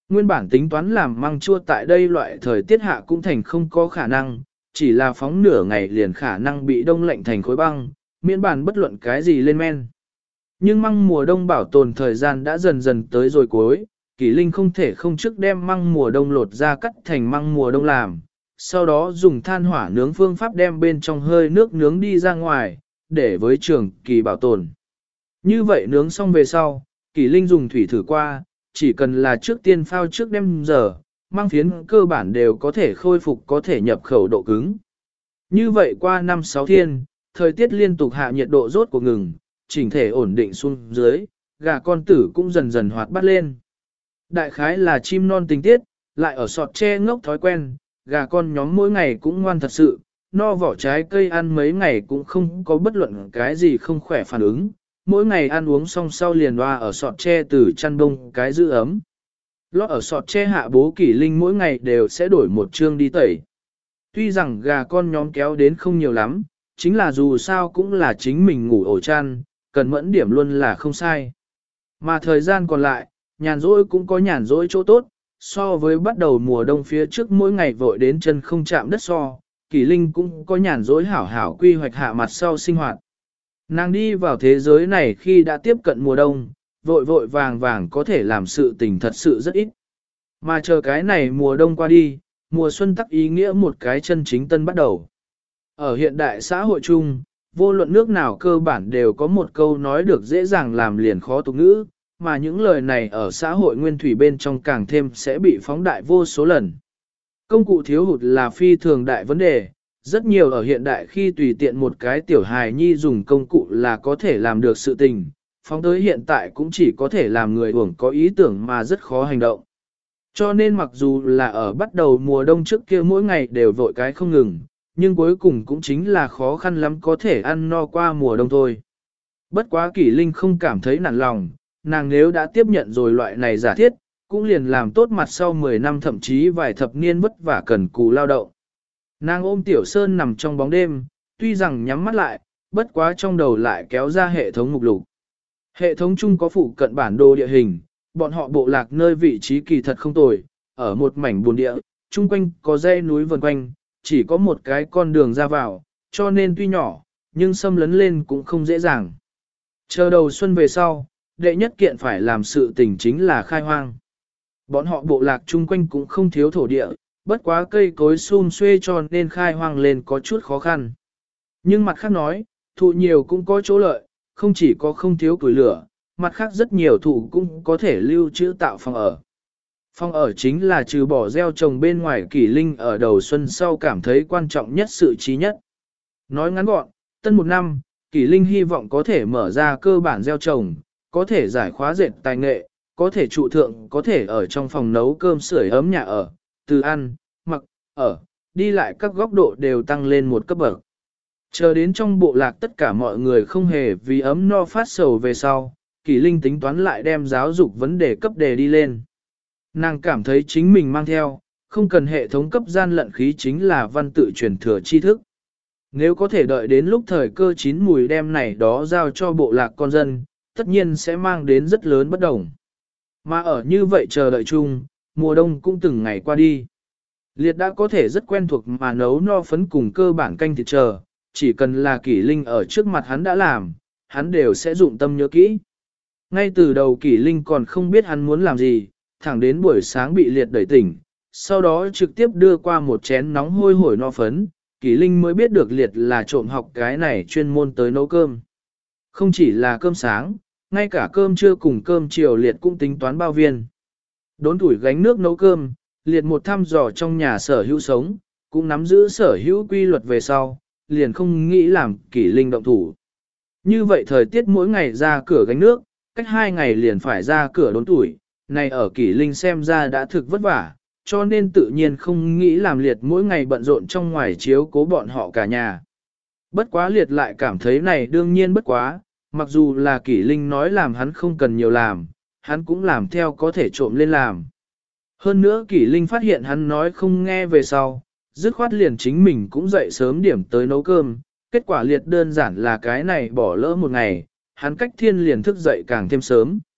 Nguyên bản tính toán làm măng chua tại đây loại thời tiết hạ cũng thành không có khả năng, chỉ là phóng nửa ngày liền khả năng bị đông lạnh thành khối băng, miễn bản bất luận cái gì lên men. Nhưng măng mùa đông bảo tồn thời gian đã dần dần tới rồi cuối, Kỷ Linh không thể không trước đem măng mùa đông lột ra cắt thành măng mùa đông làm, sau đó dùng than hỏa nướng phương pháp đem bên trong hơi nước nướng đi ra ngoài, để với trường kỳ bảo tồn. Như vậy nướng xong về sau, Kỷ Linh dùng thủy thử qua, chỉ cần là trước tiên phao trước đem giờ, măng phiến cơ bản đều có thể khôi phục có thể nhập khẩu độ cứng. Như vậy qua 5-6 thiên, thời tiết liên tục hạ nhiệt độ rốt của ngừng, chỉnh thể ổn định xuống dưới, gà con tử cũng dần dần hoạt bát lên. Đại khái là chim non tình tiết, lại ở sọt tre ngốc thói quen, gà con nhóm mỗi ngày cũng ngoan thật sự, no vỏ trái cây ăn mấy ngày cũng không có bất luận cái gì không khỏe phản ứng, mỗi ngày ăn uống xong sau liền hoa ở sọt tre từ chăn bông cái giữ ấm. Lót ở sọt tre hạ bố Kỷ Linh mỗi ngày đều sẽ đổi một chương đi tẩy. Tuy rằng gà con nhóm kéo đến không nhiều lắm, chính là dù sao cũng là chính mình ngủ ổ chăn, cần mẫn điểm luôn là không sai. Mà thời gian còn lại, nhàn rỗi cũng có nhàn rỗi chỗ tốt, so với bắt đầu mùa đông phía trước mỗi ngày vội đến chân không chạm đất so, Kỷ Linh cũng có nhàn rỗi hảo hảo quy hoạch hạ mặt sau sinh hoạt. Nàng đi vào thế giới này khi đã tiếp cận mùa đông, vội vội vàng vàng có thể làm sự tình thật sự rất ít. Mà chờ cái này mùa đông qua đi, mùa xuân tắc ý nghĩa một cái chân chính tân bắt đầu. Ở hiện đại xã hội chung, vô luận nước nào cơ bản đều có một câu nói được dễ dàng làm liền khó tục ngữ, mà những lời này ở xã hội nguyên thủy bên trong càng thêm sẽ bị phóng đại vô số lần. Công cụ thiếu hụt là phi thường đại vấn đề, rất nhiều ở hiện đại khi tùy tiện một cái tiểu hài nhi dùng công cụ là có thể làm được sự tình, phóng tới hiện tại cũng chỉ có thể làm người uổng có ý tưởng mà rất khó hành động. Cho nên mặc dù là ở bắt đầu mùa đông trước kia mỗi ngày đều vội cái không ngừng, nhưng cuối cùng cũng chính là khó khăn lắm có thể ăn no qua mùa đông thôi. Bất quá Kỷ Linh không cảm thấy nản lòng, nàng nếu đã tiếp nhận rồi loại này giả thiết, cũng liền làm tốt mặt sau 10 năm thậm chí vài thập niên vất vả cần cù lao động. Nàng ôm Tiểu Sơn nằm trong bóng đêm, tuy rằng nhắm mắt lại, bất quá trong đầu lại kéo ra hệ thống mục lục. Hệ thống chung có phụ cận bản đồ địa hình, bọn họ bộ lạc nơi vị trí kỳ thật không tồi, ở một mảnh bùn địa, chung quanh có dãy núi vần quanh, chỉ có một cái con đường ra vào, cho nên tuy nhỏ, nhưng xâm lấn lên cũng không dễ dàng. Chờ đầu xuân về sau, đệ nhất kiện phải làm sự tình chính là khai hoang. Bọn họ bộ lạc chung quanh cũng không thiếu thổ địa, bất quá cây cối sum xuê cho nên khai hoang lên có chút khó khăn. Nhưng mặt khác nói, thụ nhiều cũng có chỗ lợi, không chỉ có không thiếu củi lửa, mặt khác rất nhiều thụ cũng có thể lưu trữ tạo phòng ở. Phòng ở chính là trừ bỏ gieo trồng bên ngoài Kỷ Linh ở đầu xuân sau cảm thấy quan trọng nhất sự trí nhất. Nói ngắn gọn, tân một năm, Kỷ Linh hy vọng có thể mở ra cơ bản gieo trồng, có thể giải khóa dệt tài nghệ, có thể trụ thượng, có thể ở trong phòng nấu cơm sưởi ấm nhà ở, từ ăn, mặc, ở, đi lại các góc độ đều tăng lên một cấp bậc. Chờ đến trong bộ lạc tất cả mọi người không hề vì ấm no phát sầu về sau, Kỷ Linh tính toán lại đem giáo dục vấn đề cấp đề đi lên. Nàng cảm thấy chính mình mang theo, không cần hệ thống cấp gian lận khí chính là văn tự truyền thừa tri thức. Nếu có thể đợi đến lúc thời cơ chín mùi đem này đó giao cho bộ lạc con dân, tất nhiên sẽ mang đến rất lớn bất đồng. Mà ở như vậy chờ đợi chung, mùa đông cũng từng ngày qua đi. Liệt đã có thể rất quen thuộc mà nấu no phấn cùng cơ bản canh thịt chờ, chỉ cần là Kỷ Linh ở trước mặt hắn đã làm, hắn đều sẽ dụng tâm nhớ kỹ. Ngay từ đầu Kỷ Linh còn không biết hắn muốn làm gì, thẳng đến buổi sáng bị Liệt đẩy tỉnh, sau đó trực tiếp đưa qua một chén nóng hôi hổi no phấn, Kỷ Linh mới biết được Liệt là trộm học cái này chuyên môn tới nấu cơm. Không chỉ là cơm sáng, ngay cả cơm trưa cùng cơm chiều Liệt cũng tính toán bao viên. Đốn tuổi gánh nước nấu cơm, Liệt một thăm dò trong nhà sở hữu sống, cũng nắm giữ sở hữu quy luật về sau, liền không nghĩ làm Kỷ Linh động thủ. Như vậy thời tiết mỗi ngày ra cửa gánh nước, cách 2 ngày liền phải ra cửa đốn tuổi, này ở Kỷ Linh xem ra đã thực vất vả, cho nên tự nhiên không nghĩ làm Liệt mỗi ngày bận rộn trong ngoài chiếu cố bọn họ cả nhà. Bất quá Liệt lại cảm thấy này đương nhiên bất quá, mặc dù là Kỷ Linh nói làm hắn không cần nhiều làm, hắn cũng làm theo có thể trộm lên làm. Hơn nữa Kỷ Linh phát hiện hắn nói không nghe về sau, dứt khoát liền chính mình cũng dậy sớm điểm tới nấu cơm, kết quả Liệt đơn giản là cái này bỏ lỡ một ngày, hắn cách thiên liền thức dậy càng thêm sớm.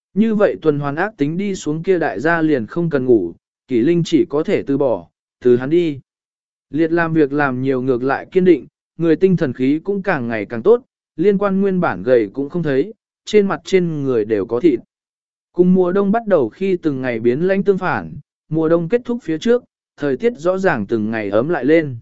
Như vậy tuần hoàn ác tính đi xuống kia đại gia liền không cần ngủ, Kỷ Linh chỉ có thể từ bỏ, từ hắn đi. Liệt làm việc làm nhiều ngược lại kiên định, người tinh thần khí cũng càng ngày càng tốt, liên quan nguyên bản gầy cũng không thấy, trên mặt trên người đều có thịt. Cùng mùa đông bắt đầu khi từng ngày biến lãnh tương phản, mùa đông kết thúc phía trước, thời tiết rõ ràng từng ngày ấm lại lên.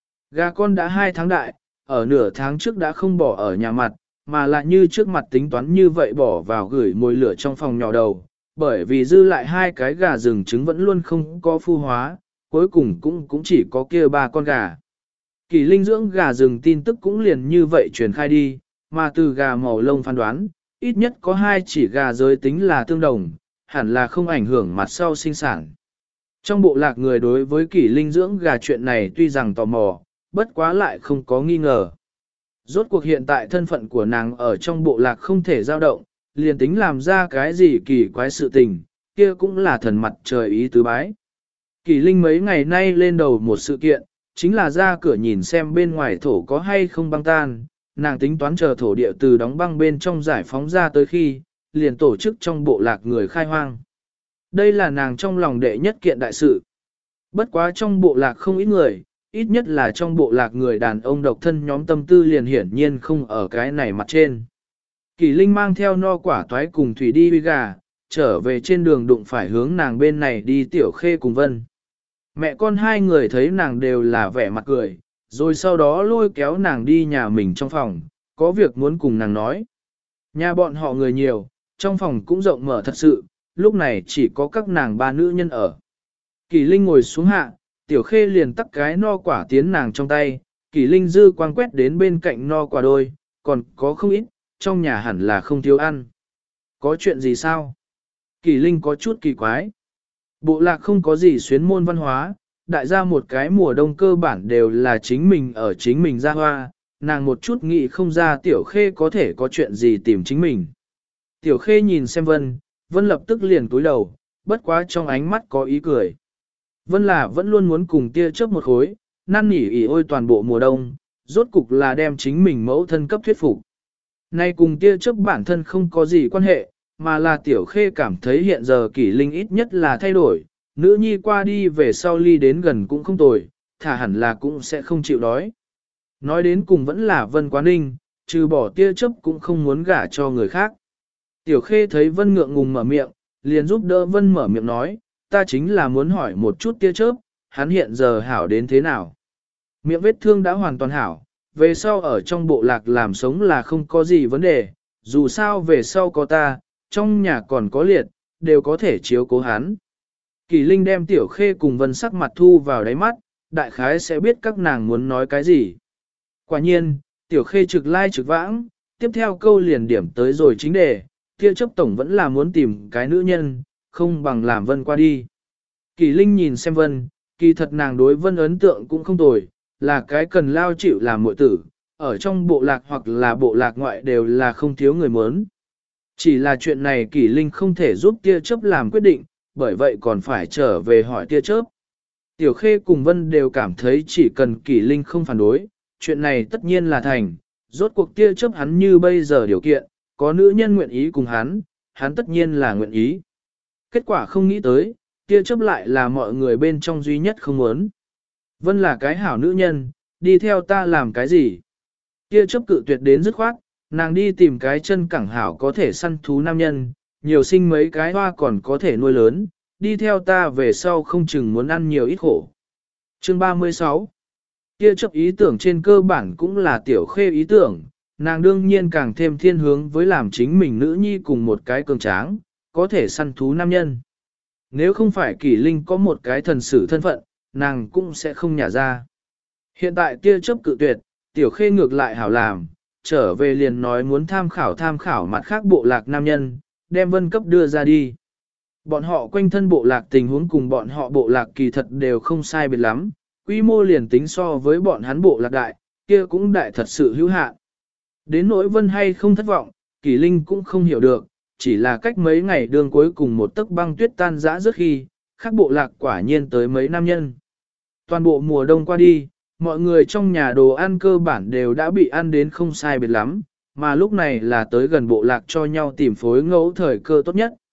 Gà con đã 2 tháng đại, ở nửa tháng trước đã không bỏ ở nhà mặt, mà lại như trước mặt tính toán như vậy bỏ vào gửi mồi lửa trong phòng nhỏ đầu, bởi vì dư lại 2 cái gà rừng trứng vẫn luôn không có phu hóa, cuối cùng cũng chỉ có kia 3 con gà. Kỳ Linh dưỡng gà rừng tin tức cũng liền như vậy truyền khai đi, mà từ gà màu lông phán đoán, ít nhất có 2 chỉ gà giới tính là tương đồng, hẳn là không ảnh hưởng mặt sau sinh sản. Trong bộ lạc người đối với Kỷ Linh dưỡng gà chuyện này tuy rằng tò mò, bất quá lại không có nghi ngờ. Rốt cuộc hiện tại thân phận của nàng ở trong bộ lạc không thể dao động, liền tính làm ra cái gì kỳ quái sự tình, kia cũng là thần mặt trời ý tứ bái. Kỷ Linh mấy ngày nay lên đầu một sự kiện, chính là ra cửa nhìn xem bên ngoài thổ có hay không băng tan, nàng tính toán chờ thổ địa từ đóng băng bên trong giải phóng ra tới khi, liền tổ chức trong bộ lạc người khai hoang. Đây là nàng trong lòng đệ nhất kiện đại sự. Bất quá trong bộ lạc không ít người, ít nhất là trong bộ lạc người đàn ông độc thân nhóm tâm tư liền hiển nhiên không ở cái này mặt trên. Kỳ Linh mang theo no quả toái cùng Thủy đi uy gà, trở về trên đường đụng phải hướng nàng bên này đi Tiểu Khê cùng Vân. Mẹ con hai người thấy nàng đều là vẻ mặt cười, rồi sau đó lôi kéo nàng đi nhà mình trong phòng, có việc muốn cùng nàng nói. Nhà bọn họ người nhiều, trong phòng cũng rộng mở thật sự, lúc này chỉ có các nàng 3 nữ nhân ở. Kỳ Linh ngồi xuống hạ, Tiểu Khê liền tắc cái no quả tiến nàng trong tay, Kỳ Linh dư quang quét đến bên cạnh no quả đôi, còn có không ít, trong nhà hẳn là không thiếu ăn. Có chuyện gì sao? Kỳ Linh có chút kỳ quái. Bộ lạc không có gì xuyến môn văn hóa, đại gia một cái mùa đông cơ bản đều là chính mình ở chính mình ra hoa, nàng một chút nghĩ không ra Tiểu Khê có thể có chuyện gì tìm chính mình. Tiểu Khê nhìn xem Vân, Vân lập tức liền cúi đầu, bất quá trong ánh mắt có ý cười. Vân là vẫn luôn muốn cùng tia chớp một khối, năn nỉ ỉ ôi toàn bộ mùa đông, rốt cục là đem chính mình mẫu thân cấp thuyết phục. Nay cùng tia chớp bản thân không có gì quan hệ, mà là Tiểu Khê cảm thấy hiện giờ Kỷ Linh ít nhất là thay đổi, nữ nhi qua đi về sau ly đến gần cũng không tồi, thả hẳn là cũng sẽ không chịu đói. Nói đến cùng vẫn là Vân quá ninh, trừ bỏ tia chớp cũng không muốn gả cho người khác. Tiểu Khê thấy Vân ngượng ngùng mở miệng, liền giúp đỡ Vân mở miệng nói, ta chính là muốn hỏi một chút tia chớp, hắn hiện giờ hảo đến thế nào. Miệng vết thương đã hoàn toàn hảo, về sau ở trong bộ lạc làm sống là không có gì vấn đề, dù sao về sau có ta, trong nhà còn có liệt, đều có thể chiếu cố hắn. Kỳ Linh đem Tiểu Khê cùng Vân sắc mặt thu vào đáy mắt, đại khái sẽ biết các nàng muốn nói cái gì. Quả nhiên, Tiểu Khê trực lai trực vãng, tiếp theo câu liền điểm tới rồi chính đề, tia chớp tổng vẫn là muốn tìm cái nữ nhân, không bằng làm Vân qua đi. Kỳ Linh nhìn xem Vân, kỳ thật nàng đối Vân ấn tượng cũng không tồi, là cái cần lao chịu làm muội tử, ở trong bộ lạc hoặc là bộ lạc ngoại đều là không thiếu người muốn. Chỉ là chuyện này Kỳ Linh không thể giúp tia chớp làm quyết định, bởi vậy còn phải trở về hỏi tia chớp. Tiểu Khê cùng Vân đều cảm thấy chỉ cần Kỳ Linh không phản đối, chuyện này tất nhiên là thành, rốt cuộc tia chớp hắn như bây giờ điều kiện, có nữ nhân nguyện ý cùng hắn, hắn tất nhiên là nguyện ý. Kết quả không nghĩ tới, tia chớp lại là mọi người bên trong duy nhất không muốn. Vân là cái hảo nữ nhân, đi theo ta làm cái gì? Tia chớp cự tuyệt đến dứt khoát, nàng đi tìm cái chân cẳng hảo có thể săn thú nam nhân, nhiều sinh mấy cái hoa còn có thể nuôi lớn, đi theo ta về sau không chừng muốn ăn nhiều ít khổ. Chương 36 Tia chớp ý tưởng trên cơ bản cũng là Tiểu Khê ý tưởng, nàng đương nhiên càng thêm thiên hướng với làm chính mình nữ nhi cùng một cái cường tráng, có thể săn thú nam nhân. Nếu không phải Kỷ Linh có một cái thần sử thân phận, nàng cũng sẽ không nhả ra. Hiện tại tia chớp cự tuyệt, Tiểu Khê ngược lại hảo làm, trở về liền nói muốn tham khảo mặt khác bộ lạc nam nhân, đem Vân cấp đưa ra đi. Bọn họ quanh thân bộ lạc tình huống cùng bọn họ bộ lạc kỳ thật đều không sai biệt lắm, quy mô liền tính so với bọn hắn bộ lạc đại, kia cũng đại thật sự hữu hạn. Đến nỗi Vân hay không thất vọng, Kỷ Linh cũng không hiểu được, chỉ là cách mấy ngày đường cuối cùng một tấc băng tuyết tan rã rất khi, khác bộ lạc quả nhiên tới mấy nam nhân. Toàn bộ mùa đông qua đi, mọi người trong nhà đồ ăn cơ bản đều đã bị ăn đến không sai biệt lắm, mà lúc này là tới gần bộ lạc cho nhau tìm phối ngẫu thời cơ tốt nhất.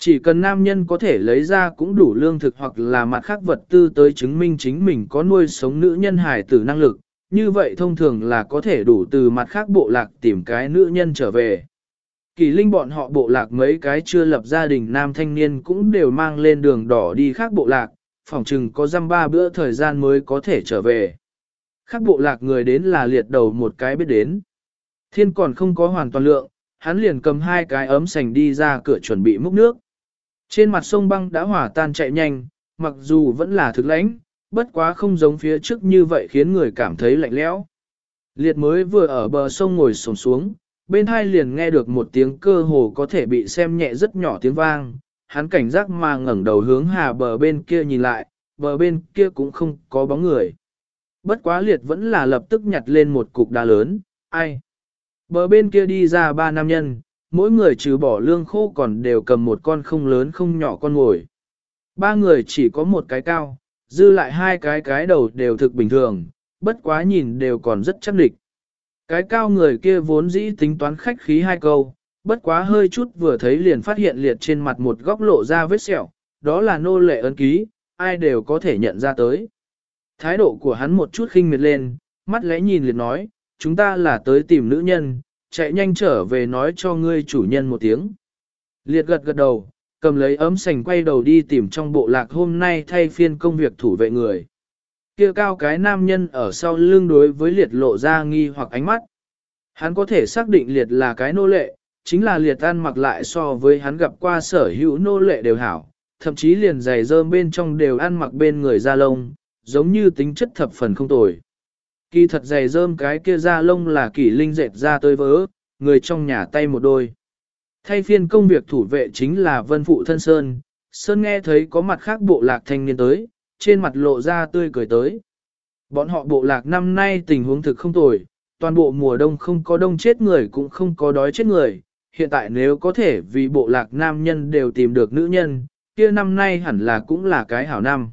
Chỉ cần nam nhân có thể lấy ra cũng đủ lương thực hoặc là mặt khác vật tư tới chứng minh chính mình có nuôi sống nữ nhân hài tử năng lực, như vậy thông thường là có thể đủ từ mặt khác bộ lạc tìm cái nữ nhân trở về. Kỳ Linh bọn họ bộ lạc mấy cái chưa lập gia đình nam thanh niên cũng đều mang lên đường đỏ đi khác bộ lạc, phòng chừng có dăm ba bữa thời gian mới có thể trở về. Khác bộ lạc người đến là liệt đầu một cái biết đến. Thiên còn không có hoàn toàn lượng, hắn liền cầm hai cái ấm sành đi ra cửa chuẩn bị múc nước. Trên mặt sông băng đã hỏa tan chạy nhanh, mặc dù vẫn là thực lãnh, bất quá không giống phía trước như vậy khiến người cảm thấy lạnh lẽo. Liệt mới vừa ở bờ sông ngồi xổm xuống, bên hai liền nghe được một tiếng cơ hồ có thể bị xem nhẹ rất nhỏ tiếng vang, hắn cảnh giác mà ngẩng đầu hướng hà bờ bên kia nhìn lại, bờ bên kia cũng không có bóng người. Bất quá liệt vẫn là lập tức nhặt lên một cục đá lớn, ai? Bờ bên kia đi ra ba nam nhân, mỗi người trừ bỏ lương khô còn đều cầm một con không lớn không nhỏ con ngồi. Ba người chỉ có một cái cao, dư lại hai cái đầu đều thực bình thường, bất quá nhìn đều còn rất chắc địch. Cái cao người kia vốn dĩ tính toán khách khí hai câu, bất quá hơi chút vừa thấy liền phát hiện liệt trên mặt một góc lộ ra vết sẹo, đó là nô lệ ấn ký, ai đều có thể nhận ra tới. Thái độ của hắn một chút khinh miệt lên, mắt lẽ nhìn liệt nói, chúng ta là tới tìm nữ nhân, chạy nhanh trở về nói cho ngươi chủ nhân một tiếng. Liệt gật gật đầu, cầm lấy ấm sành quay đầu đi tìm trong bộ lạc hôm nay thay phiên công việc thủ vệ người. Kia cao cái nam nhân ở sau lưng đối với liệt lộ ra nghi hoặc ánh mắt. Hắn có thể xác định liệt là cái nô lệ, chính là liệt ăn mặc lại so với hắn gặp qua sở hữu nô lệ đều hảo, thậm chí liền giày rơm bên trong đều ăn mặc bên người da lông, giống như tính chất thập phần không tồi. Kỳ thật giày rơm cái kia da lông là Kỷ Linh dệt ra tới vớ, người trong nhà tay một đôi. Thay phiên công việc thủ vệ chính là Vân Phụ Thân Sơn, Sơn nghe thấy có mặt khác bộ lạc thanh niên tới, trên mặt lộ ra tươi cười tới. Bọn họ bộ lạc năm nay tình huống thực không tồi, toàn bộ mùa đông không có đông chết người cũng không có đói chết người. Hiện tại nếu có thể vì bộ lạc nam nhân đều tìm được nữ nhân, kia năm nay hẳn là cũng là cái hảo năm.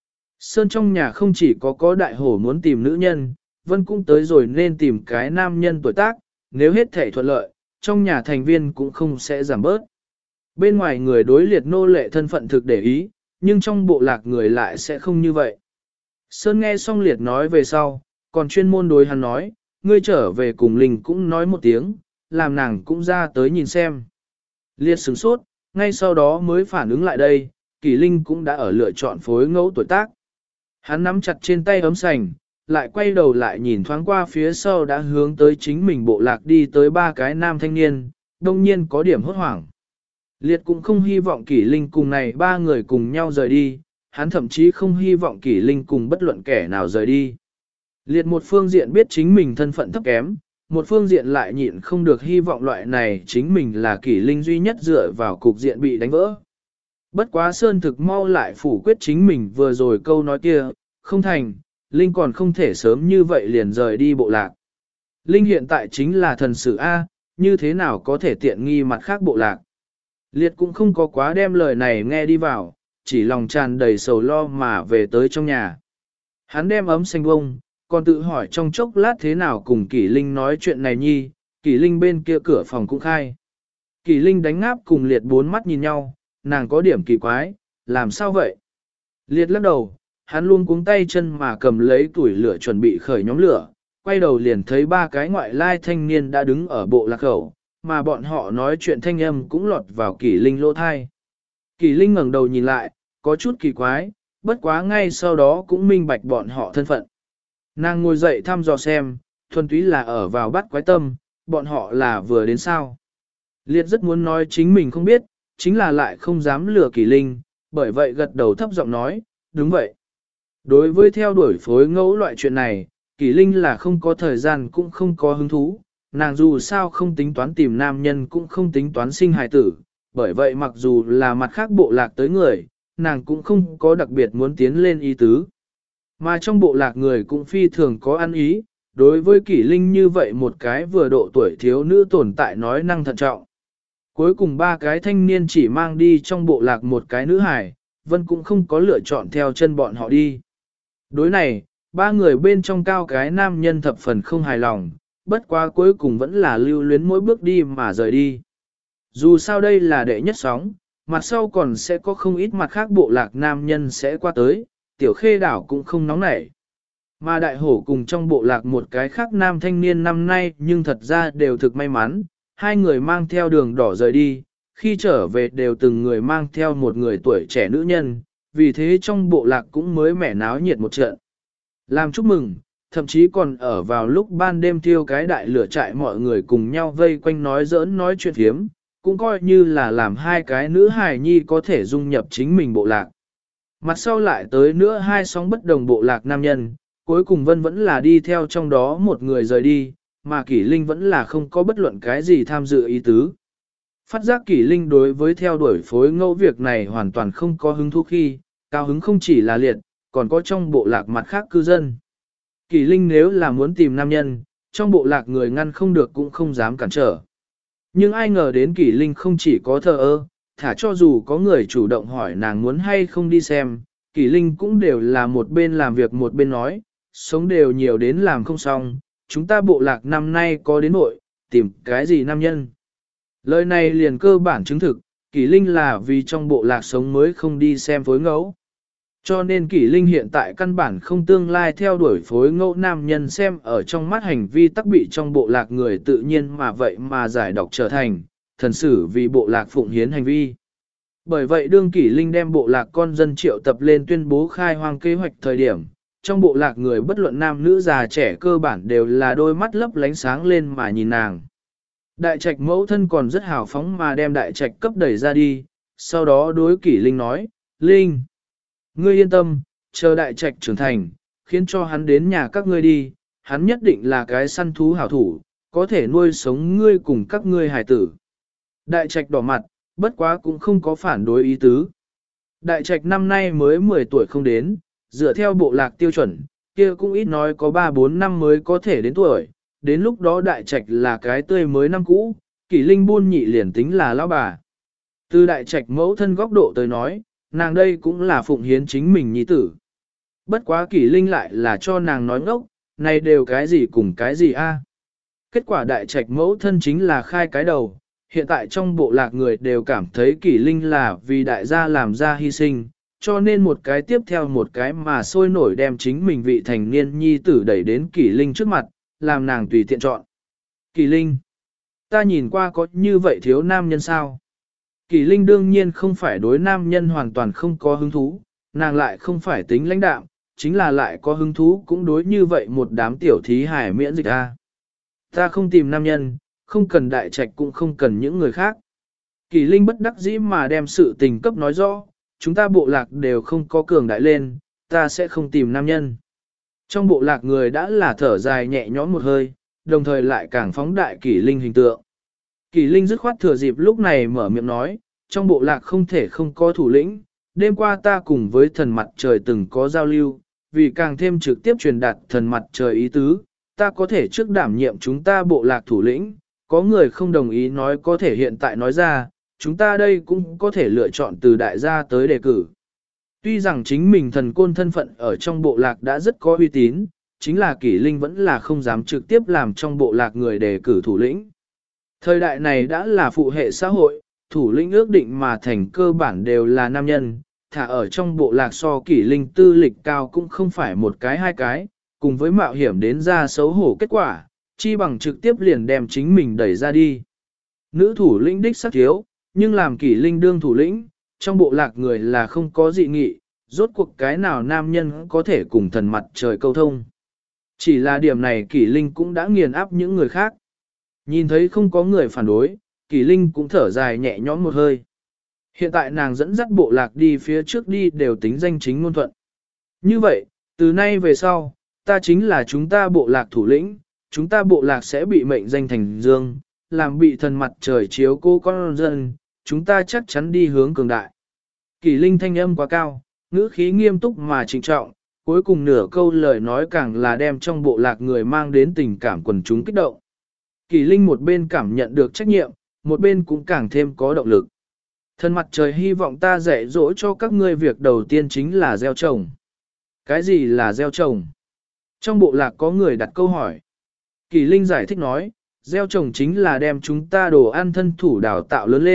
Sơn trong nhà không chỉ có đại hổ muốn tìm nữ nhân, Vân cũng tới rồi nên tìm cái nam nhân tuổi tác, nếu hết thể thuận lợi, trong nhà thành viên cũng không sẽ giảm bớt. Bên ngoài người đối liệt nô lệ thân phận thực để ý, nhưng trong bộ lạc người lại sẽ không như vậy. Sơn nghe xong liệt nói về sau, còn chuyên môn đối hắn nói, ngươi trở về cùng Linh cũng nói một tiếng, làm nàng cũng ra tới nhìn xem. Liệt sửng sốt, ngay sau đó mới phản ứng lại đây, Kỳ Linh cũng đã ở lựa chọn phối ngẫu tuổi tác. Hắn nắm chặt trên tay ấm sành, lại quay đầu lại nhìn thoáng qua phía sau đã hướng tới chính mình bộ lạc đi tới ba cái nam thanh niên, đông nhiên có điểm hốt hoảng. Liệt cũng không hy vọng Kỷ Linh cùng này ba người cùng nhau rời đi, hắn thậm chí không hy vọng Kỷ Linh cùng bất luận kẻ nào rời đi. Liệt một phương diện biết chính mình thân phận thấp kém, một phương diện lại nhịn không được hy vọng loại này chính mình là Kỷ Linh duy nhất dựa vào cục diện bị đánh vỡ. Bất quá Sơn thực mau lại phủ quyết chính mình vừa rồi câu nói kia, không thành, Linh còn không thể sớm như vậy liền rời đi bộ lạc. Linh hiện tại chính là thần sử A, như thế nào có thể tiện nghi mặt khác bộ lạc. Liệt cũng không có quá đem lời này nghe đi vào, chỉ lòng tràn đầy sầu lo mà về tới trong nhà. Hắn đem ấm xanh bông, còn tự hỏi trong chốc lát thế nào cùng Kỷ Linh nói chuyện này nhi, Kỷ Linh bên kia cửa phòng cũng khai. Kỷ Linh đánh ngáp cùng Liệt bốn mắt nhìn nhau, nàng có điểm kỳ quái, làm sao vậy? Liệt lắc đầu, hắn luôn cuống tay chân mà cầm lấy tuổi lửa chuẩn bị khởi nhóm lửa, quay đầu liền thấy ba cái ngoại lai thanh niên đã đứng ở bộ lạc khẩu, mà bọn họ nói chuyện thanh âm cũng lọt vào Kỷ Linh lỗ thai. Kỷ Linh ngẩng đầu nhìn lại, có chút kỳ quái, bất quá ngay sau đó cũng minh bạch bọn họ thân phận. Nàng ngồi dậy thăm dò xem, thuần túy là ở vào bắt quái tâm, bọn họ là vừa đến sao. Liệt rất muốn nói chính mình không biết, chính là lại không dám lừa Kỷ Linh, bởi vậy gật đầu thấp giọng nói, đúng vậy. Đối với theo đuổi phối ngẫu loại chuyện này, Kỷ Linh là không có thời gian cũng không có hứng thú, nàng dù sao không tính toán tìm nam nhân cũng không tính toán sinh hài tử, bởi vậy mặc dù là mặt khác bộ lạc tới người, nàng cũng không có đặc biệt muốn tiến lên ý tứ. Mà trong bộ lạc người cũng phi thường có ăn ý, đối với Kỷ Linh như vậy một cái vừa độ tuổi thiếu nữ tồn tại nói năng thận trọng. Cuối cùng ba cái thanh niên chỉ mang đi trong bộ lạc một cái nữ hài, Vân cũng không có lựa chọn theo chân bọn họ đi. Đối này, ba người bên trong cao cái nam nhân thập phần không hài lòng, bất quá cuối cùng vẫn là lưu luyến mỗi bước đi mà rời đi. Dù sao đây là đệ nhất sóng, mặt sau còn sẽ có không ít mặt khác bộ lạc nam nhân sẽ qua tới, tiểu khê đảo cũng không nóng nảy. Mà đại hổ cùng trong bộ lạc một cái khác nam thanh niên năm nay nhưng thật ra đều thực may mắn, hai người mang theo đường đỏ rời đi, khi trở về đều từng người mang theo một người tuổi trẻ nữ nhân, vì thế trong bộ lạc cũng mới mẻ náo nhiệt một trận. Làm chúc mừng, thậm chí còn ở vào lúc ban đêm thiêu cái đại lửa trại mọi người cùng nhau vây quanh nói giỡn nói chuyện thiếm, cũng coi như là làm hai cái nữ hài nhi có thể dung nhập chính mình bộ lạc. Mặt sau lại tới nữa hai sóng bất đồng bộ lạc nam nhân, cuối cùng Vân vẫn là đi theo trong đó một người rời đi, mà Kỷ Linh vẫn là không có bất luận cái gì tham dự ý tứ. Phát giác Kỷ Linh đối với theo đuổi phối ngẫu việc này hoàn toàn không có hứng thú khi, cao hứng không chỉ là liệt, còn có trong bộ lạc mặt khác cư dân. Kỷ Linh nếu là muốn tìm nam nhân, trong bộ lạc người ngăn không được cũng không dám cản trở. Nhưng ai ngờ đến Kỷ Linh không chỉ có thờ ơ, thả cho dù có người chủ động hỏi nàng muốn hay không đi xem, Kỷ Linh cũng đều là một bên làm việc một bên nói, sống đều nhiều đến làm không xong, chúng ta bộ lạc năm nay có đến hội, tìm cái gì nam nhân. Lời này liền cơ bản chứng thực, Kỷ Linh là vì trong bộ lạc sống mới không đi xem phối ngẫu. Cho nên Kỷ Linh hiện tại căn bản không tương lai theo đuổi phối ngẫu nam nhân xem ở trong mắt hành vi tắc bị trong bộ lạc người tự nhiên mà vậy mà giải độc trở thành, thần sử vì bộ lạc phụng hiến hành vi. Bởi vậy đương Kỷ Linh đem bộ lạc con dân triệu tập lên tuyên bố khai hoang kế hoạch thời điểm, trong bộ lạc người bất luận nam nữ già trẻ cơ bản đều là đôi mắt lấp lánh sáng lên mà nhìn nàng. Đại trạch mẫu thân còn rất hào phóng mà đem đại trạch cấp đẩy ra đi, sau đó đối Kỷ Linh nói, Linh, ngươi yên tâm, chờ đại trạch trưởng thành, khiến cho hắn đến nhà các ngươi đi, hắn nhất định là cái săn thú hảo thủ, có thể nuôi sống ngươi cùng các ngươi hài tử. Đại trạch đỏ mặt, bất quá cũng không có phản đối ý tứ. Đại trạch năm nay mới 10 tuổi không đến, dựa theo bộ lạc tiêu chuẩn, kia cũng ít nói có 3-4 năm mới có thể đến tuổi, đến lúc đó đại trạch là cái tươi mới năm cũ, Kỷ Linh buôn nhị liền tính là lão bà. Từ đại trạch mẫu thân góc độ tới nói, nàng đây cũng là phụng hiến chính mình nhi tử. Bất quá Kỷ Linh lại là cho nàng nói ngốc, này đều cái gì cùng cái gì a? Kết quả đại trạch mẫu thân chính là khai cái đầu, hiện tại trong bộ lạc người đều cảm thấy Kỷ Linh là vì đại gia làm ra hy sinh, cho nên một cái tiếp theo một cái mà sôi nổi đem chính mình vị thành niên nhi tử đẩy đến Kỷ Linh trước mặt, làm nàng tùy tiện chọn. Kỷ Linh, ta nhìn qua có như vậy thiếu nam nhân sao? Kỷ Linh đương nhiên không phải đối nam nhân hoàn toàn không có hứng thú, nàng lại không phải tính lãnh đạm, chính là lại có hứng thú cũng đối như vậy một đám tiểu thí hải miễn dịch a. Ta không tìm nam nhân, không cần đại trạch cũng không cần những người khác. Kỷ Linh bất đắc dĩ mà đem sự tình cấp nói rõ, chúng ta bộ lạc đều không có cường đại lên, ta sẽ không tìm nam nhân. Trong bộ lạc người đã là thở dài nhẹ nhõm một hơi, đồng thời lại càng phóng đại Kỷ Linh hình tượng. Kỷ Linh dứt khoát thừa dịp lúc này mở miệng nói, trong bộ lạc không thể không có thủ lĩnh, đêm qua ta cùng với thần mặt trời từng có giao lưu, vì càng thêm trực tiếp truyền đạt thần mặt trời ý tứ, ta có thể trước đảm nhiệm chúng ta bộ lạc thủ lĩnh, có người không đồng ý nói có thể hiện tại nói ra, chúng ta đây cũng có thể lựa chọn từ đại gia tới đề cử. Tuy rằng chính mình thần côn thân phận ở trong bộ lạc đã rất có uy tín, chính là Kỷ Linh vẫn là không dám trực tiếp làm trong bộ lạc người đề cử thủ lĩnh. Thời đại này đã là phụ hệ xã hội, thủ lĩnh ước định mà thành cơ bản đều là nam nhân, thả ở trong bộ lạc so Kỷ Linh tư lịch cao cũng không phải một cái hai cái, cùng với mạo hiểm đến ra xấu hổ kết quả, chi bằng trực tiếp liền đem chính mình đẩy ra đi. Nữ thủ lĩnh đích sắc thiếu, nhưng làm Kỷ Linh đương thủ lĩnh, trong bộ lạc người là không có dị nghị, rốt cuộc cái nào nam nhân có thể cùng thần mặt trời câu thông. Chỉ là điểm này Kỷ Linh cũng đã nghiền áp những người khác. Nhìn thấy không có người phản đối, Kỷ Linh cũng thở dài nhẹ nhõm một hơi. Hiện tại nàng dẫn dắt bộ lạc đi phía trước đi đều tính danh chính ngôn thuận. Như vậy, từ nay về sau, ta chính là chúng ta bộ lạc thủ lĩnh, chúng ta bộ lạc sẽ bị mệnh danh thành dương, làm bị thần mặt trời chiếu cô con dân, chúng ta chắc chắn đi hướng cường đại. Kỷ Linh thanh âm quá cao, ngữ khí nghiêm túc mà trịnh trọng, cuối cùng nửa câu lời nói càng là đem trong bộ lạc người mang đến tình cảm quần chúng kích động. Kỷ Linh một bên cảm nhận được trách nhiệm, một bên cũng càng thêm có động lực. Thần mặt trời hy vọng ta dạy dỗ cho các ngươi việc đầu tiên chính là gieo trồng. Cái gì là gieo trồng? Trong bộ lạc có người đặt câu hỏi. Kỷ Linh giải thích nói, gieo trồng chính là đem chúng ta đồ ăn thân thủ đào tạo lớn lên,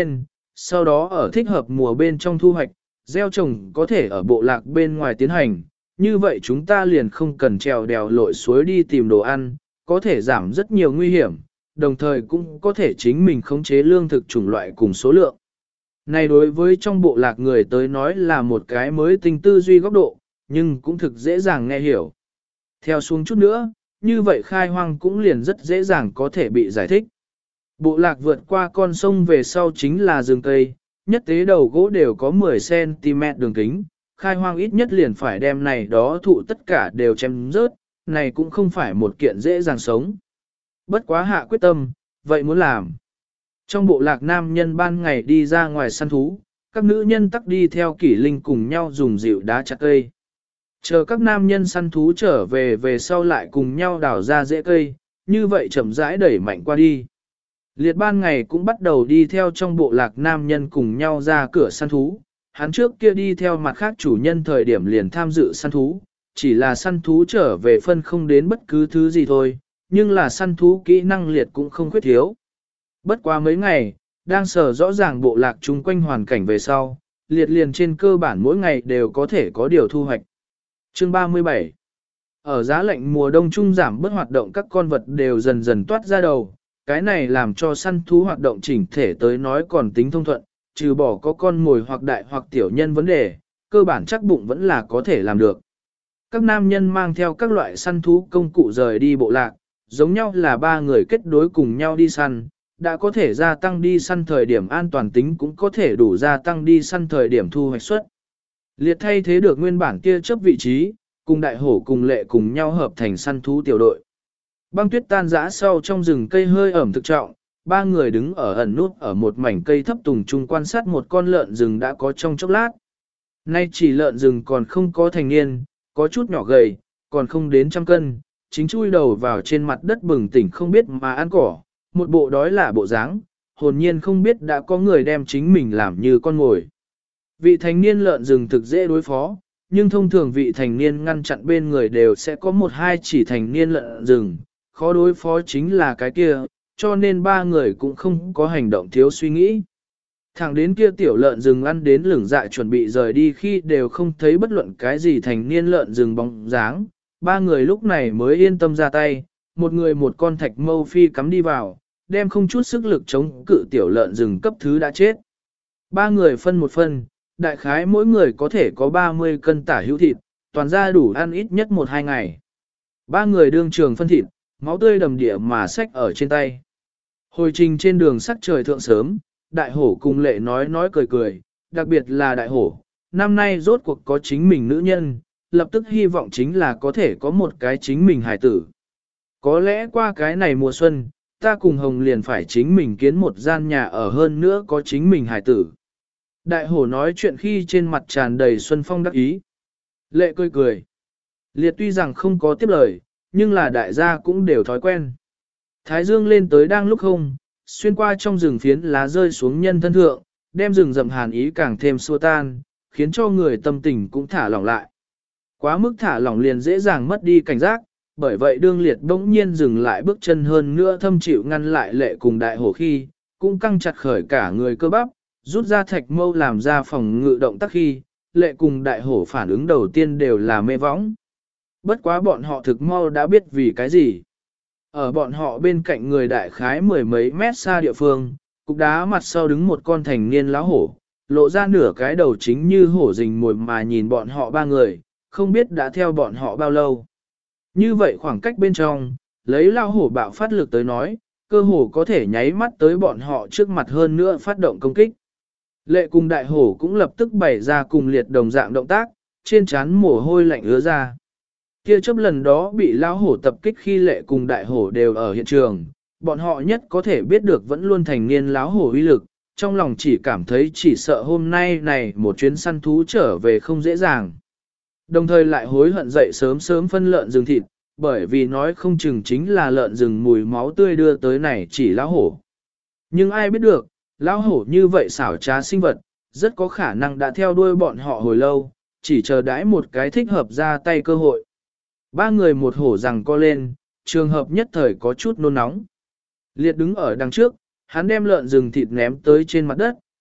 sau đó ở thích hợp mùa bên trong thu hoạch, gieo trồng có thể ở bộ lạc bên ngoài tiến hành, như vậy chúng ta liền không cần trèo đèo lội suối đi tìm đồ ăn, có thể giảm rất nhiều nguy hiểm, đồng thời cũng có thể chính mình khống chế lương thực chủng loại cùng số lượng. Này đối với trong bộ lạc người tới nói là một cái mới tinh tư duy góc độ, nhưng cũng thực dễ dàng nghe hiểu. Theo xuống chút nữa, như vậy khai hoang cũng liền rất dễ dàng có thể bị giải thích. Bộ lạc vượt qua con sông về sau chính là rừng cây, nhất tế đầu gỗ đều có 10cm đường kính, khai hoang ít nhất liền phải đem này đó thụ tất cả đều chém rớt, này cũng không phải một kiện dễ dàng sống. Bất quá hạ quyết tâm, vậy muốn làm. Trong bộ lạc nam nhân ban ngày đi ra ngoài săn thú, các nữ nhân tắc đi theo kỷ linh cùng nhau dùng dịu đá chặt cây. Chờ các nam nhân săn thú trở về sau lại cùng nhau đào ra rễ cây, như vậy chậm rãi đẩy mạnh qua đi. Liệt ban ngày cũng bắt đầu đi theo trong bộ lạc nam nhân cùng nhau ra cửa săn thú, hắn trước kia đi theo mặt khác chủ nhân thời điểm liền tham dự săn thú, chỉ là săn thú trở về phân không đến bất cứ thứ gì thôi, nhưng là săn thú kỹ năng liệt cũng không khuyết thiếu. Bất quá mấy ngày, đang sở rõ ràng bộ lạc chung quanh hoàn cảnh về sau, liệt liền trên cơ bản mỗi ngày đều có thể có điều thu hoạch. Chương 37. Ở giá lạnh mùa đông trung giảm bớt hoạt động các con vật đều dần dần toát ra đầu, cái này làm cho săn thú hoạt động chỉnh thể tới nói còn tính thông thuận, trừ bỏ có con mồi hoặc đại hoặc tiểu nhân vấn đề, cơ bản chắc bụng vẫn là có thể làm được. Các nam nhân mang theo các loại săn thú công cụ rời đi bộ lạc, giống nhau là ba người kết đối cùng nhau đi săn, đã có thể gia tăng đi săn thời điểm an toàn tính cũng có thể đủ gia tăng đi săn thời điểm thu hoạch suất. Liệt thay thế được nguyên bản kia chấp vị trí, cùng đại hổ cùng lệ cùng nhau hợp thành săn thú tiểu đội. Băng tuyết tan rã sau trong rừng cây hơi ẩm thực trọng, ba người đứng ở ẩn nút ở một mảnh cây thấp tùng trung quan sát một con lợn rừng đã có trong chốc lát. Nay chỉ lợn rừng còn không có thành niên, có chút nhỏ gầy, còn không đến 100 cân, chính chui đầu vào trên mặt đất bừng tỉnh không biết mà ăn cỏ, một bộ đói là bộ dáng, hồn nhiên không biết đã có người đem chính mình làm như con mồi. Vị thành niên lợn rừng thực dễ đối phó, nhưng thông thường vị thành niên ngăn chặn bên người đều sẽ có một hai chỉ thành niên lợn rừng, khó đối phó chính là cái kia, cho nên ba người cũng không có hành động thiếu suy nghĩ. Thẳng đến kia tiểu lợn rừng ăn đến lửng dạ chuẩn bị rời đi khi đều không thấy bất luận cái gì thành niên lợn rừng bóng dáng, ba người lúc này mới yên tâm ra tay, một người một con thạch mâu phi cắm đi vào, đem không chút sức lực chống cự tiểu lợn rừng cấp thứ đã chết. Ba người phân một phân, đại khái mỗi người có thể có 30 cân tả hữu thịt, toàn ra đủ ăn ít nhất 1-2 ngày. Ba người đương trường phân thịt, máu tươi đầm địa mà xách ở trên tay. Hồi trình trên đường sắc trời thượng sớm, đại hổ cùng lệ nói cười cười, đặc biệt là đại hổ, năm nay rốt cuộc có chính mình nữ nhân, lập tức hy vọng chính là có thể có một cái chính mình hài tử. Có lẽ qua cái này mùa xuân, ta cùng Hồng liền phải chính mình kiến một gian nhà ở hơn nữa có chính mình hài tử. Đại hổ nói chuyện khi trên mặt tràn đầy xuân phong đắc ý. Lệ cười cười. Liệt tuy rằng không có tiếp lời, nhưng là đại gia cũng đều thói quen. Thái dương lên tới đang lúc không, xuyên qua trong rừng phiến lá rơi xuống nhân thân thượng, đem rừng rậm hàn ý càng thêm xua tan, khiến cho người tâm tình cũng thả lỏng lại. Quá mức thả lỏng liền dễ dàng mất đi cảnh giác, bởi vậy đương liệt bỗng nhiên dừng lại bước chân hơn nữa thâm chịu ngăn lại lệ cùng đại hổ khi, cũng căng chặt khởi cả người cơ bắp, rút ra thạch mâu làm ra phòng ngự động tác khi, lệ cùng đại hổ phản ứng đầu tiên đều là mê võng. Bất quá bọn họ thực mau đã biết vì cái gì. Ở bọn họ bên cạnh người đại khái 10 mấy mét xa địa phương, cục đá mặt sau đứng một con thành niên lão hổ, lộ ra nửa cái đầu chính như hổ rình mồi mà nhìn bọn họ ba người, không biết đã theo bọn họ bao lâu. Như vậy khoảng cách bên trong, lấy lão hổ bạo phát lực tới nói, cơ hồ có thể nháy mắt tới bọn họ trước mặt hơn nữa phát động công kích. Lệ cùng đại hổ cũng lập tức bày ra cùng liệt đồng dạng động tác, trên trán mồ hôi lạnh ứa ra. Kia chấp lần đó bị lão hổ tập kích khi lệ cùng đại hổ đều ở hiện trường, bọn họ nhất có thể biết được vẫn luôn thành niên lão hổ uy lực, trong lòng chỉ cảm thấy chỉ sợ hôm nay này một chuyến săn thú trở về không dễ dàng. Đồng thời lại hối hận dậy sớm sớm phân lợn rừng thịt, bởi vì nói không chừng chính là lợn rừng mùi máu tươi đưa tới này chỉ lão hổ. Nhưng ai biết được, lão hổ như vậy xảo trá sinh vật, rất có khả năng đã theo đuôi bọn họ hồi lâu, chỉ chờ đãi một cái thích hợp ra tay cơ hội. Ba người một hổ rằng co lên, trường hợp nhất thời có chút nôn nóng. Liệt đứng ở đằng trước, hắn đem lợn rừng thịt ném tới trên mặt đất,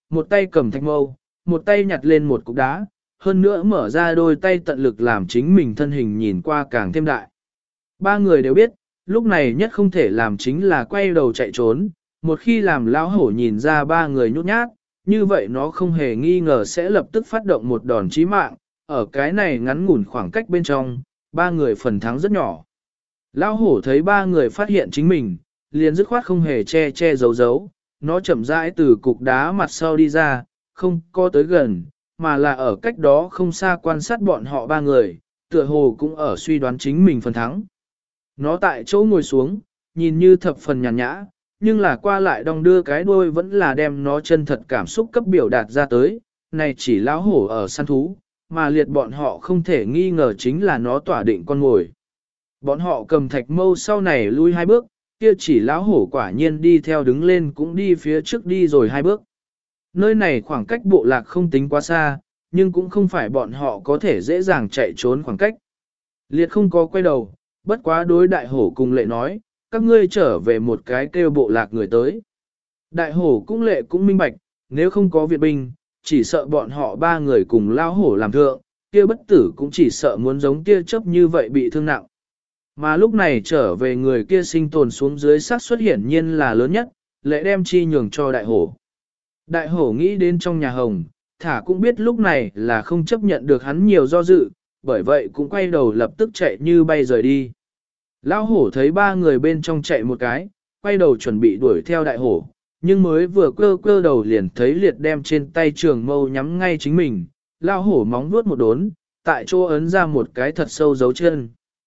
một tay cầm thạch mâu, một tay nhặt lên một cục đá, hơn nữa mở ra đôi tay tận lực làm chính mình thân hình nhìn qua càng thêm đại. Ba người đều biết, lúc này nhất không thể làm chính là quay đầu chạy trốn, một khi làm lão hổ nhìn ra ba người nhút nhát, như vậy nó không hề nghi ngờ sẽ lập tức phát động một đòn chí mạng, ở cái này ngắn ngủn khoảng cách bên trong, ba người phần thắng rất nhỏ. Lão hổ thấy ba người phát hiện chính mình, liền dứt khoát không hề che giấu giấu, nó chậm rãi từ cục đá mặt sau đi ra, không có tới gần, mà là ở cách đó không xa quan sát bọn họ ba người, tựa hồ cũng ở suy đoán chính mình phần thắng. Nó tại chỗ ngồi xuống, nhìn như thập phần nhàn nhã, nhưng là qua lại đong đưa cái đuôi vẫn là đem nó chân thật cảm xúc cấp biểu đạt ra tới, này chỉ lão hổ ở săn thú, mà liệt bọn họ không thể nghi ngờ chính là nó tỏa định con ngồi. Bọn họ cầm thạch mâu sau này lui hai bước, kia chỉ lão hổ quả nhiên đi theo đứng lên cũng đi phía trước đi rồi hai bước. Nơi này khoảng cách bộ lạc không tính quá xa, nhưng cũng không phải bọn họ có thể dễ dàng chạy trốn khoảng cách. Liệt không có quay đầu, bất quá đối đại hổ cùng lệ nói, các ngươi trở về một cái kêu bộ lạc người tới. Đại hổ cũng lệ cũng minh bạch, nếu không có Việt binh, chỉ sợ bọn họ ba người cùng lao hổ làm thượng, kia bất tử cũng chỉ sợ muốn giống kia chớp như vậy bị thương nặng. Mà lúc này trở về người kia sinh tồn xuống dưới xác suất hiển nhiên là lớn nhất, lệ đem chi nhường cho đại hổ. Đại hổ nghĩ đến trong nhà hồng, thả cũng biết lúc này là không chấp nhận được hắn nhiều do dự, bởi vậy cũng quay đầu lập tức chạy như bay rời đi. Lão hổ thấy ba người bên trong chạy một cái, quay đầu chuẩn bị đuổi theo đại hổ, nhưng mới vừa cơ đầu liền thấy liệt đem trên tay trường mâu nhắm ngay chính mình, lão hổ móng vuốt một đốn, tại chỗ ấn ra một cái thật sâu dấu chân.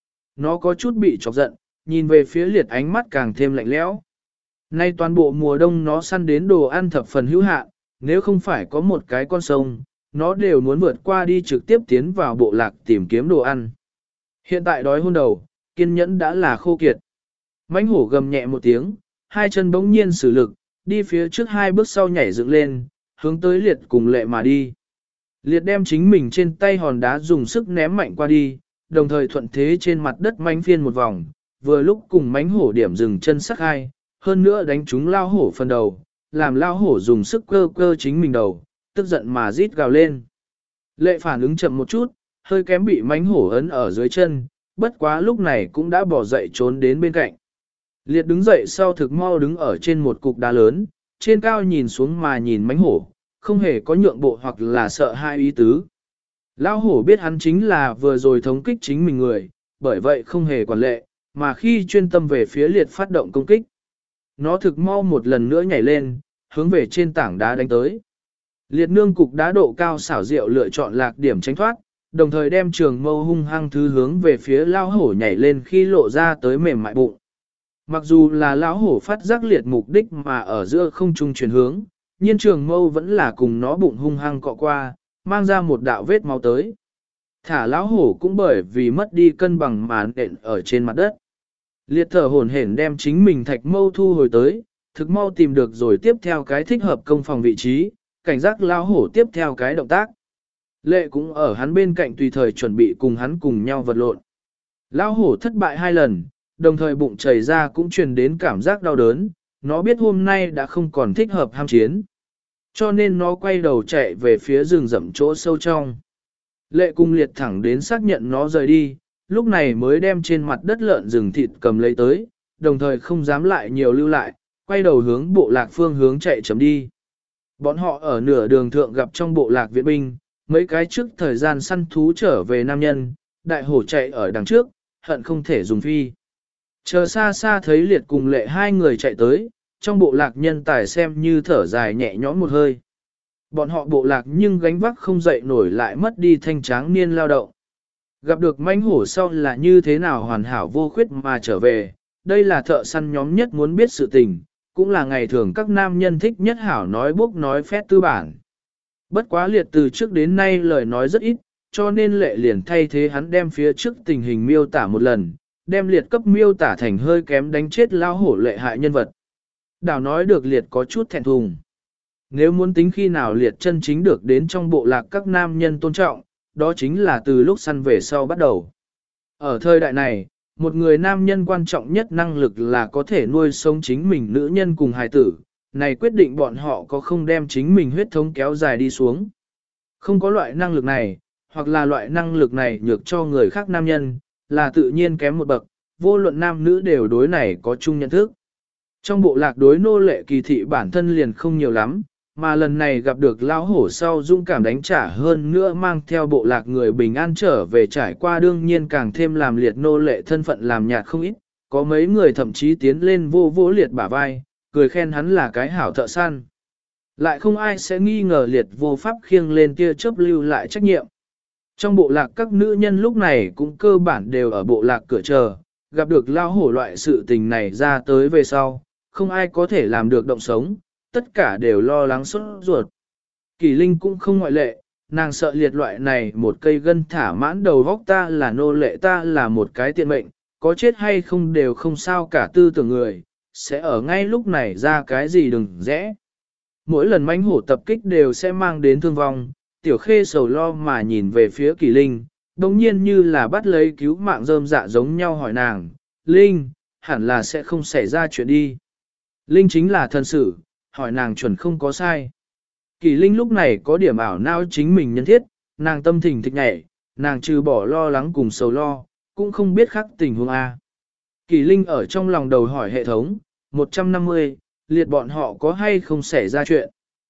Nó có chút bị chọc giận, nhìn về phía liệt ánh mắt càng thêm lạnh lẽo. Nay toàn bộ mùa đông nó săn đến đồ ăn thập phần hữu hạn, nếu không phải có một cái con sông, nó đều muốn vượt qua đi trực tiếp tiến vào bộ lạc tìm kiếm đồ ăn. Hiện tại đói hôn đầu, kiên nhẫn đã là khô kiệt. Mãnh hổ gầm nhẹ một tiếng, hai chân bỗng nhiên sử lực, đi phía trước hai bước sau nhảy dựng lên, hướng tới liệt cùng lệ mà đi. Liệt đem chính mình trên tay hòn đá dùng sức ném mạnh qua đi, đồng thời thuận thế trên mặt đất mánh phiên một vòng, vừa lúc cùng mãnh hổ điểm dừng chân sắc hai, hơn nữa đánh trúng lao hổ phần đầu, làm lao hổ dùng sức cơ chính mình đầu, tức giận mà rít gào lên. Lệ phản ứng chậm một chút, hơi kém bị mãnh hổ ấn ở dưới chân, bất quá lúc này cũng đã bỏ dậy trốn đến bên cạnh. Liệt đứng dậy sau thực mau đứng ở trên một cục đá lớn, trên cao nhìn xuống mà nhìn mãnh hổ, không hề có nhượng bộ hoặc là sợ hai ý tứ. Lão hổ biết hắn chính là vừa rồi thống kích chính mình người, bởi vậy không hề quản lệ, mà khi chuyên tâm về phía liệt phát động công kích. Nó thực mau một lần nữa nhảy lên, hướng về trên tảng đá đánh tới. Liệt nương cục đá độ cao xảo diệu lựa chọn lạc điểm tránh thoát, đồng thời đem trường mâu hung hăng thứ hướng về phía lão hổ nhảy lên khi lộ ra tới mềm mại bụng. Mặc dù là lão hổ phát giác liệt mục đích mà ở giữa không trung chuyển hướng, nhưng trường mâu vẫn là cùng nó bụng hung hăng cọ qua, mang ra một đạo vết máu tới. Thả lão hổ cũng bởi vì mất đi cân bằng mà nện ở trên mặt đất. Liệt thở hổn hển đem chính mình thạch mâu thu hồi tới, thực mau tìm được rồi tiếp theo cái thích hợp công phòng vị trí, cảnh giác lão hổ tiếp theo cái động tác. Lệ cũng ở hắn bên cạnh tùy thời chuẩn bị cùng hắn cùng nhau vật lộn. Lão hổ thất bại hai lần, đồng thời bụng chảy ra cũng truyền đến cảm giác đau đớn, nó biết hôm nay đã không còn thích hợp ham chiến. Cho nên nó quay đầu chạy về phía rừng rậm chỗ sâu trong. Lệ cùng liệt thẳng đến xác nhận nó rời đi, lúc này mới đem trên mặt đất lợn rừng thịt cầm lấy tới, đồng thời không dám lại nhiều lưu lại, quay đầu hướng bộ lạc phương hướng chạy chấm đi. Bọn họ ở nửa đường thượng gặp trong bộ lạc viện binh, mấy cái trước thời gian săn thú trở về nam nhân, đại hổ chạy ở đằng trước, hận không thể dùng phi. Chờ xa xa thấy liệt cùng lệ hai người chạy tới, trong bộ lạc nhân tài xem như thở dài nhẹ nhõm một hơi. Bọn họ bộ lạc nhưng gánh vác không dậy nổi lại mất đi thanh tráng niên lao động. Gặp được mãnh hổ sau là như thế nào hoàn hảo vô khuyết mà trở về, đây là thợ săn nhóm nhất muốn biết sự tình, cũng là ngày thường các nam nhân thích nhất hảo nói bốc nói phét tư bản. Bất quá liệt từ trước đến nay lời nói rất ít, cho nên lệ liền thay thế hắn đem phía trước tình hình miêu tả một lần, đem liệt cấp miêu tả thành hơi kém đánh chết lao hổ lệ hại nhân vật. Đảo nói được liệt có chút thẹn thùng. Nếu muốn tính khi nào liệt chân chính được đến trong bộ lạc các nam nhân tôn trọng, đó chính là từ lúc săn về sau bắt đầu. Ở thời đại này, một người nam nhân quan trọng nhất năng lực là có thể nuôi sống chính mình nữ nhân cùng hài tử, này quyết định bọn họ có không đem chính mình huyết thống kéo dài đi xuống. Không có loại năng lực này, hoặc là loại năng lực này nhược cho người khác nam nhân, là tự nhiên kém một bậc, vô luận nam nữ đều đối này có chung nhận thức. Trong bộ lạc đối nô lệ kỳ thị bản thân liền không nhiều lắm, mà lần này gặp được lão hổ sau dũng cảm đánh trả hơn nữa mang theo bộ lạc người bình an trở về trải qua đương nhiên càng thêm làm liệt nô lệ thân phận làm nhạt không ít, có mấy người thậm chí tiến lên vô vỗ liệt bả vai, cười khen hắn là cái hảo thợ săn. Lại không ai sẽ nghi ngờ liệt vô pháp khiêng lên tia chớp lưu lại trách nhiệm. Trong bộ lạc các nữ nhân lúc này cũng cơ bản đều ở bộ lạc cửa chờ, gặp được lao hổ loại sự tình này ra tới về sau, không ai có thể làm được động sống, tất cả đều lo lắng sốt ruột. Kỳ Linh cũng không ngoại lệ, nàng sợ liệt loại này một cây gân thả mãn đầu vóc ta là nô lệ ta là một cái tiện mệnh, có chết hay không đều không sao cả tư tưởng người, sẽ ở ngay lúc này ra cái gì đừng rẽ. Mỗi lần mãnh hổ tập kích đều sẽ mang đến thương vong, tiểu khê sầu lo mà nhìn về phía Kỳ Linh, đồng nhiên như là bắt lấy cứu mạng rơm dạ giống nhau hỏi nàng, Linh, hẳn là sẽ không xảy ra chuyện đi. Linh chính là thân sự, hỏi nàng chuẩn không có sai. Kỳ Linh lúc này có điểm ảo não chính mình nhân thiết, nàng tâm thình thịch nhảy, nàng trừ bỏ lo lắng cùng sầu lo, cũng không biết khắc tình huống A. Kỳ Linh ở trong lòng đầu hỏi hệ thống, 150, liệt bọn họ có hay không xảy ra chuyện.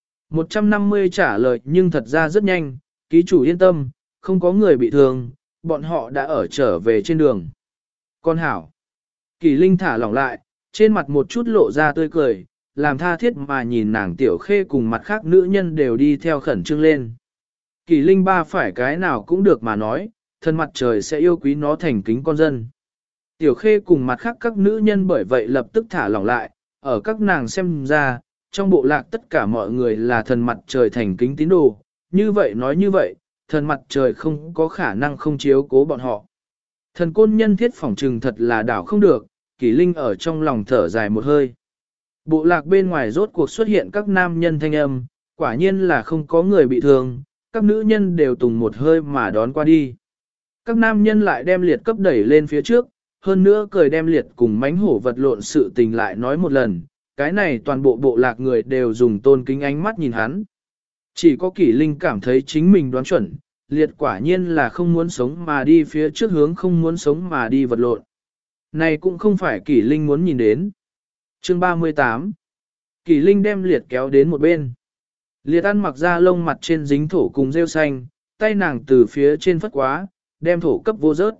150 trả lời nhưng thật ra rất nhanh, ký chủ yên tâm, không có người bị thương, bọn họ đã ở trở về trên đường. Con hảo. Kỳ Linh thả lỏng lại, trên mặt một chút lộ ra tươi cười, làm tha thiết mà nhìn nàng tiểu khê cùng mặt khác nữ nhân đều đi theo khẩn trương lên. Kỳ Linh ba phải cái nào cũng được mà nói, thân mặt trời sẽ yêu quý nó thành kính con dân. Tiểu khê cùng mặt khác các nữ nhân bởi vậy lập tức thả lỏng lại, ở các nàng xem ra, trong bộ lạc tất cả mọi người là thần mặt trời thành kính tín đồ, như vậy nói như vậy, thần mặt trời không có khả năng không chiếu cố bọn họ. Thần côn nhân thiết phỏng trừng thật là đảo không được, Kỳ Linh ở trong lòng thở dài một hơi. Bộ lạc bên ngoài rốt cuộc xuất hiện các nam nhân thanh âm, quả nhiên là không có người bị thương, các nữ nhân đều tùng một hơi mà đón qua đi. Các nam nhân lại đem liệt cấp đẩy lên phía trước, hơn nữa cười đem liệt cùng mánh hổ vật lộn sự tình lại nói một lần, cái này toàn bộ bộ lạc người đều dùng tôn kính ánh mắt nhìn hắn. Chỉ có Kỳ Linh cảm thấy chính mình đoán chuẩn, liệt quả nhiên là không muốn sống mà đi phía trước hướng không muốn sống mà đi vật lộn. Này cũng không phải Kỳ Linh muốn nhìn đến. Chương 38 Kỳ Linh đem liệt kéo đến một bên. Liệt ăn mặc ra lông mặt trên dính thổ cùng rêu xanh, tay nàng từ phía trên phất quá, đem thổ cấp vô rớt.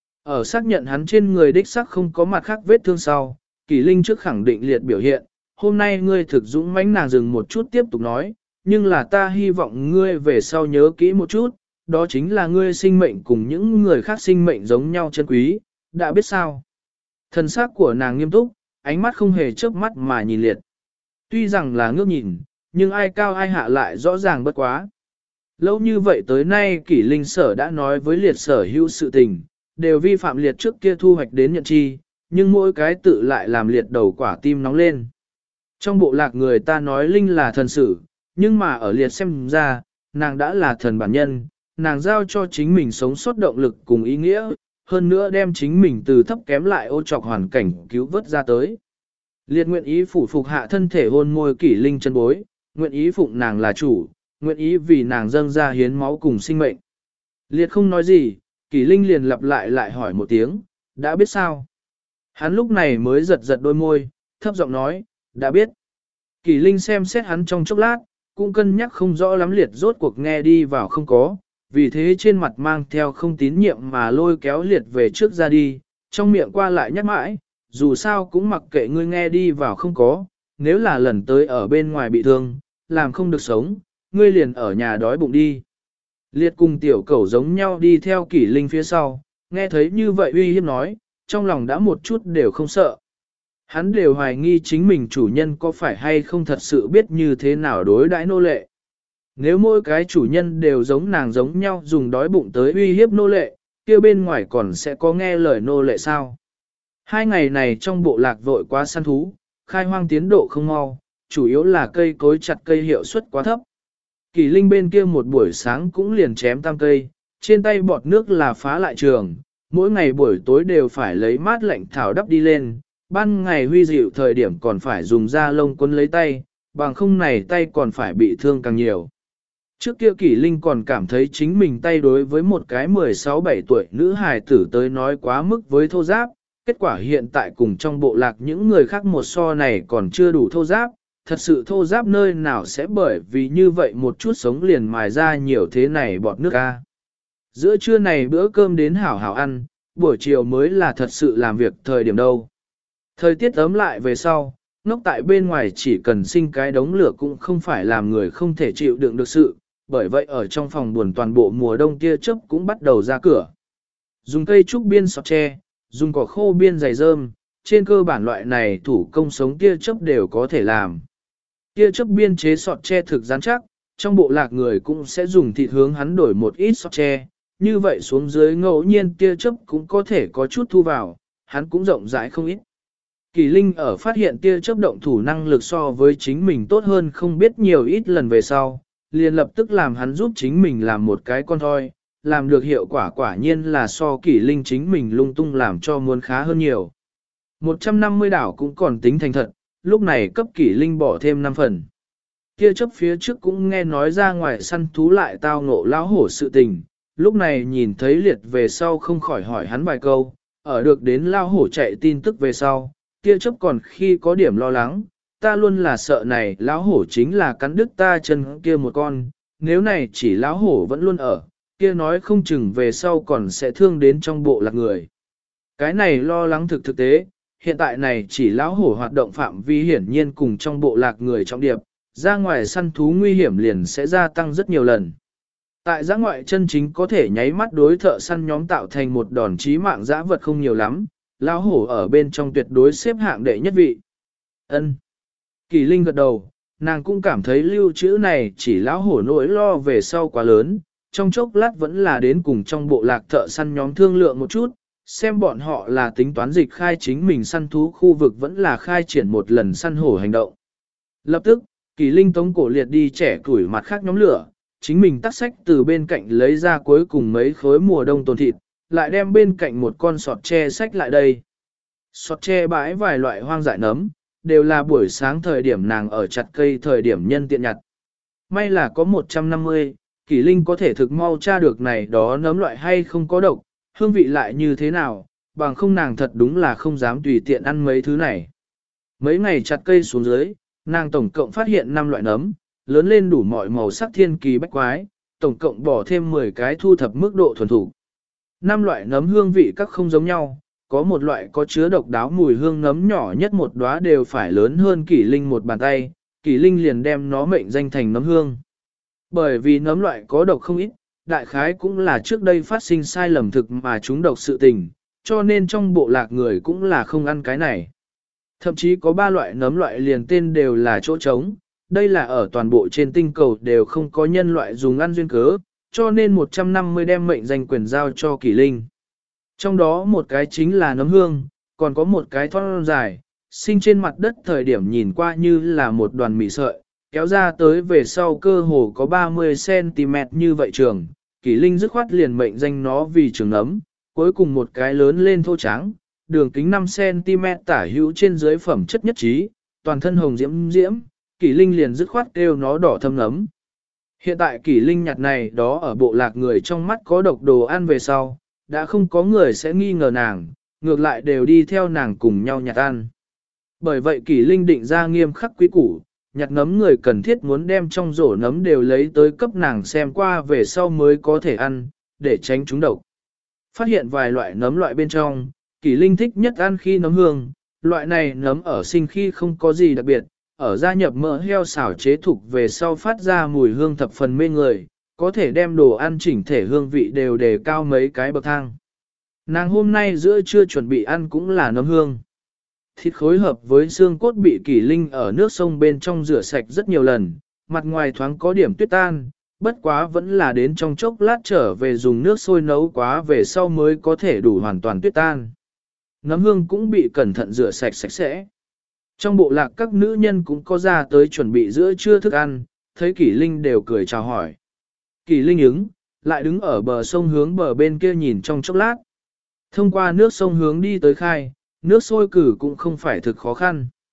Ở xác nhận hắn trên người đích sắc không có mặt khác vết thương sau, Kỳ Linh trước khẳng định liệt biểu hiện, hôm nay ngươi thực dũng mãnh nàng dừng một chút tiếp tục nói, nhưng là ta hy vọng ngươi về sau nhớ kỹ một chút, đó chính là ngươi sinh mệnh cùng những người khác sinh mệnh giống nhau chân quý, đã biết sao. Thần sắc của nàng nghiêm túc, ánh mắt không hề chớp mắt mà nhìn liệt. Tuy rằng là ngước nhìn, nhưng ai cao ai hạ lại rõ ràng bất quá. Lâu như vậy tới nay Kỷ Linh Sở đã nói với liệt sở hữu sự tình, đều vi phạm liệt trước kia thu hoạch đến nhận chi, nhưng mỗi cái tự lại làm liệt đầu quả tim nóng lên. Trong bộ lạc người ta nói Linh là thần sử, nhưng mà ở liệt xem ra, nàng đã là thần bản nhân, nàng giao cho chính mình sống sót động lực cùng ý nghĩa, hơn nữa đem chính mình từ thấp kém lại ô trọc hoàn cảnh cứu vớt ra tới. Liệt nguyện ý phủ phục hạ thân thể hôn môi Kỷ Linh chân bối, nguyện ý phụng nàng là chủ, nguyện ý vì nàng dâng ra hiến máu cùng sinh mệnh. Liệt không nói gì, Kỷ Linh liền lặp lại hỏi một tiếng, đã biết sao? Hắn lúc này mới giật giật đôi môi, thấp giọng nói, đã biết. Kỷ Linh xem xét hắn trong chốc lát, cũng cân nhắc không rõ lắm liệt rốt cuộc nghe đi vào không có, vì thế trên mặt mang theo không tín nhiệm mà lôi kéo liệt về trước ra đi, trong miệng qua lại nhắc mãi, dù sao cũng mặc kệ ngươi nghe đi vào không có, nếu là lần tới ở bên ngoài bị thương, làm không được sống, ngươi liền ở nhà đói bụng đi. Liệt cùng tiểu cẩu giống nhau đi theo Kỷ Linh phía sau, nghe thấy như vậy uy hiếp nói, trong lòng đã một chút đều không sợ. Hắn đều hoài nghi chính mình chủ nhân có phải hay không thật sự biết như thế nào đối đãi nô lệ. Nếu mỗi cái chủ nhân đều giống nàng giống nhau dùng đói bụng tới uy hiếp nô lệ, kia bên ngoài còn sẽ có nghe lời nô lệ sao? 2 ngày này trong bộ lạc vội quá săn thú, khai hoang tiến độ không mau, chủ yếu là cây cối chặt cây hiệu suất quá thấp. Kỳ Linh bên kia một buổi sáng cũng liền chém tam cây, trên tay bọt nước là phá lại trường, mỗi ngày buổi tối đều phải lấy mát lạnh thảo đắp đi lên, ban ngày huy dịu thời điểm còn phải dùng da lông quấn lấy tay, bằng không này tay còn phải bị thương càng nhiều. Trước kia Kỷ Linh còn cảm thấy chính mình tay đối với một cái 16-17 tuổi nữ hài tử tới nói quá mức với thô giáp, kết quả hiện tại cùng trong bộ lạc những người khác một so này còn chưa đủ thô giáp, thật sự thô giáp nơi nào sẽ bởi vì như vậy một chút sống liền mài ra nhiều thế này bọt nước ca. Giữa trưa này bữa cơm đến hảo hảo ăn, buổi chiều mới là thật sự làm việc thời điểm đâu. Thời tiết ấm lại về sau, ngốc tại bên ngoài chỉ cần sinh cái đống lửa cũng không phải làm người không thể chịu đựng được sự, bởi vậy ở trong phòng buồn toàn bộ mùa đông tia chớp cũng bắt đầu ra cửa. Dùng cây trúc biên sọt tre, dùng cỏ khô biên giày rơm, trên cơ bản loại này thủ công sống tia chớp đều có thể làm. Tia chớp biên chế sọt tre thực rắn chắc, trong bộ lạc người cũng sẽ dùng thịt hướng hắn đổi một ít sọt tre, như vậy xuống dưới ngẫu nhiên tia chớp cũng có thể có chút thu vào, hắn cũng rộng rãi không ít. Kỳ Linh ở phát hiện tia chớp động thủ năng lực so với chính mình tốt hơn không biết nhiều ít lần về sau, liền lập tức làm hắn giúp chính mình làm một cái con thoi, làm được hiệu quả quả nhiên là so Kỳ Linh chính mình lung tung làm cho muốn khá hơn nhiều. 150 đảo cũng còn tính thành thật, lúc này cấp Kỳ Linh bỏ thêm 5 phần. Tia chớp phía trước cũng nghe nói ra ngoài săn thú lại tao ngộ lão hổ sự tình, lúc này nhìn thấy liệt về sau không khỏi hỏi hắn vài câu, ở được đến lão hổ chạy tin tức về sau, tia chớp còn khi có điểm lo lắng, ta luôn là sợ này lão hổ chính là cắn đứt ta chân kia một con, nếu này chỉ lão hổ vẫn luôn ở, kia nói không chừng về sau còn sẽ thương đến trong bộ lạc người. Cái này lo lắng thực tế, hiện tại này chỉ lão hổ hoạt động phạm vi hiển nhiên cùng trong bộ lạc người trọng điệp, ra ngoài săn thú nguy hiểm liền sẽ gia tăng rất nhiều lần. Tại giã ngoại chân chính có thể nháy mắt đối thợ săn nhóm tạo thành một đòn chí mạng dã vật không nhiều lắm, lão hổ ở bên trong tuyệt đối xếp hạng đệ nhất vị. Ân. Kỳ Linh gật đầu, nàng cũng cảm thấy lưu trữ này chỉ lão hổ nỗi lo về sau quá lớn, trong chốc lát vẫn là đến cùng trong bộ lạc thợ săn nhóm thương lượng một chút, xem bọn họ là tính toán dịch khai chính mình săn thú khu vực vẫn là khai triển một lần săn hổ hành động. Lập tức, Kỳ Linh tống cổ liệt đi trẻ củi mặt khác nhóm lửa, chính mình tắt sách từ bên cạnh lấy ra cuối cùng mấy khối mùa đông tồn thịt, lại đem bên cạnh một con sọt tre sách lại đây. Sọt tre bãi vài loại hoang dại nấm, đều là buổi sáng thời điểm nàng ở chặt cây thời điểm nhân tiện nhặt. May là có 150, Kỳ Linh có thể thực mau tra được này đó nấm loại hay không có độc, hương vị lại như thế nào, bằng không nàng thật đúng là không dám tùy tiện ăn mấy thứ này. Mấy ngày chặt cây xuống dưới, nàng tổng cộng phát hiện 5 loại nấm, lớn lên đủ mọi màu sắc thiên kỳ bách quái, tổng cộng bỏ thêm 10 cái thu thập mức độ thuần thủ. 5 loại nấm hương vị các không giống nhau, có một loại có chứa độc đáo mùi hương nấm nhỏ nhất một đóa đều phải lớn hơn Kỳ Linh một bàn tay, Kỳ Linh liền đem nó mệnh danh thành nấm hương. Bởi vì nấm loại có độc không ít, đại khái cũng là trước đây phát sinh sai lầm thực mà chúng độc sự tình, cho nên trong bộ lạc người cũng là không ăn cái này. Thậm chí có 3 loại nấm loại liền tên đều là chỗ trống, đây là ở toàn bộ trên tinh cầu đều không có nhân loại dùng ăn duyên cớ, cho nên 150 đem mệnh danh quyền giao cho Kỳ Linh. Trong đó một cái chính là nấm hương, còn có một cái thon dài, sinh trên mặt đất thời điểm nhìn qua như là một đoàn mì sợi, kéo ra tới về sau cơ hồ có 30cm như vậy trường. Kỳ Linh dứt khoát liền mệnh danh nó vì trường nấm, cuối cùng một cái lớn lên thô trắng, đường kính 5cm tả hữu trên dưới phẩm chất nhất trí, toàn thân hồng diễm diễm, Kỳ Linh liền dứt khoát kêu nó đỏ thâm nấm. Hiện tại Kỳ Linh nhặt này đó ở bộ lạc người trong mắt có độc đồ ăn về sau, đã không có người sẽ nghi ngờ nàng, ngược lại đều đi theo nàng cùng nhau nhặt ăn. Bởi vậy Kỳ Linh định ra nghiêm khắc quý củ, nhặt nấm người cần thiết muốn đem trong rổ nấm đều lấy tới cấp nàng xem qua về sau mới có thể ăn, để tránh chúng độc. Phát hiện vài loại nấm loại bên trong, Kỳ Linh thích nhất ăn khi nấm hương, loại này nấm ở sinh khi không có gì đặc biệt, ở gia nhập mỡ heo xào chế thục về sau phát ra mùi hương thập phần mê người, có thể đem đồ ăn chỉnh thể hương vị đều đề cao mấy cái bậc thang. Nàng hôm nay giữa trưa chuẩn bị ăn cũng là nấm hương. Thịt khối hợp với xương cốt bị Kỳ Linh ở nước sông bên trong rửa sạch rất nhiều lần, mặt ngoài thoáng có điểm tuyết tan, bất quá vẫn là đến trong chốc lát trở về dùng nước sôi nấu quá về sau mới có thể đủ hoàn toàn tuyết tan. Nấm hương cũng bị cẩn thận rửa sạch sạch sẽ. Trong bộ lạc các nữ nhân cũng có ra tới chuẩn bị giữa trưa thức ăn, thấy Kỳ Linh đều cười chào hỏi. Kỳ Linh ứng, lại đứng ở bờ sông hướng bờ bên kia nhìn trong chốc lát. Thông qua nước sông hướng đi tới khai, nước sôi cử cũng không phải thực khó khăn.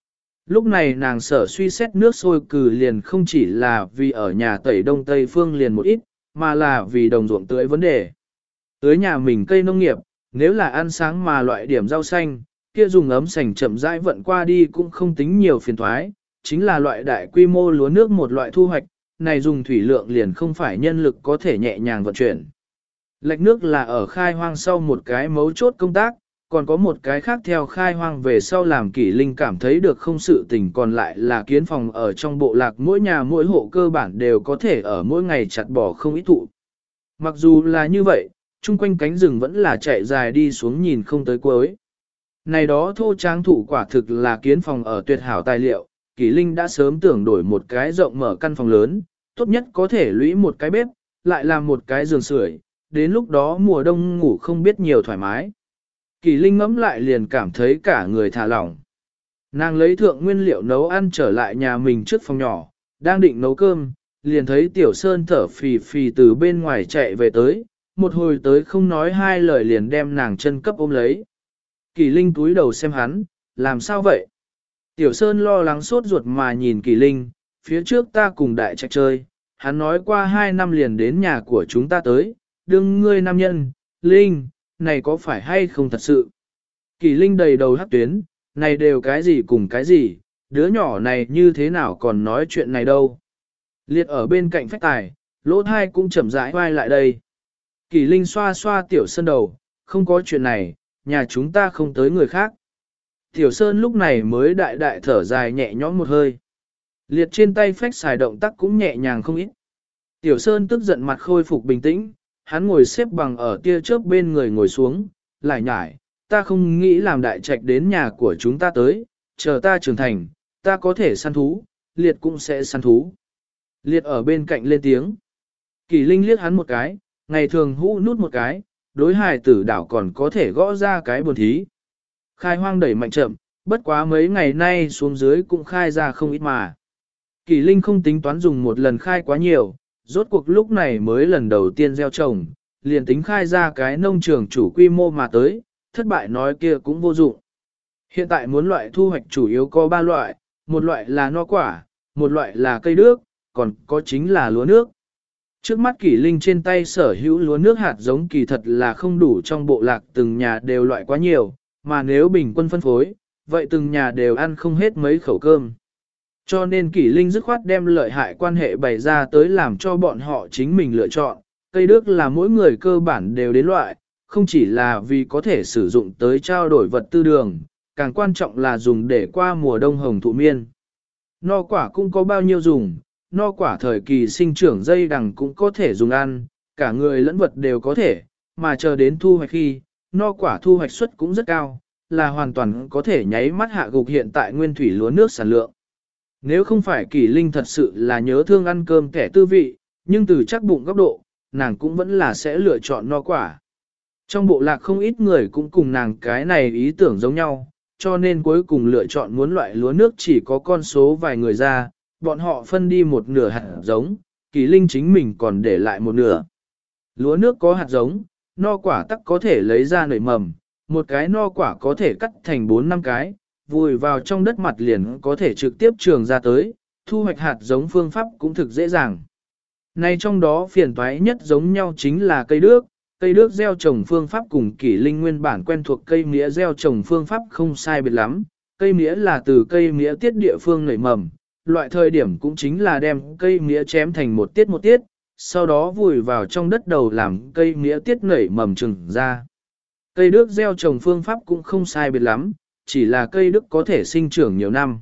Lúc này nàng sở suy xét nước sôi cừ liền không chỉ là vì ở nhà tẩy đông tây phương liền một ít, mà là vì đồng ruộng tưới vấn đề. Tưới nhà mình cây nông nghiệp, nếu là ăn sáng mà loại điểm rau xanh, kia dùng ấm sành chậm rãi vận qua đi cũng không tính nhiều phiền thoái, chính là loại đại quy mô lúa nước một loại thu hoạch, này dùng thủy lượng liền không phải nhân lực có thể nhẹ nhàng vận chuyển. Lệch nước là ở khai hoang sau một cái mấu chốt công tác, còn có một cái khác theo khai hoang về sau làm Kỷ Linh cảm thấy được không sự tình còn lại là kiến phòng ở trong bộ lạc mỗi nhà mỗi hộ cơ bản đều có thể ở mỗi ngày chặt bỏ không ít thụ. Mặc dù là như vậy, chung quanh cánh rừng vẫn là chạy dài đi xuống nhìn không tới cuối. Này đó thô tráng thụ quả thực là kiến phòng ở tuyệt hảo tài liệu, Kỷ Linh đã sớm tưởng đổi một cái rộng mở căn phòng lớn, tốt nhất có thể lũy một cái bếp, lại làm một cái giường sưởi, đến lúc đó mùa đông ngủ không biết nhiều thoải mái. Kỷ Linh ngẫm lại liền cảm thấy cả người thả lỏng. Nàng lấy thượng nguyên liệu nấu ăn trở lại nhà mình trước phòng nhỏ, đang định nấu cơm, liền thấy Tiểu Sơn thở phì phì từ bên ngoài chạy về tới, một hồi tới không nói hai lời liền đem nàng chân cấp ôm lấy. Kỷ Linh túi đầu xem hắn, làm sao vậy? Tiểu Sơn lo lắng sốt ruột mà nhìn Kỷ Linh, phía trước ta cùng đại trạch chơi, hắn nói qua 2 năm liền đến nhà của chúng ta tới, đừng ngươi nam nhân, Linh, này có phải hay không thật sự? Kỷ Linh đầy đầu hắc tuyến, này đều cái gì cùng cái gì, đứa nhỏ này như thế nào còn nói chuyện này đâu? Liệt ở bên cạnh phách tài, lỗ thai cũng chậm rãi vai lại đây. Kỷ Linh xoa xoa Tiểu Sơn đầu, không có chuyện này, nhà chúng ta không tới người khác. Tiểu Sơn lúc này mới đại đại thở dài nhẹ nhõm một hơi. Liệt trên tay phách xài động tác cũng nhẹ nhàng không ít. Tiểu Sơn tức giận mặt khôi phục bình tĩnh, hắn ngồi xếp bằng ở tia chớp bên người ngồi xuống, lại nhải, ta không nghĩ làm đại trạch đến nhà của chúng ta tới, chờ ta trưởng thành, ta có thể săn thú, Liệt cũng sẽ săn thú. Liệt ở bên cạnh lên tiếng. Kỷ Linh liếc hắn một cái, ngày thường hũ nút một cái, đối hài tử đảo còn có thể gõ ra cái buồn thí. Khai hoang đẩy mạnh chậm, bất quá mấy ngày nay xuống dưới cũng khai ra không ít mà. Kỷ Linh không tính toán dùng một lần khai quá nhiều, rốt cuộc lúc này mới lần đầu tiên gieo trồng, liền tính khai ra cái nông trường chủ quy mô mà tới, thất bại nói kia cũng vô dụng. Hiện tại muốn loại thu hoạch chủ yếu có 3 loại, một loại là nho quả, một loại là cây đước, còn có chính là lúa nước. Trước mắt Kỷ Linh trên tay sở hữu lúa nước hạt giống kỳ thật là không đủ trong bộ lạc từng nhà đều loại quá nhiều, mà nếu bình quân phân phối, vậy từng nhà đều ăn không hết mấy khẩu cơm. Cho nên Kỷ Linh dứt khoát đem lợi hại quan hệ bày ra tới làm cho bọn họ chính mình lựa chọn. Cây đước là mỗi người cơ bản đều đến loại, không chỉ là vì có thể sử dụng tới trao đổi vật tư đường, càng quan trọng là dùng để qua mùa đông hồng thụ miên. Nho quả cũng có bao nhiêu dùng, nho quả thời kỳ sinh trưởng dây đằng cũng có thể dùng ăn, cả người lẫn vật đều có thể, mà chờ đến thu hoạch khi, nho quả thu hoạch suất cũng rất cao, là hoàn toàn có thể nháy mắt hạ gục hiện tại nguyên thủy lúa nước sản lượng. Nếu không phải Kỷ Linh thật sự là nhớ thương ăn cơm kẻ tư vị, nhưng từ chắc bụng góc độ, nàng cũng vẫn là sẽ lựa chọn nho quả. Trong bộ lạc không ít người cũng cùng nàng cái này ý tưởng giống nhau, cho nên cuối cùng lựa chọn muốn loại lúa nước chỉ có con số vài người ra, bọn họ phân đi một nửa hạt giống, Kỷ Linh chính mình còn để lại một nửa. Lúa nước có hạt giống, nho quả tắc có thể lấy ra nảy mầm, một cái nho quả có thể cắt thành 4-5 cái, vùi vào trong đất mặt liền có thể trực tiếp trường ra tới, thu hoạch hạt giống phương pháp cũng thực dễ dàng. Này trong đó phiền toái nhất giống nhau chính là cây đước gieo trồng phương pháp cùng Kỷ Linh nguyên bản quen thuộc cây mía gieo trồng phương pháp không sai biệt lắm, cây mía là từ cây mía tiết địa phương nảy mầm, loại thời điểm cũng chính là đem cây mía chém thành một tiết, sau đó vùi vào trong đất đầu làm cây mía tiết nảy mầm trừng ra. Cây đước gieo trồng phương pháp cũng không sai biệt lắm, chỉ là cây đức có thể sinh trưởng nhiều năm.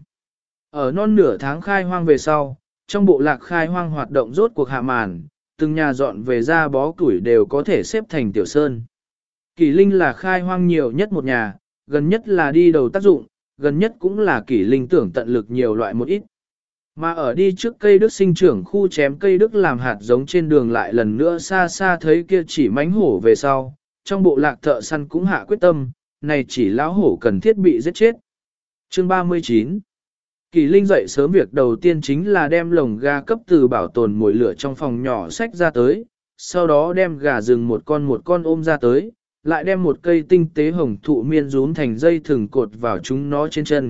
Ở non nửa tháng khai hoang về sau, trong bộ lạc khai hoang hoạt động rốt cuộc hạ màn, từng nhà dọn về ra bó củi đều có thể xếp thành tiểu sơn. Kỷ Linh là khai hoang nhiều nhất một nhà, gần nhất là đi đầu tác dụng, gần nhất cũng là Kỷ Linh tưởng tận lực nhiều loại một ít. Mà ở đi trước cây đức sinh trưởng khu chém cây đức làm hạt giống trên đường lại lần nữa xa xa thấy kia chỉ mánh hổ về sau, trong bộ lạc thợ săn cũng hạ quyết tâm, này chỉ lão hổ cần thiết bị giết chết. Chương 39 Kỷ Linh dậy sớm việc đầu tiên chính là đem lồng gà cấp từ bảo tồn mồi lửa trong phòng nhỏ xách ra tới, sau đó đem gà rừng một con ôm ra tới, lại đem một cây tinh tế hồng thụ miên rún thành dây thừng cột vào chúng nó trên chân,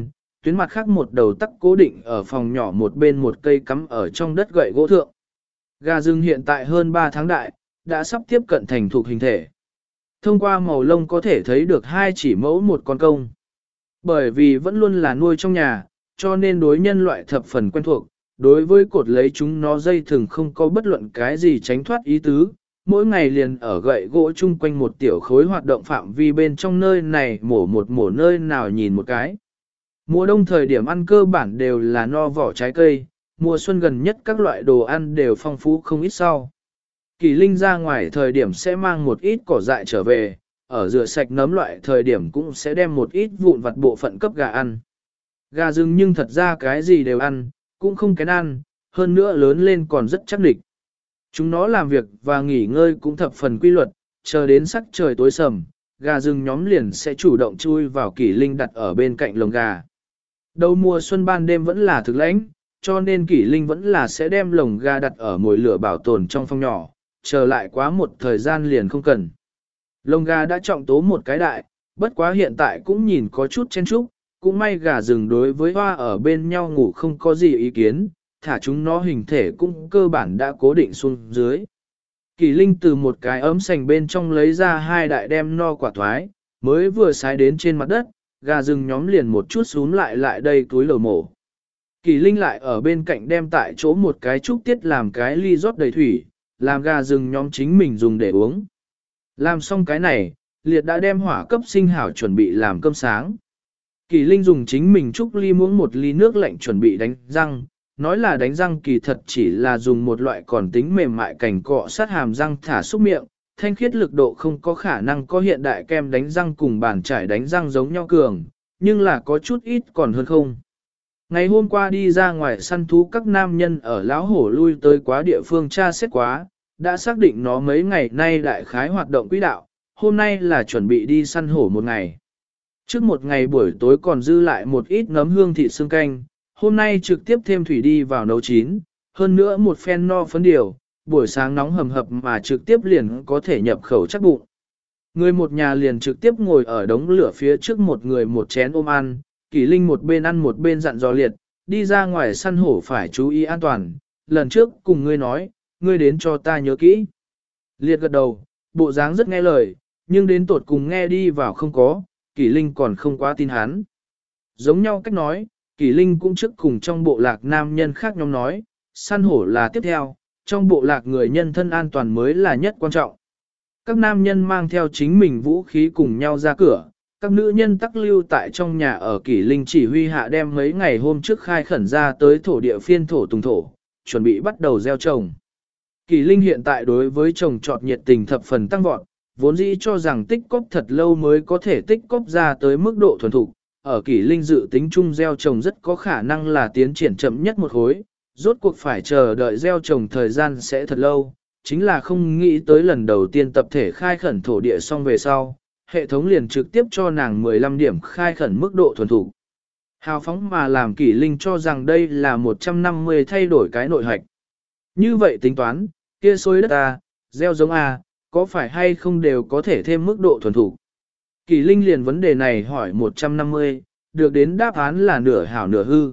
tuyến mặt khác một đầu tắc cố định ở phòng nhỏ một bên một cây cắm ở trong đất gậy gỗ thượng. Gà rừng hiện tại hơn 3 tháng đại, đã sắp tiếp cận thành thục hình thể. Thông qua màu lông có thể thấy được 2 chỉ mẫu một con công. Bởi vì vẫn luôn là nuôi trong nhà, cho nên đối nhân loại thập phần quen thuộc, đối với cột lấy chúng nó dây thừng không có bất luận cái gì tránh thoát ý tứ, mỗi ngày liền ở gậy gỗ chung quanh một tiểu khối hoạt động phạm vi bên trong nơi này mổ nơi nào nhìn một cái. Mùa đông thời điểm ăn cơ bản đều là no vỏ trái cây, mùa xuân gần nhất các loại đồ ăn đều phong phú không ít sau. Kỳ Linh ra ngoài thời điểm sẽ mang một ít cỏ dại trở về, ở rửa sạch nấm loại thời điểm cũng sẽ đem một ít vụn vặt bộ phận cấp gà ăn. Gà rừng nhưng thật ra cái gì đều ăn, cũng không kén ăn, hơn nữa lớn lên còn rất chắc địch. Chúng nó làm việc và nghỉ ngơi cũng thập phần quy luật, chờ đến sắc trời tối sầm, gà rừng nhóm liền sẽ chủ động chui vào Kỳ Linh đặt ở bên cạnh lồng gà. Đầu mùa xuân ban đêm vẫn là thực lãnh, cho nên Kỳ Linh vẫn là sẽ đem lồng gà đặt ở mồi lửa bảo tồn trong phòng nhỏ, chờ lại quá một thời gian liền không cần. Lồng gà đã trọng tố một cái đại, bất quá hiện tại cũng nhìn có chút chen chúc, cũng may gà rừng đối với hoa ở bên nhau ngủ không có gì ý kiến, thả chúng nó hình thể cũng cơ bản đã cố định xuống dưới. Kỳ Linh từ một cái ấm sành bên trong lấy ra 2 đại đem no quả thoái, mới vừa sái đến trên mặt đất, gà rừng nhóm liền một chút xuống lại đây túi lầu mổ. Kỳ Linh lại ở bên cạnh đem tại chỗ một cái trúc tiết làm cái ly rót đầy thủy, làm gà rừng nhóm chính mình dùng để uống. Làm xong cái này, liệt đã đem hỏa cấp sinh hảo chuẩn bị làm cơm sáng. Kỳ Linh dùng chính mình trúc ly muỗng một ly nước lạnh chuẩn bị đánh răng, nói là đánh răng kỳ thật chỉ là dùng một loại còn tính mềm mại cảnh cọ sát hàm răng thả xúc miệng, thanh khiết lực độ không có khả năng có hiện đại kem đánh răng cùng bàn chải đánh răng giống nhau cường, nhưng là có chút ít còn hơn không. Ngày hôm qua đi ra ngoài săn thú các nam nhân ở lão hổ lui tới quá địa phương tra xét quá, đã xác định nó mấy ngày nay đại khái hoạt động quỹ đạo, hôm nay là chuẩn bị đi săn hổ một ngày. Trước một ngày buổi tối còn dư lại một ít nấm hương thịt xương canh, hôm nay trực tiếp thêm thủy đi vào nấu chín, hơn nữa một phen no phấn điều, buổi sáng nóng hầm hập mà trực tiếp liền có thể nhập khẩu chắc bụng. Người một nhà liền trực tiếp ngồi ở đống lửa phía trước một người một chén ôm ăn, Kỳ Linh một bên ăn một bên dặn dò liệt, đi ra ngoài săn hổ phải chú ý an toàn, lần trước cùng ngươi nói, ngươi đến cho ta nhớ kỹ. Liệt gật đầu, bộ dáng rất nghe lời, nhưng đến tột cùng nghe đi vào không có, Kỳ Linh còn không quá tin hắn. Giống nhau cách nói, Kỳ Linh cũng trước cùng trong bộ lạc nam nhân khác nhóm nói, săn hổ là tiếp theo, trong bộ lạc người nhân thân an toàn mới là nhất quan trọng. Các nam nhân mang theo chính mình vũ khí cùng nhau ra cửa, các nữ nhân tắc lưu tại trong nhà ở Kỳ Linh chỉ huy hạ đem mấy ngày hôm trước khai khẩn ra tới thổ địa phiên thổ tùng thổ, chuẩn bị bắt đầu gieo trồng. Kỳ Linh hiện tại đối với trồng trọt nhiệt tình thập phần tăng vọt, vốn dĩ cho rằng tích cóp thật lâu mới có thể tích cóp ra tới mức độ thuần thục. Ở Kỳ Linh dự tính chung gieo trồng rất có khả năng là tiến triển chậm nhất một khối, rốt cuộc phải chờ đợi gieo trồng thời gian sẽ thật lâu, chính là không nghĩ tới lần đầu tiên tập thể khai khẩn thổ địa xong về sau, hệ thống liền trực tiếp cho nàng 15 điểm khai khẩn mức độ thuần thục. Hào phóng mà làm Kỳ Linh cho rằng đây là 150 thay đổi cái nội hạch. Như vậy tính toán, kia xôi đất A, gieo giống A, có phải hay không đều có thể thêm mức độ thuần thục. Kỳ Linh liền vấn đề này hỏi 150, được đến đáp án là nửa hảo nửa hư.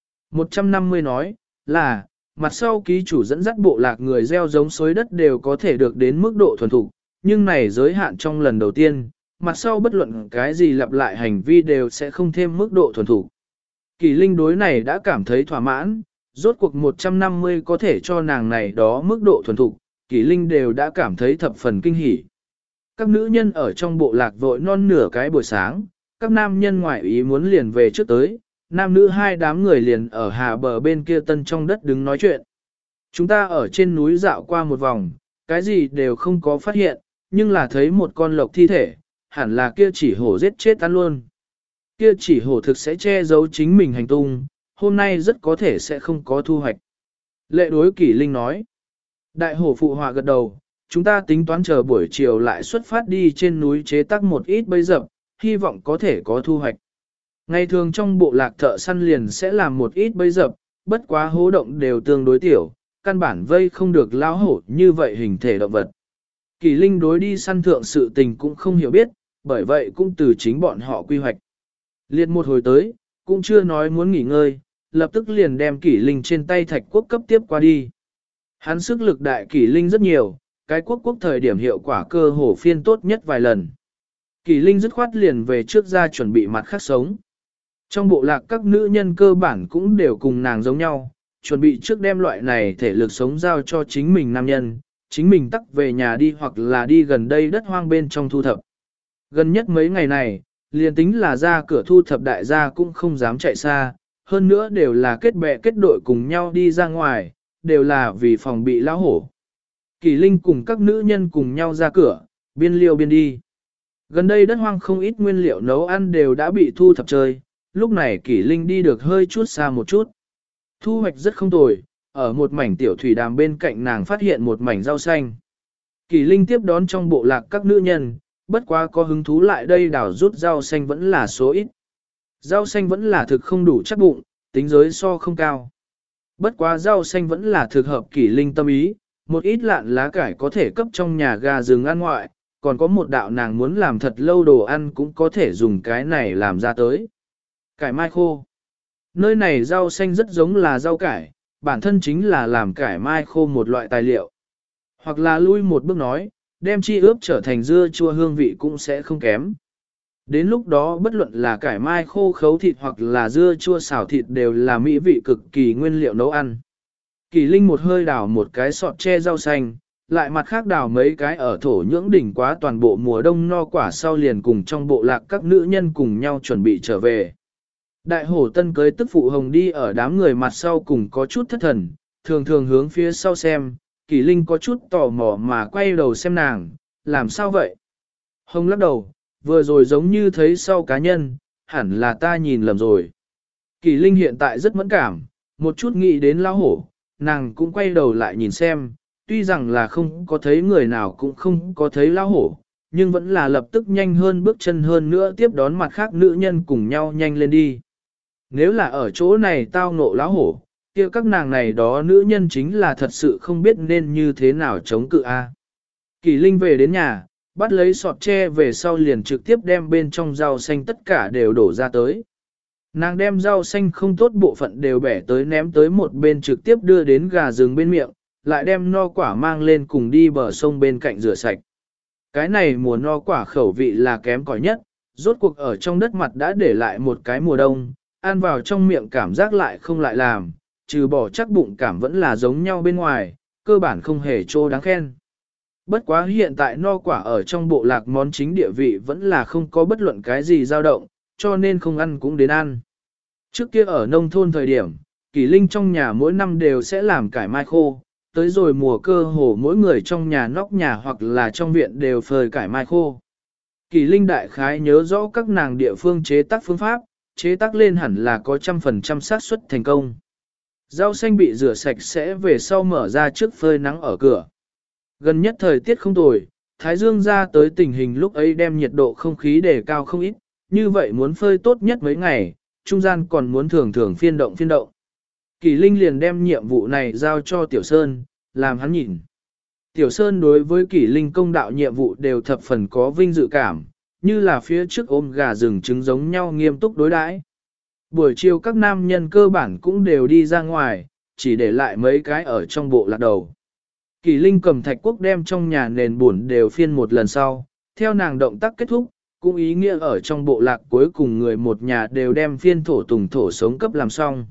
150 nói, là, mặt sau ký chủ dẫn dắt bộ lạc người gieo giống xối đất đều có thể được đến mức độ thuần thục, nhưng này giới hạn trong lần đầu tiên, mặt sau bất luận cái gì lặp lại hành vi đều sẽ không thêm mức độ thuần thục. Kỳ Linh đối này đã cảm thấy thỏa mãn, rốt cuộc 150 có thể cho nàng này đó mức độ thuần thục, Kỳ Linh đều đã cảm thấy thập phần kinh hỉ. Các nữ nhân ở trong bộ lạc vội non nửa cái buổi sáng, các nam nhân ngoại ý muốn liền về trước tới, nam nữ hai đám người liền ở hà bờ bên kia tân trong đất đứng nói chuyện. Chúng ta ở trên núi dạo qua một vòng, cái gì đều không có phát hiện, nhưng là thấy một con lộc thi thể, hẳn là kia chỉ hổ giết chết ăn luôn. Kia chỉ hổ thực sẽ che giấu chính mình hành tung, hôm nay rất có thể sẽ không có thu hoạch. Lệ đối Kỳ Linh nói, đại hổ phụ họa gật đầu, chúng ta tính toán chờ buổi chiều lại xuất phát đi trên núi chế tác một ít bẫy dập, hy vọng có thể có thu hoạch. Ngày thường trong bộ lạc thợ săn liền sẽ làm một ít bẫy dập, bất quá hố động đều tương đối tiểu, căn bản vây không được lao hổ như vậy hình thể động vật. Kỳ Linh đối đi săn thượng sự tình cũng không hiểu biết, bởi vậy cũng từ chính bọn họ quy hoạch. Liệt một hồi tới, cũng chưa nói muốn nghỉ ngơi, lập tức liền đem kỷ linh trên tay thạch quốc cấp tiếp qua đi. Hắn sức lực đại kỷ linh rất nhiều, cái quốc thời điểm hiệu quả cơ hồ phiên tốt nhất vài lần. Kỷ linh dứt khoát liền về trước ra chuẩn bị mặt khác sống. Trong bộ lạc các nữ nhân cơ bản cũng đều cùng nàng giống nhau, chuẩn bị trước đem loại này thể lực sống giao cho chính mình nam nhân, chính mình tắc về nhà đi hoặc là đi gần đây đất hoang bên trong thu thập. Gần nhất mấy ngày này, liền tính là ra cửa thu thập đại gia cũng không dám chạy xa, hơn nữa đều là kết bè kết đội cùng nhau đi ra ngoài, đều là vì phòng bị lão hổ. Kỳ Linh cùng các nữ nhân cùng nhau ra cửa, biên liêu biên đi. Gần đây đất hoang không ít nguyên liệu nấu ăn đều đã bị thu thập chơi, lúc này Kỳ Linh đi được hơi chút xa một chút. Thu hoạch rất không tồi, ở một mảnh tiểu thủy đàm bên cạnh nàng phát hiện một mảnh rau xanh. Kỳ Linh tiếp đón trong bộ lạc các nữ nhân, bất quá có hứng thú lại đây đảo rút rau xanh vẫn là số ít. Rau xanh vẫn là thực không đủ chắc bụng, tính giới so không cao. Bất quá rau xanh vẫn là thực hợp Kỳ Linh tâm ý, một ít lạn lá cải có thể cấp trong nhà gà rừng ăn ngoại, còn có một đạo nàng muốn làm thật lâu đồ ăn cũng có thể dùng cái này làm ra tới. Cải mai khô. Nơi này rau xanh rất giống là rau cải, bản thân chính là làm cải mai khô một loại tài liệu. Hoặc là lui một bước nói, đem chi ướp trở thành dưa chua hương vị cũng sẽ không kém. Đến lúc đó bất luận là cải mai khô khấu thịt hoặc là dưa chua xào thịt đều là mỹ vị cực kỳ nguyên liệu nấu ăn. Kỳ Linh một hơi đào một cái sọt che rau xanh, lại mặt khác đào mấy cái ở thổ nhưỡng đỉnh quá toàn bộ mùa đông no quả sau liền cùng trong bộ lạc các nữ nhân cùng nhau chuẩn bị trở về. Đại hổ tân cưới tức phụ hồng đi ở đám người mặt sau cùng có chút thất thần, thường thường hướng phía sau xem, Kỳ Linh có chút tò mò mà quay đầu xem nàng, làm sao vậy? Hồng lắc đầu, vừa rồi giống như thấy sau cá nhân, hẳn là ta nhìn lầm rồi. Kỳ Linh hiện tại rất mẫn cảm, một chút nghĩ đến lão hổ, nàng cũng quay đầu lại nhìn xem, tuy rằng là không có thấy người nào cũng không có thấy lão hổ, nhưng vẫn là lập tức nhanh hơn bước chân hơn nữa tiếp đón mặt khác nữ nhân cùng nhau nhanh lên đi. Nếu là ở chỗ này tao ngộ lão hổ, kia các nàng này đó nữ nhân chính là thật sự không biết nên như thế nào chống cự a. Kỳ Linh về đến nhà, bắt lấy sọt tre về sau liền trực tiếp đem bên trong rau xanh tất cả đều đổ ra tới. Nàng đem rau xanh không tốt bộ phận đều bẻ tới ném tới một bên trực tiếp đưa đến gà rừng bên miệng, lại đem no quả mang lên cùng đi bờ sông bên cạnh rửa sạch. Cái này mùa no quả khẩu vị là kém cỏi nhất, rốt cuộc ở trong đất mặt đã để lại một cái mùa đông, ăn vào trong miệng cảm giác lại không lại làm, trừ bỏ chắc bụng cảm vẫn là giống nhau bên ngoài, cơ bản không hề trô đáng khen. Bất quá hiện tại no quả ở trong bộ lạc món chính địa vị vẫn là không có bất luận cái gì dao động, cho nên không ăn cũng đến ăn. Trước kia ở nông thôn thời điểm, Kỳ Linh trong nhà mỗi năm đều sẽ làm cải mai khô, tới rồi mùa cơ hồ mỗi người trong nhà nóc nhà hoặc là trong viện đều phơi cải mai khô. Kỳ Linh đại khái nhớ rõ các nàng địa phương chế tác phương pháp, chế tác lên hẳn là có 100% xác suất thành công. Rau xanh bị rửa sạch sẽ về sau mở ra trước phơi nắng ở cửa. Gần nhất thời tiết không tồi, Thái Dương ra tới tình hình lúc ấy đem nhiệt độ không khí đề cao không ít, như vậy muốn phơi tốt nhất mấy ngày, trung gian còn muốn thường thường phiên động. Kỳ Linh liền đem nhiệm vụ này giao cho Tiểu Sơn, làm hắn nhìn. Tiểu Sơn đối với Kỳ Linh công đạo nhiệm vụ đều thập phần có vinh dự cảm, như là phía trước ôm gà rừng trứng giống nhau nghiêm túc đối đãi. Buổi chiều các nam nhân cơ bản cũng đều đi ra ngoài, chỉ để lại mấy cái ở trong bộ lạc đầu. Kỳ Linh cầm thạch quốc đem trong nhà nền buồn đều phiên một lần sau, theo nàng động tác kết thúc, cũng ý nghĩa ở trong bộ lạc cuối cùng người một nhà đều đem phiên thổ tùng thổ sống cấp làm xong.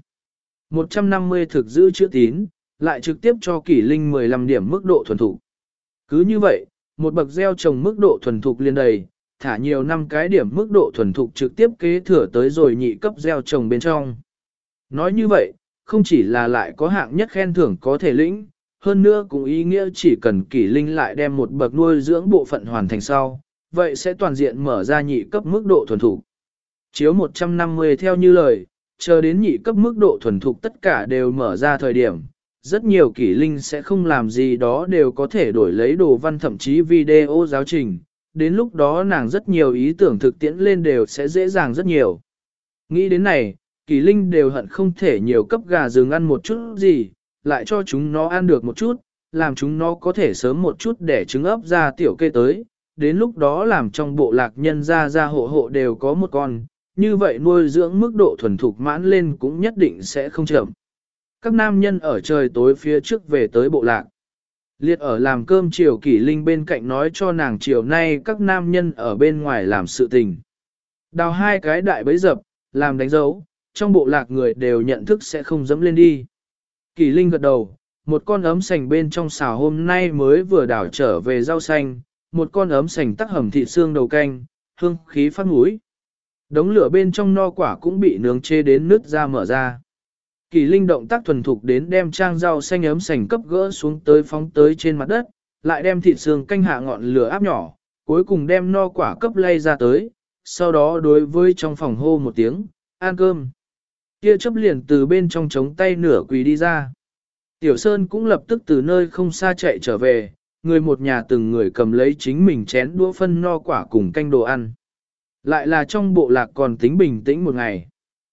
150 thực giữ chữ tín, lại trực tiếp cho Kỳ Linh 15 điểm mức độ thuần thục. Cứ như vậy, một bậc gieo trồng mức độ thuần thục liên đầy, thả nhiều năm cái điểm mức độ thuần thục trực tiếp kế thừa tới rồi nhị cấp gieo trồng bên trong. Nói như vậy, không chỉ là lại có hạng nhất khen thưởng có thể lĩnh, hơn nữa cũng ý nghĩa chỉ cần Kỳ Linh lại đem một bậc nuôi dưỡng bộ phận hoàn thành sau, vậy sẽ toàn diện mở ra nhị cấp mức độ thuần thục. Chiếu 150 theo như lời, chờ đến nhị cấp mức độ thuần thục tất cả đều mở ra thời điểm, rất nhiều Kỳ Linh sẽ không làm gì đó đều có thể đổi lấy đồ văn thậm chí video giáo trình, đến lúc đó nàng rất nhiều ý tưởng thực tiễn lên đều sẽ dễ dàng rất nhiều. Nghĩ đến này, Kỳ Linh đều hận không thể nhiều cấp gà rừng ăn một chút gì, lại cho chúng nó ăn được một chút, làm chúng nó có thể sớm một chút để trứng ấp ra tiểu kê tới, đến lúc đó làm trong bộ lạc nhân ra hộ hộ đều có một con, như vậy nuôi dưỡng mức độ thuần thục mãn lên cũng nhất định sẽ không chậm. Các nam nhân ở trời tối phía trước về tới bộ lạc. Liệt ở làm cơm chiều Kỷ Linh bên cạnh nói cho nàng chiều nay các nam nhân ở bên ngoài làm sự tình. Đào 2 cái đại bẫy dập, làm đánh dấu, trong bộ lạc người đều nhận thức sẽ không dẫm lên đi. Kỷ Linh gật đầu, một con ấm sành bên trong xào hôm nay mới vừa đảo trở về rau xanh, một con ấm sành tắc hầm thịt xương đầu canh, hương khí phát mũi. Đống lửa bên trong no quả cũng bị nướng chê đến nứt ra mở ra. Kỷ Linh động tác thuần thục đến đem trang rau xanh ấm sành cấp gỡ xuống tới phóng tới trên mặt đất, lại đem thịt xương canh hạ ngọn lửa áp nhỏ, cuối cùng đem no quả cấp lay ra tới, sau đó đối với trong phòng hô một tiếng, ăn cơm. Kia chấp liền từ bên trong trống tay nửa quỳ đi ra. Tiểu Sơn cũng lập tức từ nơi không xa chạy trở về, người một nhà từng người cầm lấy chính mình chén đũa phân no quả cùng canh đồ ăn. Lại là trong bộ lạc còn tính bình tĩnh một ngày.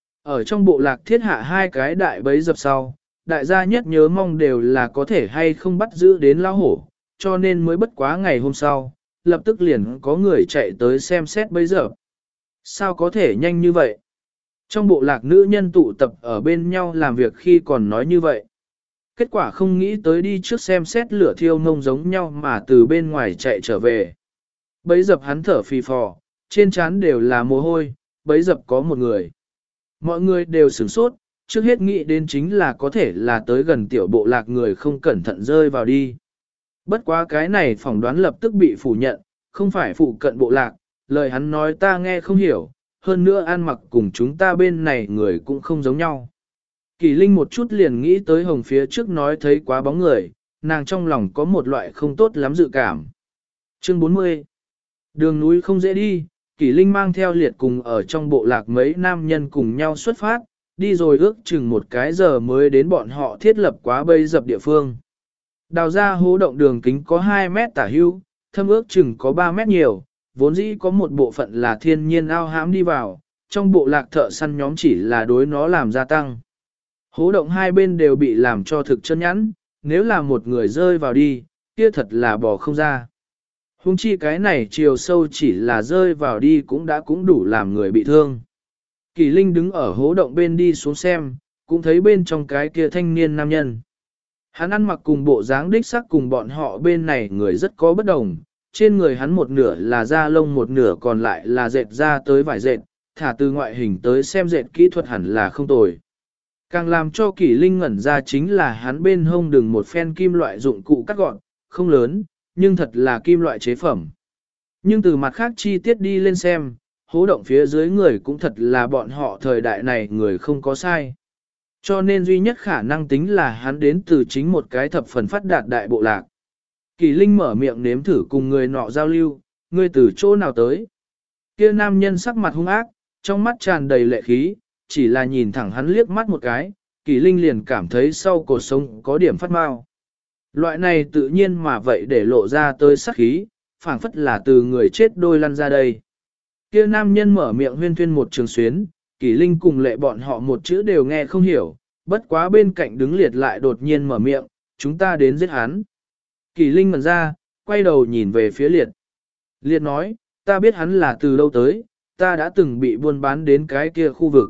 Ở trong bộ lạc thiết hạ 2 cái đại bẫy dập sau, đại gia nhất nhớ mong đều là có thể hay không bắt giữ đến lão hổ, cho nên mới bất quá ngày hôm sau, lập tức liền có người chạy tới xem xét bẫy dập. Sao có thể nhanh như vậy? Trong bộ lạc nữ nhân tụ tập ở bên nhau làm việc khi còn nói như vậy. Kết quả không nghĩ tới đi trước xem xét lửa thiêu ngông giống nhau mà từ bên ngoài chạy trở về. Bẫy dập hắn thở phì phò, trên trán đều là mồ hôi, bẫy dập có một người. Mọi người đều sửng sốt, trước hết nghĩ đến chính là có thể là tới gần tiểu bộ lạc người không cẩn thận rơi vào đi. Bất quá cái này phỏng đoán lập tức bị phủ nhận, không phải phụ cận bộ lạc, lời hắn nói ta nghe không hiểu, hơn nữa ăn mặc cùng chúng ta bên này người cũng không giống nhau. Kỳ Linh một chút liền nghĩ tới hồng phía trước nói thấy quá bóng người, nàng trong lòng có một loại không tốt lắm dự cảm. Chương 40. Đường núi không dễ đi, Kỳ Linh mang theo liệt cùng ở trong bộ lạc mấy nam nhân cùng nhau xuất phát, đi rồi ước chừng 1 cái giờ mới đến bọn họ thiết lập quá bẫy dập địa phương. Đào ra hố động đường kính có 2 mét tả hưu, thâm ước chừng có 3 mét nhiều, vốn dĩ có một bộ phận là thiên nhiên ao hãm đi vào, trong bộ lạc thợ săn nhóm chỉ là đối nó làm gia tăng. Hố động hai bên đều bị làm cho thực chân nhẵn, nếu là một người rơi vào đi, kia thật là bỏ không ra. Hùng chi cái này chiều sâu chỉ là rơi vào đi cũng đủ làm người bị thương. Kỳ Linh đứng ở hố động bên đi xuống xem, cũng thấy bên trong cái kia thanh niên nam nhân. Hắn ăn mặc cùng bộ dáng đích sắc cùng bọn họ bên này người rất có bất đồng, trên người hắn một nửa là da lông một nửa còn lại là dệt ra tới vải dệt, thả từ ngoại hình tới xem dệt kỹ thuật hẳn là không tồi. Càng làm cho Kỷ Linh ngẩn ra chính là hắn bên hông đừng một phen kim loại dụng cụ cắt gọn, không lớn, nhưng thật là kim loại chế phẩm. Nhưng từ mặt khác chi tiết đi lên xem, hố động phía dưới người cũng thật là bọn họ thời đại này người không có sai. Cho nên duy nhất khả năng tính là hắn đến từ chính một cái thập phần phát đạt đại bộ lạc. Kỳ Linh mở miệng nếm thử cùng người nọ giao lưu, ngươi từ chỗ nào tới. Kia nam nhân sắc mặt hung ác, trong mắt tràn đầy lệ khí, chỉ là nhìn thẳng hắn liếc mắt một cái, Kỳ Linh liền cảm thấy sau cột sống có điểm phát mau. Loại này tự nhiên mà vậy để lộ ra tới sắc khí, phảng phất là từ người chết đôi lăn ra đây. Kia nam nhân mở miệng huyên thuyên một trường xuyến, Kỳ Linh cùng lệ bọn họ một chữ đều nghe không hiểu, bất quá bên cạnh đứng liệt lại đột nhiên mở miệng, chúng ta đến giết hắn. Kỳ Linh ngẩn ra, quay đầu nhìn về phía liệt. Liệt nói, ta biết hắn là từ đâu tới, ta đã từng bị buôn bán đến cái kia khu vực.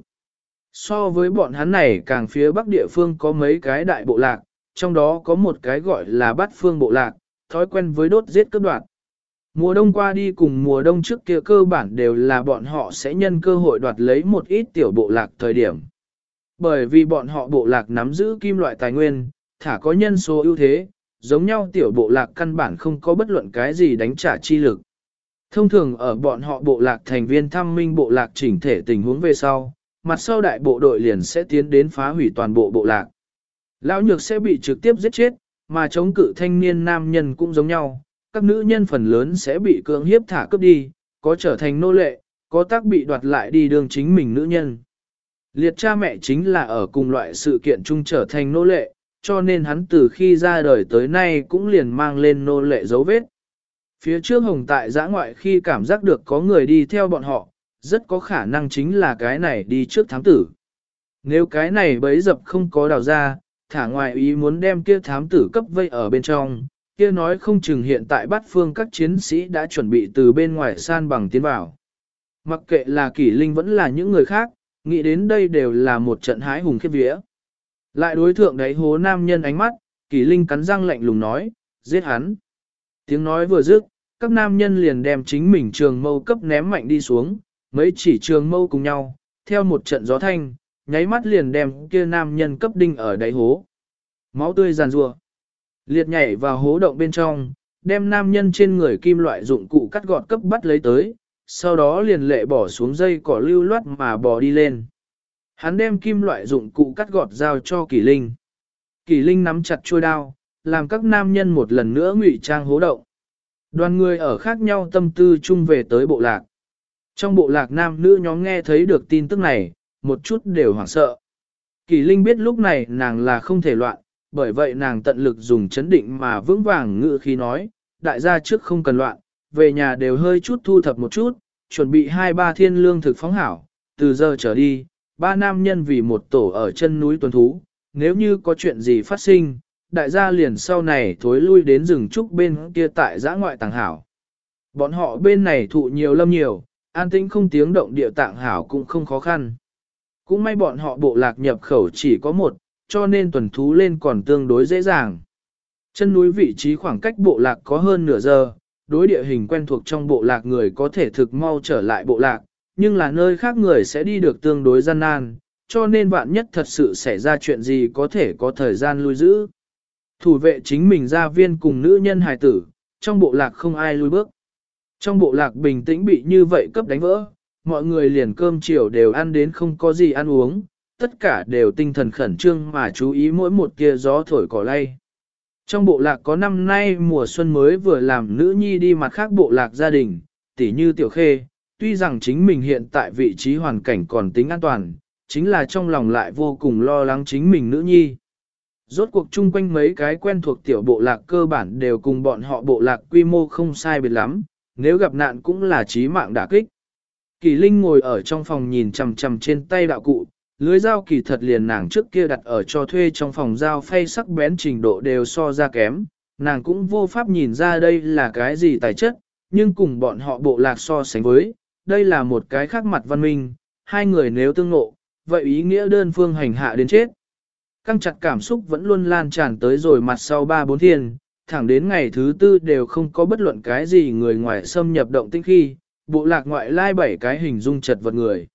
So với bọn hắn này càng phía bắc địa phương có mấy cái đại bộ lạc, trong đó có một cái gọi là Bát Phương bộ lạc, thói quen với đốt giết cướp đoạt. Mùa đông qua đi cùng mùa đông trước kia cơ bản đều là bọn họ sẽ nhân cơ hội đoạt lấy một ít tiểu bộ lạc thời điểm. Bởi vì bọn họ bộ lạc nắm giữ kim loại tài nguyên, thả có nhân số ưu thế, giống nhau tiểu bộ lạc căn bản không có bất luận cái gì đánh trả chi lực. Thông thường ở bọn họ bộ lạc thành viên thăm minh bộ lạc chỉnh thể tình huống về sau, mặt sau đại bộ đội liền sẽ tiến đến phá hủy toàn bộ bộ lạc. Lão nhược sẽ bị trực tiếp giết chết, mà chống cự thanh niên nam nhân cũng giống nhau, các nữ nhân phần lớn sẽ bị cưỡng hiếp thả cướp đi, có trở thành nô lệ, có tác bị đoạt lại đi đường chính mình nữ nhân. Liệt cha mẹ chính là ở cùng loại sự kiện chung trở thành nô lệ, cho nên hắn từ khi ra đời tới nay cũng liền mang lên nô lệ dấu vết. Phía trước hồng tại giã ngoại khi cảm giác được có người đi theo bọn họ, rất có khả năng chính là cái này đi trước thám tử. Nếu cái này bấy dập không có đào ra, thả ngoài ý muốn đem kia thám tử cấp vây ở bên trong, kia nói không chừng hiện tại Bát Phương các chiến sĩ đã chuẩn bị từ bên ngoài san bằng tiến vào. Mặc kệ là Kỷ Linh vẫn là những người khác, nghĩ đến đây đều là một trận hái hùng khiếp vía. Lại đối thượng đáy hố nam nhân ánh mắt, Kỷ Linh cắn răng lạnh lùng nói, giết hắn. Tiếng nói vừa dứt, các nam nhân liền đem chính mình trường mâu cấp ném mạnh đi xuống, mấy chỉ trường mâu cùng nhau, theo một trận gió thanh, nháy mắt liền đem kia nam nhân cấp đinh ở đáy hố. Máu tươi giàn rùa. Liệt nhảy vào hố động bên trong, đem nam nhân trên người kim loại dụng cụ cắt gọt cấp bắt lấy tới, sau đó liền lệ bỏ xuống dây cỏ lưu loát mà bò đi lên. Hắn đem kim loại dụng cụ cắt gọt giao cho Kỷ Linh. Kỷ Linh nắm chặt chuôi đao, làm các nam nhân một lần nữa ngụy trang hố động. Đoàn người ở khác nhau tâm tư chung về tới bộ lạc. Trong bộ lạc nam nữ nhóm nghe thấy được tin tức này, một chút đều hoảng sợ. Kỷ Linh biết lúc này nàng là không thể loạn, bởi vậy nàng tận lực dùng chấn định mà vững vàng ngự khí nói, đại gia trước không cần loạn, về nhà đều hơi chút thu thập một chút, chuẩn bị 2-3 thiên lương thực phóng hảo, từ giờ trở đi, 3 nam nhân vì một tổ ở chân núi tuần thú, nếu như có chuyện gì phát sinh, đại gia liền sau này thối lui đến rừng trúc bên kia tại giã ngoại tàng hảo. Bọn họ bên này thụ nhiều lâm nhiều, an tĩnh không tiếng động địa tạng hảo cũng không khó khăn. Cũng may bọn họ bộ lạc nhập khẩu chỉ có một, cho nên tuần thú lên còn tương đối dễ dàng. Chân núi vị trí khoảng cách bộ lạc có hơn nửa giờ, đối địa hình quen thuộc trong bộ lạc người có thể thực mau trở lại bộ lạc, nhưng là nơi khác người sẽ đi được tương đối gian nan, cho nên vạn nhất thật sự xảy ra chuyện gì có thể có thời gian lui giữ. Thủ vệ chính mình gia viên cùng nữ nhân hài tử, trong bộ lạc không ai lui bước. Trong bộ lạc bình tĩnh bị như vậy cấp đánh vỡ, mọi người liền cơm chiều đều ăn đến không có gì ăn uống, tất cả đều tinh thần khẩn trương mà chú ý mỗi một kia gió thổi cỏ lay. Trong bộ lạc có năm nay mùa xuân mới vừa làm nữ nhi đi mặt khác bộ lạc gia đình, tỉ như Tiểu Khê, tuy rằng chính mình hiện tại vị trí hoàn cảnh còn tính an toàn, chính là trong lòng lại vô cùng lo lắng chính mình nữ nhi. Rốt cuộc chung quanh mấy cái quen thuộc tiểu bộ lạc cơ bản đều cùng bọn họ bộ lạc quy mô không sai biệt lắm, nếu gặp nạn cũng là chí mạng đả kích. Kỳ Linh ngồi ở trong phòng nhìn chằm chằm trên tay đạo cụ, lưới dao kỳ thật liền nàng trước kia đặt ở cho thuê trong phòng dao phay sắc bén trình độ đều so ra kém, nàng cũng vô pháp nhìn ra đây là cái gì tài chất, nhưng cùng bọn họ bộ lạc so sánh với, đây là một cái khác mặt văn minh, hai người nếu tương ngộ, vậy ý nghĩa đơn phương hành hạ đến chết. Căng chặt cảm xúc vẫn luôn lan tràn tới rồi mặt sau 3-4 thiên, thẳng đến ngày thứ 4 đều không có bất luận cái gì người ngoài xâm nhập động tĩnh khi, bộ lạc ngoại lai 7 cái hình dung chật vật người.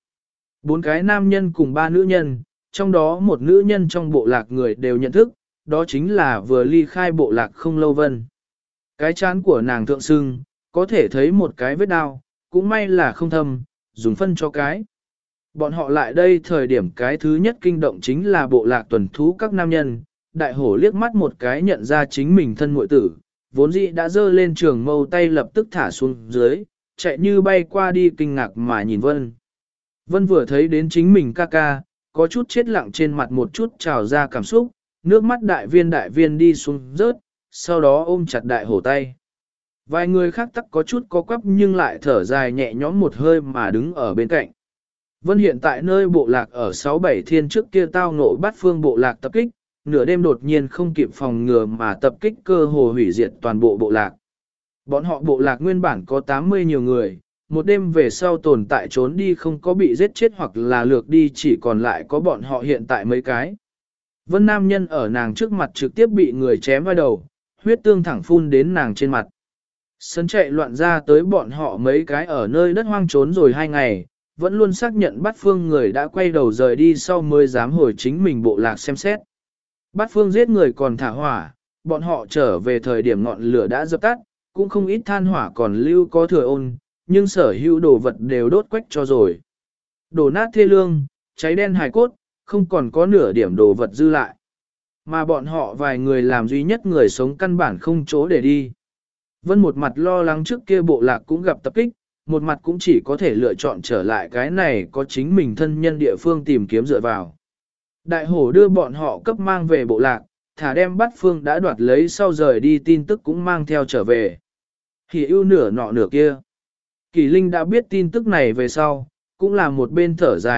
4 cái nam nhân cùng 3 nữ nhân, trong đó một nữ nhân trong bộ lạc người đều nhận thức, đó chính là vừa ly khai bộ lạc không lâu Vân. Cái chán của nàng thượng sưng, có thể thấy một cái vết đau, cũng may là không thâm, dùng phân cho cái. Bọn họ lại đây thời điểm cái thứ nhất kinh động chính là bộ lạc tuần thú các nam nhân, đại hổ liếc mắt một cái nhận ra chính mình thân muội tử, vốn dĩ đã dơ lên trường mâu tay lập tức thả xuống dưới, chạy như bay qua đi kinh ngạc mà nhìn Vân. Vân vừa thấy đến chính mình ca ca, có chút chết lặng trên mặt một chút trào ra cảm xúc, nước mắt đại viên đi xuống rớt, sau đó ôm chặt đại hổ tay. Vài người khác tắc có chút có quắp nhưng lại thở dài nhẹ nhõm một hơi mà đứng ở bên cạnh. Vân hiện tại nơi bộ lạc ở 6-7 thiên trước kia tao ngộ bắt phương bộ lạc tập kích, nửa đêm đột nhiên không kịp phòng ngừa mà tập kích cơ hồ hủy diệt toàn bộ bộ lạc. Bọn họ bộ lạc nguyên bản có 80 nhiều người, một đêm về sau tồn tại trốn đi không có bị giết chết hoặc là lược đi chỉ còn lại có bọn họ hiện tại mấy cái. Vân nam nhân ở nàng trước mặt trực tiếp bị người chém vào đầu, huyết tương thẳng phun đến nàng trên mặt. Sân chạy loạn ra tới bọn họ mấy cái ở nơi đất hoang trốn rồi 2 ngày, vẫn luôn xác nhận bắt phương người đã quay đầu rời đi sau mới dám hồi chính mình bộ lạc xem xét. Bắt phương giết người còn thả hỏa, bọn họ trở về thời điểm ngọn lửa đã dập tắt, cũng không ít than hỏa còn lưu có thừa ôn, nhưng sở hữu đồ vật đều đốt quách cho rồi. Đổ nát thê lương, cháy đen hài cốt, không còn có nửa điểm đồ vật dư lại. Mà bọn họ vài người làm duy nhất người sống căn bản không chỗ để đi. Vân một mặt lo lắng trước kia bộ lạc cũng gặp tập kích, một mặt cũng chỉ có thể lựa chọn trở lại cái này có chính mình thân nhân địa phương tìm kiếm dựa vào. Đại hổ đưa bọn họ cấp mang về bộ lạc, thả đem bắt phương đã đoạt lấy sau rời đi tin tức cũng mang theo trở về. Thì ưu nửa nọ nửa kia. Kỳ Linh đã biết tin tức này về sau, cũng là một bên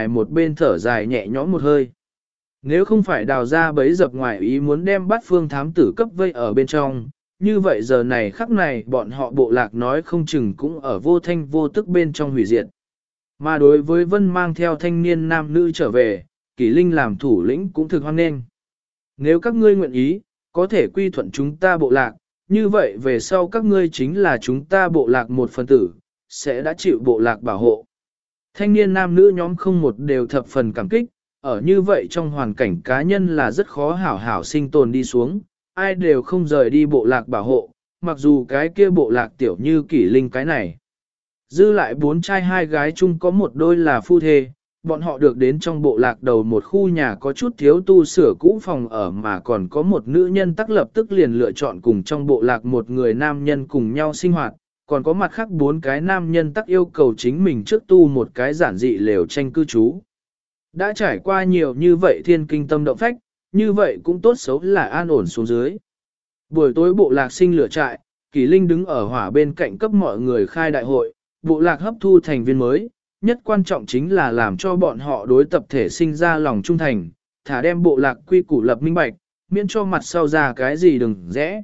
thở dài nhẹ nhõm một hơi. Nếu không phải đào ra bấy dập ngoài ý muốn đem bắt phương thám tử cấp vây ở bên trong, như vậy giờ này khắc này bọn họ bộ lạc nói không chừng cũng ở vô thanh vô tức bên trong hủy diệt. Mà đối với Vân mang theo thanh niên nam nữ trở về, Kỷ Linh làm thủ lĩnh cũng thực hoan nghênh. Nếu các ngươi nguyện ý, có thể quy thuận chúng ta bộ lạc, như vậy về sau các ngươi chính là chúng ta bộ lạc một phần tử, sẽ đã chịu bộ lạc bảo hộ. Thanh niên nam nữ nhóm không một đều thập phần cảm kích, ở như vậy trong hoàn cảnh cá nhân là rất khó hảo hảo sinh tồn đi xuống, ai đều không rời đi bộ lạc bảo hộ, mặc dù cái kia bộ lạc tiểu như Kỷ Linh cái này. Dư lại 4 trai 2 gái chung có một đôi là phu thê, bọn họ được đến trong bộ lạc đầu một khu nhà có chút thiếu tu sửa cũ phòng ở mà còn có một nữ nhân tắc lập tức liền lựa chọn cùng trong bộ lạc một người nam nhân cùng nhau sinh hoạt, còn có mặt khác 4 cái nam nhân tắc yêu cầu chính mình trước tu một cái giản dị lều tranh cư trú. Đã trải qua nhiều như vậy thiên kinh tâm động phách, như vậy cũng tốt xấu là an ổn xuống dưới. Buổi tối bộ lạc sinh lửa trại, Kỷ Linh đứng ở hỏa bên cạnh cấp mọi người khai đại hội, bộ lạc hấp thu thành viên mới, nhất quan trọng chính là làm cho bọn họ đối tập thể sinh ra lòng trung thành, thả đem bộ lạc quy củ lập minh bạch, miễn cho mặt sau ra cái gì đừng rẽ.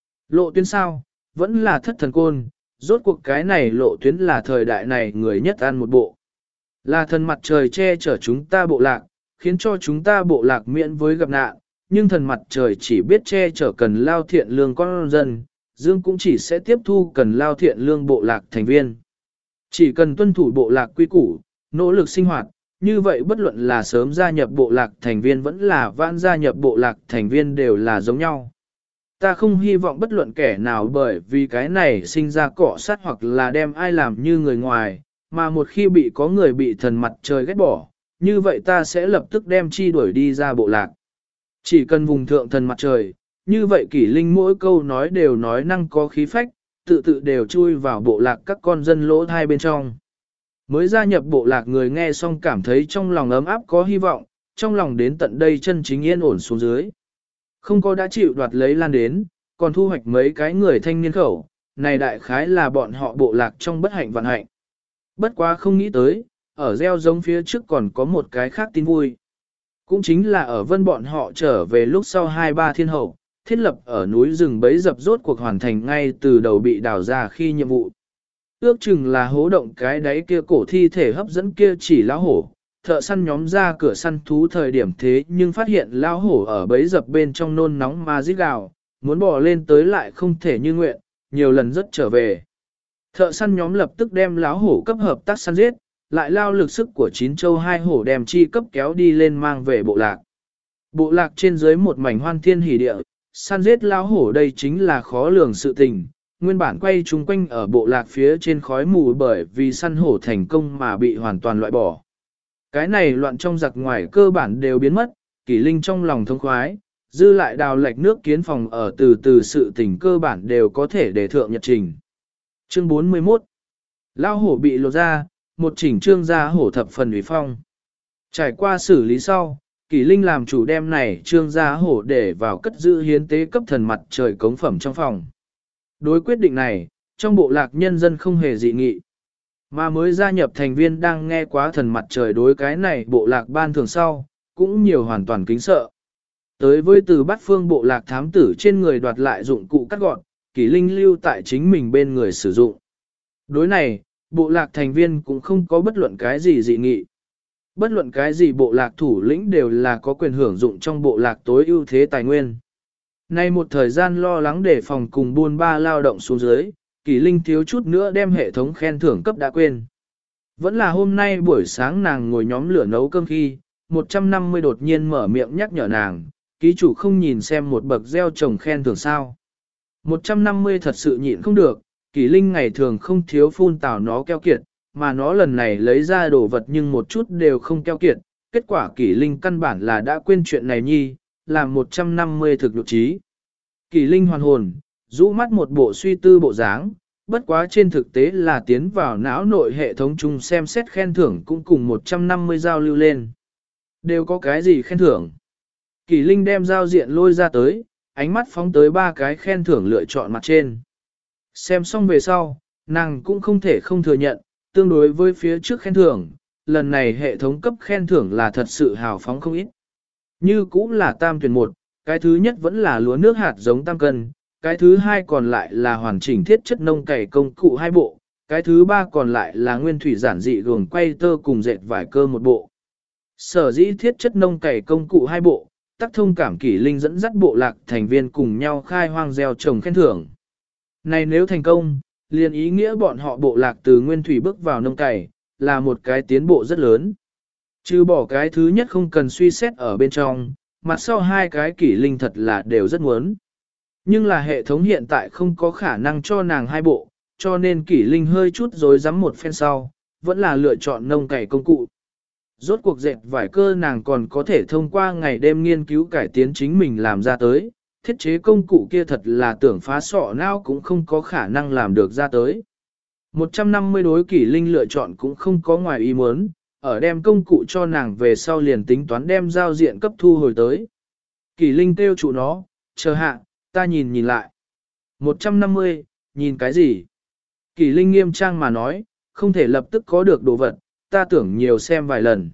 Lộ tuyến sao, vẫn là thất thần côn, rốt cuộc cái này lộ tuyến là thời đại này người nhất ăn một bộ. Là thần mặt trời che chở chúng ta bộ lạc, khiến cho chúng ta bộ lạc miễn với gặp nạn, nhưng thần mặt trời chỉ biết che chở cần lao thiện lương con dân, dương cũng chỉ sẽ tiếp thu cần lao thiện lương bộ lạc thành viên. Chỉ cần tuân thủ bộ lạc quy củ, nỗ lực sinh hoạt, như vậy bất luận là sớm gia nhập bộ lạc thành viên vẫn là vãn gia nhập bộ lạc thành viên đều là giống nhau. Ta không hy vọng bất luận kẻ nào bởi vì cái này sinh ra cọ sát hoặc là đem ai làm như người ngoài, mà một khi bị có người bị thần mặt trời ghét bỏ, như vậy ta sẽ lập tức đem chi đuổi đi ra bộ lạc. Chỉ cần vùng thượng thần mặt trời, như vậy Kỷ Linh mỗi câu nói đều nói năng có khí phách, tự tự đều chui vào bộ lạc các con dân lỗ thai bên trong. Mới gia nhập bộ lạc người nghe xong cảm thấy trong lòng ấm áp có hy vọng, trong lòng đến tận đây chân chính yên ổn xuống dưới. Không có đã chịu đoạt lấy lan đến, còn thu hoạch mấy cái người thanh niên khẩu, này đại khái là bọn họ bộ lạc trong bất hạnh vạn hạnh. Bất quá không nghĩ tới, ở gieo giống phía trước còn có một cái khác tin vui. Cũng chính là ở vân bọn họ trở về lúc sau 2-3 thiên hậu, thiết lập ở núi rừng bấy dập rốt cuộc hoàn thành ngay từ đầu bị đào ra khi nhiệm vụ. Ước chừng là hố động cái đáy kia cổ thi thể hấp dẫn kia chỉ lão hổ, thợ săn nhóm ra cửa săn thú thời điểm thế nhưng phát hiện lão hổ ở bấy dập bên trong nôn nóng mà rít gào, muốn bỏ lên tới lại không thể như nguyện, nhiều lần rất trở về. Thợ săn nhóm lập tức đem lão hổ cấp hợp tác săn giết, lại lao lực sức của 9 châu 2 hổ đem chi cấp kéo đi lên mang về bộ lạc. Bộ lạc trên dưới một mảnh hoan thiên hỉ địa, săn giết lão hổ đây chính là khó lường sự tình, nguyên bản quay chung quanh ở bộ lạc phía trên khói mù bởi vì săn hổ thành công mà bị hoàn toàn loại bỏ. Cái này loạn trong giặc ngoài cơ bản đều biến mất, Kỷ Linh trong lòng thông khoái, dư lại đào lệch nước kiến phòng ở từ từ sự tình cơ bản đều có thể để thượng nhật trình. Chương 41 Lão hổ bị lột ra, một chỉnh trương gia hổ thập phần ủy phong. Trải qua xử lý sau, Kỷ Linh làm chủ đem này trương gia hổ để vào cất giữ hiến tế cấp thần mặt trời cống phẩm trong phòng. Đối quyết định này, trong bộ lạc nhân dân không hề dị nghị. Mà mới gia nhập thành viên đang nghe quá thần mặt trời đối cái này bộ lạc ban thường sau, cũng nhiều hoàn toàn kính sợ. Tới với từ bát phương bộ lạc thám tử trên người đoạt lại dụng cụ cắt gọn, Kỷ Linh lưu tại chính mình bên người sử dụng. Đối này, bộ lạc thành viên cũng không có bất luận cái gì dị nghị. Bất luận cái gì bộ lạc thủ lĩnh đều là có quyền hưởng dụng trong bộ lạc tối ưu thế tài nguyên. Nay một thời gian lo lắng để phòng cùng buôn ba lao động xuống dưới, Kỷ Linh thiếu chút nữa đem hệ thống khen thưởng cấp đã quên. Vẫn là hôm nay buổi sáng nàng ngồi nhóm lửa nấu cơm khi, 150 đột nhiên mở miệng nhắc nhở nàng, ký chủ không nhìn xem một bậc gieo trồng khen thưởng sao. 150 thật sự nhịn không được, Kỷ Linh ngày thường không thiếu phun tào nó keo kiệt, mà nó lần này lấy ra đồ vật nhưng một chút đều không keo kiệt, kết quả Kỷ Linh căn bản là đã quên chuyện này nhi, làm 150 thực nhục trí. Kỷ Linh hoàn hồn, rũ mắt một bộ suy tư bộ dáng, bất quá trên thực tế là tiến vào não nội hệ thống chung xem xét khen thưởng cũng cùng 150 giao lưu lên. Đều có cái gì khen thưởng? Kỷ Linh đem giao diện lôi ra tới, ánh mắt phóng tới 3 cái khen thưởng lựa chọn mặt trên. Xem xong về sau, nàng cũng không thể không thừa nhận, tương đối với phía trước khen thưởng, lần này hệ thống cấp khen thưởng là thật sự hào phóng không ít. Như cũng là tam tuyển 1, cái thứ nhất vẫn là lúa nước hạt giống tam cân, cái thứ hai còn lại là hoàn chỉnh thiết chất nông cày công cụ 2 bộ, cái thứ ba còn lại là nguyên thủy giản dị gồm quay tơ cùng dệt vải cơ một bộ. Sở dĩ thiết chất nông cày công cụ hai bộ, tác thông cảm kỷ linh dẫn dắt bộ lạc thành viên cùng nhau khai hoang gieo trồng khen thưởng. Này nếu thành công, liền ý nghĩa bọn họ bộ lạc từ nguyên thủy bước vào nông cày, là một cái tiến bộ rất lớn. Trừ bỏ cái thứ nhất không cần suy xét ở bên trong, mặt sau hai cái kỷ linh thật là đều rất muốn. Nhưng là hệ thống hiện tại không có khả năng cho nàng hai bộ, cho nên kỷ linh hơi chút rối rắm một phen sau, vẫn là lựa chọn nông cày công cụ. Rốt cuộc dệt vải cơ nàng còn có thể thông qua ngày đêm nghiên cứu cải tiến chính mình làm ra tới, thiết chế công cụ kia thật là tưởng phá sọ não cũng không có khả năng làm được ra tới. 150 đối kỷ linh lựa chọn cũng không có ngoài ý muốn, ở đem công cụ cho nàng về sau liền tính toán đem giao diện cấp thu hồi tới. Kỷ linh kêu chủ nó, chờ hạ, ta nhìn lại. 150, nhìn cái gì? Kỷ linh nghiêm trang mà nói, không thể lập tức có được đồ vật, ta tưởng nhiều xem vài lần.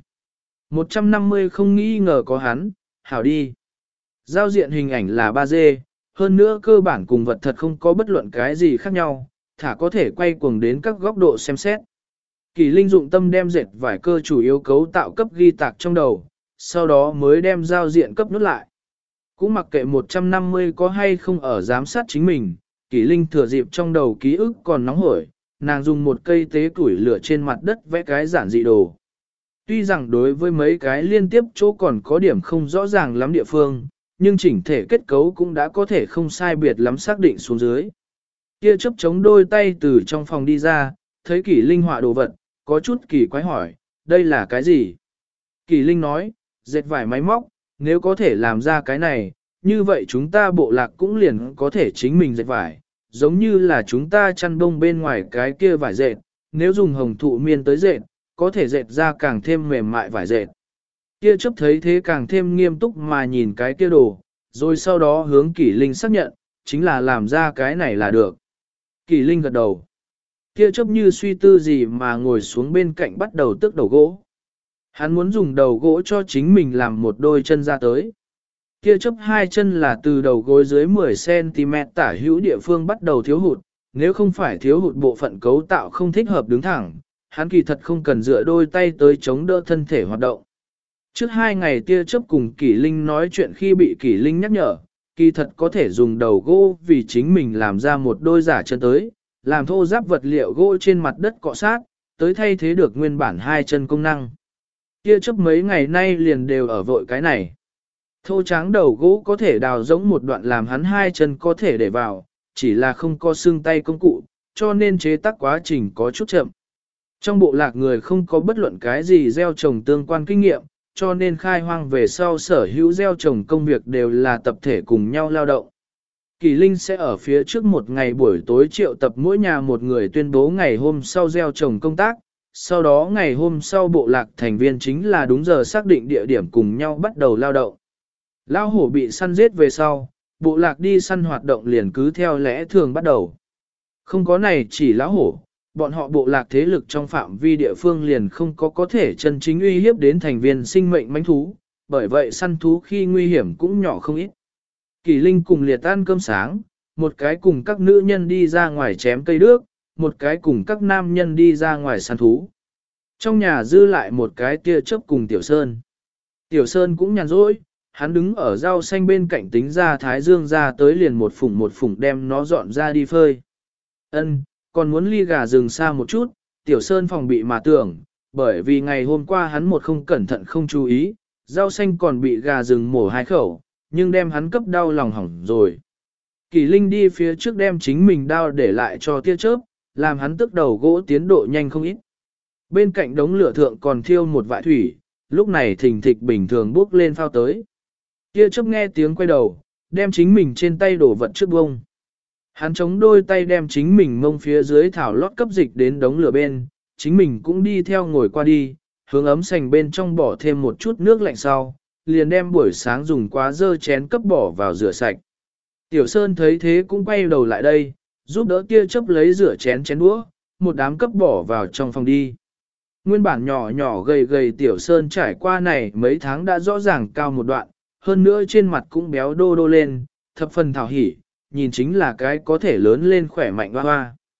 150 không nghĩ ngờ có hắn, hảo đi. Giao diện hình ảnh là 3D, hơn nữa cơ bản cùng vật thật không có bất luận cái gì khác nhau, thả có thể quay cuồng đến các góc độ xem xét. Kỷ linh dụng tâm đem dệt vải cơ chủ yếu cấu tạo cấp ghi tạc trong đầu, sau đó mới đem giao diện cấp nút lại. Cũng mặc kệ 150 có hay không ở giám sát chính mình, Kỷ linh thừa dịp trong đầu ký ức còn nóng hổi, nàng dùng một cây tế củi lửa trên mặt đất vẽ cái giản dị đồ. Tuy rằng đối với mấy cái liên tiếp chỗ còn có điểm không rõ ràng lắm địa phương, nhưng chỉnh thể kết cấu cũng đã có thể không sai biệt lắm xác định xuống dưới. Kia chớp chống đôi tay từ trong phòng đi ra, thấy Kỷ linh họa đồ vật, có chút kỳ quái hỏi, đây là cái gì? Kỷ linh nói, dệt vải máy móc, nếu có thể làm ra cái này, như vậy chúng ta bộ lạc cũng liền có thể chính mình dệt vải, giống như là chúng ta chăn bông bên ngoài cái kia vải dệt, nếu dùng hồng thụ miên tới dệt, có thể dệt ra càng thêm mềm mại vải dệt. Kia chấp thấy thế càng thêm nghiêm túc mà nhìn cái kia đồ, rồi sau đó hướng Kỷ linh xác nhận, chính là làm ra cái này là được. Kỷ linh gật đầu. Kia chấp như suy tư gì mà ngồi xuống bên cạnh bắt đầu tước đầu gỗ. Hắn muốn dùng đầu gỗ cho chính mình làm một đôi chân ra tới. Kia chấp hai chân là từ đầu gối dưới 10cm tả hữu địa phương bắt đầu thiếu hụt, nếu không phải thiếu hụt bộ phận cấu tạo không thích hợp đứng thẳng, hắn kỳ thật không cần dựa đôi tay tới chống đỡ thân thể hoạt động. Trước 2 ngày tia chấp cùng Kỷ linh nói chuyện khi bị Kỷ linh nhắc nhở, kỳ thật có thể dùng đầu gỗ vì chính mình làm ra một đôi giả chân tới, làm thô giáp vật liệu gỗ trên mặt đất cọ sát, tới thay thế được nguyên bản hai chân công năng. Tia chấp mấy ngày nay liền đều ở vội cái này. Thô tráng đầu gỗ có thể đào giống một đoạn làm hắn hai chân có thể để vào, chỉ là không có xương tay công cụ, cho nên chế tác quá trình có chút chậm. Trong bộ lạc người không có bất luận cái gì gieo trồng tương quan kinh nghiệm, cho nên khai hoang về sau sở hữu gieo trồng công việc đều là tập thể cùng nhau lao động. Kỷ linh sẽ ở phía trước một ngày buổi tối triệu tập mỗi nhà một người tuyên bố ngày hôm sau gieo trồng công tác, sau đó ngày hôm sau bộ lạc thành viên chính là đúng giờ xác định địa điểm cùng nhau bắt đầu lao động. Lao hổ bị săn giết về sau, bộ lạc đi săn hoạt động liền cứ theo lẽ thường bắt đầu. Không có này chỉ lão hổ, bọn họ bộ lạc thế lực trong phạm vi địa phương liền không có thể chân chính uy hiếp đến thành viên sinh mệnh mãnh thú, bởi vậy săn thú khi nguy hiểm cũng nhỏ không ít. Kỷ linh cùng liệt ăn cơm sáng, một cái cùng các nữ nhân đi ra ngoài chém cây đước, một cái cùng các nam nhân đi ra ngoài săn thú. Trong nhà dư lại một cái tia chớp cùng Tiểu Sơn. Tiểu Sơn cũng nhàn rỗi, hắn đứng ở rau xanh bên cạnh tính ra thái dương ra tới liền một phủng đem nó dọn ra đi phơi. Ân, còn muốn ly gà rừng xa một chút, Tiểu Sơn phòng bị mà tưởng, bởi vì ngày hôm qua hắn một không cẩn thận không chú ý, rau xanh còn bị gà rừng mổ 2 khẩu, nhưng đem hắn cấp đau lòng hỏng rồi. Kỷ linh đi phía trước đem chính mình đao để lại cho tia chớp, làm hắn tức đầu gỗ tiến độ nhanh không ít. Bên cạnh đống lửa thượng còn thiêu một vại thủy, lúc này thình thịch bình thường bốc lên phao tới. Tia chớp nghe tiếng quay đầu, đem chính mình trên tay đổ vật trước bông. Hắn chống đôi tay đem chính mình mông phía dưới thảo lót cấp dịch đến đống lửa bên, chính mình cũng đi theo ngồi qua đi, hướng ấm sành bên trong bỏ thêm một chút nước lạnh sau, liền đem buổi sáng dùng quá dơ chén cấp bỏ vào rửa sạch. Tiểu Sơn thấy thế cũng quay đầu lại đây, giúp đỡ tia chớp lấy rửa chén đũa, một đám cấp bỏ vào trong phòng đi. Nguyên bản nhỏ nhỏ gầy gầy Tiểu Sơn trải qua này mấy tháng đã rõ ràng cao một đoạn, hơn nữa trên mặt cũng béo đô đô lên, thập phần thảo hỉ, nhìn chính là cái có thể lớn lên khỏe mạnh hoa hoa.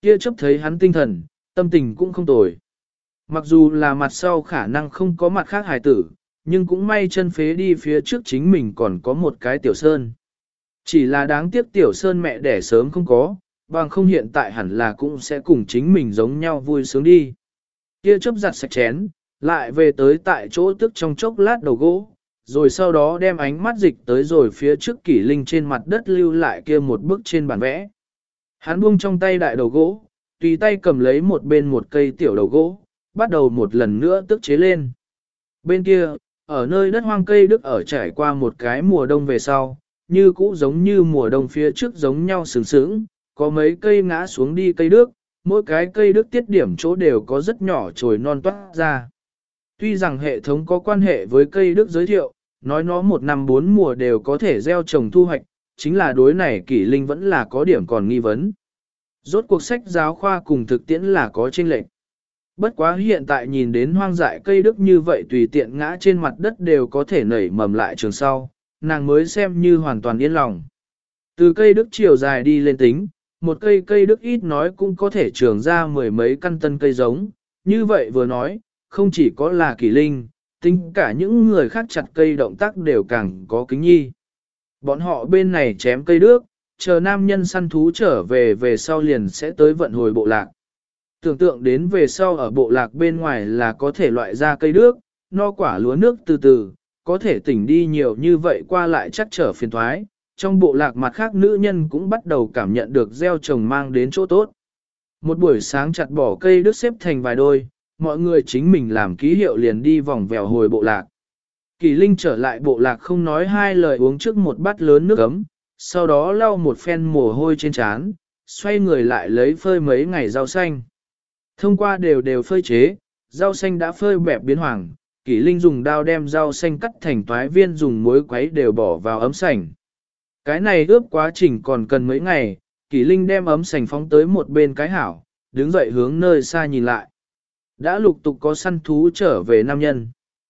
Kia chấp thấy hắn tinh thần, tâm tình cũng không tồi. Mặc dù là mặt sau khả năng không có mặt khác hài tử, nhưng cũng may chân phế đi phía trước chính mình còn có một cái tiểu sơn. Chỉ là đáng tiếc tiểu sơn mẹ đẻ sớm không có, bằng không hiện tại hẳn là cũng sẽ cùng chính mình giống nhau vui sướng đi. Kia chấp giặt sạch chén, lại về tới tại chỗ tức trong chốc lát đầu gỗ, rồi sau đó đem ánh mắt dịch tới rồi phía trước kỷ linh trên mặt đất lưu lại kia một bức trên bản vẽ. Hắn buông trong tay đại đầu gỗ, tùy tay cầm lấy một bên một cây tiểu đầu gỗ, bắt đầu một lần nữa tức chế lên. Bên kia, ở nơi đất hoang cây đức ở trải qua một cái mùa đông về sau, như cũ giống như mùa đông phía trước giống nhau sướng sướng, có mấy cây ngã xuống đi cây đức, mỗi cái cây đức tiết điểm chỗ đều có rất nhỏ chồi non toát ra. Tuy rằng hệ thống có quan hệ với cây đức giới thiệu, nói nó một năm bốn mùa đều có thể gieo trồng thu hoạch, chính là đối này kỷ linh vẫn là có điểm còn nghi vấn. Rốt cuộc sách giáo khoa cùng thực tiễn là có chênh lệch. Bất quá hiện tại nhìn đến hoang dại cây đức như vậy tùy tiện ngã trên mặt đất đều có thể nảy mầm lại trường sau, nàng mới xem như hoàn toàn yên lòng. Từ cây đức chiều dài đi lên tính, một cây cây đức ít nói cũng có thể trường ra mười mấy căn tân cây giống, như vậy vừa nói, không chỉ có là kỷ linh, tính cả những người khác chặt cây động tác đều càng có kính nhi. Bọn họ bên này chém cây đức, chờ nam nhân săn thú trở về sau liền sẽ tới vận hồi bộ lạc. Tưởng tượng đến về sau ở bộ lạc bên ngoài là có thể loại ra cây đức, no quả lúa nước từ từ, có thể tỉnh đi nhiều như vậy qua lại chắc trở phiền thoái. Trong bộ lạc mặt khác nữ nhân cũng bắt đầu cảm nhận được gieo trồng mang đến chỗ tốt. Một buổi sáng chặt bỏ cây đức xếp thành vài đôi, mọi người chính mình làm ký hiệu liền đi vòng vèo hồi bộ lạc. Kỳ Linh trở lại bộ lạc không nói hai lời uống trước một bát lớn nước ấm, sau đó lau một phen mồ hôi trên trán, xoay người lại lấy phơi mấy ngày rau xanh. Thông qua đều phơi chế, rau xanh đã phơi bẹp biến hoàng, Kỳ Linh dùng dao đem rau xanh cắt thành toái viên dùng muối quấy đều bỏ vào ấm sành. Cái này ướp quá trình còn cần mấy ngày, Kỳ Linh đem ấm sành phóng tới một bên cái hảo, đứng dậy hướng nơi xa nhìn lại. Đã lục tục có săn thú trở về nam nhân.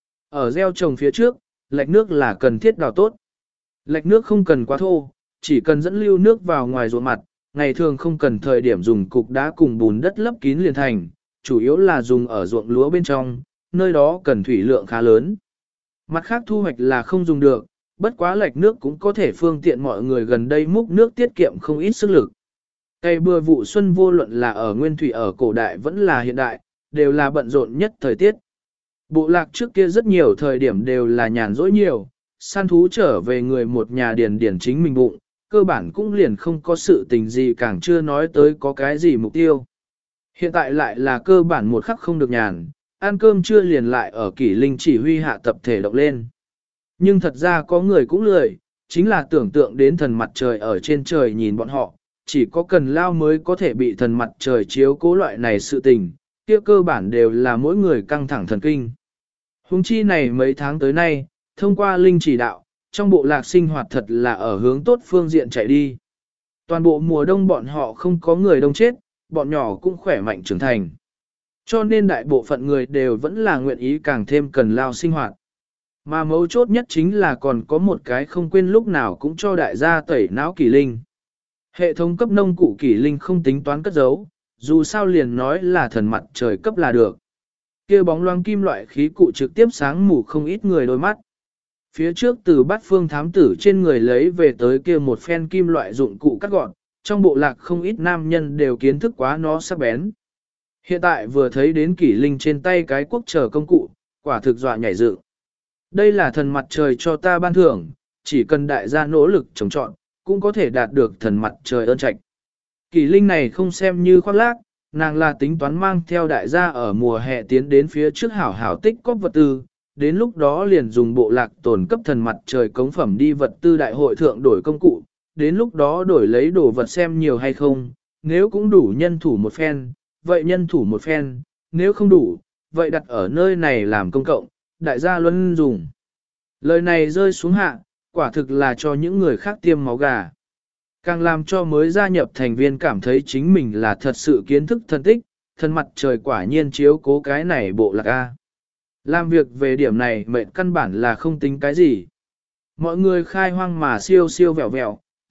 Ở gieo trồng phía trước, lạch nước là cần thiết đào tốt. Lạch nước không cần quá thô, chỉ cần dẫn lưu nước vào ngoài ruộng mặt, ngày thường không cần thời điểm dùng cục đá cùng bùn đất lấp kín liền thành, chủ yếu là dùng ở ruộng lúa bên trong, nơi đó cần thủy lượng khá lớn. Mặt khác thu hoạch là không dùng được, bất quá lạch nước cũng có thể phương tiện mọi người gần đây múc nước tiết kiệm không ít sức lực. Cây bừa vụ xuân vô luận là ở nguyên thủy ở cổ đại vẫn là hiện đại, đều là bận rộn nhất thời tiết. Bộ lạc trước kia rất nhiều thời điểm đều là nhàn rỗi nhiều, săn thú trở về người một nhà điền chính mình bụng, cơ bản cũng liền không có sự tình gì càng chưa nói tới có cái gì mục tiêu. Hiện tại lại là cơ bản một khắc không được nhàn, ăn cơm trưa liền lại ở Kỷ Linh chỉ huy hạ tập thể động lên. Nhưng thật ra có người cũng lười, chính là tưởng tượng đến thần mặt trời ở trên trời nhìn bọn họ, chỉ có cần lao mới có thể bị thần mặt trời chiếu cố loại này sự tình, kia cơ bản đều là mỗi người căng thẳng thần kinh. Huống chi này mấy tháng tới nay, thông qua linh chỉ đạo, trong bộ lạc sinh hoạt thật là ở hướng tốt phương diện chạy đi. Toàn bộ mùa đông bọn họ không có người đông chết, bọn nhỏ cũng khỏe mạnh trưởng thành. Cho nên đại bộ phận người đều vẫn là nguyện ý càng thêm cần lao sinh hoạt. Mà mấu chốt nhất chính là còn có một cái không quên lúc nào cũng cho đại gia tẩy não Kỷ Linh. Hệ thống cấp nông cụ Kỷ Linh không tính toán cất giấu, dù sao liền nói là thần mặt trời cấp là được. Kia bóng loáng kim loại khí cụ trực tiếp sáng mù không ít người đôi mắt. Phía trước từ bát phương thám tử trên người lấy về tới kia một phen kim loại dụng cụ cắt gọn, trong bộ lạc không ít nam nhân đều kiến thức quá nó sắc bén. Hiện tại vừa thấy đến Kỷ Linh trên tay cái quốc chờ công cụ, quả thực dọa nhảy dựng. Đây là thần mặt trời cho ta ban thưởng, chỉ cần đại gia nỗ lực trồng trọn, cũng có thể đạt được thần mặt trời ơn trạch. Kỷ Linh này không xem như khoác lác, nàng là tính toán mang theo đại gia ở mùa hè tiến đến phía trước hảo hảo tích cóp vật tư, đến lúc đó liền dùng bộ lạc tổn cấp thần mặt trời cống phẩm đi vật tư đại hội thượng đổi công cụ, đến lúc đó đổi lấy đồ vật xem nhiều hay không, nếu cũng đủ nhân thủ một phen, vậy nhân thủ một phen, nếu không đủ, vậy đặt ở nơi này làm công cộng, đại gia luân dùng. Lời này rơi xuống hạ, quả thực là cho những người khác tiêm máu gà. Càng làm cho mới gia nhập thành viên cảm thấy chính mình là thật sự kiến thức thân tích, thân mặt trời quả nhiên chiếu cố cái này bộ lạc A. Làm việc về điểm này mệnh căn bản là không tính cái gì. Mọi người khai hoang mà siêu siêu vẹo vẹo,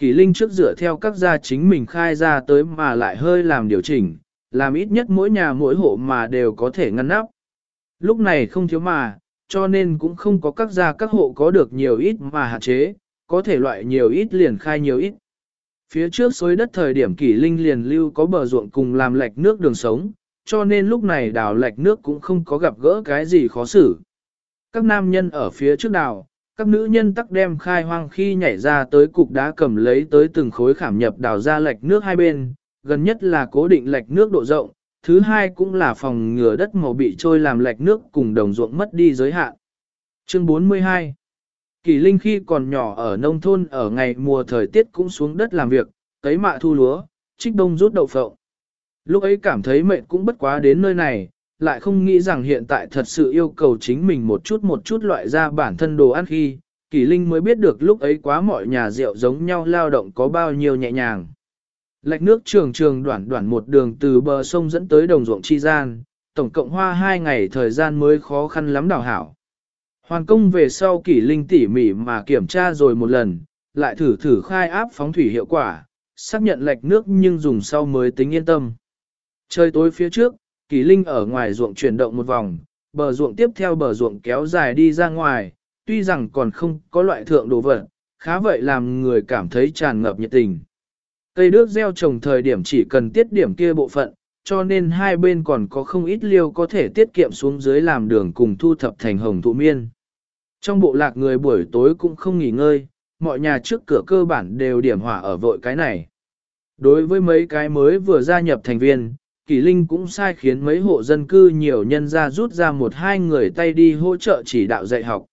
Kỷ Linh trước dựa theo các gia chính mình khai ra tới mà lại hơi làm điều chỉnh, làm ít nhất mỗi nhà mỗi hộ mà đều có thể ngăn nắp. Lúc này không thiếu mà, cho nên cũng không có các gia các hộ có được nhiều ít mà hạn chế, có thể loại nhiều ít liền khai nhiều ít. Phía trước xối đất thời điểm Kỷ Linh liền lưu có bờ ruộng cùng làm lạch nước đường sống, cho nên lúc này đào lạch nước cũng không có gặp gỡ cái gì khó xử. Các nam nhân ở phía trước đào, các nữ nhân tắc đem khai hoang khi nhảy ra tới cục đá cầm lấy tới từng khối khảm nhập đào ra lạch nước hai bên, gần nhất là cố định lạch nước độ rộng, thứ hai cũng là phòng ngừa đất màu bị trôi làm lạch nước cùng đồng ruộng mất đi giới hạn. Chương 42 Kỷ Linh khi còn nhỏ ở nông thôn ở ngày mùa thời tiết cũng xuống đất làm việc, cấy mạ thu lúa, trích đông rút đậu phộng. Lúc ấy cảm thấy mệt cũng bất quá đến nơi này, lại không nghĩ rằng hiện tại thật sự yêu cầu chính mình một chút loại ra bản thân đồ ăn khi, Kỷ Linh mới biết được lúc ấy quá mọi nhà rượu giống nhau lao động có bao nhiêu nhẹ nhàng. Lạch nước trường trường đoạn một đường từ bờ sông dẫn tới đồng ruộng chi gian, tổng cộng hoa 2 ngày thời gian mới khó khăn lắm đào hảo. Hoàn công về sau Kỷ Linh tỉ mỉ mà kiểm tra rồi một lần, lại thử khai áp phóng thủy hiệu quả, xác nhận lạch nước nhưng dùng sau mới tính yên tâm. Trời tối phía trước, Kỷ Linh ở ngoài ruộng chuyển động một vòng, bờ ruộng tiếp theo bờ ruộng kéo dài đi ra ngoài, tuy rằng còn không có loại thượng đồ vật, khá vậy làm người cảm thấy tràn ngập nhiệt tình. Cây đước gieo trồng thời điểm chỉ cần tiết điểm kia bộ phận, cho nên hai bên còn có không ít liêu có thể tiết kiệm xuống dưới làm đường cùng thu thập thành hồng thụ miên. Trong bộ lạc người buổi tối cũng không nghỉ ngơi, mọi nhà trước cửa cơ bản đều điểm hỏa ở vội cái này. Đối với mấy cái mới vừa gia nhập thành viên, Kỷ Linh cũng sai khiến mấy hộ dân cư nhiều nhân ra rút ra 1-2 người tay đi hỗ trợ chỉ đạo dạy học.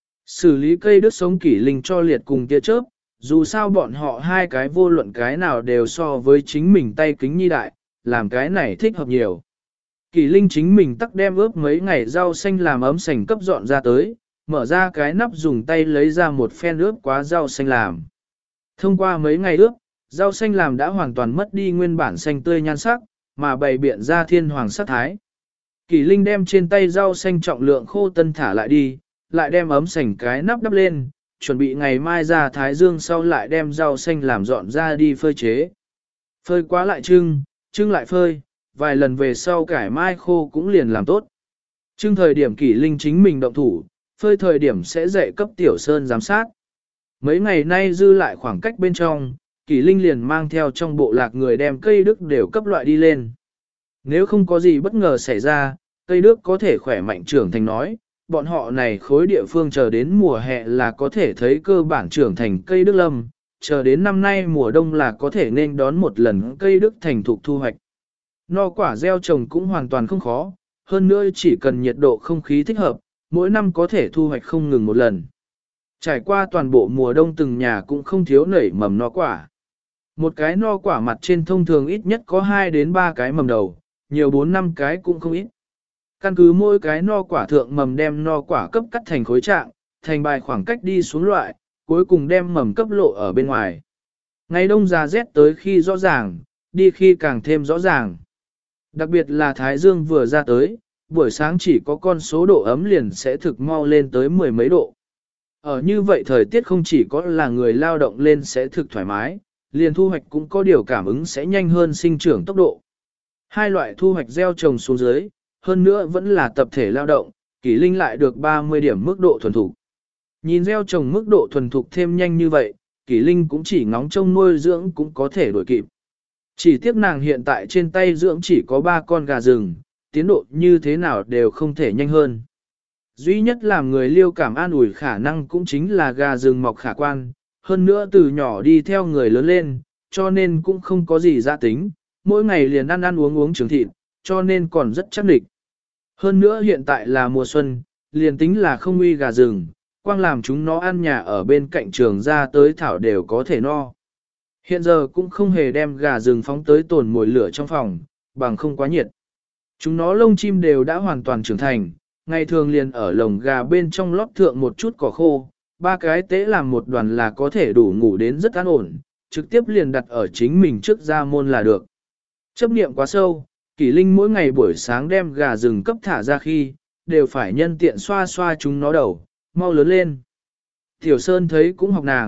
Xử lý cây đứt sống Kỷ Linh cho liệt cùng tia chớp, dù sao bọn họ hai cái vô luận cái nào đều so với chính mình tay kính nhi đại, làm cái này thích hợp nhiều. Kỷ Linh chính mình tắc đem ướp mấy ngày rau xanh làm ấm sành cấp dọn ra tới, mở ra cái nắp dùng tay lấy ra một phen ướp quá rau xanh làm. Thông qua mấy ngày ướp, rau xanh làm đã hoàn toàn mất đi nguyên bản xanh tươi nhan sắc, mà bày biện ra thiên hoàng sắc thái. Kỷ Linh đem trên tay rau xanh trọng lượng khô tân thả lại đi, lại đem ấm sành cái nắp đắp lên, chuẩn bị ngày mai ra thái dương sau lại đem rau xanh làm dọn ra đi phơi chế. Phơi quá lại trưng lại phơi, vài lần về sau cải mai khô cũng liền làm tốt. Trưng thời điểm Kỷ Linh chính mình động thủ, phơi thời điểm sẽ dạy cấp Tiểu Sơn giám sát. Mấy ngày nay dư lại khoảng cách bên trong, Kỷ Linh liền mang theo trong bộ lạc người đem cây đức đều cấp loại đi lên. Nếu không có gì bất ngờ xảy ra, cây đức có thể khỏe mạnh trưởng thành nói, bọn họ này khối địa phương chờ đến mùa hè là có thể thấy cơ bản trưởng thành cây đức lâm, chờ đến năm nay mùa đông là có thể nên đón một lần cây đức thành thục thu hoạch. No quả gieo trồng cũng hoàn toàn không khó, hơn nữa chỉ cần nhiệt độ không khí thích hợp, mỗi năm có thể thu hoạch không ngừng một lần. Trải qua toàn bộ mùa đông từng nhà cũng không thiếu nảy mầm no quả. Một cái no quả mặt trên thông thường ít nhất có 2 đến 3 cái mầm đầu, nhiều 4-5 cái cũng không ít. Căn cứ mỗi cái no quả thượng mầm đem no quả cấp cắt thành khối trạng, thành bài khoảng cách đi xuống loại, cuối cùng đem mầm cấp lộ ở bên ngoài. Ngày đông già rét tới khi rõ ràng, đi khi càng thêm rõ ràng. Đặc biệt là Thái Dương vừa ra tới, buổi sáng chỉ có con số độ ấm liền sẽ thực mau lên tới 10 mấy độ. Ở như vậy thời tiết không chỉ có là người lao động lên sẽ thực thoải mái, liền thu hoạch cũng có điều cảm ứng sẽ nhanh hơn sinh trưởng tốc độ. Hai loại thu hoạch gieo trồng xuống dưới, hơn nữa vẫn là tập thể lao động, Kỷ Linh lại được 30 điểm mức độ thuần thục. Nhìn gieo trồng mức độ thuần thục thêm nhanh như vậy, Kỷ Linh cũng chỉ ngóng trông nuôi dưỡng cũng có thể đuổi kịp. Chỉ tiếc nàng hiện tại trên tay dưỡng chỉ có 3 con gà rừng, tiến độ như thế nào đều không thể nhanh hơn. Duy nhất làm người liêu cảm an ủi khả năng cũng chính là gà rừng mọc khả quan, hơn nữa từ nhỏ đi theo người lớn lên, cho nên cũng không có gì gia tính, mỗi ngày liền ăn uống trưởng thịt, cho nên còn rất chắc địch. Hơn nữa hiện tại là mùa xuân, liền tính là không uy gà rừng, quang làm chúng nó ăn nhà ở bên cạnh trường ra tới thảo đều có thể no. Hiện giờ cũng không hề đem gà rừng phóng tới tồn mồi lửa trong phòng, bằng không quá nhiệt. Chúng nó lông chim đều đã hoàn toàn trưởng thành, ngày thường liền ở lồng gà bên trong lót thượng một chút cỏ khô, 3 cái tế làm một đoàn là có thể đủ ngủ đến rất an ổn, trực tiếp liền đặt ở chính mình trước ra môn là được. Chấp niệm quá sâu, Kỷ Linh mỗi ngày buổi sáng đem gà rừng cấp thả ra khi, đều phải nhân tiện xoa xoa chúng nó đầu, mau lớn lên. Tiểu Sơn thấy cũng học nàng,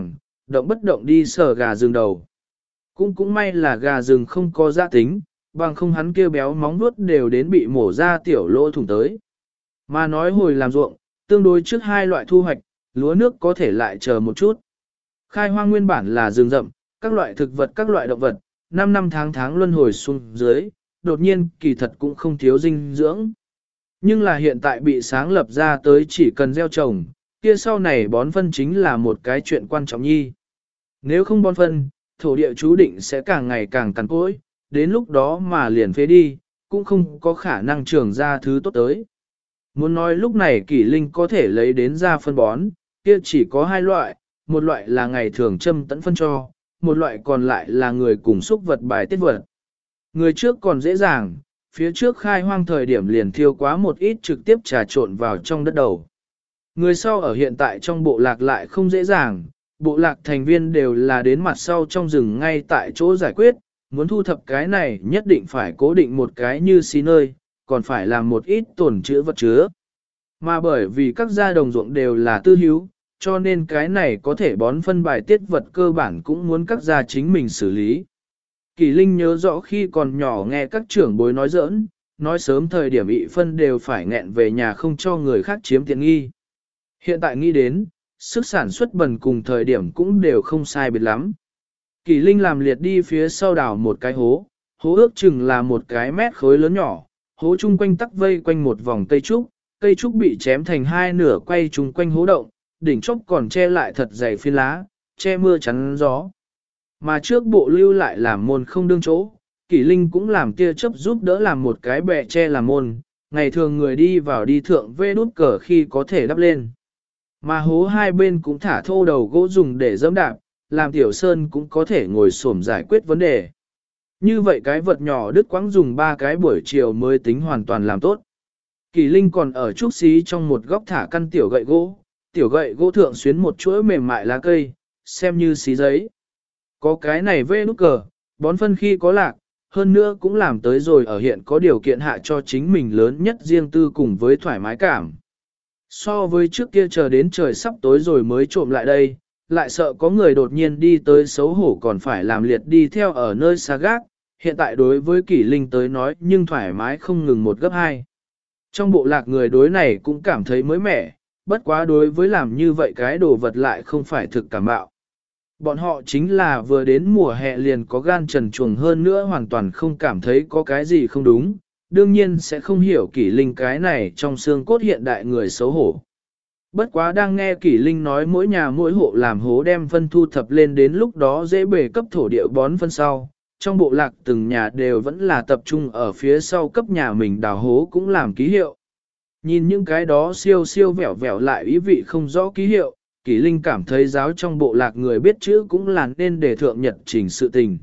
động bất động đi sờ gà rừng đầu. Cũng may là gà rừng không có giá tính, bằng không hắn kêu béo móng vuốt đều đến bị mổ ra tiểu lỗ thủng tới. Mà nói hồi làm ruộng, tương đối trước hai loại thu hoạch, lúa nước có thể lại chờ một chút. Khai hoang nguyên bản là rừng rậm, các loại thực vật các loại động vật, 5 năm tháng luân hồi xuống dưới, đột nhiên kỳ thật cũng không thiếu dinh dưỡng. Nhưng là hiện tại bị sáng lập ra tới chỉ cần gieo trồng, kia sau này bón phân chính là một cái chuyện quan trọng nhi. Nếu không bón phân, thổ địa chú định sẽ càng ngày càng cằn cỗi, đến lúc đó mà liền phế đi, cũng không có khả năng trưởng ra thứ tốt tới. Muốn nói lúc này Kỷ Linh có thể lấy đến ra phân bón, kia chỉ có hai loại, một loại là ngày thường châm tẫn phân cho, một loại còn lại là người cùng xúc vật bài tiết vật. Người trước còn dễ dàng, phía trước khai hoang thời điểm liền thiêu quá một ít trực tiếp trà trộn vào trong đất đầu. Người sau ở hiện tại trong bộ lạc lại không dễ dàng, bộ lạc thành viên đều là đến mặt sau trong rừng ngay tại chỗ giải quyết, muốn thu thập cái này nhất định phải cố định một cái như xí nơi, còn phải làm một ít tổn trữ vật chứa. Mà bởi vì các gia đồng ruộng đều là tư hữu, cho nên cái này có thể bón phân bài tiết vật cơ bản cũng muốn các gia chính mình xử lý. Kỳ Linh nhớ rõ khi còn nhỏ nghe các trưởng bối nói giỡn, nói sớm thời điểm ị phân đều phải nghẹn về nhà không cho người khác chiếm tiện nghi. Hiện tại nghĩ đến, sức sản xuất bần cùng thời điểm cũng đều không sai biệt lắm. Kỳ Linh làm liệt đi phía sau đào một cái hố, hố ước chừng là một cái mét khối lớn nhỏ, hố chung quanh tắc vây quanh một vòng cây trúc bị chém thành hai nửa quay chung quanh hố động, đỉnh chốc còn che lại thật dày phiến lá, che mưa chắn gió. Mà trước bộ lưu lại làm môn không đương chỗ, Kỷ Linh cũng làm tia chấp giúp đỡ làm một cái bè che làm môn, ngày thường người đi vào đi thượng vê đút cờ khi có thể đắp lên. Mà hố hai bên cũng thả thô đầu gỗ dùng để dẫm đạp, làm Tiểu Sơn cũng có thể ngồi xổm giải quyết vấn đề. Như vậy cái vật nhỏ đứt quãng dùng 3 cái buổi chiều mới tính hoàn toàn làm tốt. Kỳ Linh còn ở trúc xí trong một góc thả căn tiểu gậy gỗ thượng xuyến một chuỗi mềm mại lá cây, xem như xí giấy. Có cái này vê nút cờ, bón phân khi có lạc, hơn nữa cũng làm tới rồi ở hiện có điều kiện hạ cho chính mình lớn nhất riêng tư cùng với thoải mái cảm. So với trước kia chờ đến trời sắp tối rồi mới trộm lại đây, lại sợ có người đột nhiên đi tới xấu hổ còn phải làm liệt đi theo ở nơi xa gác, hiện tại đối với Kỷ Linh tới nói nhưng thoải mái không ngừng một gấp hai. Trong bộ lạc người đối này cũng cảm thấy mới mẻ, bất quá đối với làm như vậy cái đồ vật lại không phải thực cảm bạo. Bọn họ chính là vừa đến mùa hè liền có gan trần truồng hơn nữa hoàn toàn không cảm thấy có cái gì không đúng, đương nhiên sẽ không hiểu Kỷ Linh cái này trong xương cốt hiện đại người xấu hổ. Bất quá đang nghe Kỷ Linh nói mỗi nhà mỗi hộ làm hố đem phân thu thập lên đến lúc đó dễ bề cấp thổ địa bón phân sau, trong bộ lạc từng nhà đều vẫn là tập trung ở phía sau cấp nhà mình đào hố cũng làm ký hiệu. Nhìn những cái đó siêu siêu vẻo vẻo lại ý vị không rõ ký hiệu, Kỷ Linh cảm thấy giáo trong bộ lạc người biết chữ cũng là nên để thượng nhật trình sự tình.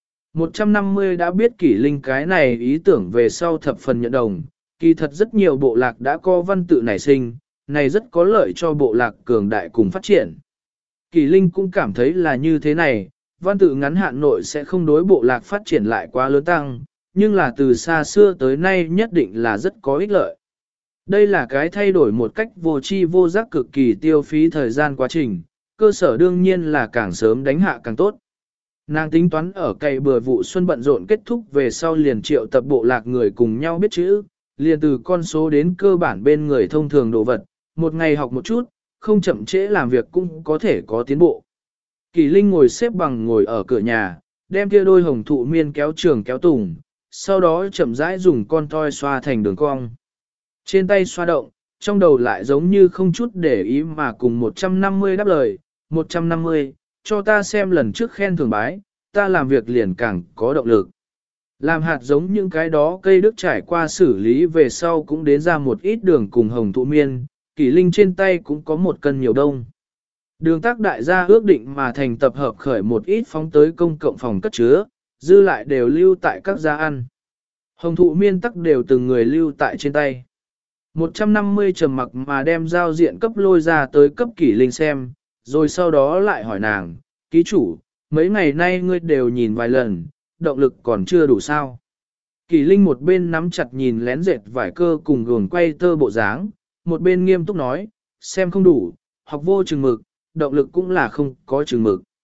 150 đã biết Kỷ Linh cái này ý tưởng về sau thập phần nhận đồng, kỳ thật rất nhiều bộ lạc đã có văn tự nảy sinh, này rất có lợi cho bộ lạc cường đại cùng phát triển. Kỷ Linh cũng cảm thấy là như thế này, văn tự ngắn hạn nội sẽ không đối bộ lạc phát triển lại quá lớn tăng, nhưng là từ xa xưa tới nay nhất định là rất có ích lợi. Đây là cái thay đổi một cách vô tri vô giác cực kỳ tiêu phí thời gian quá trình, cơ sở đương nhiên là càng sớm đánh hạ càng tốt. Nàng tính toán ở cày bừa vụ xuân bận rộn kết thúc về sau liền triệu tập bộ lạc người cùng nhau biết chữ, liền từ con số đến cơ bản bên người thông thường đồ vật, một ngày học một chút, không chậm trễ làm việc cũng có thể có tiến bộ. Kỳ Linh ngồi xếp bằng ngồi ở cửa nhà, đem kia đôi hồng thụ miên kéo trường kéo tùng, sau đó chậm rãi dùng con toi xoa thành đường cong. Trên tay xoa động, trong đầu lại giống như không chút để ý mà cùng 150 đáp lời, 150, cho ta xem lần trước khen thưởng bái, ta làm việc liền càng có động lực. Làm hạt giống những cái đó cây đức trải qua xử lý về sau cũng đến ra một ít đường cùng hồng thụ miên, Kỷ Linh trên tay cũng có một cân nhiều đông. Đường tác đại gia ước định mà thành tập hợp khởi một ít phóng tới công cộng phòng cất chứa, dư lại đều lưu tại các gia ăn. Hồng thụ miên tắc đều từng người lưu tại trên tay. 150 trầm mặc mà đem giao diện cấp lôi ra tới cấp Kỷ Linh xem, rồi sau đó lại hỏi nàng, ký chủ, mấy ngày nay ngươi đều nhìn vài lần, động lực còn chưa đủ sao. Kỷ Linh một bên nắm chặt nhìn lén dệt vải cơ cùng guồng quay tơ bộ dáng, một bên nghiêm túc nói, xem không đủ, học vô chừng mực, động lực cũng là không có chừng mực.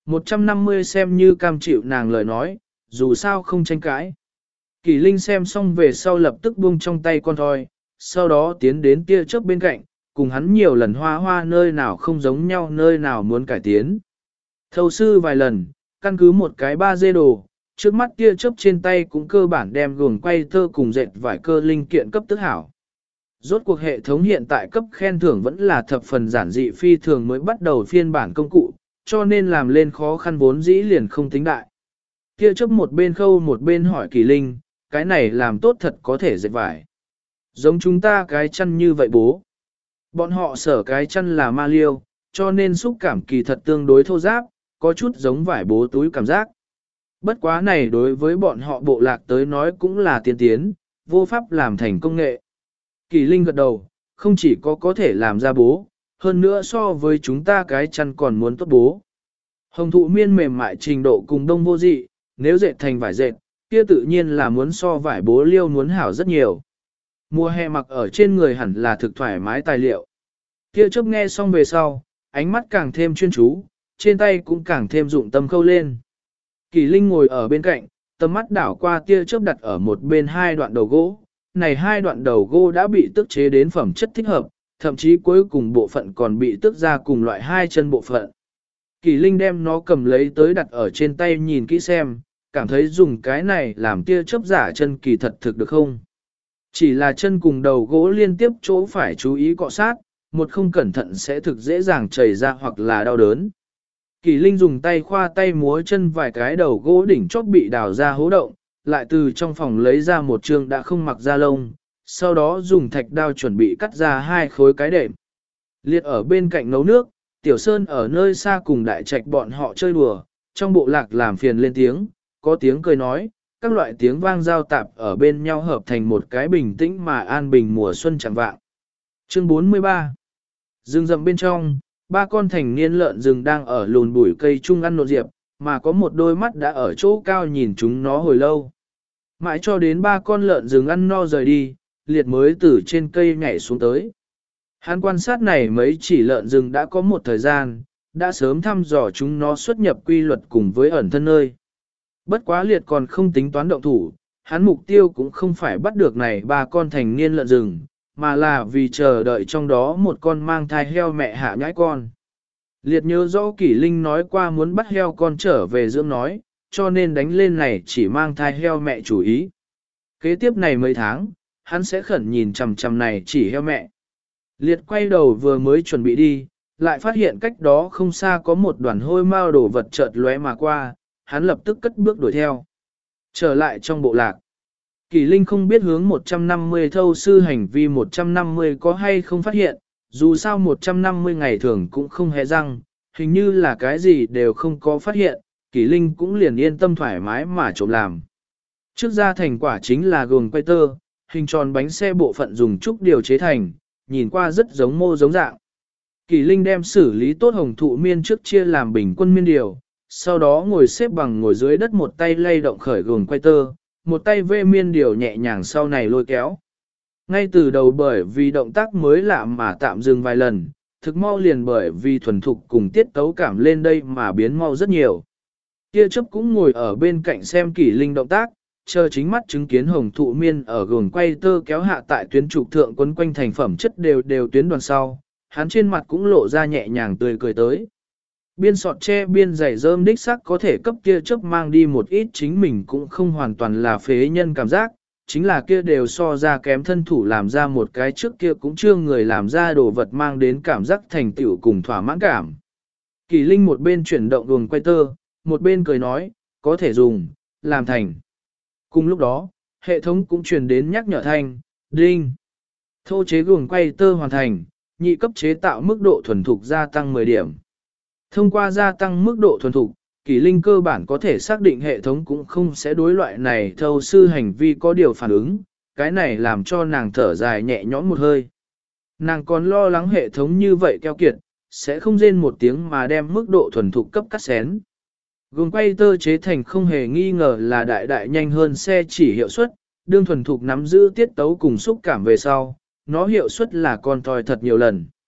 150 xem như cam chịu nàng lời nói, dù sao không tranh cãi. Kỳ Linh xem xong về sau lập tức buông trong tay con thoi, sau đó tiến đến tia chớp bên cạnh, cùng hắn nhiều lần hoa hoa nơi nào không giống nhau nơi nào muốn cải tiến. Thâu sư vài lần, căn cứ một cái 3D đồ, trước mắt tia chớp trên tay cũng cơ bản đem guồng quay tơ cùng dệt vải cơ linh kiện cấp tức hảo. Rốt cuộc hệ thống hiện tại cấp khen thưởng vẫn là thập phần giản dị phi thường mới bắt đầu phiên bản công cụ, cho nên làm lên khó khăn vốn dĩ liền không tính đại. Tia chớp một bên khâu một bên hỏi Kỳ Linh, cái này làm tốt thật có thể dệt vải. Giống chúng ta cái chăn như vậy bố. Bọn họ sở cái chăn là ma liêu, cho nên xúc cảm kỳ thật tương đối thô ráp, có chút giống vải bố túi cảm giác. Bất quá này đối với bọn họ bộ lạc tới nói cũng là tiên tiến, vô pháp làm thành công nghệ. Kỳ Linh gật đầu, không chỉ có thể làm ra bố, hơn nữa so với chúng ta cái chăn còn muốn tốt bố. Hồng thụ miên mềm mại trình độ cùng đông vô dị, nếu dệt thành vải dệt, kia tự nhiên là muốn so vải bố liêu muốn hảo rất nhiều. Mùa hè mặc ở trên người hẳn là thực thoải mái tài liệu. Kia chớp nghe xong về sau, ánh mắt càng thêm chuyên chú, trên tay cũng càng thêm dụng tâm khâu lên. Kỳ Linh ngồi ở bên cạnh, tầm mắt đảo qua tia chớp đặt ở một bên hai đoạn đầu gỗ. Này hai đoạn đầu gỗ đã bị tước chế đến phẩm chất thích hợp, thậm chí cuối cùng bộ phận còn bị tước ra cùng loại hai chân bộ phận. Kỳ Linh đem nó cầm lấy tới đặt ở trên tay nhìn kỹ xem, cảm thấy dùng cái này làm tia chớp giả chân kỳ thật thực được không? Chỉ là chân cùng đầu gỗ liên tiếp chỗ phải chú ý cọ sát, một không cẩn thận sẽ thực dễ dàng chảy ra hoặc là đau đớn. Kỳ Linh dùng tay khoa tay múa chân vài cái đầu gỗ đỉnh chóp bị đào ra hố động, lại từ trong phòng lấy ra một trường đã không mặc da lông, sau đó dùng thạch đao chuẩn bị cắt ra hai khối cái đệm. Liệt ở bên cạnh nấu nước, Tiểu Sơn ở nơi xa cùng đại trạch bọn họ chơi đùa, trong bộ lạc làm phiền lên tiếng, có tiếng cười nói, các loại tiếng vang giao tạp ở bên nhau hợp thành một cái bình tĩnh mà an bình mùa xuân chẳng vạng. Chương 43 Rừng rậm bên trong, ba con thành niên lợn rừng đang ở lùn bụi cây chung ăn nộn diệp, mà có một đôi mắt đã ở chỗ cao nhìn chúng nó hồi lâu. Mãi cho đến ba con lợn rừng ăn no rời đi, liệt mới từ trên cây nhảy xuống tới. Hắn quan sát này mấy chỉ lợn rừng đã có một thời gian, đã sớm thăm dò chúng nó xuất nhập quy luật cùng với ẩn thân nơi. Bất quá liệt còn không tính toán động thủ, hắn mục tiêu cũng không phải bắt được này ba con thành niên lợn rừng, mà là vì chờ đợi trong đó một con mang thai heo mẹ hạ nhãi con. Liệt nhớ rõ Kỷ Linh nói qua muốn bắt heo con trở về dưỡng nói, cho nên đánh lên này chỉ mang thai heo mẹ chủ ý. Kế tiếp này mấy tháng, hắn sẽ khẩn nhìn chằm chằm này chỉ heo mẹ. Liệt quay đầu vừa mới chuẩn bị đi, lại phát hiện cách đó không xa có một đoàn hôi mao đổ vật chợt lóe mà qua, hắn lập tức cất bước đuổi theo. Trở lại trong bộ lạc. Kỳ Linh không biết hướng 150 thâu sư hành vi 150 có hay không phát hiện, dù sao 150 ngày thường cũng không hề răng, hình như là cái gì đều không có phát hiện, Kỳ Linh cũng liền yên tâm thoải mái mà trộm làm. Trước ra thành quả chính là guồng quay tơ, hình tròn bánh xe bộ phận dùng trúc điều chế thành, nhìn qua rất giống mô giống dạng. Kỳ Linh đem xử lý tốt hồng thụ miên trước chia làm bình quân miên điều, sau đó ngồi xếp bằng ngồi dưới đất một tay lay động khởi guồng quay tơ, một tay vê miên điều nhẹ nhàng sau này lôi kéo. Ngay từ đầu bởi vì động tác mới lạ mà tạm dừng vài lần, thực mau liền bởi vì thuần thục cùng tiết tấu cảm lên đây mà biến mau rất nhiều. Tia chớp cũng ngồi ở bên cạnh xem Kỷ Linh động tác, chờ chính mắt chứng kiến hồng thụ miên ở guồng quay tơ kéo hạ tại tuyến trục thượng quấn quanh thành phẩm chất đều tuyến đoàn sau, hắn trên mặt cũng lộ ra nhẹ nhàng tươi cười tới. Biên sọt tre biên giày rơm đích sắc có thể cấp kia chớp mang đi một ít chính mình cũng không hoàn toàn là phế nhân cảm giác, chính là kia đều so ra kém thân thủ làm ra một cái trước kia cũng chưa người làm ra đồ vật mang đến cảm giác thành tựu cùng thỏa mãn cảm. Kỳ Linh một bên chuyển động guồng quay tơ, một bên cười nói, có thể dùng, làm thành. Cùng lúc đó, hệ thống cũng truyền đến nhắc nhở thanh, đinh. Thô chế guồng quay tơ hoàn thành, nhị cấp chế tạo mức độ thuần thục gia tăng 10 điểm. Thông qua gia tăng mức độ thuần thục, Kỳ Linh cơ bản có thể xác định hệ thống cũng không sẽ đối loại này thâu sư hành vi có điều phản ứng, cái này làm cho nàng thở dài nhẹ nhõm một hơi. Nàng còn lo lắng hệ thống như vậy keo kiệt, sẽ không rên một tiếng mà đem mức độ thuần thục cấp cắt xén. Guồng quay tơ chế thành không hề nghi ngờ là đại nhanh hơn xe chỉ hiệu suất, đương thuần thục nắm giữ tiết tấu cùng xúc cảm về sau, nó hiệu suất là con thoi thật nhiều lần.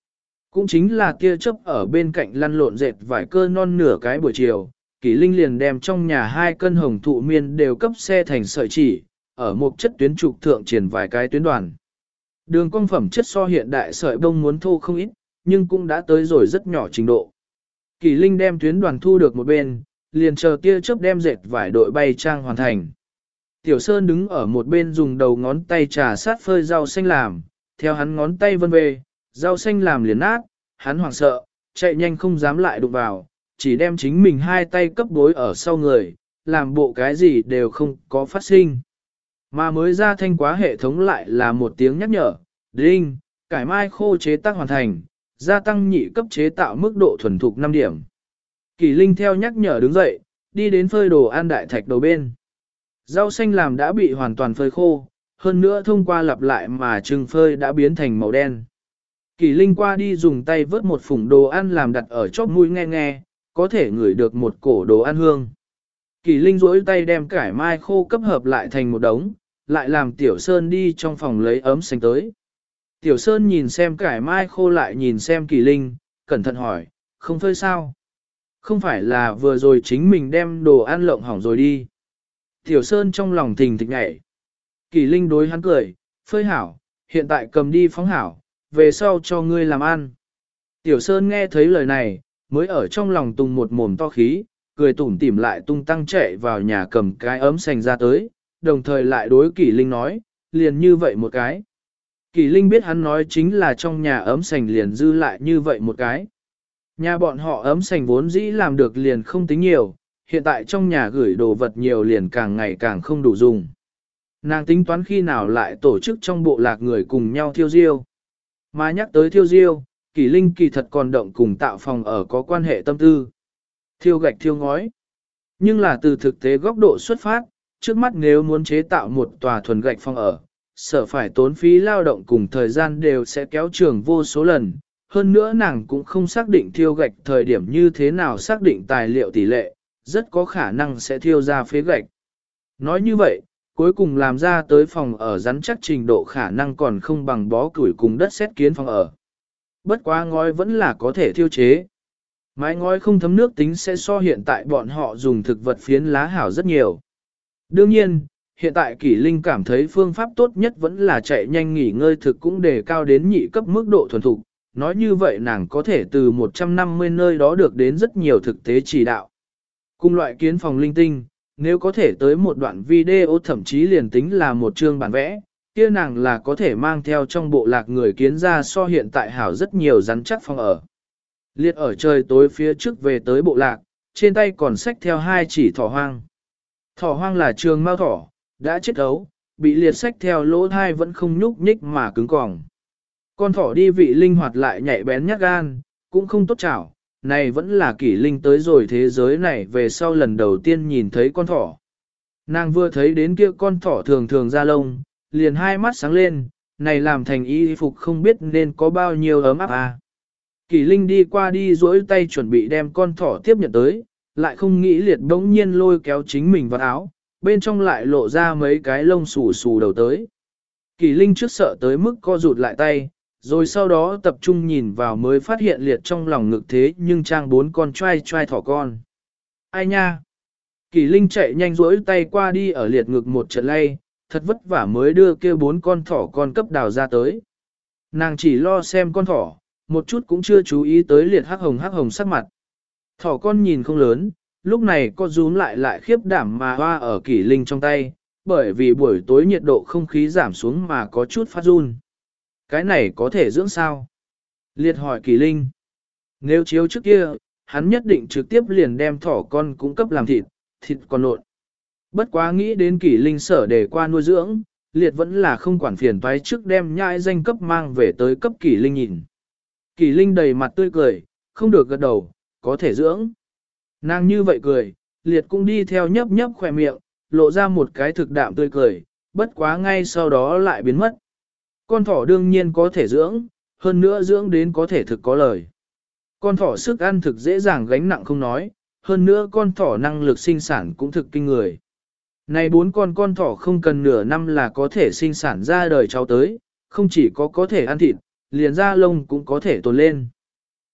Cũng chính là tia chớp ở bên cạnh lăn lộn dệt vải cơ non nửa cái buổi chiều, Kỷ Linh liền đem trong nhà 2 cân hồng thụ miên đều cấp xe thành sợi chỉ, ở một chất tuyến trục thượng triển vài cái tuyến đoàn. Đường cong phẩm chất so hiện đại sợi bông muốn thô không ít, nhưng cũng đã tới rồi rất nhỏ trình độ. Kỷ Linh đem tuyến đoàn thu được một bên, liền chờ tia chớp đem dệt vải đội bay trang hoàn thành. Tiểu Sơn đứng ở một bên dùng đầu ngón tay trà sát phơi rau xanh làm, theo hắn ngón tay vân về, rau xanh làm liền nát, hắn hoảng sợ, chạy nhanh không dám lại đụng vào, chỉ đem chính mình 2 tay cấp bối ở sau người, làm bộ cái gì đều không có phát sinh. Mà mới ra thanh quá hệ thống lại là một tiếng nhắc nhở, đinh, cải mai khô chế tác hoàn thành, gia tăng nhị cấp chế tạo mức độ thuần thục 5 điểm. Kỷ Linh theo nhắc nhở đứng dậy, đi đến phơi đồ ăn đại thạch đầu bên. Rau xanh làm đã bị hoàn toàn phơi khô, hơn nữa thông qua lặp lại mà trưng phơi đã biến thành màu đen. Kỷ Linh qua đi dùng tay vớt một phủng đồ ăn làm đặt ở chóp mũi nghe nghe, có thể ngửi được một cổ đồ ăn hương. Kỷ Linh duỗi tay đem cải mai khô cấp hợp lại thành một đống, lại làm Tiểu Sơn đi trong phòng lấy ấm xanh tới. Tiểu Sơn nhìn xem cải mai khô lại nhìn xem Kỷ Linh, cẩn thận hỏi, không phơi sao? Không phải là vừa rồi chính mình đem đồ ăn lộng hỏng rồi đi. Tiểu Sơn trong lòng thình thịch nhảy. Kỷ Linh đối hắn cười, phơi hảo, hiện tại cầm đi phóng hảo, về sau cho ngươi làm ăn. Tiểu Sơn nghe thấy lời này, mới ở trong lòng tung một mồm to khí, cười tủm tỉm lại tung tăng chạy vào nhà cầm cái ấm sành ra tới, đồng thời lại đối Kỷ Linh nói, liền như vậy một cái. Kỷ Linh biết hắn nói chính là trong nhà ấm sành liền dư lại như vậy một cái. Nhà bọn họ ấm sành vốn dĩ làm được liền không tính nhiều, hiện tại trong nhà gửi đồ vật nhiều liền càng ngày càng không đủ dùng. Nàng tính toán khi nào lại tổ chức trong bộ lạc người cùng nhau thiêu diêu. Mà nhắc tới thiêu diêu, Kỷ Linh kỳ thật còn động cùng tạo phòng ở có quan hệ tâm tư. Thiêu gạch thiêu ngói. Nhưng là từ thực tế góc độ xuất phát, trước mắt nếu muốn chế tạo một tòa thuần gạch phòng ở, sợ phải tốn phí lao động cùng thời gian đều sẽ kéo trường vô số lần. Hơn nữa nàng cũng không xác định thiêu gạch thời điểm như thế nào xác định tài liệu tỷ lệ, rất có khả năng sẽ thiêu ra phế gạch. Nói như vậy, cuối cùng làm ra tới phòng ở rắn chắc trình độ khả năng còn không bằng bó củi cùng đất sét kiến phòng ở. Bất quá ngói vẫn là có thể thiêu chế. Mái ngói không thấm nước tính sẽ so hiện tại bọn họ dùng thực vật phiến lá hảo rất nhiều. Đương nhiên, hiện tại Kỷ Linh cảm thấy phương pháp tốt nhất vẫn là chạy nhanh nghỉ ngơi thực cũng đề cao đến nhị cấp mức độ thuần thục. Nói như vậy nàng có thể từ 150 nơi đó được đến rất nhiều thực tế chỉ đạo. Cùng loại kiến phòng linh tinh, nếu có thể tới một đoạn video thậm chí liền tính là một chương bản vẽ, kia nàng là có thể mang theo trong bộ lạc người kiến ra so hiện tại hảo rất nhiều rắn chắc phòng ở. Liệt ở trời tối phía trước về tới bộ lạc, trên tay còn xách theo 2 chỉ thỏ hoang. Thỏ hoang là trường mao thỏ, đã chết ấu, bị liệt xách theo lỗ thai vẫn không nhúc nhích mà cứng cỏng. Con thỏ đi vị linh hoạt lại nhạy bén nhát gan, cũng không tốt chảo, này vẫn là Kỷ Linh tới rồi thế giới này về sau lần đầu tiên nhìn thấy con thỏ. Nàng vừa thấy đến kia con thỏ thường thường ra lông, liền 2 mắt sáng lên, này làm thành y phục không biết nên có bao nhiêu ấm áp à. Kỷ Linh đi qua đi duỗi tay chuẩn bị đem con thỏ tiếp nhận tới, lại không nghĩ liệt bỗng nhiên lôi kéo chính mình vào áo, bên trong lại lộ ra mấy cái lông xù xù đầu tới. Kỷ Linh trước sợ tới mức co rụt lại tay, rồi sau đó tập trung nhìn vào mới phát hiện liệt trong lòng ngực thế nhưng trang 4 con trai trai thỏ con. Ai nha? Kỷ Linh chạy nhanh duỗi tay qua đi ở liệt ngực một trận lay, thật vất vả mới đưa kia 4 con thỏ con cấp đào ra tới. Nàng chỉ lo xem con thỏ, một chút cũng chưa chú ý tới liệt hắc hồng sắc mặt. Thỏ con nhìn không lớn, lúc này có rúm lại khiếp đảm mà hoa ở Kỷ Linh trong tay, bởi vì buổi tối nhiệt độ không khí giảm xuống mà có chút phát run. Cái này có thể dưỡng sao? Liệt hỏi Kỷ Linh. Nếu chiếu trước kia, hắn nhất định trực tiếp liền đem thỏ con cung cấp làm thịt con nộn. Bất quá nghĩ đến Kỷ Linh sở để qua nuôi dưỡng, liệt vẫn là không quản phiền toái trước đem nhãi danh cấp mang về tới cấp Kỷ Linh nhìn. Kỷ Linh đầy mặt tươi cười, không được gật đầu, có thể dưỡng. Nàng như vậy cười, liệt cũng đi theo nhấp nhấp khỏe miệng, lộ ra một cái thực đạm tươi cười, bất quá ngay sau đó lại biến mất. Con thỏ đương nhiên có thể dưỡng, hơn nữa dưỡng đến có thể thực có lời. Con thỏ sức ăn thực dễ dàng gánh nặng không nói, hơn nữa con thỏ năng lực sinh sản cũng thực kinh người. Này 4 con thỏ không cần nửa năm là có thể sinh sản ra đời cháu tới, không chỉ có thể ăn thịt, liền da lông cũng có thể tồn lên.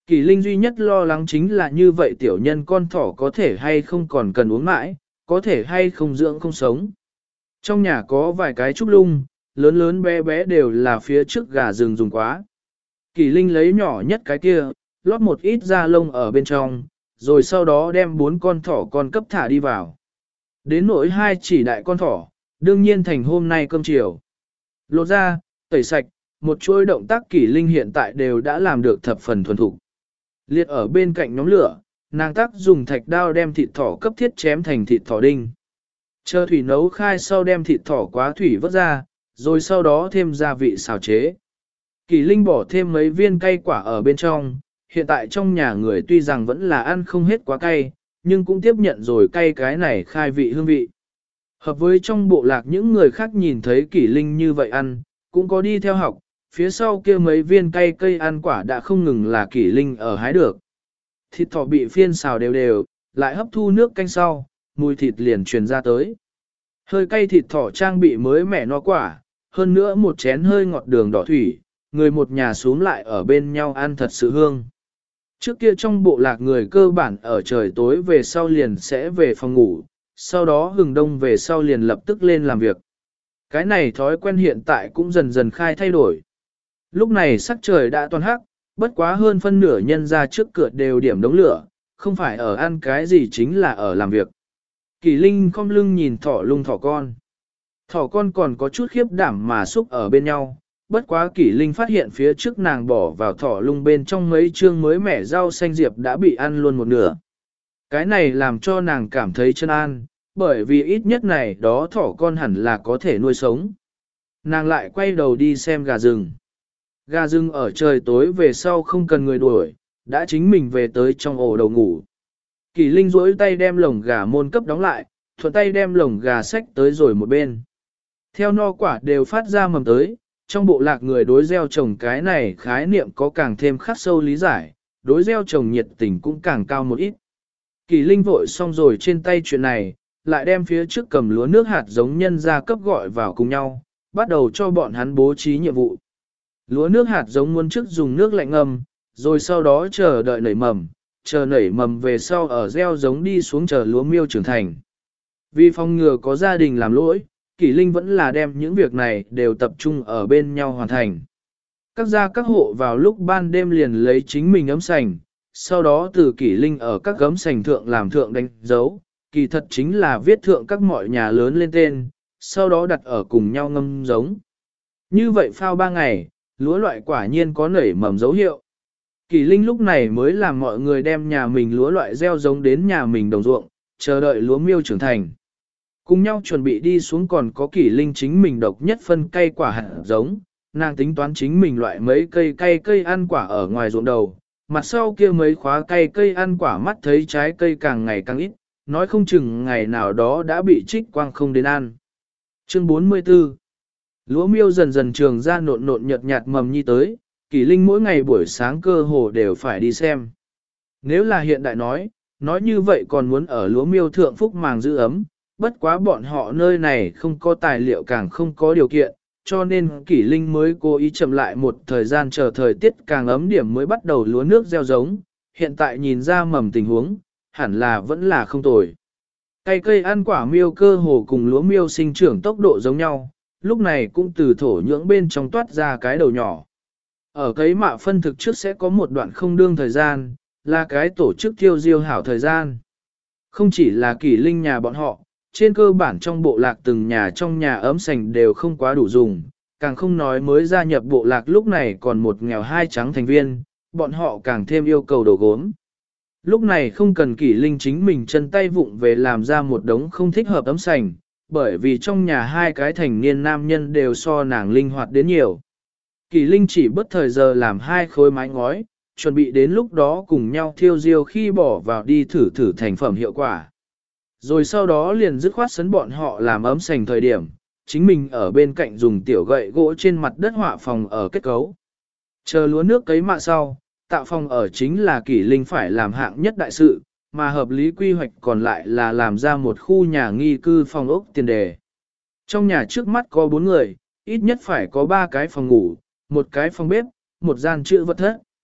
Kỳ Linh duy nhất lo lắng chính là như vậy tiểu nhân con thỏ có thể hay không còn cần uống mãi, có thể hay không dưỡng không sống. Trong nhà có vài cái trúc lung, lớn lớn bé bé đều là phía trước gà rừng dùng quá. Kỳ Linh lấy nhỏ nhất cái kia, lót một ít da lông ở bên trong, rồi sau đó đem 4 con thỏ con cấp thả đi vào. Đến nỗi 2 chỉ đại con thỏ, đương nhiên thành hôm nay cơm chiều. Lột ra, tẩy sạch, một chuỗi động tác Kỳ Linh hiện tại đều đã làm được thập phần thuần thục. Liệt ở bên cạnh nhóm lửa, nàng tác dùng thạch đao đem thịt thỏ cấp thiết chém thành thịt thỏ đinh. Chờ thủy nấu khai sau đem thịt thỏ quá thủy vớt ra, rồi sau đó thêm gia vị xào chế. Kỳ Linh bỏ thêm mấy viên cay quả ở bên trong, hiện tại trong nhà người tuy rằng vẫn là ăn không hết quá cay, nhưng cũng tiếp nhận rồi cay cái này khai vị hương vị. Hợp với trong bộ lạc những người khác nhìn thấy Kỳ Linh như vậy ăn, cũng có đi theo học, phía sau kia mấy viên cay cây ăn quả đã không ngừng là Kỳ Linh ở hái được. Thịt thỏ bị phiên xào đều đều, lại hấp thu nước canh sau, mùi thịt liền truyền ra tới. Hơi cay thịt thỏ trang bị mới mẻ no quả, hơn nữa một chén hơi ngọt đường đỏ thủy, người một nhà xuống lại ở bên nhau ăn thật sự hương. Trước kia trong bộ lạc người cơ bản ở trời tối về sau liền sẽ về phòng ngủ, sau đó hừng đông về sau liền lập tức lên làm việc. Cái này thói quen hiện tại cũng dần dần khai thay đổi. Lúc này sắc trời đã toàn hắc, bất quá hơn phân nửa nhân ra trước cửa đều điểm đống lửa, không phải ở ăn cái gì chính là ở làm việc. Kỳ Linh khom lưng nhìn thỏ lung thỏ con. Thỏ con còn có chút khiếp đảm mà xúc ở bên nhau, bất quá Kỳ Linh phát hiện phía trước nàng bỏ vào thỏ lung bên trong mấy chương mới mẻ rau xanh diệp đã bị ăn luôn một nửa. Cái này làm cho nàng cảm thấy chân an, bởi vì ít nhất này đó thỏ con hẳn là có thể nuôi sống. Nàng lại quay đầu đi xem gà rừng. Gà rừng ở trời tối về sau không cần người đuổi, đã chính mình về tới trong ổ đầu ngủ. Kỳ Linh duỗi tay đem lồng gà môn cấp đóng lại, thuận tay đem lồng gà xách tới rồi một bên. Theo no quả đều phát ra mầm tới, trong bộ lạc người đối gieo trồng cái này khái niệm có càng thêm khắc sâu lý giải, đối gieo trồng nhiệt tình cũng càng cao một ít. Kỳ Linh vội xong rồi trên tay chuyện này, lại đem phía trước cầm lúa nước hạt giống nhân ra cấp gọi vào cùng nhau, bắt đầu cho bọn hắn bố trí nhiệm vụ. Lúa nước hạt giống muốn trước dùng nước lạnh ngâm, rồi sau đó chờ đợi nảy mầm, chờ nảy mầm về sau ở gieo giống đi xuống chờ lúa miêu trưởng thành. Vì phòng ngừa có gia đình làm lỗi, Kỳ Linh vẫn là đem những việc này đều tập trung ở bên nhau hoàn thành. Các gia các hộ vào lúc ban đêm liền lấy chính mình ấm sành, sau đó từ Kỳ Linh ở các gấm sành thượng làm thượng đánh dấu, kỳ thật chính là viết thượng các mọi nhà lớn lên tên, sau đó đặt ở cùng nhau ngâm giống. Như vậy phao 3 ngày, lúa loại quả nhiên có nảy mầm dấu hiệu. Kỳ Linh lúc này mới làm mọi người đem nhà mình lúa loại gieo giống đến nhà mình đồng ruộng, chờ đợi lúa miêu trưởng thành. Cùng nhau chuẩn bị đi xuống còn có Kỳ Linh chính mình độc nhất phân cây quả hạt giống, nàng tính toán chính mình loại mấy cây ăn quả ở ngoài ruộng đầu, mặt sau kia mấy khóa cây ăn quả mắt thấy trái cây càng ngày càng ít, nói không chừng ngày nào đó đã bị trích quang không đến ăn. Chương 44 Lúa miêu dần dần trường ra nộn nộn nhợt nhạt mầm nhi tới, Kỳ Linh mỗi ngày buổi sáng cơ hồ đều phải đi xem. Nếu là hiện đại nói như vậy còn muốn ở lúa miêu thượng phúc màng giữ ấm, bất quá bọn họ nơi này không có tài liệu càng không có điều kiện, cho nên Kỳ Linh mới cố ý chậm lại một thời gian chờ thời tiết càng ấm điểm mới bắt đầu lúa nước gieo giống, hiện tại nhìn ra mầm tình huống, hẳn là vẫn là không tồi. Cây ăn quả miêu cơ hồ cùng lúa miêu sinh trưởng tốc độ giống nhau, lúc này cũng từ thổ nhưỡng bên trong toát ra cái đầu nhỏ. Ở cấy mạ phân thực trước sẽ có một đoạn không đương thời gian, là cái tổ chức thiêu diêu hảo thời gian. Không chỉ là Kỳ Linh nhà bọn họ, trên cơ bản trong bộ lạc từng nhà trong nhà ấm sành đều không quá đủ dùng, càng không nói mới gia nhập bộ lạc lúc này còn một nghèo hai trắng thành viên, bọn họ càng thêm yêu cầu đồ gốm. Lúc này không cần Kỳ Linh chính mình chân tay vụng về làm ra một đống không thích hợp ấm sành, bởi vì trong nhà hai cái thành niên nam nhân đều so nàng linh hoạt đến nhiều. Kỳ Linh chỉ bất thời giờ làm 2 khối mái ngói, chuẩn bị đến lúc đó cùng nhau thiêu diêu khi bỏ vào đi thử thành phẩm hiệu quả. Rồi sau đó liền dứt khoát sấn bọn họ làm ấm sành thời điểm, chính mình ở bên cạnh dùng tiểu gậy gỗ trên mặt đất họa phòng ở kết cấu. Chờ lúa nước cấy mạ sau, tạo phòng ở chính là Kỳ Linh phải làm hạng nhất đại sự, mà hợp lý quy hoạch còn lại là làm ra một khu nhà nghi cư phòng ốc tiền đề. Trong nhà trước mắt có 4 người, ít nhất phải có 3 cái phòng ngủ, 1 cái phòng bếp, 1 gian trữ vật thất.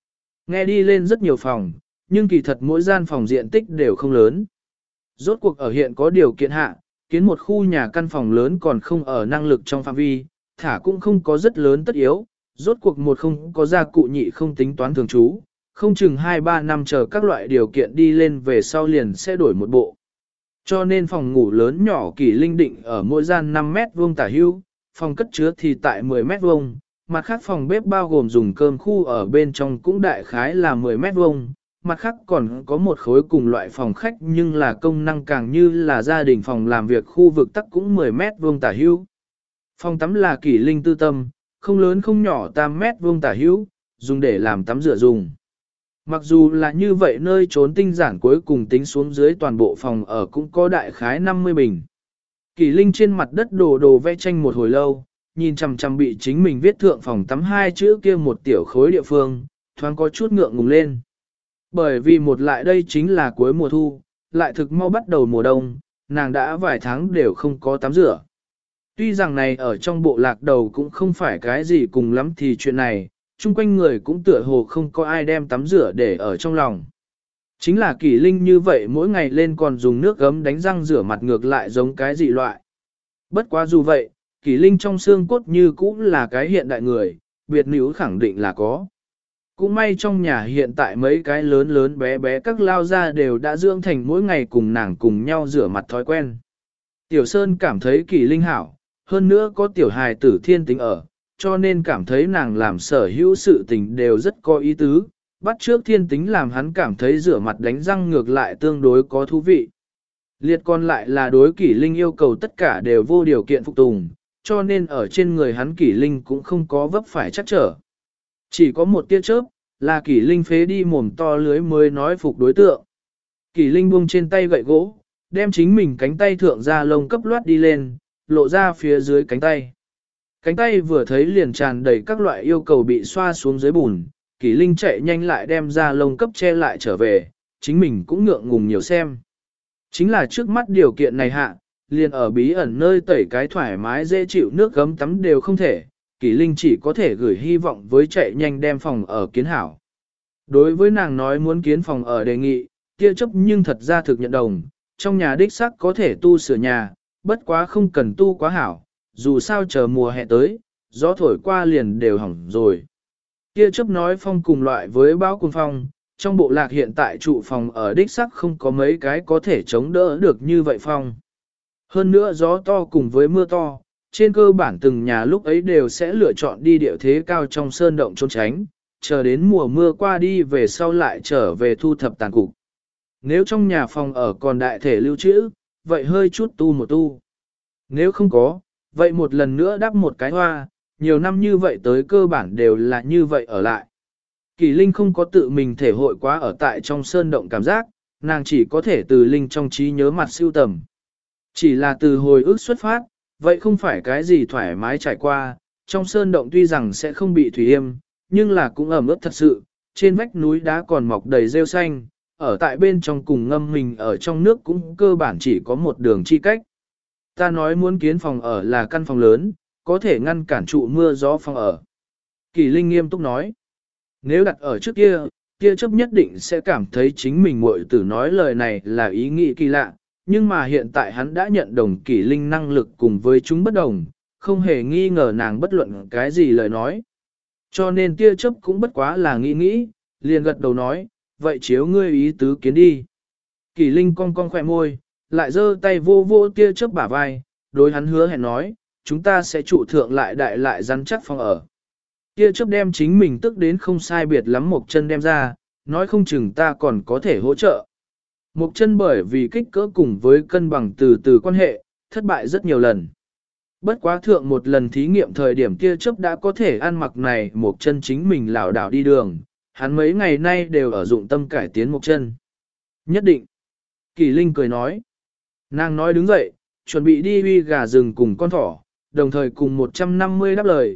Nghe đi lên rất nhiều phòng, nhưng kỳ thật mỗi gian phòng diện tích đều không lớn. Rốt cuộc ở hiện có điều kiện hạ, kiến một khu nhà căn phòng lớn còn không ở năng lực trong phạm vi, thả cũng không có rất lớn tất yếu, rốt cuộc một không có gia cụ nhị không tính toán thường trú, không chừng 2-3 năm chờ các loại điều kiện đi lên về sau liền sẽ đổi một bộ. Cho nên phòng ngủ lớn nhỏ Kỳ Linh định ở mỗi gian 5 mét vuông tả hữu, phòng cất chứa thì tại 10 mét vuông, mặt khác phòng bếp bao gồm dùng cơm khu ở bên trong cũng đại khái là 10 mét vuông, mặt khác còn có một khối cùng loại phòng khách nhưng là công năng càng như là gia đình phòng làm việc khu vực tắc cũng 10 mét vuông tả hữu. Phòng tắm là Kỳ Linh tư tâm, không lớn không nhỏ 8 mét vuông tả hữu, dùng để làm tắm rửa dùng. Mặc dù là như vậy nơi trốn tinh giản cuối cùng tính xuống dưới toàn bộ phòng ở cũng có đại khái 50 bình. Kỳ Linh trên mặt đất đồ vẽ tranh một hồi lâu, nhìn chằm chằm bị chính mình viết thượng phòng tắm 2 chữ kia một tiểu khối địa phương, thoáng có chút ngượng ngùng lên. Bởi vì một lại đây chính là cuối mùa thu, lại thực mau bắt đầu mùa đông, nàng đã vài tháng đều không có tắm rửa. Tuy rằng này ở trong bộ lạc đầu cũng không phải cái gì cùng lắm thì chuyện này, chung quanh người cũng tựa hồ không có ai đem tắm rửa để ở trong lòng. Chính là Kỳ Linh như vậy mỗi ngày lên còn dùng nước gấm đánh răng rửa mặt ngược lại giống cái dị loại. Bất quá dù vậy, Kỳ Linh trong xương cốt như cũng là cái hiện đại người, biệt nữ khẳng định là có. Cũng may trong nhà hiện tại mấy cái lớn lớn bé bé các lao gia đều đã dưỡng thành mỗi ngày cùng nàng cùng nhau rửa mặt thói quen. Tiểu Sơn cảm thấy Kỳ Linh hảo, hơn nữa có tiểu hài tử thiên tính ở, cho nên cảm thấy nàng làm sở hữu sự tình đều rất có ý tứ, bắt trước thiên tính làm hắn cảm thấy rửa mặt đánh răng ngược lại tương đối có thú vị. Liệt còn lại là đối Kỳ Linh yêu cầu tất cả đều vô điều kiện phục tùng, cho nên ở trên người hắn Kỳ Linh cũng không có vấp phải chắc trở. Chỉ có một tia chớp, là Kỳ Linh phế đi mồm to lưới mới nói phục đối tượng. Kỳ Linh buông trên tay gậy gỗ, đem chính mình cánh tay thượng ra lông cấp loát đi lên, lộ ra phía dưới cánh tay. Cánh tay vừa thấy liền tràn đầy các loại yêu cầu bị xoa xuống dưới bùn, Kỳ Linh chạy nhanh lại đem ra lông cấp che lại trở về, chính mình cũng ngượng ngùng nhiều xem. Chính là trước mắt điều kiện này hạ, liền ở bí ẩn nơi tẩy cái thoải mái dễ chịu nước gấm tắm đều không thể, Kỳ Linh chỉ có thể gửi hy vọng với chạy nhanh đem phòng ở kiến hảo. Đối với nàng nói muốn kiến phòng ở đề nghị, kia chấp nhưng thật ra thực nhận đồng, trong nhà đích xác có thể tu sửa nhà, bất quá không cần tu quá hảo, dù sao chờ mùa hè tới, gió thổi qua liền đều hỏng rồi. Kia chấp nói phong cùng loại với bão cuồng phong, trong bộ lạc hiện tại trụ phòng ở đích sắc không có mấy cái có thể chống đỡ được như vậy phong. Hơn nữa gió to cùng với mưa to, trên cơ bản từng nhà lúc ấy đều sẽ lựa chọn đi địa thế cao trong sơn động trốn tránh, chờ đến mùa mưa qua đi về sau lại trở về thu thập tàn cục. Nếu trong nhà phòng ở còn đại thể lưu trữ, vậy hơi chút tu một tu. Nếu không có, vậy một lần nữa đắp một cái hoa, nhiều năm như vậy tới cơ bản đều là như vậy ở lại. Kỳ Linh không có tự mình thể hội quá ở tại trong sơn động cảm giác, nàng chỉ có thể từ Linh trong trí nhớ mặt siêu tầm. Chỉ là từ hồi ức xuất phát, vậy không phải cái gì thoải mái trải qua, trong sơn động tuy rằng sẽ không bị thủy yêm, nhưng là cũng ẩm ướt thật sự, trên vách núi đá còn mọc đầy rêu xanh, ở tại bên trong cùng ngâm mình ở trong nước cũng cơ bản chỉ có một đường chi cách. Ta nói muốn kiến phòng ở là căn phòng lớn, có thể ngăn cản trụ mưa gió phòng ở. Kỳ Linh nghiêm túc nói, nếu đặt ở trước kia, kia chấp nhất định sẽ cảm thấy chính mình muội tử nói lời này là ý nghĩ kỳ lạ, nhưng mà hiện tại hắn đã nhận đồng Kỳ Linh năng lực cùng với chúng bất đồng, không hề nghi ngờ nàng bất luận cái gì lời nói. Cho nên tia chấp cũng bất quá là nghĩ, liền gật đầu nói, vậy chiếu ngươi ý tứ kiến đi. Kỳ Linh cong cong khỏe môi, lại giơ tay vô vô tia chấp bả vai, đối hắn hứa hẹn nói, chúng ta sẽ trụ thượng lại đại lại rắn chắc phòng ở. Tia chấp đem chính mình tức đến không sai biệt lắm một chân đem ra, nói không chừng ta còn có thể hỗ trợ. Một chân bởi vì kích cỡ cùng với cân bằng từ từ quan hệ, thất bại rất nhiều lần. Bất quá thượng một lần thí nghiệm thời điểm kia chấp đã có thể ăn mặc này một chân chính mình lảo đảo đi đường, hắn mấy ngày nay đều ở dụng tâm cải tiến một chân. Nhất định. Kỳ Linh cười nói. Nàng nói đứng dậy, chuẩn bị đi uy gà rừng cùng con thỏ, đồng thời cùng 150 đáp lời,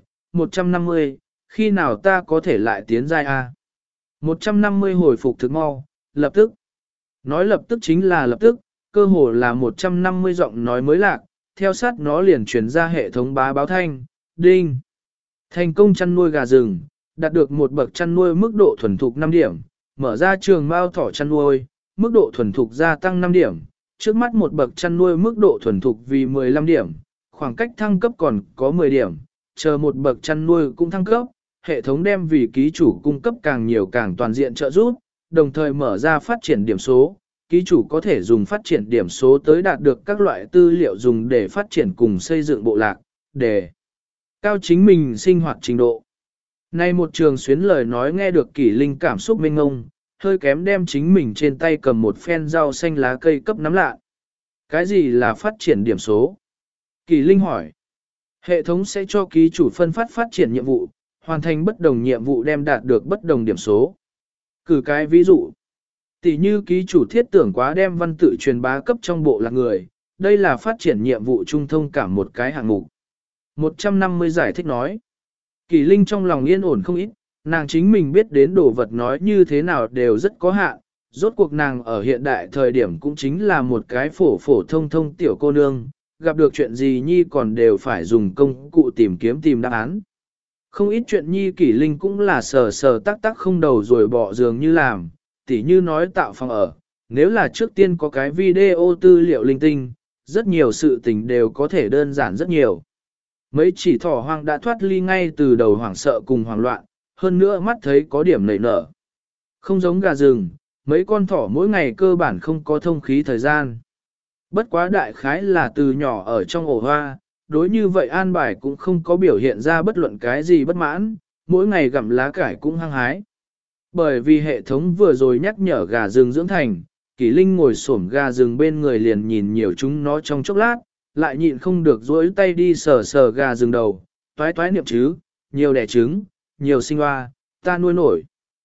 150, khi nào ta có thể lại tiến giai a? 150 hồi phục thực mau, lập tức. Nói lập tức chính là lập tức, cơ hồ là 150 giọng nói mới lạc, theo sát nó liền truyền ra hệ thống báo thanh, đinh. Thành công chăn nuôi gà rừng, đạt được một bậc chăn nuôi mức độ thuần thục 5 điểm, mở ra trường mao thỏ chăn nuôi, mức độ thuần thục gia tăng 5 điểm, trước mắt một bậc chăn nuôi mức độ thuần thục vì 15 điểm, khoảng cách thăng cấp còn có 10 điểm, chờ một bậc chăn nuôi cũng thăng cấp, hệ thống đem vì ký chủ cung cấp càng nhiều càng toàn diện trợ giúp, đồng thời mở ra phát triển điểm số. Ký chủ có thể dùng phát triển điểm số tới đạt được các loại tư liệu dùng để phát triển cùng xây dựng bộ lạc, để cao chính mình sinh hoạt trình độ. Nay một trường xuyến lời nói nghe được Kỷ Linh cảm xúc mênh ngông, hơi kém đem chính mình trên tay cầm một phen rau xanh lá cây cấp nắm lạ. Cái gì là phát triển điểm số? Kỷ Linh hỏi. Hệ thống sẽ cho ký chủ phân phát triển nhiệm vụ, hoàn thành bất đồng nhiệm vụ đem đạt được bất đồng điểm số. Cử cái ví dụ. Tỷ như ký chủ thiết tưởng quá đem văn tự truyền bá cấp trong bộ lạc người, đây là phát triển nhiệm vụ trung thông cảm một cái hạng mục. 150 giải thích nói. Kỷ Linh trong lòng yên ổn không ít, nàng chính mình biết đến đồ vật nói như thế nào đều rất có hạn, rốt cuộc nàng ở hiện đại thời điểm cũng chính là một cái phổ thông tiểu cô nương, gặp được chuyện gì nhi còn đều phải dùng công cụ tìm đáp án. Không ít chuyện nhi Kỷ Linh cũng là sờ tắc không đầu rồi bỏ giường như làm, tỉ như nói tạo phòng ở, nếu là trước tiên có cái video tư liệu linh tinh, rất nhiều sự tình đều có thể đơn giản rất nhiều. Mấy chỉ thỏ hoang đã thoát ly ngay từ đầu hoảng sợ cùng hoảng loạn, hơn nữa mắt thấy có điểm nảy nở. Không giống gà rừng, mấy con thỏ mỗi ngày cơ bản không có thông khí thời gian. Bất quá đại khái là từ nhỏ ở trong ổ hoa, đối như vậy an bài cũng không có biểu hiện ra bất luận cái gì bất mãn, mỗi ngày gặm lá cải cũng hăng hái. Bởi vì hệ thống vừa rồi nhắc nhở gà rừng dưỡng thành, Kỷ Linh ngồi xổm gà rừng bên người liền nhìn nhiều chúng nó trong chốc lát, lại nhịn không được dối tay đi sờ gà rừng đầu, toái niệm chứ, nhiều đẻ trứng, nhiều sinh hoa, ta nuôi nổi.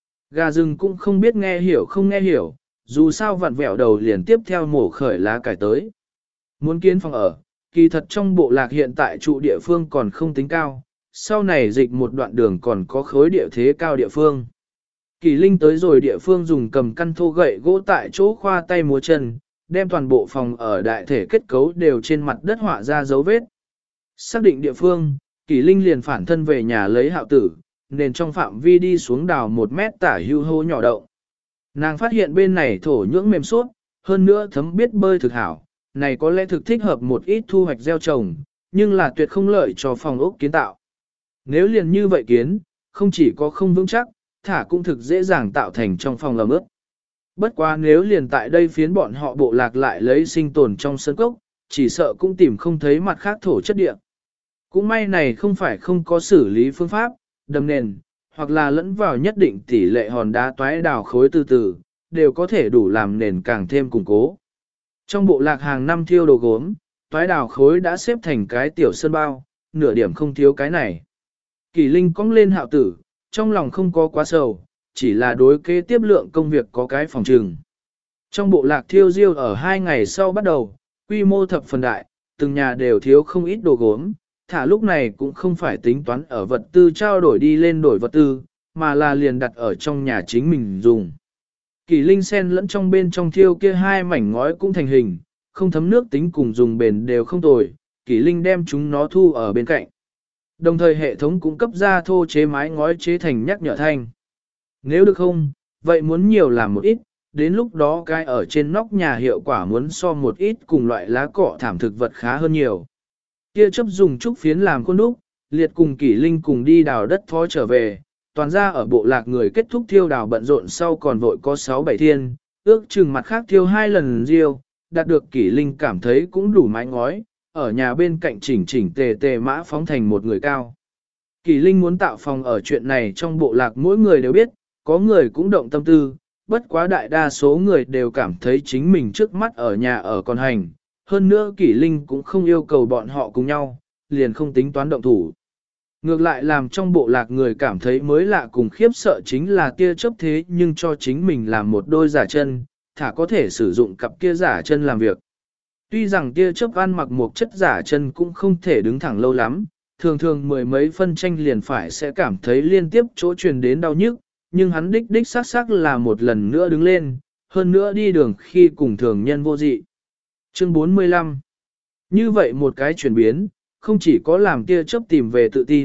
Gà rừng cũng không biết nghe hiểu không nghe hiểu, dù sao vặn vẹo đầu liền tiếp theo mổ khởi lá cải tới. Muốn kiến phòng ở, kỳ thật trong bộ lạc hiện tại trụ địa phương còn không tính cao, sau này dịch một đoạn đường còn có khối địa thế cao địa phương. Kỷ Linh tới rồi địa phương dùng cầm căn thô gậy gỗ tại chỗ khoa tay múa chân, đem toàn bộ phòng ở đại thể kết cấu đều trên mặt đất họa ra dấu vết. Xác định địa phương, Kỷ Linh liền phản thân về nhà lấy hạo tử, nền trong phạm vi đi xuống đào 1 mét tả hưu hô nhỏ đậu. Nàng phát hiện bên này thổ nhưỡng mềm suốt, hơn nữa thấm biết bơi thực hảo, này có lẽ thực thích hợp một ít thu hoạch gieo trồng, nhưng là tuyệt không lợi cho phòng ốc kiến tạo. Nếu liền như vậy kiến, không chỉ có không vững chắc, thả cũng thực dễ dàng tạo thành trong phòng ẩm ướt. Bất quá nếu liền tại đây phiến bọn họ bộ lạc lại lấy sinh tồn trong sân cốc, chỉ sợ cũng tìm không thấy mặt khác thổ chất địa. Cũng may này không phải không có xử lý phương pháp, đầm nền, hoặc là lẫn vào nhất định tỷ lệ hòn đá toái đào khối từ từ, đều có thể đủ làm nền càng thêm củng cố. Trong bộ lạc hàng năm thiêu đồ gốm, toái đào khối đã xếp thành cái tiểu sơn bao, nửa điểm không thiếu cái này. Kỳ Linh cong lên hạo tử, trong lòng không có quá sầu, chỉ là đối kế tiếp lượng công việc có cái phòng trừng. Trong bộ lạc thiêu diêu ở 2 ngày sau bắt đầu, quy mô thập phần đại, từng nhà đều thiếu không ít đồ gốm, thả lúc này cũng không phải tính toán ở vật tư trao đổi đi lên đổi vật tư, mà là liền đặt ở trong nhà chính mình dùng. Kỳ Linh sen lẫn trong bên trong thiêu kia 2 mảnh ngói cũng thành hình, không thấm nước tính cùng dùng bền đều không tồi, Kỳ Linh đem chúng nó thu ở bên cạnh. Đồng thời hệ thống cũng cấp ra thô chế mái ngói chế thành nhắc nhở thanh. Nếu được không, vậy muốn nhiều làm một ít, đến lúc đó cái ở trên nóc nhà hiệu quả muốn so một ít cùng loại lá cọ thảm thực vật khá hơn nhiều. Kia chấp dùng trúc phiến làm khuôn đúc, liệt cùng Kỷ Linh cùng đi đào đất phó trở về, toàn ra ở bộ lạc người kết thúc thiêu đào bận rộn sau còn vội có 6-7 thiên, ước chừng mặt khác thiêu 2 lần riêu, đạt được Kỷ Linh cảm thấy cũng đủ mái ngói, ở nhà bên cạnh chỉnh tề mã phóng thành một người cao. Kỷ Linh muốn tạo phòng ở chuyện này trong bộ lạc mỗi người đều biết, có người cũng động tâm tư, bất quá đại đa số người đều cảm thấy chính mình trước mắt ở nhà ở còn hành. Hơn nữa Kỷ Linh cũng không yêu cầu bọn họ cùng nhau, liền không tính toán động thủ. Ngược lại làm trong bộ lạc người cảm thấy mới lạ cùng khiếp sợ chính là tia chớp thế nhưng cho chính mình làm một đôi giả chân, thả có thể sử dụng cặp kia giả chân làm việc. Tuy rằng tia chớp ăn mặc một chất giả chân cũng không thể đứng thẳng lâu lắm, thường mười mấy phân tranh liền phải sẽ cảm thấy liên tiếp chỗ truyền đến đau nhức, nhưng hắn đích xác là một lần nữa đứng lên, hơn nữa đi đường khi cùng thường nhân vô dị. Chương 45. Như vậy một cái chuyển biến, không chỉ có làm tia chớp tìm về tự tin,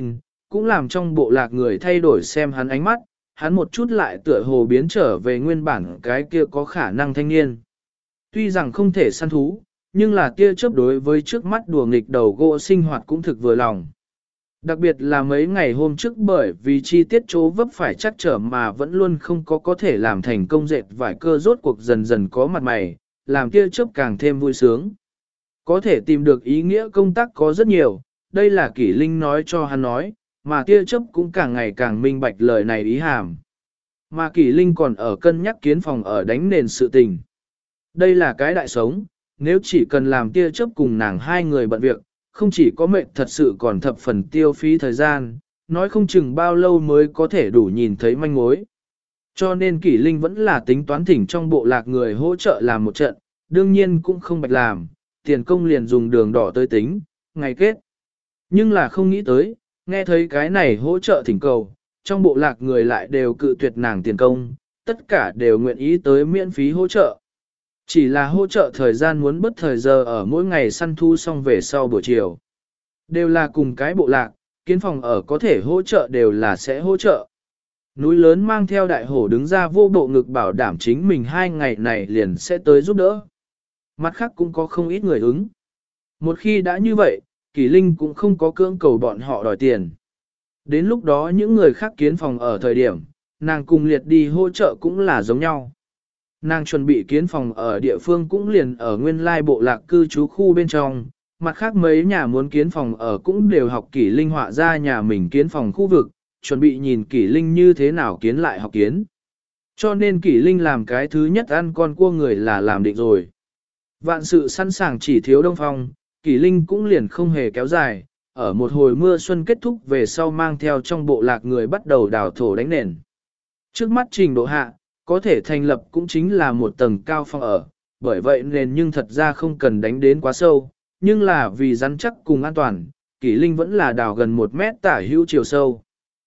cũng làm trong bộ lạc người thay đổi xem hắn ánh mắt, hắn một chút lại tựa hồ biến trở về nguyên bản cái kia có khả năng thanh niên. Tuy rằng không thể săn thú, nhưng là tia chớp đối với trước mắt đùa nghịch đầu gỗ sinh hoạt cũng thực vừa lòng. Đặc biệt là mấy ngày hôm trước bởi vì chi tiết chỗ vấp phải chắc trở mà vẫn luôn không có thể làm thành công dệt vải cơ rốt cuộc dần dần có mặt mày, làm tia chớp càng thêm vui sướng. Có thể tìm được ý nghĩa công tác có rất nhiều, đây là Kỷ Linh nói cho hắn nói, mà tia chớp cũng càng ngày càng minh bạch lời này ý hàm. Mà Kỷ Linh còn ở cân nhắc kiến phòng ở đánh nền sự tình. Đây là cái đại sống, nếu chỉ cần làm tia chớp cùng nàng hai người bận việc, không chỉ có mệnh thật sự còn thập phần tiêu phí thời gian, nói không chừng bao lâu mới có thể đủ nhìn thấy manh mối. Cho nên Kỷ Linh vẫn là tính toán thỉnh trong bộ lạc người hỗ trợ làm một trận, đương nhiên cũng không bạch làm, tiền công liền dùng đường đỏ tới tính, ngày kết. Nhưng là không nghĩ tới, nghe thấy cái này hỗ trợ thỉnh cầu, trong bộ lạc người lại đều cự tuyệt nàng tiền công, tất cả đều nguyện ý tới miễn phí hỗ trợ. Chỉ là hỗ trợ thời gian muốn bất thời giờ ở mỗi ngày săn thu xong về sau buổi chiều. Đều là cùng cái bộ lạc, kiến phòng ở có thể hỗ trợ đều là sẽ hỗ trợ. Núi lớn mang theo đại hổ đứng ra vô bộ ngực bảo đảm chính mình 2 ngày này liền sẽ tới giúp đỡ. Mặt khác cũng có không ít người ứng. Một khi đã như vậy, Kỷ Linh cũng không có cưỡng cầu bọn họ đòi tiền. Đến lúc đó những người khác kiến phòng ở thời điểm, nàng cùng liệt đi hỗ trợ cũng là giống nhau. Nàng chuẩn bị kiến phòng ở địa phương cũng liền ở nguyên lai bộ lạc cư trú khu bên trong, mặt khác mấy nhà muốn kiến phòng ở cũng đều học Kỷ Linh họa ra nhà mình kiến phòng khu vực, chuẩn bị nhìn Kỷ Linh như thế nào kiến lại học kiến. Cho nên Kỷ Linh làm cái thứ nhất ăn con cua người là làm định rồi. Vạn sự sẵn sàng chỉ thiếu Đông Phong, Kỷ Linh cũng liền không hề kéo dài, ở một hồi mưa xuân kết thúc về sau mang theo trong bộ lạc người bắt đầu đào thổ đánh nền. Trước mắt trình độ hạ, có thể thành lập cũng chính là một tầng cao phòng ở, bởi vậy nền nhưng thật ra không cần đánh đến quá sâu, nhưng là vì rắn chắc cùng an toàn, Kỷ Linh vẫn là đào gần 1 mét tả hữu chiều sâu.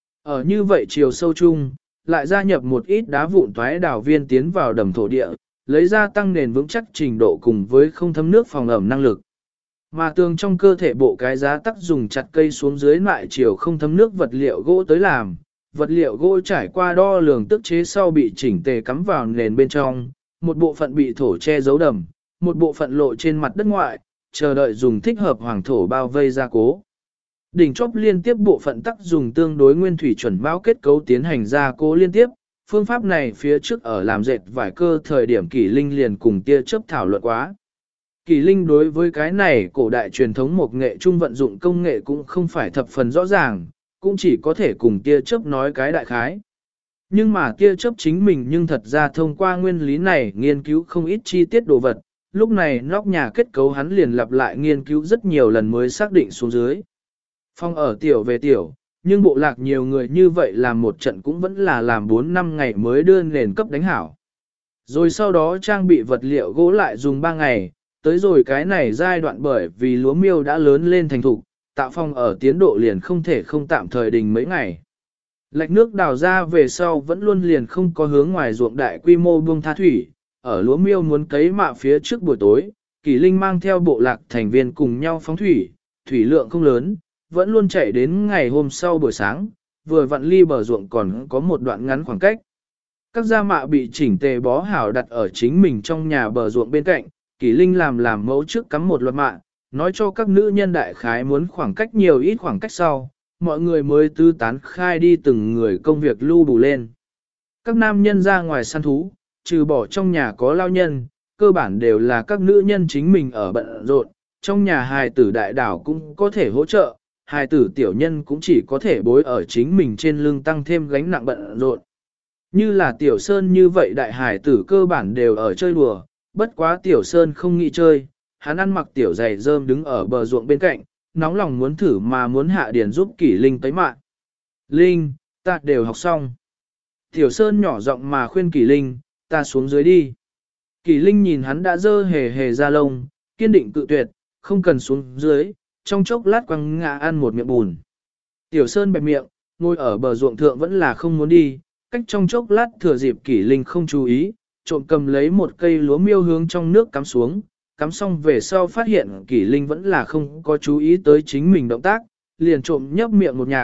Ở như vậy chiều sâu chung, lại gia nhập một ít đá vụn toái đào viên tiến vào đầm thổ địa, lấy ra tăng nền vững chắc trình độ cùng với không thấm nước phòng ẩm năng lực. Mà tường trong cơ thể bộ cái giá tắc dùng chặt cây xuống dưới lại chiều không thấm nước vật liệu gỗ tới làm. Vật liệu gỗ trải qua đo lường tức chế sau bị chỉnh tề cắm vào nền bên trong, một bộ phận bị thổ che giấu đầm, một bộ phận lộ trên mặt đất ngoại, chờ đợi dùng thích hợp hoàng thổ bao vây gia cố. Đỉnh chóp liên tiếp bộ phận tắc dùng tương đối nguyên thủy chuẩn mão kết cấu tiến hành gia cố liên tiếp. Phương pháp này phía trước ở làm dệt vải cơ thời điểm Kỷ Linh liền cùng tia chớp thảo luận quá. Kỷ Linh đối với cái này cổ đại truyền thống một nghệ trung vận dụng công nghệ cũng không phải thập phần rõ ràng, cũng chỉ có thể cùng tia chớp nói cái đại khái. Nhưng mà tia chớp chính mình nhưng thật ra thông qua nguyên lý này nghiên cứu không ít chi tiết đồ vật, lúc này nóc nhà kết cấu hắn liền lặp lại nghiên cứu rất nhiều lần mới xác định xuống dưới. Phong ở tiểu về tiểu, nhưng bộ lạc nhiều người như vậy làm một trận cũng vẫn là làm 4-5 ngày mới đưa nền cấp đánh hảo. Rồi sau đó trang bị vật liệu gỗ lại dùng 3 ngày, tới rồi cái này giai đoạn bởi vì lúa miêu đã lớn lên thành thục, tạo phong ở tiến độ liền không thể không tạm thời đình mấy ngày. Lạch nước đào ra về sau vẫn luôn liền không có hướng ngoài ruộng đại quy mô buông tha thủy, ở lúa miêu muốn cấy mạ phía trước buổi tối, Kỷ Linh mang theo bộ lạc thành viên cùng nhau phóng thủy, thủy lượng không lớn, vẫn luôn chạy đến ngày hôm sau buổi sáng, vừa vặn ly bờ ruộng còn có một đoạn ngắn khoảng cách. Các gia mạ bị chỉnh tề bó hảo đặt ở chính mình trong nhà bờ ruộng bên cạnh, Kỷ Linh làm mẫu trước cắm một loạt mạ, nói cho các nữ nhân đại khái muốn khoảng cách nhiều ít khoảng cách sau, mọi người mới tư tán khai đi từng người công việc lưu bù lên. Các nam nhân ra ngoài săn thú, trừ bỏ trong nhà có lao nhân, cơ bản đều là các nữ nhân chính mình ở bận rộn, trong nhà hài tử đại đảo cũng có thể hỗ trợ, hài tử tiểu nhân cũng chỉ có thể bối ở chính mình trên lưng tăng thêm gánh nặng bận rộn. Như là tiểu sơn như vậy đại hài tử cơ bản đều ở chơi đùa, bất quá tiểu sơn không nghĩ chơi, hắn ăn mặc tiểu giày rơm đứng ở bờ ruộng bên cạnh, nóng lòng muốn thử mà muốn hạ điền giúp Kỷ Linh tới mạng. Linh, ta đều học xong. Tiểu sơn nhỏ giọng mà khuyên Kỷ Linh, ta xuống dưới đi. Kỷ Linh nhìn hắn đã dơ hề hề ra lông, kiên định cự tuyệt, không cần xuống dưới, trong chốc lát quăng ngã ăn một miệng bùn. Tiểu sơn bẹp miệng, ngồi ở bờ ruộng thượng vẫn là không muốn đi, cách trong chốc lát thừa dịp Kỷ Linh không chú ý, trộm cầm lấy một cây lúa miêu hướng trong nước cắm xuống, cắm xong về sau phát hiện Kỷ Linh vẫn là không có chú ý tới chính mình động tác, liền trộm nhấp miệng một nhạc,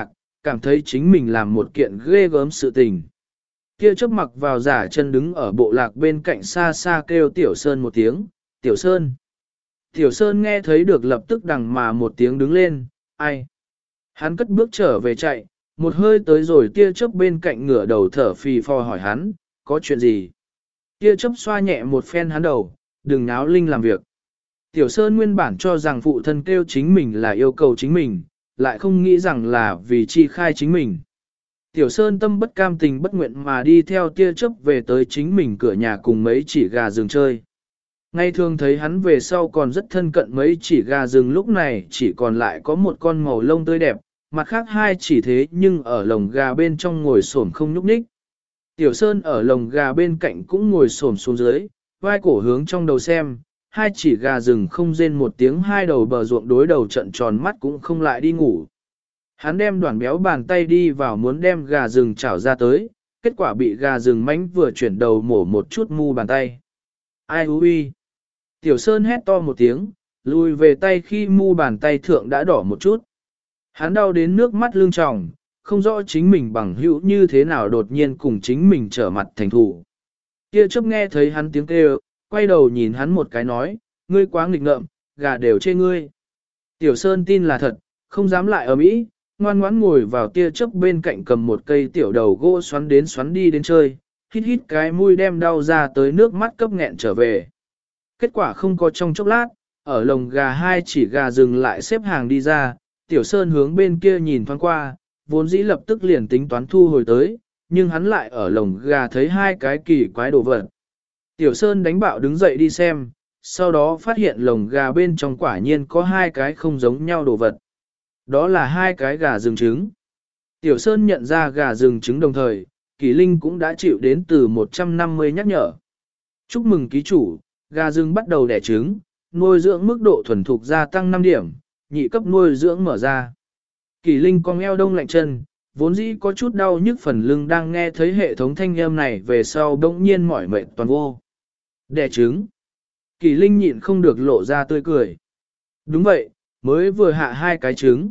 cảm thấy chính mình làm một kiện ghê gớm sự tình. Kia chớp mặc vào giả chân đứng ở bộ lạc bên cạnh xa xa kêu Tiểu Sơn một tiếng, Tiểu Sơn. Tiểu Sơn nghe thấy được lập tức đằng mà một tiếng đứng lên, ai? Hắn cất bước trở về chạy, một hơi tới rồi tia chớp bên cạnh ngửa đầu thở phì phò hỏi hắn, có chuyện gì? Tia chớp xoa nhẹ một phen hắn đầu, đừng náo linh làm việc. Tiểu Sơn nguyên bản cho rằng phụ thân kêu chính mình là yêu cầu chính mình, lại không nghĩ rằng là vì chi khai chính mình. Tiểu Sơn tâm bất cam tình bất nguyện mà đi theo tia chớp về tới chính mình cửa nhà cùng mấy chỉ gà rừng chơi. Ngay thường thấy hắn về sau còn rất thân cận mấy chỉ gà rừng, lúc này chỉ còn lại có một con màu lông tươi đẹp, mặt khác hai chỉ thế nhưng ở lồng gà bên trong ngồi xổm không nhúc nhích. Tiểu Sơn ở lồng gà bên cạnh cũng ngồi xổm xuống dưới, vai cổ hướng trong đầu xem, hai chỉ gà rừng không rên một tiếng, hai đầu bờ ruộng đối đầu trận tròn mắt cũng không lại đi ngủ. Hắn đem đoàn béo bàn tay đi vào muốn đem gà rừng chảo ra tới, kết quả bị gà rừng mánh vừa chuyển đầu mổ một chút mu bàn tay. Ai hú uy! Tiểu Sơn hét to một tiếng, lùi về tay khi mu bàn tay thượng đã đỏ một chút. Hắn đau đến nước mắt lưng tròng, không rõ chính mình bằng hữu như thế nào đột nhiên cùng chính mình trở mặt thành thủ. Kia chớp nghe thấy hắn tiếng kêu, quay đầu nhìn hắn một cái nói, ngươi quá nghịch ngợm, gà đều chê ngươi. Tiểu Sơn tin là thật, không dám lại ở mỹ, ngoan ngoãn ngồi vào tia chớp bên cạnh cầm một cây tiểu đầu gỗ xoắn đến xoắn đi đến chơi, hít hít cái mũi đem đau ra tới nước mắt cấp nghẹn trở về. Kết quả không có trong chốc lát, ở lồng gà hai chỉ gà rừng lại xếp hàng đi ra, Tiểu Sơn hướng bên kia nhìn thoáng qua, vốn dĩ lập tức liền tính toán thu hồi tới, nhưng hắn lại ở lồng gà thấy hai cái kỳ quái đồ vật. Tiểu Sơn đánh bạo đứng dậy đi xem, sau đó phát hiện lồng gà bên trong quả nhiên có hai cái không giống nhau đồ vật. Đó là hai cái gà rừng trứng. Tiểu Sơn nhận ra gà rừng trứng đồng thời, Kỳ Linh cũng đã chịu đến từ 150 nhắc nhở. Chúc mừng ký chủ, gà rừng bắt đầu đẻ trứng, nuôi dưỡng mức độ thuần thục gia tăng 5 điểm, nhị cấp nuôi dưỡng mở ra. Kỳ Linh cong eo đông lạnh chân, vốn dĩ có chút đau nhức phần lưng đang nghe thấy hệ thống thanh âm này về sau đông nhiên mỏi mệt toàn vô. Đẻ trứng. Kỳ Linh nhịn không được lộ ra tươi cười. Đúng vậy, mới vừa hạ hai cái trứng.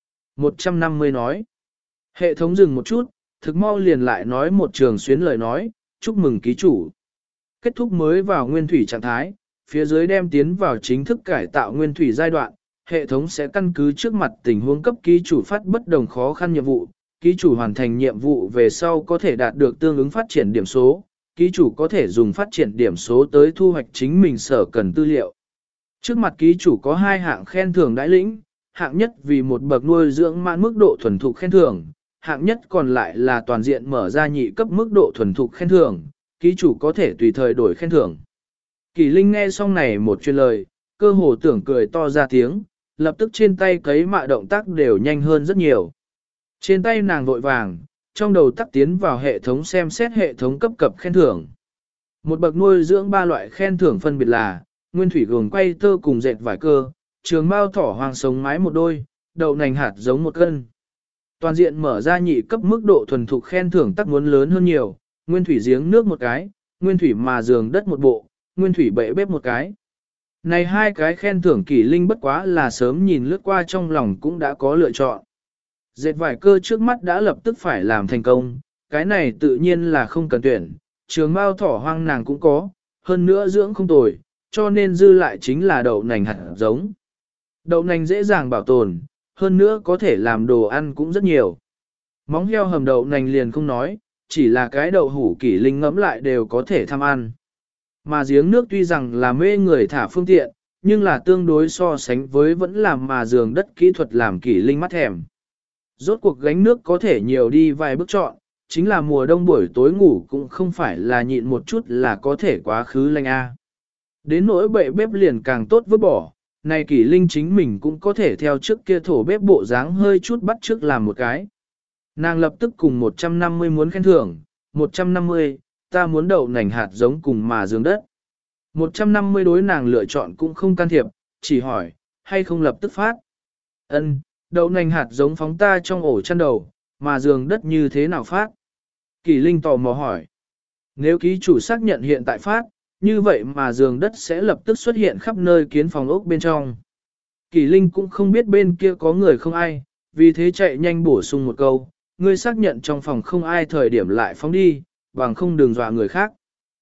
150 nói. Hệ thống dừng một chút, thực mau liền lại nói một trường xuyến lời nói, chúc mừng ký chủ. Kết thúc mới vào nguyên thủy trạng thái, phía dưới đem tiến vào chính thức cải tạo nguyên thủy giai đoạn, hệ thống sẽ căn cứ trước mặt tình huống cấp ký chủ phát bất đồng khó khăn nhiệm vụ, ký chủ hoàn thành nhiệm vụ về sau có thể đạt được tương ứng phát triển điểm số, ký chủ có thể dùng phát triển điểm số tới thu hoạch chính mình sở cần tư liệu. Trước mặt ký chủ có hai hạng khen thưởng đãi lĩnh, hạng nhất vì một bậc nuôi dưỡng mãn mức độ thuần thục khen thưởng, hạng nhất còn lại là toàn diện mở ra nhị cấp mức độ thuần thục khen thưởng, ký chủ có thể tùy thời đổi khen thưởng. Kỳ Linh nghe xong này một chuyên lời, cơ hồ tưởng cười to ra tiếng, lập tức trên tay cấy mạ động tác đều nhanh hơn rất nhiều. Trên tay nàng vội vàng, trong đầu tắc tiến vào hệ thống xem xét hệ thống cấp cập khen thưởng. Một bậc nuôi dưỡng ba loại khen thưởng phân biệt là, nguyên thủy gồm quay tơ cùng dệt vải cơ, trường mao thỏ hoàng sống mái một đôi, đậu nành hạt giống một cân. Toàn diện mở ra nhị cấp mức độ thuần thục khen thưởng tắc muốn lớn hơn nhiều, nguyên thủy giếng nước một cái, nguyên thủy mà giường đất một bộ, nguyên thủy bệ bếp một cái. Này hai cái khen thưởng Kỳ Linh bất quá là sớm nhìn lướt qua trong lòng cũng đã có lựa chọn. Dệt vải cơ trước mắt đã lập tức phải làm thành công, cái này tự nhiên là không cần tuyển, trường mao thỏ hoang nàng cũng có, hơn nữa dưỡng không tồi, cho nên dư lại chính là đậu nành hạt giống. Đậu nành dễ dàng bảo tồn, hơn nữa có thể làm đồ ăn cũng rất nhiều. Móng heo hầm đậu nành liền không nói, chỉ là cái đậu hủ Kỳ Linh ngẫm lại đều có thể tham ăn. Mà giếng nước tuy rằng là mê người thả phương tiện, nhưng là tương đối so sánh với vẫn làm mà giường đất kỹ thuật làm Kỳ Linh mắt thèm. Rốt cuộc gánh nước có thể nhiều đi vài bước chọn, chính là mùa đông buổi tối ngủ cũng không phải là nhịn một chút là có thể quá khứ lanh a. Đến nỗi bệ bếp liền càng tốt vứt bỏ, này Kỳ Linh chính mình cũng có thể theo trước kia thổ bếp bộ dáng hơi chút bắt trước làm một cái. Nàng lập tức cùng 150 muốn khen thưởng, 150, ta muốn đậu nành hạt giống cùng mà giường đất. 150 đối nàng lựa chọn cũng không can thiệp, chỉ hỏi, hay không lập tức phát. Ân, đậu nành hạt giống phóng ta trong ổ chăn đầu, mà giường đất như thế nào phát? Kỳ Linh tò mò hỏi. Nếu ký chủ xác nhận hiện tại phát, như vậy mà giường đất sẽ lập tức xuất hiện khắp nơi kiến phòng ốc bên trong. Kỳ Linh cũng không biết bên kia có người không ai, vì thế chạy nhanh bổ sung một câu, ngươi xác nhận trong phòng không ai thời điểm lại phóng đi, bằng không đừng dọa người khác.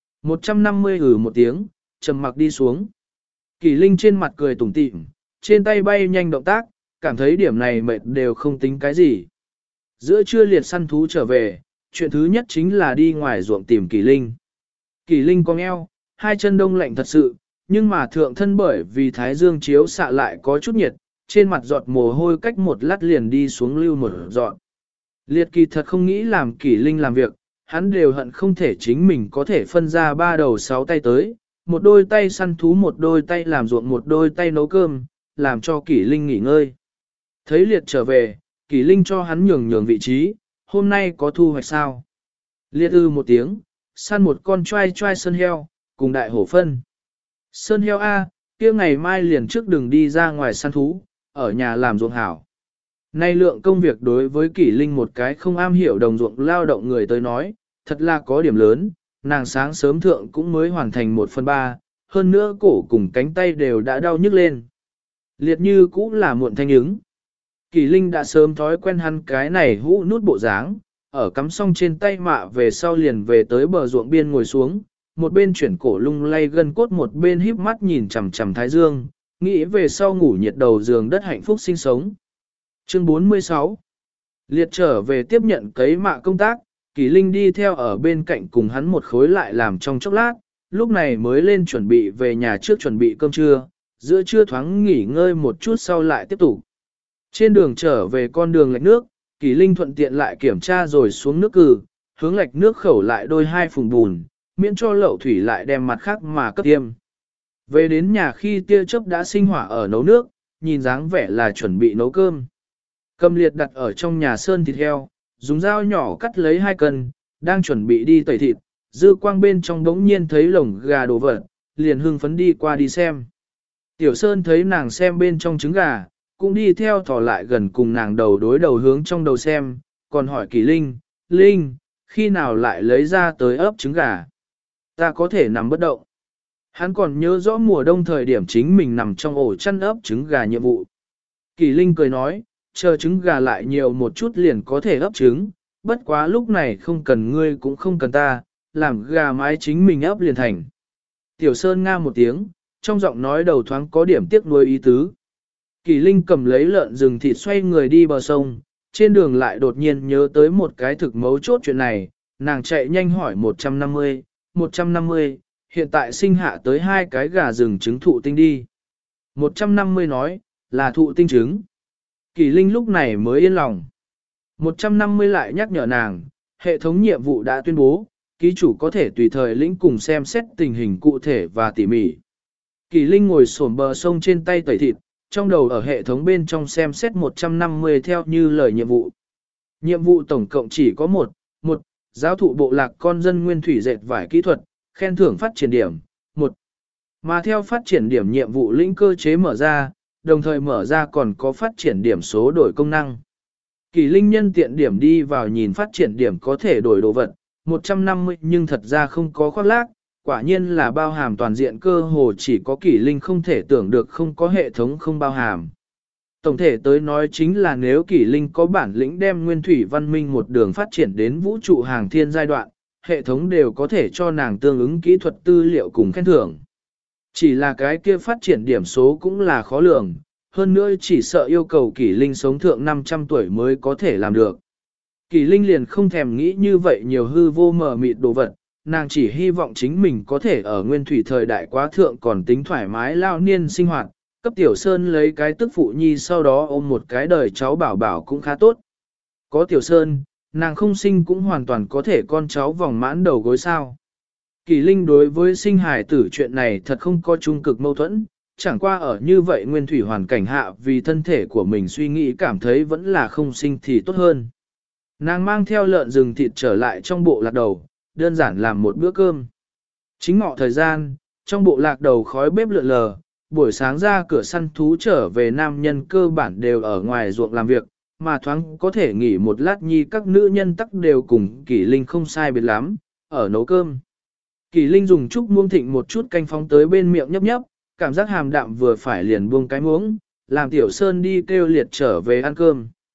150 một tiếng, trầm mặc đi xuống. Kỳ Linh trên mặt cười tủm tỉm, trên tay bay nhanh động tác, cảm thấy điểm này mệt đều không tính cái gì. Giữa trưa liệt săn thú trở về, chuyện thứ nhất chính là đi ngoài ruộng tìm Kỳ Linh. Kỳ Linh cong eo, hai chân đông lạnh thật sự, nhưng mà thượng thân bởi vì thái dương chiếu xạ lại có chút nhiệt, trên mặt giọt mồ hôi cách một lát liền đi xuống lưu một giọt. Liệt Kỳ thật không nghĩ làm Kỳ Linh làm việc, hắn đều hận không thể chính mình có thể phân ra ba đầu sáu tay tới, một đôi tay săn thú, một đôi tay làm ruộng, một đôi tay nấu cơm, làm cho Kỳ Linh nghỉ ngơi. Thấy Liệt trở về, Kỳ Linh cho hắn nhường vị trí, hôm nay có thu hoạch sao? Liệt một tiếng, săn một con choai sơn heo, cùng đại hổ phân. Sơn heo A, kia ngày mai liền trước đừng đi ra ngoài săn thú, ở nhà làm ruộng hảo. Nay lượng công việc đối với Kỷ Linh một cái không am hiểu đồng ruộng lao động người tới nói, thật là có điểm lớn, nàng sáng sớm thượng cũng mới hoàn thành 1/3, hơn nữa cổ cùng cánh tay đều đã đau nhức lên. Liệt như cũng là muộn thanh ứng. Kỷ Linh đã sớm thói quen hắn cái này hũ nút bộ dáng, ở cắm xong trên tay mạ về sau liền về tới bờ ruộng biên ngồi xuống, một bên chuyển cổ lung lay gân cốt, một bên híp mắt nhìn chằm chằm thái dương, nghĩ về sau ngủ nhiệt đầu giường đất hạnh phúc sinh sống. Chương 46 Liệt trở về tiếp nhận cấy mạ công tác, Kỷ Linh đi theo ở bên cạnh cùng hắn một khối lại làm trong chốc lát, lúc này mới lên chuẩn bị về nhà trước chuẩn bị cơm trưa, giữa trưa thoáng nghỉ ngơi một chút sau lại tiếp tục. Trên đường trở về con đường lạch nước, Kỷ Linh thuận tiện lại kiểm tra rồi xuống nước cử, hướng lạch nước khẩu lại đôi hai phùng bùn, miễn cho lậu thủy lại đem mặt khác mà cấp tiêm. Về đến nhà khi tia chớp đã sinh hỏa ở nấu nước, nhìn dáng vẻ là chuẩn bị nấu cơm. Cầm Liệt đặt ở trong nhà sơn thịt heo, dùng dao nhỏ cắt lấy 2 cân, đang chuẩn bị đi tẩy thịt, dư quang bên trong đống nhiên thấy lồng gà đồ vật, liền hưng phấn đi qua đi xem. Tiểu Sơn thấy nàng xem bên trong trứng gà, cũng đi theo thò lại gần cùng nàng đầu đối đầu hướng trong đầu xem, còn hỏi Kỳ Linh, Linh, khi nào lại lấy ra tới ấp trứng gà? Ta có thể nằm bất động. Hắn còn nhớ rõ mùa đông thời điểm chính mình nằm trong ổ chăn ấp trứng gà nhiệm vụ. Kỳ Linh cười nói, chờ trứng gà lại nhiều một chút liền có thể ấp trứng, bất quá lúc này không cần ngươi cũng không cần ta, làm gà mái chính mình ấp liền thành. Tiểu Sơn nga một tiếng, trong giọng nói đầu thoáng có điểm tiếc nuối ý tứ. Kỳ Linh cầm lấy lợn rừng thịt xoay người đi bờ sông, trên đường lại đột nhiên nhớ tới một cái thực mấu chốt chuyện này, nàng chạy nhanh hỏi 150, hiện tại sinh hạ tới 2 cái gà rừng trứng thụ tinh đi. 150 nói, là thụ tinh trứng. Kỳ Linh lúc này mới yên lòng. 150 lại nhắc nhở nàng, hệ thống nhiệm vụ đã tuyên bố, ký chủ có thể tùy thời lĩnh cùng xem xét tình hình cụ thể và tỉ mỉ. Kỳ Linh ngồi xổm bờ sông trên tay tẩy thịt, trong đầu ở hệ thống bên trong xem xét 150 theo như lời nhiệm vụ. Nhiệm vụ tổng cộng chỉ có một, giáo thụ bộ lạc con dân nguyên thủy dệt vải kỹ thuật, khen thưởng phát triển điểm, 1. Mà theo phát triển điểm nhiệm vụ lĩnh cơ chế mở ra, đồng thời mở ra còn có phát triển điểm số đổi công năng. Kỳ Linh nhân tiện điểm đi vào nhìn phát triển điểm có thể đổi đồ vật, 150 nhưng thật ra không có khoác lác, quả nhiên là bao hàm toàn diện, cơ hồ chỉ có Kỳ Linh không thể tưởng được không có hệ thống không bao hàm. Tổng thể tới nói chính là nếu Kỳ Linh có bản lĩnh đem nguyên thủy văn minh một đường phát triển đến vũ trụ hàng thiên giai đoạn, hệ thống đều có thể cho nàng tương ứng kỹ thuật tư liệu cùng khen thưởng. Chỉ là cái kia phát triển điểm số cũng là khó lường, hơn nữa chỉ sợ yêu cầu Kỳ Linh sống thượng 500 tuổi mới có thể làm được. Kỳ Linh liền không thèm nghĩ như vậy nhiều hư vô mờ mịt đồ vật, nàng chỉ hy vọng chính mình có thể ở nguyên thủy thời đại quá thượng còn tính thoải mái lao niên sinh hoạt, cấp Tiểu Sơn lấy cái tức phụ nhi sau đó ôm một cái đời cháu bảo bảo cũng khá tốt. Có Tiểu Sơn, nàng không sinh cũng hoàn toàn có thể con cháu vòng mãn đầu gối sao. Kỳ Linh đối với sinh hài tử chuyện này thật không có trung cực mâu thuẫn, chẳng qua ở như vậy nguyên thủy hoàn cảnh hạ vì thân thể của mình suy nghĩ cảm thấy vẫn là không sinh thì tốt hơn. Nàng mang theo lợn rừng thịt trở lại trong bộ lạc đầu, đơn giản làm một bữa cơm. Chính ngọ thời gian, trong bộ lạc đầu khói bếp lượn lờ, buổi sáng ra cửa săn thú trở về nam nhân cơ bản đều ở ngoài ruộng làm việc, mà thoáng có thể nghỉ một lát nhi các nữ nhân tắc đều cùng Kỳ Linh không sai biệt lắm, ở nấu cơm. Kỳ Linh dùng chút muông thịnh một chút canh phóng tới bên miệng nhấp nhấp, cảm giác hàm đạm vừa phải liền buông cái muỗng, làm Tiểu Sơn đi kêu Liệt trở về ăn cơm.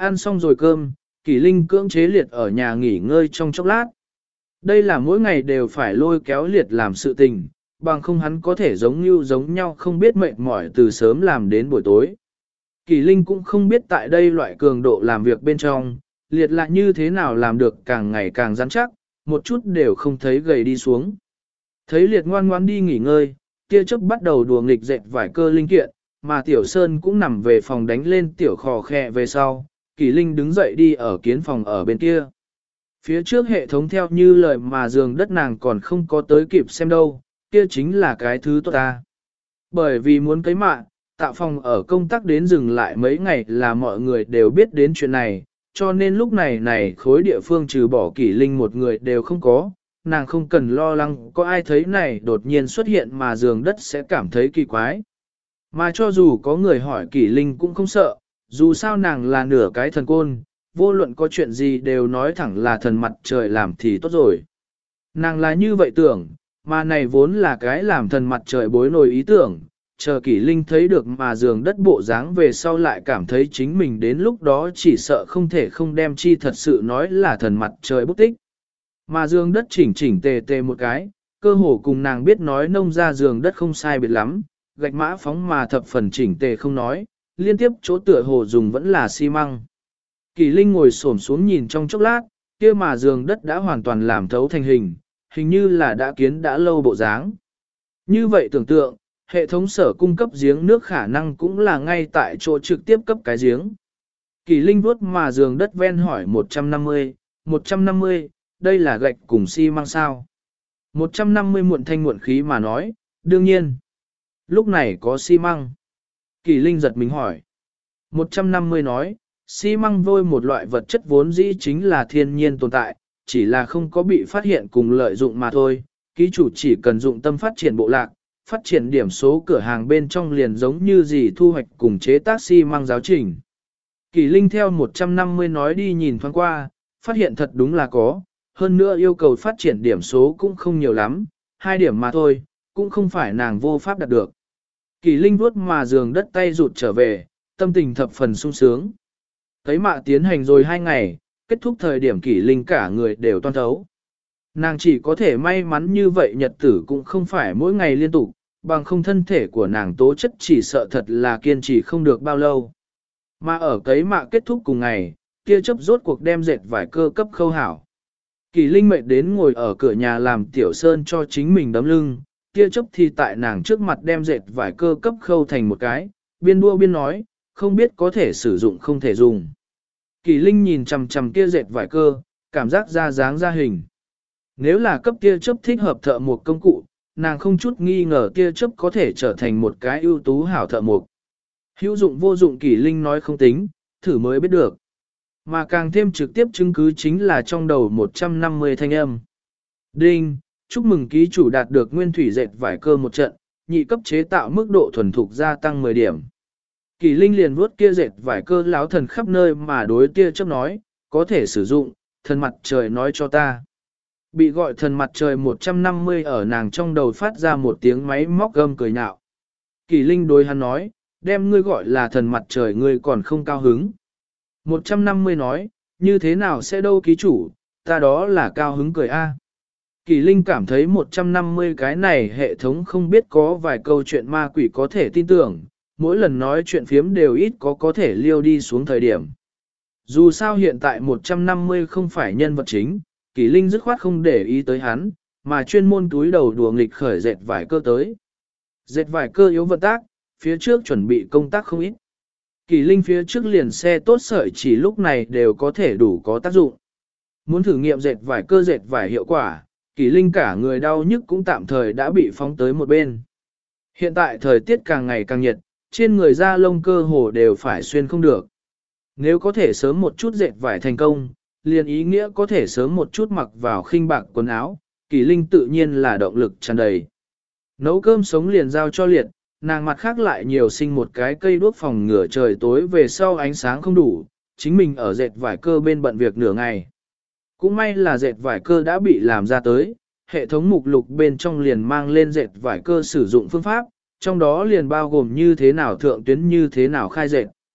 Ăn xong rồi cơm, Kỷ Linh cưỡng chế Liệt ở nhà nghỉ ngơi trong chốc lát. Đây là mỗi ngày đều phải lôi kéo Liệt làm sự tình, bằng không hắn có thể giống nhau không biết mệt mỏi từ sớm làm đến buổi tối. Kỷ Linh cũng không biết tại đây loại cường độ làm việc bên trong, Liệt lại như thế nào làm được càng ngày càng rắn chắc, một chút đều không thấy gầy đi xuống. Thấy Liệt ngoan ngoan đi nghỉ ngơi, tia chớp bắt đầu đùa nghịch dệt vải cơ linh kiện, mà Tiểu Sơn cũng nằm về phòng đánh lên tiểu khò khẹ về sau, Kỷ Linh đứng dậy đi ở kiến phòng ở bên kia. Phía trước hệ thống theo như lời mà giường đất nàng còn không có tới kịp xem đâu, kia chính là cái thứ tốt ta. Bởi vì muốn cấy mạ, tạo phòng ở công tác đến dừng lại mấy ngày là mọi người đều biết đến chuyện này, cho nên lúc này khối địa phương trừ bỏ Kỷ Linh một người đều không có, nàng không cần lo lắng có ai thấy này đột nhiên xuất hiện mà giường đất sẽ cảm thấy kỳ quái. Mà cho dù có người hỏi Kỷ Linh cũng không sợ, dù sao nàng là nửa cái thần côn, vô luận có chuyện gì đều nói thẳng là thần mặt trời làm thì tốt rồi. Nàng là như vậy tưởng, mà này vốn là cái làm thần mặt trời bối nổi ý tưởng, chờ Kỷ Linh thấy được mà giường đất bộ dáng về sau lại cảm thấy chính mình đến lúc đó chỉ sợ không thể không đem chi thật sự nói là thần mặt trời bút tích. Mà giường đất chỉnh chỉnh tề tề một cái, cơ hồ cùng nàng biết nói nông ra giường đất không sai biệt lắm, gạch mã phóng mà thập phần chỉnh tề không nói, liên tiếp chỗ tựa hồ dùng vẫn là xi măng. Kỳ Linh ngồi xổm xuống nhìn trong chốc lát, kia mà giường đất đã hoàn toàn làm thấu thành hình, hình như là đã kiến đã lâu bộ dáng. Như vậy tưởng tượng, hệ thống sở cung cấp giếng nước khả năng cũng là ngay tại chỗ trực tiếp cấp cái giếng. Kỳ Linh vuốt mà giường đất ven hỏi 150, đây là gạch cùng xi măng sao. 150 muộn thanh muộn khí mà nói, đương nhiên. Lúc này có xi măng. Kỳ Linh giật mình hỏi. 150 nói, xi măng vôi một loại vật chất vốn dĩ chính là thiên nhiên tồn tại, chỉ là không có bị phát hiện cùng lợi dụng mà thôi. Ký chủ chỉ cần dụng tâm phát triển bộ lạc, phát triển điểm số cửa hàng bên trong liền giống như gì thu hoạch cùng chế tác xi măng giáo trình. Kỳ Linh theo 150 nói đi nhìn thoáng qua, phát hiện thật đúng là có, hơn nữa yêu cầu phát triển điểm số cũng không nhiều lắm, 2 điểm mà thôi, cũng không phải nàng vô pháp đạt được. Kỳ Linh vuốt mà giường đất tay rụt trở về, tâm tình thập phần sung sướng. Thấy mạ tiến hành rồi 2 ngày, kết thúc thời điểm Kỳ Linh cả người đều toan thấu. Nàng chỉ có thể may mắn như vậy nhật tử cũng không phải mỗi ngày liên tục, bằng không thân thể của nàng tố chất chỉ sợ thật là kiên trì không được bao lâu. Mà ở cấy mạ kết thúc cùng ngày, kia chấp rốt cuộc đem dệt vải cơ cấp khâu hảo. Kỳ Linh mệt đến ngồi ở cửa nhà làm Tiểu Sơn cho chính mình đấm lưng, kia chấp thì tại nàng trước mặt đem dệt vải cơ cấp khâu thành một cái, biên đua biên nói, không biết có thể sử dụng không thể dùng. Kỳ Linh nhìn chằm chằm kia dệt vải cơ, cảm giác ra dáng ra hình. Nếu là cấp kia chấp thích hợp thợ mộc công cụ, nàng không chút nghi ngờ kia chấp có thể trở thành một cái ưu tú hảo thợ mộc. Hữu dụng vô dụng Kỳ Linh nói không tính, thử mới biết được. Mà càng thêm trực tiếp chứng cứ chính là trong đầu 150 thanh âm. Đinh, chúc mừng ký chủ đạt được nguyên thủy dệt vải cơ một trận, nhị cấp chế tạo mức độ thuần thục gia tăng 10 điểm. Kỳ Linh liền vuốt kia dệt vải cơ láo thần khắp nơi mà đối tia chớp nói, có thể sử dụng, thần mặt trời nói cho ta. Bị gọi thần mặt trời 150 ở nàng trong đầu phát ra một tiếng máy móc gầm cười nhạo. Kỳ Linh đối hắn nói, đem ngươi gọi là thần mặt trời ngươi còn không cao hứng. 150 nói, như thế nào sẽ đâu ký chủ, ta đó là cao hứng cười a. Kỳ Linh cảm thấy 150 cái này hệ thống không biết có vài câu chuyện ma quỷ có thể tin tưởng, mỗi lần nói chuyện phiếm đều ít có thể liêu đi xuống thời điểm. Dù sao hiện tại 150 không phải nhân vật chính, Kỳ Linh dứt khoát không để ý tới hắn, mà chuyên môn túi đầu đùa nghịch khởi dệt vải cơ tới. Dệt vải cơ yếu vận tác, phía trước chuẩn bị công tác không ít. Kỳ Linh phía trước liền xe tốt sợi chỉ lúc này đều có thể đủ có tác dụng. Muốn thử nghiệm dệt vải cơ dệt vải hiệu quả, Kỳ Linh cả người đau nhức cũng tạm thời đã bị phóng tới một bên. Hiện tại thời tiết càng ngày càng nhiệt, trên người da lông cơ hồ đều phải xuyên không được. Nếu có thể sớm một chút dệt vải thành công, liền ý nghĩa có thể sớm một chút mặc vào khinh bạc quần áo, Kỳ Linh tự nhiên là động lực tràn đầy. Nấu cơm sống liền giao cho Liệt, nàng mặt khác lại nhiều sinh một cái cây đuốc phòng ngửa trời tối về sau ánh sáng không đủ, chính mình ở dệt vải cơ bên bận việc nửa ngày. Cũng may là dệt vải cơ đã bị làm ra tới, hệ thống mục lục bên trong liền mang lên dệt vải cơ sử dụng phương pháp, trong đó liền bao gồm như thế nào thượng tuyến như thế nào khai dệt.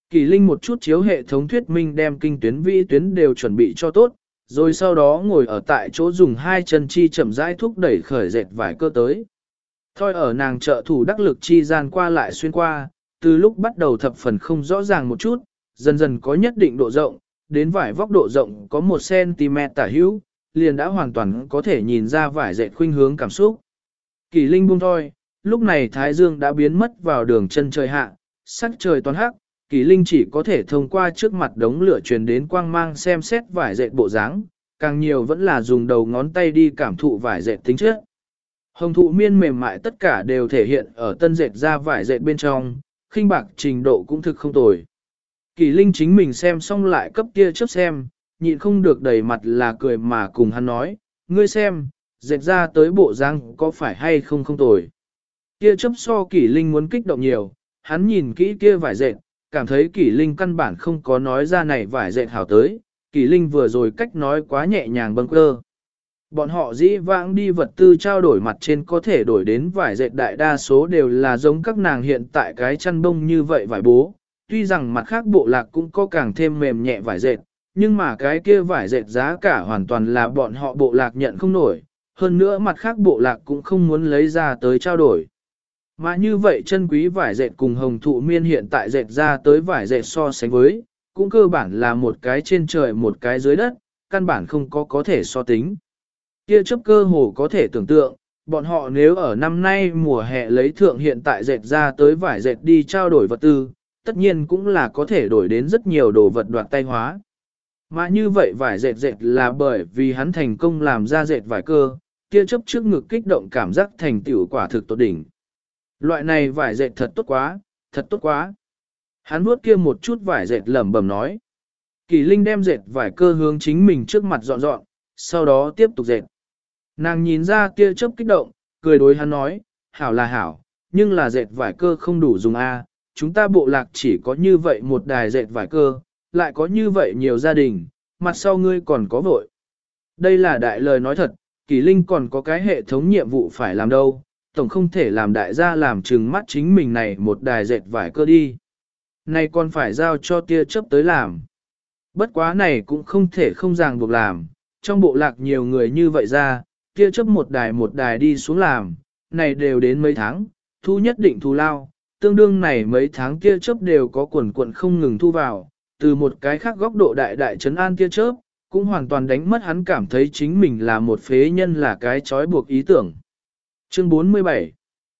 Kỳ Linh một chút chiếu hệ thống thuyết minh đem kinh tuyến vĩ tuyến đều chuẩn bị cho tốt, rồi sau đó ngồi ở tại chỗ dùng hai chân chi chậm rãi thúc đẩy khởi dệt vải cơ tới. Thôi ở nàng trợ thủ đắc lực chi gian qua lại xuyên qua, từ lúc bắt đầu thập phần không rõ ràng một chút, dần dần có nhất định độ rộng, đến vải vóc độ rộng có 1cm tả hữu, liền đã hoàn toàn có thể nhìn ra vải dệt khuynh hướng cảm xúc. Kỳ Linh buông thôi, lúc này Thái Dương đã biến mất vào đường chân trời hạ, sắc trời toàn hắc, Kỳ Linh chỉ có thể thông qua trước mặt đống lửa truyền đến quang mang xem xét vải dệt bộ dáng, càng nhiều vẫn là dùng đầu ngón tay đi cảm thụ vải dệt tính chất. Hồng thụ miên mềm mại tất cả đều thể hiện ở tân dệt ra vải dệt bên trong, khinh bạc trình độ cũng thực không tồi. Kỳ Linh chính mình xem xong lại cấp kia chớp xem, nhịn không được đầy mặt là cười mà cùng hắn nói, ngươi xem, dệt ra tới bộ dáng có phải hay không không tồi. Kia chớp so Kỳ Linh muốn kích động nhiều, hắn nhìn kỹ kia vải dệt, cảm thấy Kỳ Linh căn bản không có nói ra này vải dệt hảo tới, Kỳ Linh vừa rồi cách nói quá nhẹ nhàng bâng quơ. Bọn họ dĩ vãng đi vật tư trao đổi mặt trên có thể đổi đến vải dệt đại đa số đều là giống các nàng hiện tại cái chăn bông như vậy vải bố. Tuy rằng mặt khác bộ lạc cũng có càng thêm mềm nhẹ vải dệt, nhưng mà cái kia vải dệt giá cả hoàn toàn là bọn họ bộ lạc nhận không nổi. Hơn nữa mặt khác bộ lạc cũng không muốn lấy ra tới trao đổi. Mà như vậy chân quý vải dệt cùng hồng thụ miên hiện tại dệt ra tới vải dệt so sánh với, cũng cơ bản là một cái trên trời một cái dưới đất, căn bản không có thể so tính. Kia chấp cơ hồ có thể tưởng tượng, bọn họ nếu ở năm nay mùa hè lấy thượng hiện tại dệt ra tới vải dệt đi trao đổi vật tư, tất nhiên cũng là có thể đổi đến rất nhiều đồ vật đoạt tay hóa. Mà như vậy vải dệt dệt là bởi vì hắn thành công làm ra dệt vải cơ, kia chấp trước ngực kích động cảm giác thành tựu quả thực tốt đỉnh. Loại này vải dệt thật tốt quá, thật tốt quá. Hắn vuốt kia một chút vải dệt lẩm bẩm nói. Kỳ Linh đem dệt vải cơ hướng chính mình trước mặt dọn dọn, sau đó tiếp tục dệt. Nàng nhìn ra tia chớp kích động, cười đối hắn nói, hảo là hảo, nhưng là dệt vải cơ không đủ dùng a. Chúng ta bộ lạc chỉ có như vậy một đài dệt vải cơ, lại có như vậy nhiều gia đình, mặt sau ngươi còn có vội. Đây là đại lời nói thật, Kỳ Linh còn có cái hệ thống nhiệm vụ phải làm đâu, tổng không thể làm đại gia làm trừng mắt chính mình này một đài dệt vải cơ đi. Này còn phải giao cho tia chớp tới làm. Bất quá này cũng không thể không ràng buộc làm, trong bộ lạc nhiều người như vậy ra, tia chớp một đài đi xuống làm, này đều đến mấy tháng, thu nhất định thu lao, tương đương này mấy tháng tia chớp đều có quần quận không ngừng thu vào, từ một cái khác góc độ đại trấn an tia chớp, cũng hoàn toàn đánh mất hắn cảm thấy chính mình là một phế nhân là cái trói buộc ý tưởng. Chương 47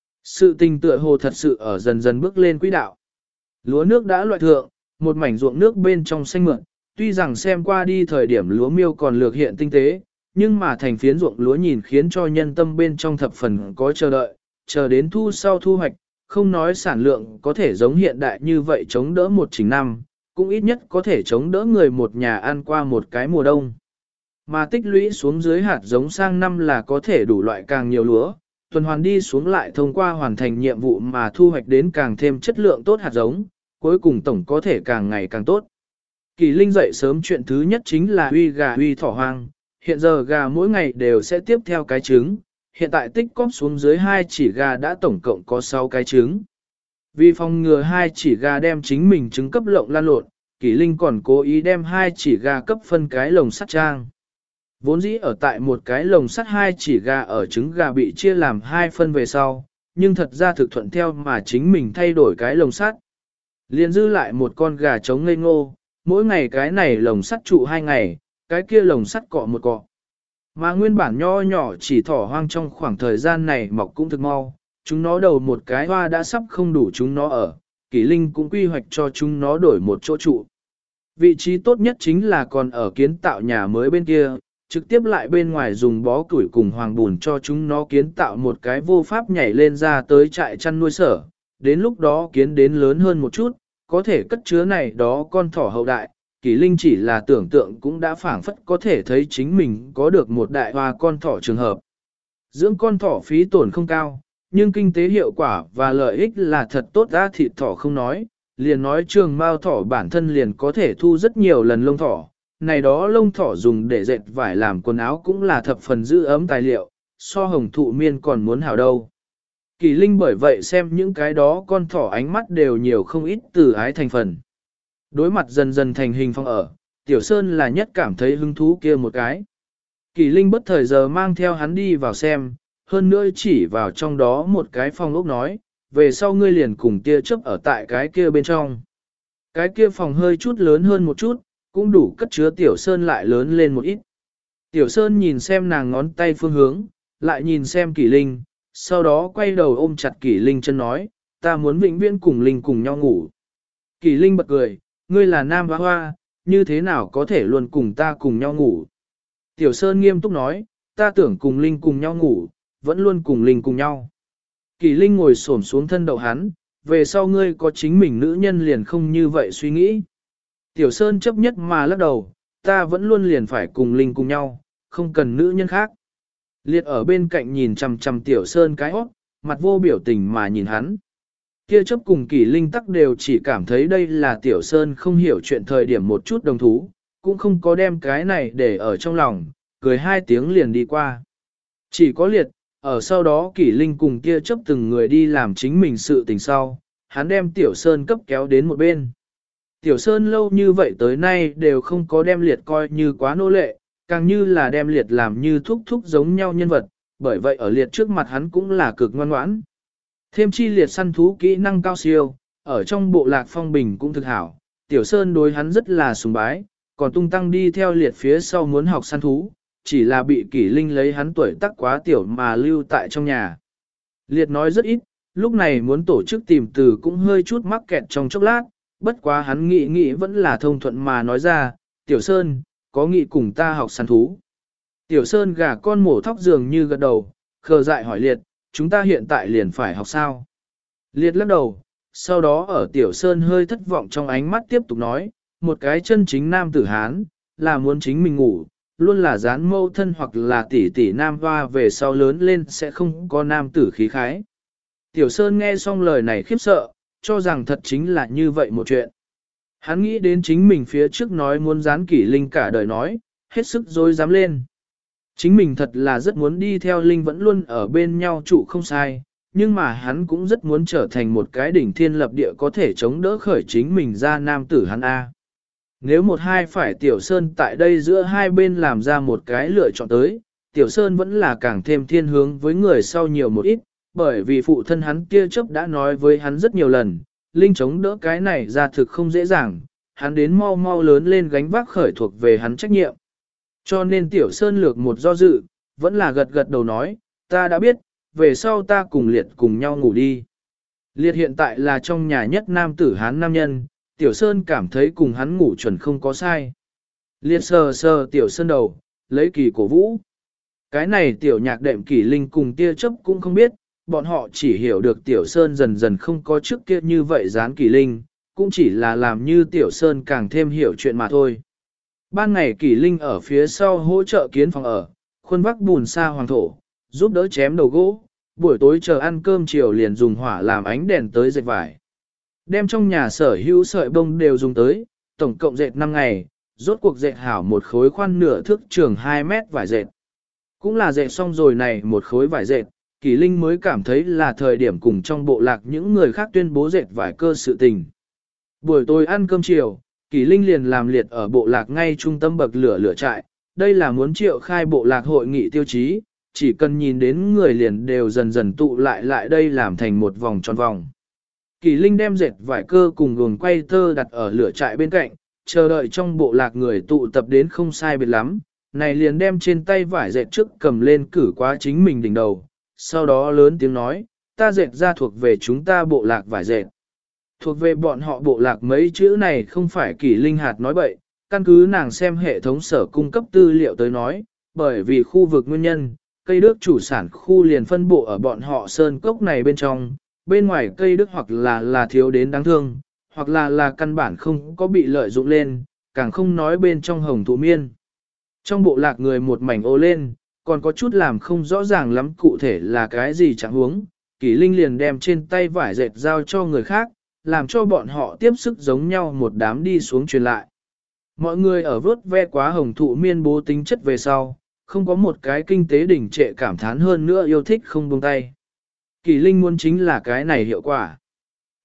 Sự tình tựa hồ thật sự ở dần dần bước lên quỹ đạo. Lúa nước đã loại thượng, một mảnh ruộng nước bên trong xanh mượn, tuy rằng xem qua đi thời điểm lúa miêu còn lược hiện tinh tế, nhưng mà thành phiến ruộng lúa nhìn khiến cho nhân tâm bên trong thập phần có chờ đợi, chờ đến thu sau thu hoạch, không nói sản lượng có thể giống hiện đại như vậy chống đỡ một chính năm, cũng ít nhất có thể chống đỡ người một nhà ăn qua một cái mùa đông. Mà tích lũy xuống dưới hạt giống sang năm là có thể đủ loại càng nhiều lúa, tuần hoàn đi xuống lại thông qua hoàn thành nhiệm vụ mà thu hoạch đến càng thêm chất lượng tốt hạt giống, cuối cùng tổng có thể càng ngày càng tốt. Kỳ Linh dậy sớm chuyện thứ nhất chính là huy gà huy thỏ hoang, hiện giờ gà mỗi ngày đều sẽ tiếp theo cái trứng, hiện tại tích cóp xuống dưới 2 chỉ gà đã tổng cộng có 6 cái trứng. Vì phòng ngừa 2 chỉ gà đem chính mình trứng cấp lộng lan lộn, Kỳ Linh còn cố ý đem 2 chỉ gà cấp phân cái lồng sắt trang. Vốn dĩ ở tại một cái lồng sắt 2 chỉ gà ở trứng gà bị chia làm 2 phân về sau, nhưng thật ra thực thuận theo mà chính mình thay đổi cái lồng sắt. Liền dư lại một con gà trống ngây ngô, mỗi ngày cái này lồng sắt trụ 2 ngày, cái kia lồng sắt cọ một cọ. Mà nguyên bản nho nhỏ chỉ thỏ hoang trong khoảng thời gian này mọc cũng thực mau, chúng nó đầu một cái hoa đã sắp không đủ chúng nó ở, Kỳ Linh cũng quy hoạch cho chúng nó đổi một chỗ trụ. Vị trí tốt nhất chính là còn ở kiến tạo nhà mới bên kia, trực tiếp lại bên ngoài dùng bó củi cùng hoàng bùn cho chúng nó kiến tạo một cái vô pháp nhảy lên ra tới trại chăn nuôi sở, đến lúc đó kiến đến lớn hơn một chút, có thể cất chứa này đó con thỏ hậu đại. Kỳ Linh chỉ là tưởng tượng cũng đã phảng phất có thể thấy chính mình có được một đại hoa con thỏ trường hợp. Dưỡng con thỏ phí tổn không cao, nhưng kinh tế hiệu quả và lợi ích là thật tốt ra thịt thỏ không nói, liền nói trường mao thỏ bản thân liền có thể thu rất nhiều lần lông thỏ. Này đó lông thỏ dùng để dệt vải làm quần áo cũng là thập phần giữ ấm tài liệu, so hồng thụ miên còn muốn hảo đâu. Kỳ Linh bởi vậy xem những cái đó con thỏ ánh mắt đều nhiều không ít từ ái thành phần. Đối mặt dần dần thành hình phòng ở, Tiểu Sơn là nhất cảm thấy hứng thú kia một cái. Kỳ Linh bất thời giờ mang theo hắn đi vào xem, hơn nữa chỉ vào trong đó một cái phòng ốc nói, về sau ngươi liền cùng tia chớp ở tại cái kia bên trong. Cái kia phòng hơi chút lớn hơn một chút, cũng đủ cất chứa Tiểu Sơn lại lớn lên một ít. Tiểu Sơn nhìn xem nàng ngón tay phương hướng, lại nhìn xem Kỳ Linh, sau đó quay đầu ôm chặt Kỳ Linh chân nói, ta muốn vĩnh viễn cùng Linh cùng nhau ngủ. Kỳ Linh bật cười, ngươi là nam hoa hoa, như thế nào có thể luôn cùng ta cùng nhau ngủ. Tiểu Sơn nghiêm túc nói, ta tưởng cùng Linh cùng nhau ngủ, vẫn luôn cùng Linh cùng nhau. Kỳ Linh ngồi xổm xuống thân đầu hắn, về sau ngươi có chính mình nữ nhân liền không như vậy suy nghĩ. Tiểu Sơn chấp nhất mà lắc đầu, ta vẫn luôn liền phải cùng Linh cùng nhau, không cần nữ nhân khác. Liệt ở bên cạnh nhìn chằm chằm Tiểu Sơn cái hót, mặt vô biểu tình mà nhìn hắn. Kia chấp cùng Kỳ Linh tắc đều chỉ cảm thấy đây là Tiểu Sơn không hiểu chuyện thời điểm một chút đồng thú, cũng không có đem cái này để ở trong lòng, cười 2 tiếng liền đi qua. Chỉ có Liệt, ở sau đó Kỳ Linh cùng kia chấp từng người đi làm chính mình sự tình sau, hắn đem Tiểu Sơn cấp kéo đến một bên. Tiểu Sơn lâu như vậy tới nay đều không có đem Liệt coi như quá nô lệ, càng như là đem Liệt làm như thúc thúc giống nhau nhân vật, bởi vậy ở Liệt trước mặt hắn cũng là cực ngoan ngoãn. Thêm chi Liệt săn thú kỹ năng cao siêu, ở trong bộ lạc phong bình cũng thực hảo, Tiểu Sơn đối hắn rất là sùng bái, còn tung tăng đi theo Liệt phía sau muốn học săn thú, chỉ là bị Kỷ Linh lấy hắn tuổi tác quá tiểu mà lưu tại trong nhà. Liệt nói rất ít, lúc này muốn tổ chức tìm từ cũng hơi chút mắc kẹt trong chốc lát, bất quá hắn nghĩ vẫn là thông thuận mà nói ra, Tiểu Sơn, có nghĩ cùng ta học săn thú. Tiểu Sơn gà con mổ thóc dường như gật đầu, khờ dại hỏi Liệt, chúng ta hiện tại liền phải học sao? Liệt lắc đầu, sau đó ở Tiểu Sơn hơi thất vọng trong ánh mắt tiếp tục nói, một cái chân chính nam tử Hán, là muốn chính mình ngủ, luôn là dán mâu thân hoặc là tỷ tỷ nam hoa về sau lớn lên sẽ không có nam tử khí khái. Tiểu Sơn nghe xong lời này khiếp sợ, cho rằng thật chính là như vậy một chuyện. Hắn nghĩ đến chính mình phía trước nói muốn dán Kỷ Linh cả đời nói, hết sức dối dám lên. Chính mình thật là rất muốn đi theo Linh vẫn luôn ở bên nhau trụ không sai, nhưng mà hắn cũng rất muốn trở thành một cái đỉnh thiên lập địa có thể chống đỡ khởi chính mình ra nam tử hắn A. Nếu một hai phải Tiểu Sơn tại đây giữa hai bên làm ra một cái lựa chọn tới, Tiểu Sơn vẫn là càng thêm thiên hướng với người sau nhiều một ít, bởi vì phụ thân hắn kia chấp đã nói với hắn rất nhiều lần, Linh chống đỡ cái này ra thực không dễ dàng, hắn đến mau mau lớn lên gánh vác khởi thuộc về hắn trách nhiệm. Cho nên Tiểu Sơn lược một do dự, vẫn là gật gật đầu nói, ta đã biết, về sau ta cùng Liệt cùng nhau ngủ đi. Liệt hiện tại là trong nhà nhất nam tử Hán nam nhân, Tiểu Sơn cảm thấy cùng hắn ngủ chuẩn không có sai. Liệt sờ sờ Tiểu Sơn đầu, lấy kỳ cổ vũ. Cái này Tiểu Nhạc đệm Kỷ Linh cùng tia chấp cũng không biết, bọn họ chỉ hiểu được Tiểu Sơn dần dần không có trước kia như vậy dán Kỷ Linh, cũng chỉ là làm như Tiểu Sơn càng thêm hiểu chuyện mà thôi. Ban ngày Kỷ Linh ở phía sau hỗ trợ kiến phòng ở, khuôn vác bùn sa hoàng thổ, giúp đỡ chém đầu gỗ, buổi tối chờ ăn cơm chiều liền dùng hỏa làm ánh đèn tới dệt vải. Đem trong nhà sở hữu sợi bông đều dùng tới, tổng cộng dệt 5 ngày, rốt cuộc dệt hảo một khối khoan nửa thước trường 2 mét vải dệt. Cũng là dệt xong rồi này một khối vải dệt, Kỷ Linh mới cảm thấy là thời điểm cùng trong bộ lạc những người khác tuyên bố dệt vải cơ sự tình. Buổi tối ăn cơm chiều, Kỷ Linh liền làm Liệt ở bộ lạc ngay trung tâm bậc lửa trại, đây là muốn triệu khai bộ lạc hội nghị tiêu chí, chỉ cần nhìn đến người liền đều dần dần tụ lại đây làm thành một vòng tròn vòng. Kỷ Linh đem dệt vải cơ cùng guồng quay tơ đặt ở lửa trại bên cạnh, chờ đợi trong bộ lạc người tụ tập đến không sai biệt lắm, này liền đem trên tay vải dệt trước cầm lên cử quá chính mình đỉnh đầu, sau đó lớn tiếng nói, ta dệt ra thuộc về chúng ta bộ lạc vải dệt. Thuộc về bọn họ bộ lạc mấy chữ này không phải Kỷ Linh hạt nói bậy, căn cứ nàng xem hệ thống sở cung cấp tư liệu tới nói, bởi vì khu vực nguyên nhân, cây đước chủ sản khu liền phân bộ ở bọn họ sơn cốc này bên trong, bên ngoài cây đức hoặc là thiếu đến đáng thương, hoặc là căn bản không có bị lợi dụng lên, càng không nói bên trong hồng thụ miên. Trong bộ lạc người một mảnh ô lên, còn có chút làm không rõ ràng lắm cụ thể là cái gì chẳng huống, Kỷ Linh liền đem trên tay vải dệt giao cho người khác, làm cho bọn họ tiếp sức giống nhau một đám đi xuống truyền lại. Mọi người ở vớt ve quá hồng thụ miên bố tính chất về sau, không có một cái kinh tế đỉnh trệ cảm thán hơn nữa yêu thích không buông tay. Kỷ Linh muốn chính là cái này hiệu quả.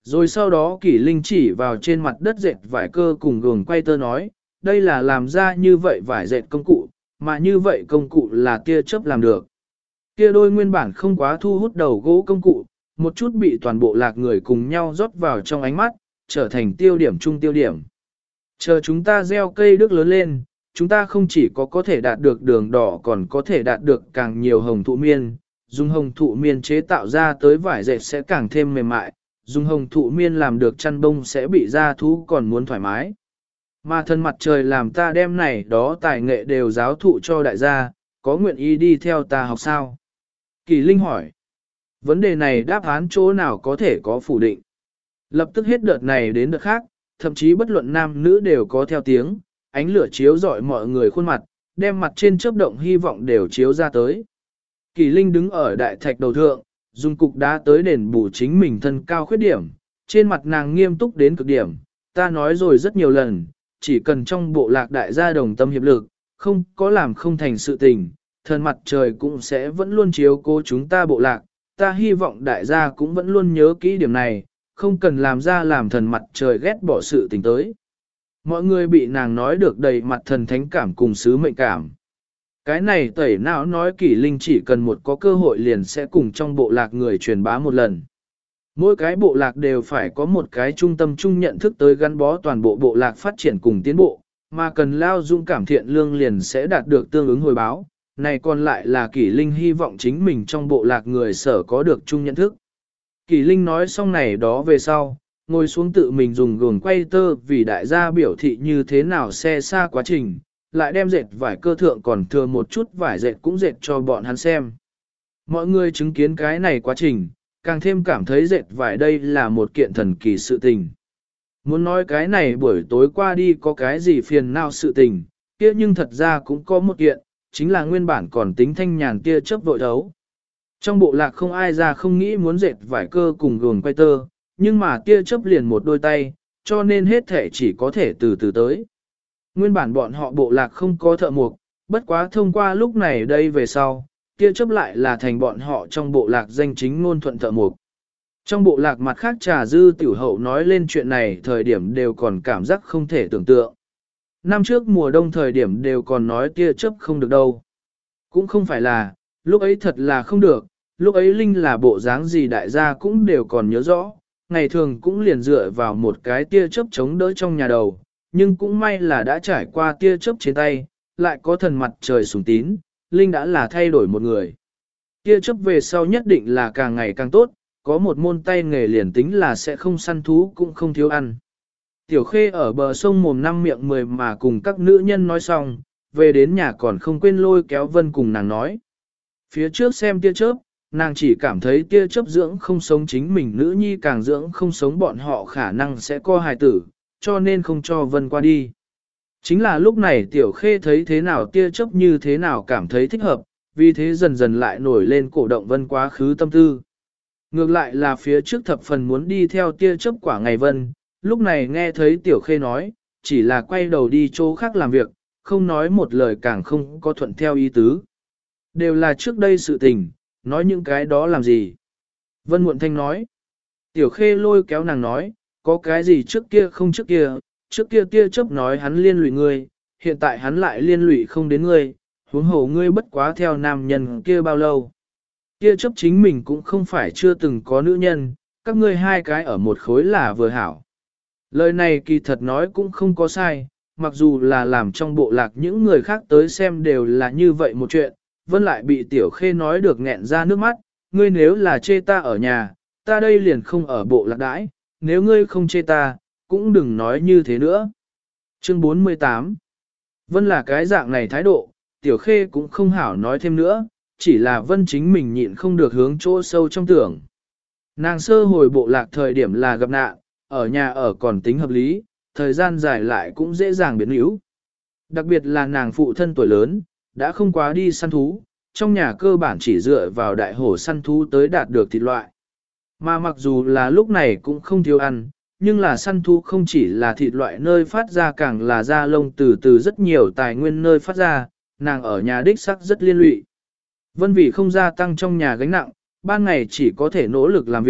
Rồi sau đó Kỷ Linh chỉ vào trên mặt đất dệt vải cơ cùng gường quay tơ nói, đây là làm ra như vậy vải dệt công cụ, mà như vậy công cụ là tia chớp làm được. Kia đôi nguyên bản không quá thu hút đầu gỗ công cụ, một chút bị toàn bộ lạc người cùng nhau rót vào trong ánh mắt, trở thành tiêu điểm chung tiêu điểm. Chờ chúng ta gieo cây đức lớn lên, chúng ta không chỉ có thể đạt được đường đỏ còn có thể đạt được càng nhiều hồng thụ miên, dùng hồng thụ miên chế tạo ra tới vải dệt sẽ càng thêm mềm mại, dùng hồng thụ miên làm được chăn bông sẽ bị da thú còn muốn thoải mái. Mà thân mặt trời làm ta đem này đó tài nghệ đều giáo thụ cho đại gia, có nguyện ý đi theo ta học sao? Kỳ Linh hỏi. Vấn đề này đáp án chỗ nào có thể có phủ định. Lập tức hết đợt này đến đợt khác, thậm chí bất luận nam nữ đều có theo tiếng, ánh lửa chiếu rọi mọi người khuôn mặt, đem mặt trên chớp động hy vọng đều chiếu ra tới. Kỳ Linh đứng ở đại thạch đầu thượng, dùng cục đá tới đền bù chính mình thân cao khuyết điểm, trên mặt nàng nghiêm túc đến cực điểm, ta nói rồi rất nhiều lần, chỉ cần trong bộ lạc đại gia đồng tâm hiệp lực, không có làm không thành sự tình, thần mặt trời cũng sẽ vẫn luôn chiếu cố chúng ta bộ lạc, ta hy vọng đại gia cũng vẫn luôn nhớ kỹ điểm này, không cần làm ra làm thần mặt trời ghét bỏ sự tình tới. Mọi người bị nàng nói được đầy mặt thần thánh cảm cùng sứ mệnh cảm. Cái này tẩy não nói Kỷ Linh chỉ cần một có cơ hội liền sẽ cùng trong bộ lạc người truyền bá một lần. Mỗi cái bộ lạc đều phải có một cái trung tâm chung nhận thức tới gắn bó toàn bộ bộ lạc phát triển cùng tiến bộ, mà cần lao dung cảm thiện lương liền sẽ đạt được tương ứng hồi báo. Này còn lại là Kỷ Linh hy vọng chính mình trong bộ lạc người sở có được chung nhận thức. Kỷ Linh nói xong này đó về sau, ngồi xuống tự mình dùng gường quay tơ vì đại gia biểu thị như thế nào xe xa quá trình, lại đem dệt vải cơ thượng còn thừa một chút vải dệt cũng dệt cho bọn hắn xem. Mọi người chứng kiến cái này quá trình, càng thêm cảm thấy dệt vải đây là một kiện thần kỳ sự tình. Muốn nói cái này buổi tối qua đi có cái gì phiền não sự tình, kia nhưng thật ra cũng có một kiện, chính là nguyên bản còn tính thanh nhàn tia chớp vội thấu. Trong bộ lạc không ai ra không nghĩ muốn dệt vải cơ cùng gường quay tơ, nhưng mà tia chớp liền một đôi tay, cho nên hết thể chỉ có thể từ từ tới. Nguyên bản bọn họ bộ lạc không có thợ mộc, bất quá thông qua lúc này đây về sau, tia chớp lại là thành bọn họ trong bộ lạc danh chính ngôn thuận thợ mộc. Trong bộ lạc mặt khác Trà Dư tiểu hậu nói lên chuyện này thời điểm đều còn cảm giác không thể tưởng tượng. Năm trước mùa đông thời điểm đều còn nói tia chớp không được đâu. Cũng không phải là, lúc ấy thật là không được, lúc ấy Linh là bộ dáng gì đại gia cũng đều còn nhớ rõ, ngày thường cũng liền dựa vào một cái tia chớp chống đỡ trong nhà đầu, nhưng cũng may là đã trải qua tia chớp trên tay, lại có thần mặt trời sùng tín, Linh đã là thay đổi một người. Tia chớp về sau nhất định là càng ngày càng tốt, có một môn tay nghề liền tính là sẽ không săn thú cũng không thiếu ăn. Tiểu Khê ở bờ sông mồm năm miệng mười mà cùng các nữ nhân nói xong, về đến nhà còn không quên lôi kéo Vân cùng nàng nói. Phía trước xem tia chớp, nàng chỉ cảm thấy tia chớp dưỡng không sống chính mình nữ nhi càng dưỡng không sống bọn họ khả năng sẽ co hài tử, cho nên không cho Vân qua đi. Chính là lúc này Tiểu Khê thấy thế nào tia chớp như thế nào cảm thấy thích hợp, vì thế dần dần lại nổi lên cổ động Vân quá khứ tâm tư. Ngược lại là phía trước thập phần muốn đi theo tia chớp quả ngày Vân, lúc này nghe thấy Tiểu Khê nói, chỉ là quay đầu đi chỗ khác làm việc, không nói một lời càng không có thuận theo ý tứ. Đều là trước đây sự tình, nói những cái đó làm gì. Vân Muộn Thanh nói, Tiểu Khê lôi kéo nàng nói, có cái gì trước kia không trước kia tia chớp nói hắn liên lụy ngươi, hiện tại hắn lại liên lụy không đến ngươi, huống hồ ngươi bất quá theo nam nhân kia bao lâu. Tia chớp chính mình cũng không phải chưa từng có nữ nhân, các ngươi hai cái ở một khối là vừa hảo. Lời này kỳ thật nói cũng không có sai, mặc dù là làm trong bộ lạc những người khác tới xem đều là như vậy một chuyện, Vân lại bị Tiểu Khê nói được nghẹn ra nước mắt, ngươi nếu là chê ta ở nhà, ta đây liền không ở bộ lạc đãi, nếu ngươi không chê ta, cũng đừng nói như thế nữa. Chương 48 Vân là cái dạng này thái độ, Tiểu Khê cũng không hảo nói thêm nữa, chỉ là Vân chính mình nhịn không được hướng chỗ sâu trong tưởng. Nàng sơ hồi bộ lạc thời điểm là gặp nạn, ở nhà ở còn tính hợp lý, thời gian dài lại cũng dễ dàng biến yếu. Đặc biệt là nàng phụ thân tuổi lớn, đã không quá đi săn thú, trong nhà cơ bản chỉ dựa vào đại hổ săn thú tới đạt được thịt loại. Mà mặc dù là lúc này cũng không thiếu ăn, nhưng là săn thú không chỉ là thịt loại nơi phát ra càng là da lông từ rất nhiều tài nguyên nơi phát ra, nàng ở nhà đích sắc rất liên lụy. Vân vì không gia tăng trong nhà gánh nặng, ban ngày chỉ có thể nỗ lực làm việc,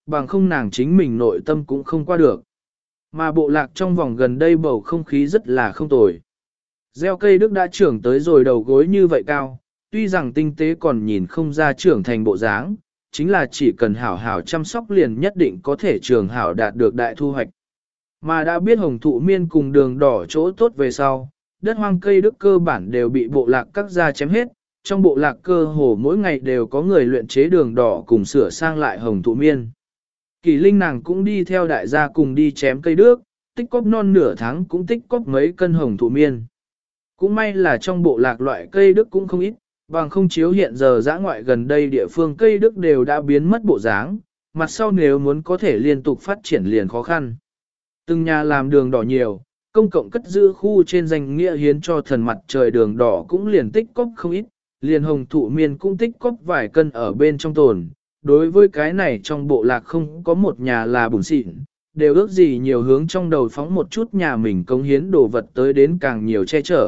bằng không nàng chính mình nội tâm cũng không qua được. Mà bộ lạc trong vòng gần đây bầu không khí rất là không tồi. Gieo cây đức đã trưởng tới rồi đầu gối như vậy cao, tuy rằng tinh tế còn nhìn không ra trưởng thành bộ dáng, chính là chỉ cần hảo hảo chăm sóc liền nhất định có thể trường hảo đạt được đại thu hoạch. Mà đã biết hồng thụ miên cùng đường đỏ chỗ tốt về sau, đất hoang cây đức cơ bản đều bị bộ lạc cắt ra chém hết, trong bộ lạc cơ hồ mỗi ngày đều có người luyện chế đường đỏ cùng sửa sang lại hồng thụ miên. Kỳ Linh nàng cũng đi theo đại gia cùng đi chém cây đước, tích cóp non nửa tháng cũng tích cóp mấy cân hồng thụ miên. Cũng may là trong bộ lạc loại cây đức cũng không ít, bằng không chiếu hiện giờ dã ngoại gần đây địa phương cây đức đều đã biến mất bộ dáng, mặt sau nếu muốn có thể liên tục phát triển liền khó khăn. Từng nhà làm đường đỏ nhiều, công cộng cất giữ khu trên danh nghĩa hiến cho thần mặt trời đường đỏ cũng liền tích cóp không ít, liền hồng thụ miên cũng tích cóp vài cân ở bên trong tồn. Đối với cái này trong bộ lạc không có một nhà là bùn xịn, đều ước gì nhiều hướng trong đầu phóng một chút nhà mình cống hiến đồ vật tới đến càng nhiều che chở.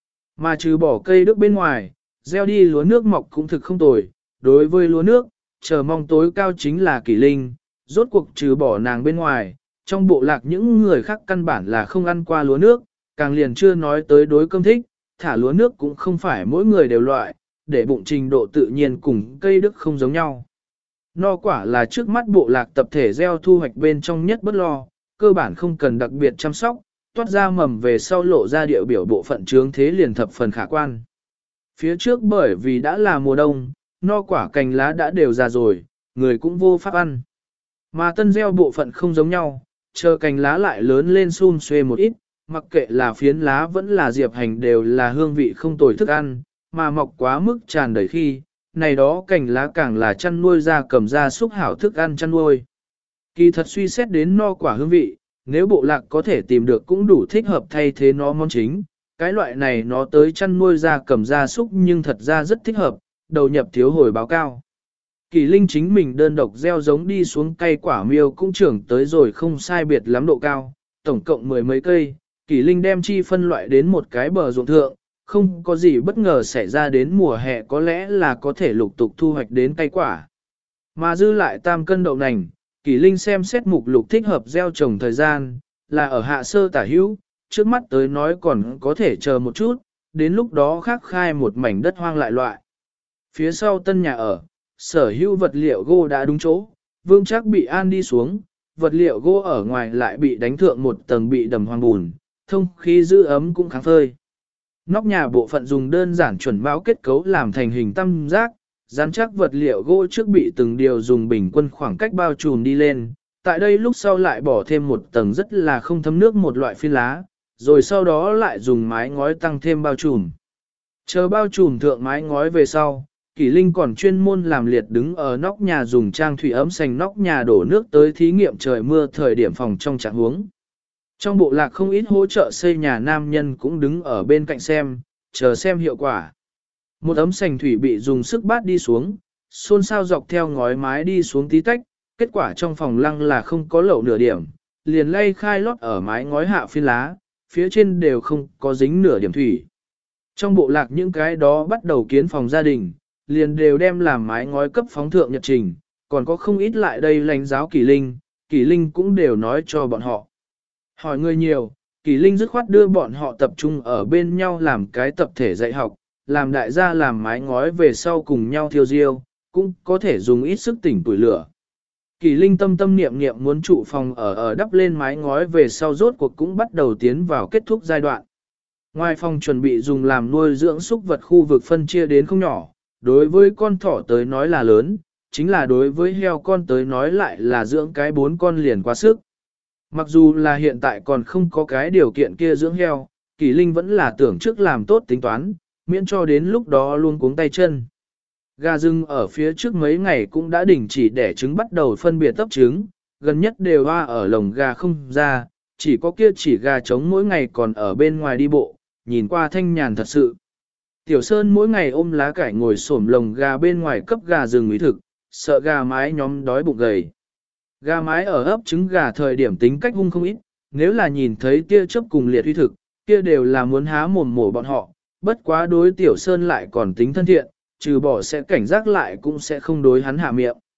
Mà trừ bỏ cây đức bên ngoài, gieo đi lúa nước mọc cũng thực không tồi, đối với lúa nước, chờ mong tối cao chính là Kỳ Linh, rốt cuộc trừ bỏ nàng bên ngoài, trong bộ lạc những người khác căn bản là không ăn qua lúa nước, càng liền chưa nói tới đối cơm thích, thả lúa nước cũng không phải mỗi người đều loại, để bụng trình độ tự nhiên cùng cây đức không giống nhau. No quả là trước mắt bộ lạc tập thể gieo thu hoạch bên trong nhất bất lo, cơ bản không cần đặc biệt chăm sóc, toát ra mầm về sau lộ ra địa biểu bộ phận trướng thế liền thập phần khả quan. Phía trước bởi vì đã là mùa đông, no quả cành lá đã đều già rồi, người cũng vô pháp ăn. Mà tân gieo bộ phận không giống nhau, chờ cành lá lại lớn lên sum xuê một ít, mặc kệ là phiến lá vẫn là diệp hành đều là hương vị không tồi thức ăn, mà mọc quá mức tràn đầy khi, này đó cành lá càng là chăn nuôi ra cầm ra xúc hảo thức ăn chăn nuôi. Kỳ thật suy xét đến no quả hương vị, nếu bộ lạc có thể tìm được cũng đủ thích hợp thay thế nó món chính, cái loại này nó tới chăn nuôi ra cầm ra xúc nhưng thật ra rất thích hợp, đầu nhập thiếu hồi báo cao. Kỳ Linh chính mình đơn độc gieo giống đi xuống cây quả miêu cũng trưởng tới rồi không sai biệt lắm độ cao, tổng cộng 10 mấy cây, Kỳ Linh đem chi phân loại đến một cái bờ ruộng thượng, không có gì bất ngờ xảy ra đến mùa hè có lẽ là có thể lục tục thu hoạch đến cây quả. Mà dư lại tam cân đậu nành, Kỳ Linh xem xét mục lục thích hợp gieo trồng thời gian, là ở hạ sơ tả hữu, trước mắt tới nói còn có thể chờ một chút, đến lúc đó khắc khai một mảnh đất hoang lại loại. Phía sau tân nhà ở, sở hữu vật liệu gỗ đã đúng chỗ, vương chắc bị an đi xuống, vật liệu gỗ ở ngoài lại bị đánh thượng một tầng bị đầm hoang bùn, thông khí giữ ấm cũng kháng phơi. Nóc nhà bộ phận dùng đơn giản chuẩn mão kết cấu làm thành hình tam giác, rắn chắc vật liệu gỗ trước bị từng điều dùng bình quân khoảng cách bao trùm đi lên, tại đây lúc sau lại bỏ thêm một tầng rất là không thấm nước một loại phi lá, rồi sau đó lại dùng mái ngói tăng thêm bao trùm. Chờ bao trùm thượng mái ngói về sau, Kỳ Linh còn chuyên môn làm liệt đứng ở nóc nhà dùng trang thủy ấm sành nóc nhà đổ nước tới thí nghiệm trời mưa thời điểm phòng trong trạng huống. Trong bộ lạc không ít hỗ trợ xây nhà nam nhân cũng đứng ở bên cạnh xem, chờ xem hiệu quả. Một ấm sành thủy bị dùng sức bát đi xuống, xôn xao dọc theo ngói mái đi xuống tí tách, kết quả trong phòng lăng là không có lậu nửa điểm, liền lay khai lót ở mái ngói hạ phi lá, phía trên đều không có dính nửa điểm thủy. Trong bộ lạc những cái đó bắt đầu kiến phòng gia đình, liền đều đem làm mái ngói cấp phóng thượng nhật trình, còn có không ít lại đây lãnh giáo Kỳ Linh cũng đều nói cho bọn họ. Hỏi người nhiều, Kỳ Linh dứt khoát đưa bọn họ tập trung ở bên nhau làm cái tập thể dạy học, làm đại gia làm mái ngói về sau cùng nhau thiêu diêu, cũng có thể dùng ít sức tỉnh tuổi lửa. Kỳ Linh tâm tâm niệm niệm muốn trụ phòng ở đắp lên mái ngói về sau rốt cuộc cũng bắt đầu tiến vào kết thúc giai đoạn. Ngoài phòng chuẩn bị dùng làm nuôi dưỡng súc vật khu vực phân chia đến không nhỏ, đối với con thỏ tới nói là lớn, chính là đối với heo con tới nói lại là dưỡng cái 4 con liền quá sức. Mặc dù là hiện tại còn không có cái điều kiện kia dưỡng heo, Kỳ Linh vẫn là tưởng trước làm tốt tính toán, miễn cho đến lúc đó luôn cuống tay chân. Gà rừng ở phía trước mấy ngày cũng đã đình chỉ đẻ trứng bắt đầu phân biệt tấp trứng, gần nhất đều hoa ở lồng gà không ra, chỉ có kia chỉ gà trống mỗi ngày còn ở bên ngoài đi bộ, nhìn qua thanh nhàn thật sự. Tiểu Sơn mỗi ngày ôm lá cải ngồi xổm lồng gà bên ngoài cấp gà rừng mỹ thực, sợ gà mái nhóm đói bụng gầy. Gà mái ở ấp trứng gà thời điểm tính cách hung không ít, nếu là nhìn thấy tia chớp cùng liệt uy thực, kia đều là muốn há mồm mổ bọn họ, bất quá đối Tiểu Sơn lại còn tính thân thiện, trừ bỏ sẽ cảnh giác lại cũng sẽ không đối hắn hạ miệng.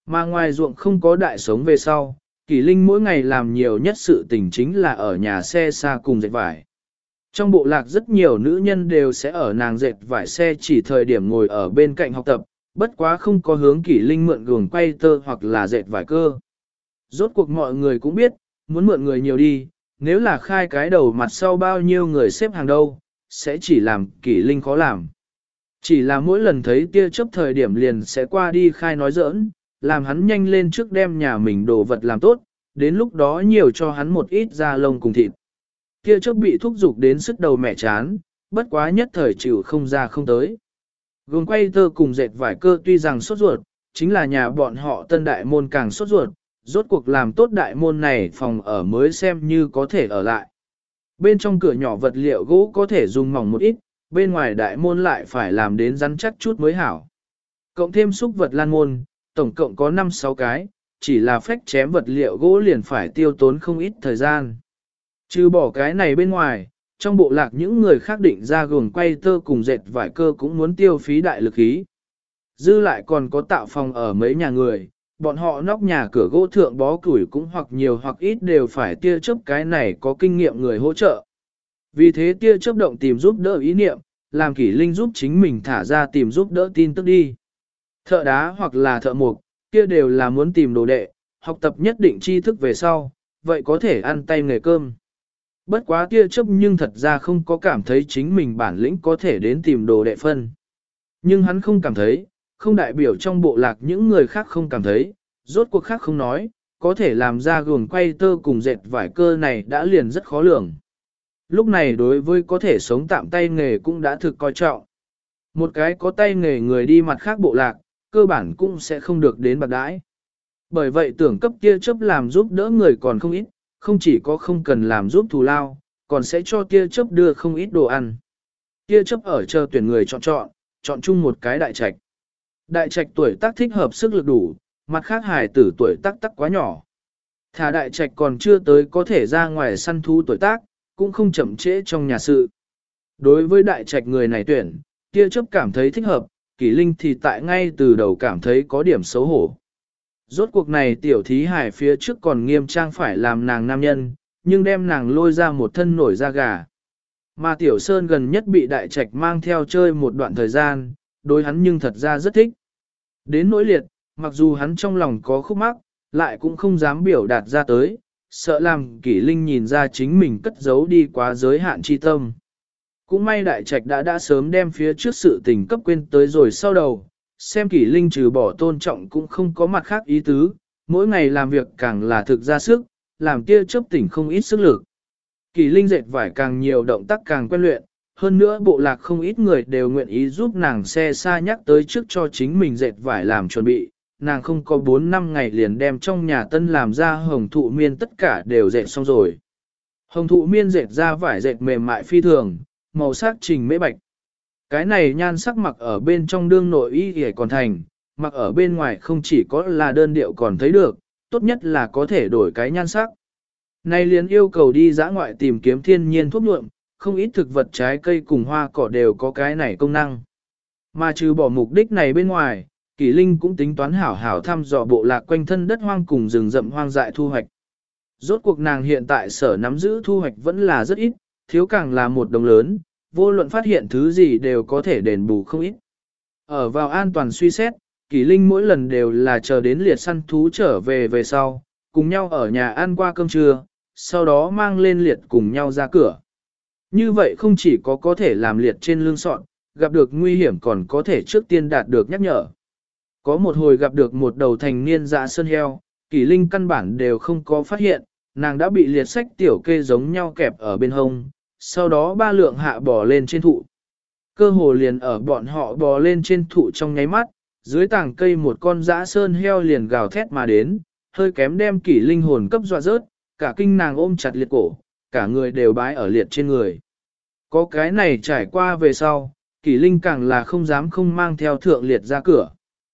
Mà ngoài ruộng không có đại sống về sau, Kỷ Linh mỗi ngày làm nhiều nhất sự tình chính là ở nhà xe xa cùng dệt vải. Trong bộ lạc rất nhiều nữ nhân đều sẽ ở nàng dệt vải xe chỉ thời điểm ngồi ở bên cạnh học tập, bất quá không có hướng Kỷ Linh mượn guồng quay tơ hoặc là dệt vải cơ. Rốt cuộc mọi người cũng biết, muốn mượn người nhiều đi, nếu là khai cái đầu mặt sau bao nhiêu người xếp hàng đâu, sẽ chỉ làm Kỷ Linh khó làm. Chỉ là mỗi lần thấy tia chớp thời điểm liền sẽ qua đi khai nói giỡn, làm hắn nhanh lên trước đem nhà mình đồ vật làm tốt, đến lúc đó nhiều cho hắn một ít da lông cùng thịt. Tia chớp bị thúc giục đến sức đầu mẹ chán, bất quá nhất thời chịu không ra không tới. Gồm quay tơ cùng dệt vải cơ tuy rằng sốt ruột, chính là nhà bọn họ tân đại môn càng sốt ruột, rốt cuộc làm tốt đại môn này phòng ở mới xem như có thể ở lại. Bên trong cửa nhỏ vật liệu gỗ có thể dùng mỏng một ít, bên ngoài đại môn lại phải làm đến rắn chắc chút mới hảo. Cộng thêm xúc vật lan môn, tổng cộng có 5-6 cái, chỉ là phách chém vật liệu gỗ liền phải tiêu tốn không ít thời gian. Trừ bỏ cái này bên ngoài, trong bộ lạc những người khác định ra gồm quay tơ cùng dệt vải cơ cũng muốn tiêu phí đại lực ý. Dư lại còn có tạo phòng ở mấy nhà người, bọn họ nóc nhà cửa gỗ thượng bó củi cũng hoặc nhiều hoặc ít đều phải tia chớp cái này có kinh nghiệm người hỗ trợ. Vì thế tia chớp động tìm giúp đỡ ý niệm, làm Kỷ Linh giúp chính mình thả ra tìm giúp đỡ tin tức đi. Thợ đá hoặc là thợ mộc, kia đều là muốn tìm đồ đệ, học tập nhất định tri thức về sau, vậy có thể ăn tay nghề cơm. Bất quá tia chớp nhưng thật ra không có cảm thấy chính mình bản lĩnh có thể đến tìm đồ đệ phân. Nhưng hắn không cảm thấy, không đại biểu trong bộ lạc những người khác không cảm thấy, rốt cuộc khác không nói, có thể làm ra guồng quay tơ cùng dệt vải cơ này đã liền rất khó lường. Lúc này đối với có thể sống tạm tay nghề cũng đã thực coi trọng. Một cái có tay nghề người đi mặt khác bộ lạc, cơ bản cũng sẽ không được đến bạc đãi. Bởi vậy tưởng cấp tia chớp làm giúp đỡ người còn không ít, không chỉ có không cần làm giúp thù lao, còn sẽ cho tia chớp đưa không ít đồ ăn. Tia chớp ở chờ tuyển người chọn chung một cái đại trạch. Đại trạch tuổi tác thích hợp sức lực đủ, mặt khác hài tử tuổi tác quá nhỏ. Thả đại trạch còn chưa tới có thể ra ngoài săn thú tuổi tác, cũng không chậm trễ trong nhà sự. Đối với đại trạch người này tuyển, tia chớp cảm thấy thích hợp, Kỷ Linh thì tại ngay từ đầu cảm thấy có điểm xấu hổ. Rốt cuộc này tiểu thí hải phía trước còn nghiêm trang phải làm nàng nam nhân, nhưng đem nàng lôi ra một thân nổi da gà. Mà tiểu sơn gần nhất bị đại trạch mang theo chơi một đoạn thời gian, đối hắn nhưng thật ra rất thích. Đến nỗi liệt, mặc dù hắn trong lòng có khúc mắc, lại cũng không dám biểu đạt ra tới, sợ làm Kỷ Linh nhìn ra chính mình cất giấu đi quá giới hạn chi tâm. Cũng may đại trạch đã sớm đem phía trước sự tình cấp quên tới rồi sau đầu, xem Kỷ Linh trừ bỏ tôn trọng cũng không có mặt khác ý tứ, mỗi ngày làm việc càng là thực ra sức, làm tia chớp tỉnh không ít sức lực. Kỷ Linh dệt vải càng nhiều động tác càng quen luyện, hơn nữa bộ lạc không ít người đều nguyện ý giúp nàng xe xa nhắc tới trước cho chính mình dệt vải làm chuẩn bị, nàng không có 4-5 ngày liền đem trong nhà tân làm ra hồng thụ miên tất cả đều dệt xong rồi. Hồng thụ miên dệt ra vải dệt mềm mại phi thường, màu sắc trình mễ bạch. Cái này nhan sắc mặc ở bên trong đương nội y hề còn thành, mặc ở bên ngoài không chỉ có là đơn điệu còn thấy được, tốt nhất là có thể đổi cái nhan sắc. Này liền yêu cầu đi dã ngoại tìm kiếm thiên nhiên thuốc nhuộm, không ít thực vật trái cây cùng hoa cỏ đều có cái này công năng. Mà trừ bỏ mục đích này bên ngoài, Kỷ Linh cũng tính toán hảo hảo thăm dò bộ lạc quanh thân đất hoang cùng rừng rậm hoang dại thu hoạch. Rốt cuộc nàng hiện tại sở nắm giữ thu hoạch vẫn là rất ít, thiếu càng là một đồng lớn, vô luận phát hiện thứ gì đều có thể đền bù không ít. Ở vào an toàn suy xét, Kỷ Linh mỗi lần đều là chờ đến liệt săn thú trở về sau, cùng nhau ở nhà ăn qua cơm trưa, sau đó mang lên liệt cùng nhau ra cửa. Như vậy không chỉ có thể làm liệt trên lưng sọn, gặp được nguy hiểm còn có thể trước tiên đạt được nhắc nhở. Có một hồi gặp được một đầu thành niên dã sơn heo, Kỷ Linh căn bản đều không có phát hiện, nàng đã bị liệt sách tiểu kê giống nhau kẹp ở bên hông, sau đó ba lượng hạ bò lên trên thụ. Cơ hồ liền ở bọn họ bò lên trên thụ trong nháy mắt, dưới tảng cây một con dã sơn heo liền gào thét mà đến, hơi kém đem Kỷ Linh hồn cấp dọa rớt, cả kinh nàng ôm chặt liệt cổ, cả người đều bái ở liệt trên người. Có cái này trải qua về sau, Kỷ Linh càng là không dám không mang theo thượng liệt ra cửa.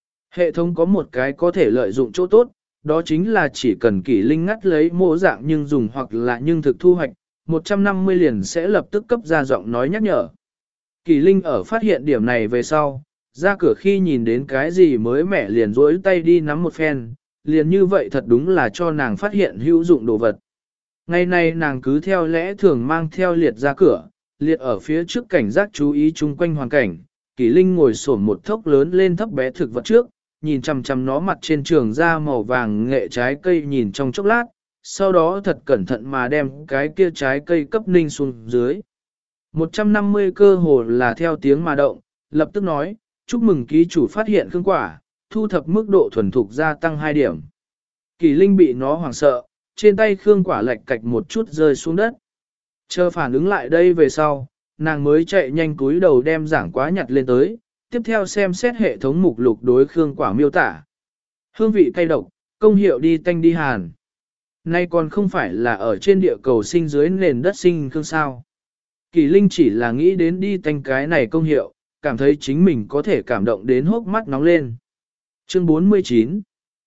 Hệ thống có một cái có thể lợi dụng chỗ tốt, đó chính là chỉ cần Kỷ Linh ngắt lấy mô dạng nhưng dùng hoặc là nhưng thực thu hoạch, 150 liền sẽ lập tức cấp ra giọng nói nhắc nhở. Kỷ Linh ở phát hiện điểm này về sau, ra cửa khi nhìn đến cái gì mới mẻ liền rỗi tay đi nắm một phen, liền như vậy thật đúng là cho nàng phát hiện hữu dụng đồ vật. Ngày nay nàng cứ theo lẽ thường mang theo liệt ra cửa, liệt ở phía trước cảnh giác chú ý chung quanh hoàn cảnh, Kỷ Linh ngồi xổm một thốc lớn lên thấp bé thực vật trước, nhìn chằm chằm nó mặt trên trường ra màu vàng nghệ trái cây nhìn trong chốc lát, sau đó thật cẩn thận mà đem cái kia trái cây cấp ninh xuống dưới. 150 cơ hồ là theo tiếng mà động, lập tức nói, chúc mừng ký chủ phát hiện khương quả, thu thập mức độ thuần thục gia tăng 2 điểm. Kỷ Linh bị nó hoảng sợ, trên tay khương quả lệch cạch một chút rơi xuống đất. Chờ phản ứng lại đây về sau, nàng mới chạy nhanh cúi đầu đem giảng quá nhặt lên tới, tiếp theo xem xét hệ thống mục lục đối khương quả miêu tả. Hương vị cay độc, công hiệu đi tanh đi hàn. Nay còn không phải là ở trên địa cầu sinh dưới nền đất sinh khương sao. Kỳ Linh chỉ là nghĩ đến đi tanh cái này công hiệu, cảm thấy chính mình có thể cảm động đến hốc mắt nóng lên. Chương 49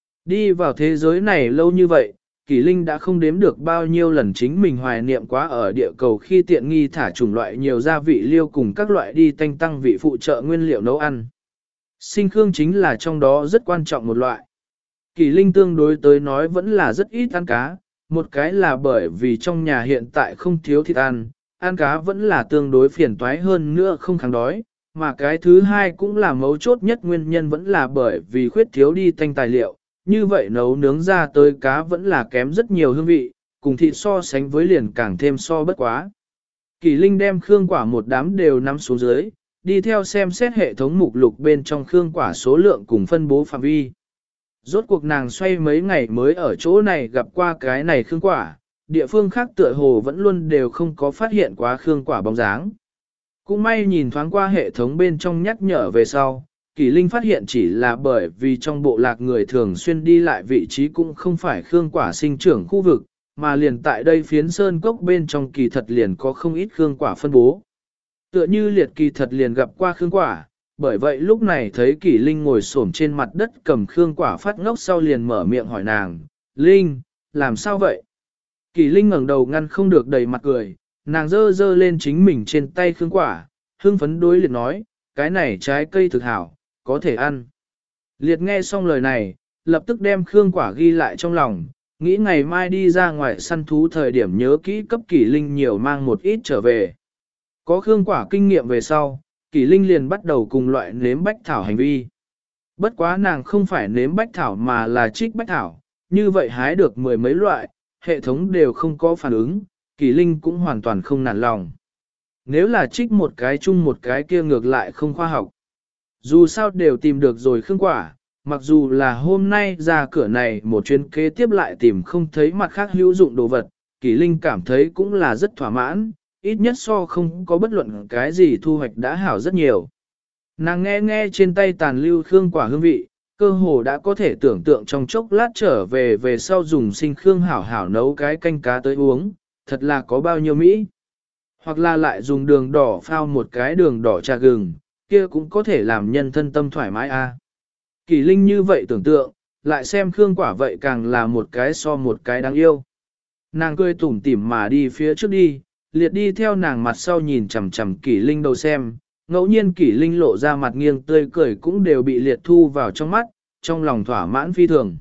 Đi vào thế giới này lâu như vậy, Kỳ Linh đã không đếm được bao nhiêu lần chính mình hoài niệm quá ở địa cầu khi tiện nghi thả chủng loại nhiều gia vị liêu cùng các loại đi tanh tăng vị phụ trợ nguyên liệu nấu ăn. Sinh khương chính là trong đó rất quan trọng một loại. Kỳ Linh tương đối tới nói vẫn là rất ít ăn cá, một cái là bởi vì trong nhà hiện tại không thiếu thịt ăn cá vẫn là tương đối phiền toái hơn nữa không kháng đói, mà cái thứ hai cũng là mấu chốt nhất nguyên nhân vẫn là bởi vì khuyết thiếu đi tanh tài liệu, như vậy nấu nướng ra tới cá vẫn là kém rất nhiều hương vị, cùng thịt so sánh với liền càng thêm so bất quá. Kỳ Linh đem khương quả một đám đều nắm xuống dưới, đi theo xem xét hệ thống mục lục bên trong khương quả số lượng cùng phân bố phạm vi. Rốt cuộc nàng xoay mấy ngày mới ở chỗ này gặp qua cái này khương quả, địa phương khác tựa hồ vẫn luôn đều không có phát hiện quá khương quả bóng dáng. Cũng may nhìn thoáng qua hệ thống bên trong nhắc nhở về sau, Kỳ Linh phát hiện chỉ là bởi vì trong bộ lạc người thường xuyên đi lại vị trí cũng không phải khương quả sinh trưởng khu vực, mà liền tại đây phiến sơn cốc bên trong kỳ thật liền có không ít khương quả phân bố. Tựa như liệt kỳ thật liền gặp qua khương quả, bởi vậy lúc này thấy Kỳ Linh ngồi xổm trên mặt đất cầm khương quả phát ngốc sau liền mở miệng hỏi nàng, Linh, làm sao vậy? Kỳ Linh ngẩng đầu ngăn không được đầy mặt cười, nàng dơ dơ lên chính mình trên tay khương quả, hương phấn đối liệt nói, cái này trái cây thực hảo, có thể ăn. Liệt nghe xong lời này, lập tức đem khương quả ghi lại trong lòng, nghĩ ngày mai đi ra ngoài săn thú thời điểm nhớ kỹ cấp Kỳ Linh nhiều mang một ít trở về. Có khương quả kinh nghiệm về sau, Kỳ Linh liền bắt đầu cùng loại nếm bách thảo hành vi. Bất quá nàng không phải nếm bách thảo mà là trích bách thảo, như vậy hái được mười mấy loại, hệ thống đều không có phản ứng, Kỳ Linh cũng hoàn toàn không nản lòng. Nếu là trích một cái chung một cái kia ngược lại không khoa học. Dù sao đều tìm được rồi khương quả, mặc dù là hôm nay ra cửa này một chuyến kế tiếp lại tìm không thấy mặt khác hữu dụng đồ vật, Kỳ Linh cảm thấy cũng là rất thỏa mãn, ít nhất so không có bất luận cái gì thu hoạch đã hảo rất nhiều. Nàng nghe trên tay tàn lưu khương quả hương vị, cơ hồ đã có thể tưởng tượng trong chốc lát trở về sau dùng sinh khương hảo hảo nấu cái canh cá tới uống, thật là có bao nhiêu mỹ. Hoặc là lại dùng đường đỏ phao một cái đường đỏ trà gừng, kia cũng có thể làm nhân thân tâm thoải mái a. Kỳ Linh như vậy tưởng tượng, lại xem khương quả vậy càng là một cái so một cái đáng yêu. Nàng cười tủm tỉm mà đi phía trước đi, liệt đi theo nàng mặt sau nhìn chằm chằm Kỳ Linh đầu xem, ngẫu nhiên Kỳ Linh lộ ra mặt nghiêng tươi cười cũng đều bị liệt thu vào trong mắt, trong lòng thỏa mãn phi thường.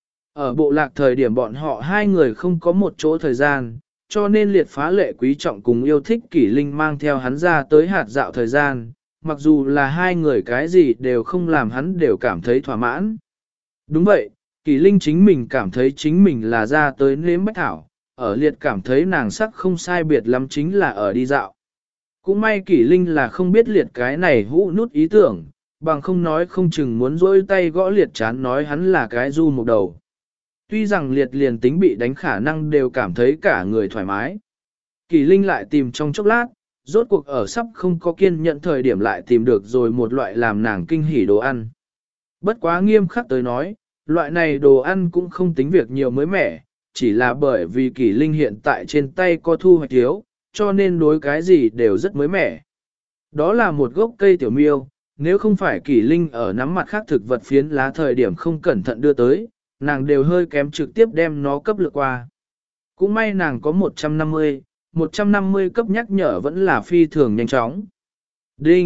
Ở bộ lạc thời điểm bọn họ hai người không có một chỗ thời gian, cho nên liệt phá lệ quý trọng cùng yêu thích Kỳ Linh mang theo hắn ra tới hạt dạo thời gian, mặc dù là hai người cái gì đều không làm hắn đều cảm thấy thỏa mãn. Đúng vậy, Kỳ Linh chính mình cảm thấy chính mình là ra tới nếm bách thảo, ở liệt cảm thấy nàng sắc không sai biệt lắm chính là ở đi dạo. Cũng may Kỳ Linh là không biết liệt cái này hũ nút ý tưởng, bằng không nói không chừng muốn dỗi tay gõ liệt chán nói hắn là cái du một đầu. Tuy rằng liệt liền tính bị đánh khả năng đều cảm thấy cả người thoải mái. Kỳ Linh lại tìm trong chốc lát, rốt cuộc ở sắp không có kiên nhẫn thời điểm lại tìm được rồi một loại làm nàng kinh hỉ đồ ăn. Bất quá nghiêm khắc tới nói, loại này đồ ăn cũng không tính việc nhiều mới mẻ, chỉ là bởi vì Kỳ Linh hiện tại trên tay có thu hoạch thiếu, cho nên đối cái gì đều rất mới mẻ. Đó là một gốc cây tiểu miêu, nếu không phải Kỳ Linh ở nắm mặt khác thực vật phiến lá thời điểm không cẩn thận đưa tới, nàng đều hơi kém trực tiếp đem nó cấp lược qua. Cũng may nàng có 150 cấp nhắc nhở vẫn là phi thường nhanh chóng. Đinh,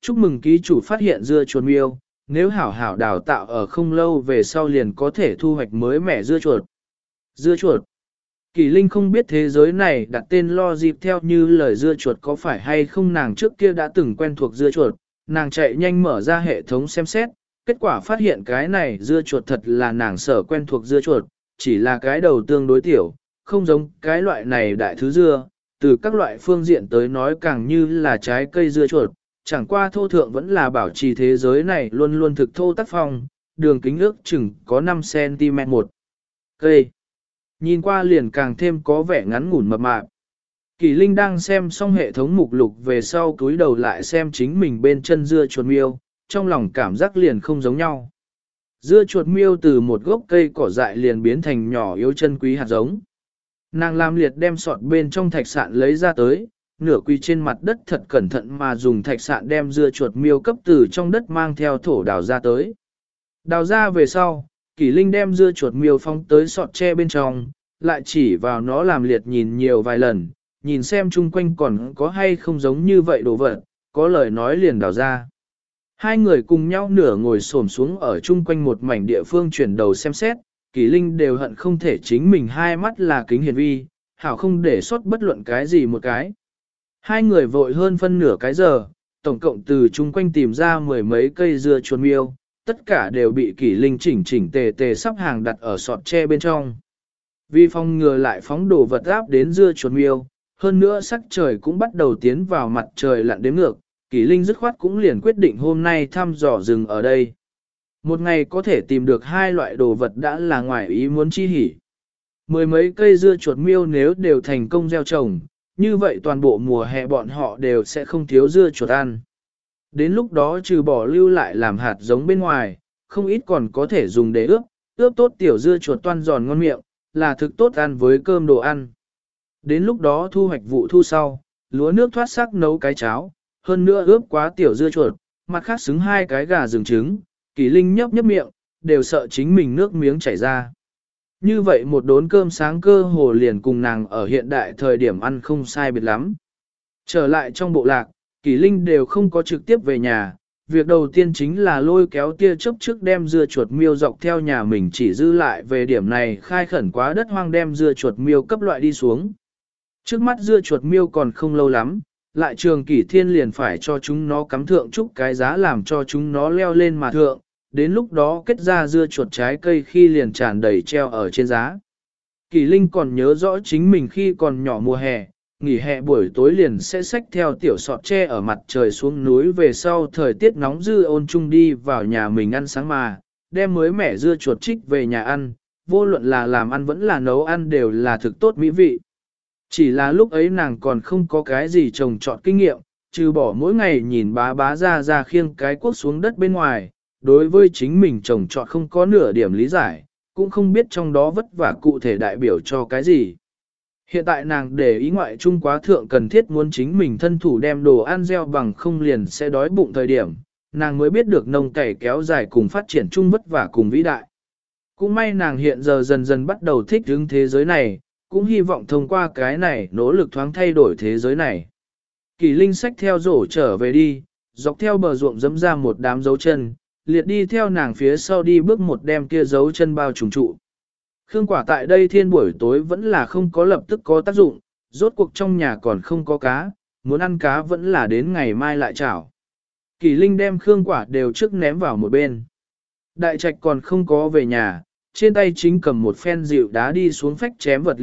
chúc mừng ký chủ phát hiện dưa chuột miêu, nếu hảo hảo đào tạo ở không lâu về sau liền có thể thu hoạch mới mẻ dưa chuột. Dưa chuột. Kỳ Linh không biết thế giới này đặt tên lo dịp theo như lời dưa chuột có phải hay không, nàng trước kia đã từng quen thuộc dưa chuột, nàng chạy nhanh mở ra hệ thống xem xét, kết quả phát hiện cái này dưa chuột thật là nàng sở quen thuộc dưa chuột, chỉ là cái đầu tương đối tiểu, không giống cái loại này đại thứ dưa, từ các loại phương diện tới nói càng như là trái cây dưa chuột, chẳng qua thô thượng vẫn là bảo trì thế giới này luôn luôn thực thô tác phong, đường kính ước chừng có 5cm một cây. Nhìn qua liền càng thêm có vẻ ngắn ngủn mập mạp. Kỳ Linh đang xem xong hệ thống mục lục về sau cúi đầu lại xem chính mình bên chân dưa chuột miêu, trong lòng cảm giác liền không giống nhau. Dưa chuột miêu từ một gốc cây cỏ dại liền biến thành nhỏ yếu chân quý hạt giống. Nàng làm liệt đem sọt bên trong thạch sạn lấy ra tới, nửa quỳ trên mặt đất thật cẩn thận mà dùng thạch sạn đem dưa chuột miêu cấp từ trong đất mang theo thổ đào ra tới. Đào ra về sau, Kỳ Linh đem dưa chuột miêu phóng tới sọt tre bên trong, lại chỉ vào nó làm liệt nhìn nhiều vài lần, nhìn xem chung quanh còn có hay không giống như vậy đồ vật, có lời nói liền đào ra. Hai người cùng nhau nửa ngồi xổm xuống ở chung quanh một mảnh địa phương chuyển đầu xem xét, Kỳ Linh đều hận không thể chính mình hai mắt là kính hiển vi, hảo không để sót bất luận cái gì một cái. Hai người vội hơn phân nửa cái giờ, tổng cộng từ chung quanh tìm ra mười mấy cây dưa chuột miêu, tất cả đều bị Kỳ Linh chỉnh chỉnh tề tề sắp hàng đặt ở sọt tre bên trong. Vì phòng ngừa lại phóng đồ vật áp đến dưa chuột miêu, hơn nữa sắc trời cũng bắt đầu tiến vào mặt trời lặn đếm ngược, Kỳ Linh dứt khoát cũng liền quyết định hôm nay thăm dò rừng ở đây. Một ngày có thể tìm được hai loại đồ vật đã là ngoài ý muốn chi hỉ. Mười mấy cây dưa chuột miêu nếu đều thành công gieo trồng, như vậy toàn bộ mùa hè bọn họ đều sẽ không thiếu dưa chuột ăn. Đến lúc đó trừ bỏ lưu lại làm hạt giống bên ngoài, không ít còn có thể dùng để ướp tốt tiểu dưa chuột toan giòn ngon miệng, là thực tốt ăn với cơm đồ ăn. Đến lúc đó thu hoạch vụ thu sau, lúa nước thoát sắc nấu cái cháo, hơn nữa ướp quá tiểu dưa chuột, mặt khác xứng hai cái gà rừng trứng, Kỳ Linh nhấp nhấp miệng, đều sợ chính mình nước miếng chảy ra. Như vậy một đốn cơm sáng cơ hồ liền cùng nàng ở hiện đại thời điểm ăn không sai biệt lắm. Trở lại trong bộ lạc, Kỳ Linh đều không có trực tiếp về nhà, việc đầu tiên chính là lôi kéo tia chớp trước đem dưa chuột miêu dọc theo nhà mình chỉ dư lại về điểm này khai khẩn quá đất hoang đem dưa chuột miêu cấp loại đi xuống. Trước mắt dưa chuột miêu còn không lâu lắm, lại Trường Kỷ Thiên liền phải cho chúng nó cắm thượng chút cái giá làm cho chúng nó leo lên mà thượng, đến lúc đó kết ra dưa chuột trái cây khi liền tràn đầy treo ở trên giá. Kỳ Linh còn nhớ rõ chính mình khi còn nhỏ mùa hè, nghỉ hè buổi tối liền sẽ xách theo tiểu sọt tre ở mặt trời xuống núi về sau thời tiết nóng dư ôn chung đi vào nhà mình ăn sáng mà, đem mới mẻ dưa chuột trích về nhà ăn, vô luận là làm ăn vẫn là nấu ăn đều là thực tốt mỹ vị. Chỉ là lúc ấy nàng còn không có cái gì trồng trọt kinh nghiệm, trừ bỏ mỗi ngày nhìn bá ra khiêng cái cuốc xuống đất bên ngoài, đối với chính mình trồng trọt không có nửa điểm lý giải, cũng không biết trong đó vất vả cụ thể đại biểu cho cái gì. Hiện tại nàng để ý ngoại trung quá thượng cần thiết muốn chính mình thân thủ đem đồ ăn gieo bằng không liền sẽ đói bụng thời điểm, nàng mới biết được nông cày kéo dài cùng phát triển chung vất vả cùng vĩ đại. Cũng may nàng hiện giờ dần dần bắt đầu thích ứng thế giới này, cũng hy vọng thông qua cái này nỗ lực thoáng thay đổi thế giới này. Kỳ Linh xách theo rổ trở về đi, dọc theo bờ ruộng dẫm ra một đám dấu chân, liệt đi theo nàng phía sau đi bước một đem kia dấu chân bao trùng trụ. Khương Quả tại đây thiên buổi tối vẫn là không có lập tức có tác dụng, rốt cuộc trong nhà còn không có cá, muốn ăn cá vẫn là đến ngày mai lại chảo. Kỳ Linh đem Khương Quả đều trước ném vào một bên. Đại Trạch còn không có về nhà, trên tay chính cầm một phen dịu đá đi xuống phách chém vật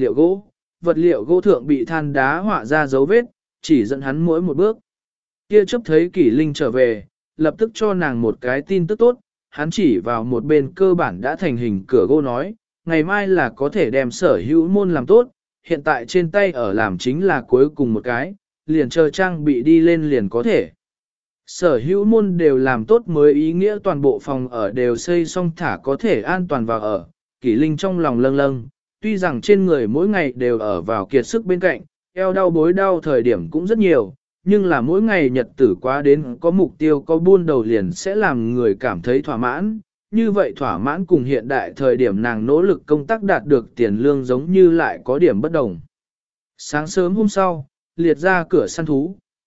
liệu gỗ thượng bị than đá họa ra dấu vết, chỉ dẫn hắn mỗi một bước. Kia chấp thấy Kỳ Linh trở về, lập tức cho nàng một cái tin tức tốt, hắn chỉ vào một bên cơ bản đã thành hình cửa gỗ nói, ngày mai là có thể đem sở hữu môn làm tốt, hiện tại trên tay ở làm chính là cuối cùng một cái, liền chờ trang bị đi lên liền có thể. Sở hữu môn đều làm tốt mới ý nghĩa toàn bộ phòng ở đều xây xong thả có thể an toàn vào ở, Kỳ Linh trong lòng lâng lâng, tuy rằng trên người mỗi ngày đều ở vào kiệt sức bên cạnh, eo đau bối đau thời điểm cũng rất nhiều, nhưng là mỗi ngày nhật tử quá đến có mục tiêu có buôn đầu liền sẽ làm người cảm thấy thỏa mãn. Như vậy thỏa mãn cùng hiện đại thời điểm nàng nỗ lực công tác đạt được tiền lương giống như lại có điểm bất đồng. Sáng sớm hôm sau, liệt ra cửa săn thú,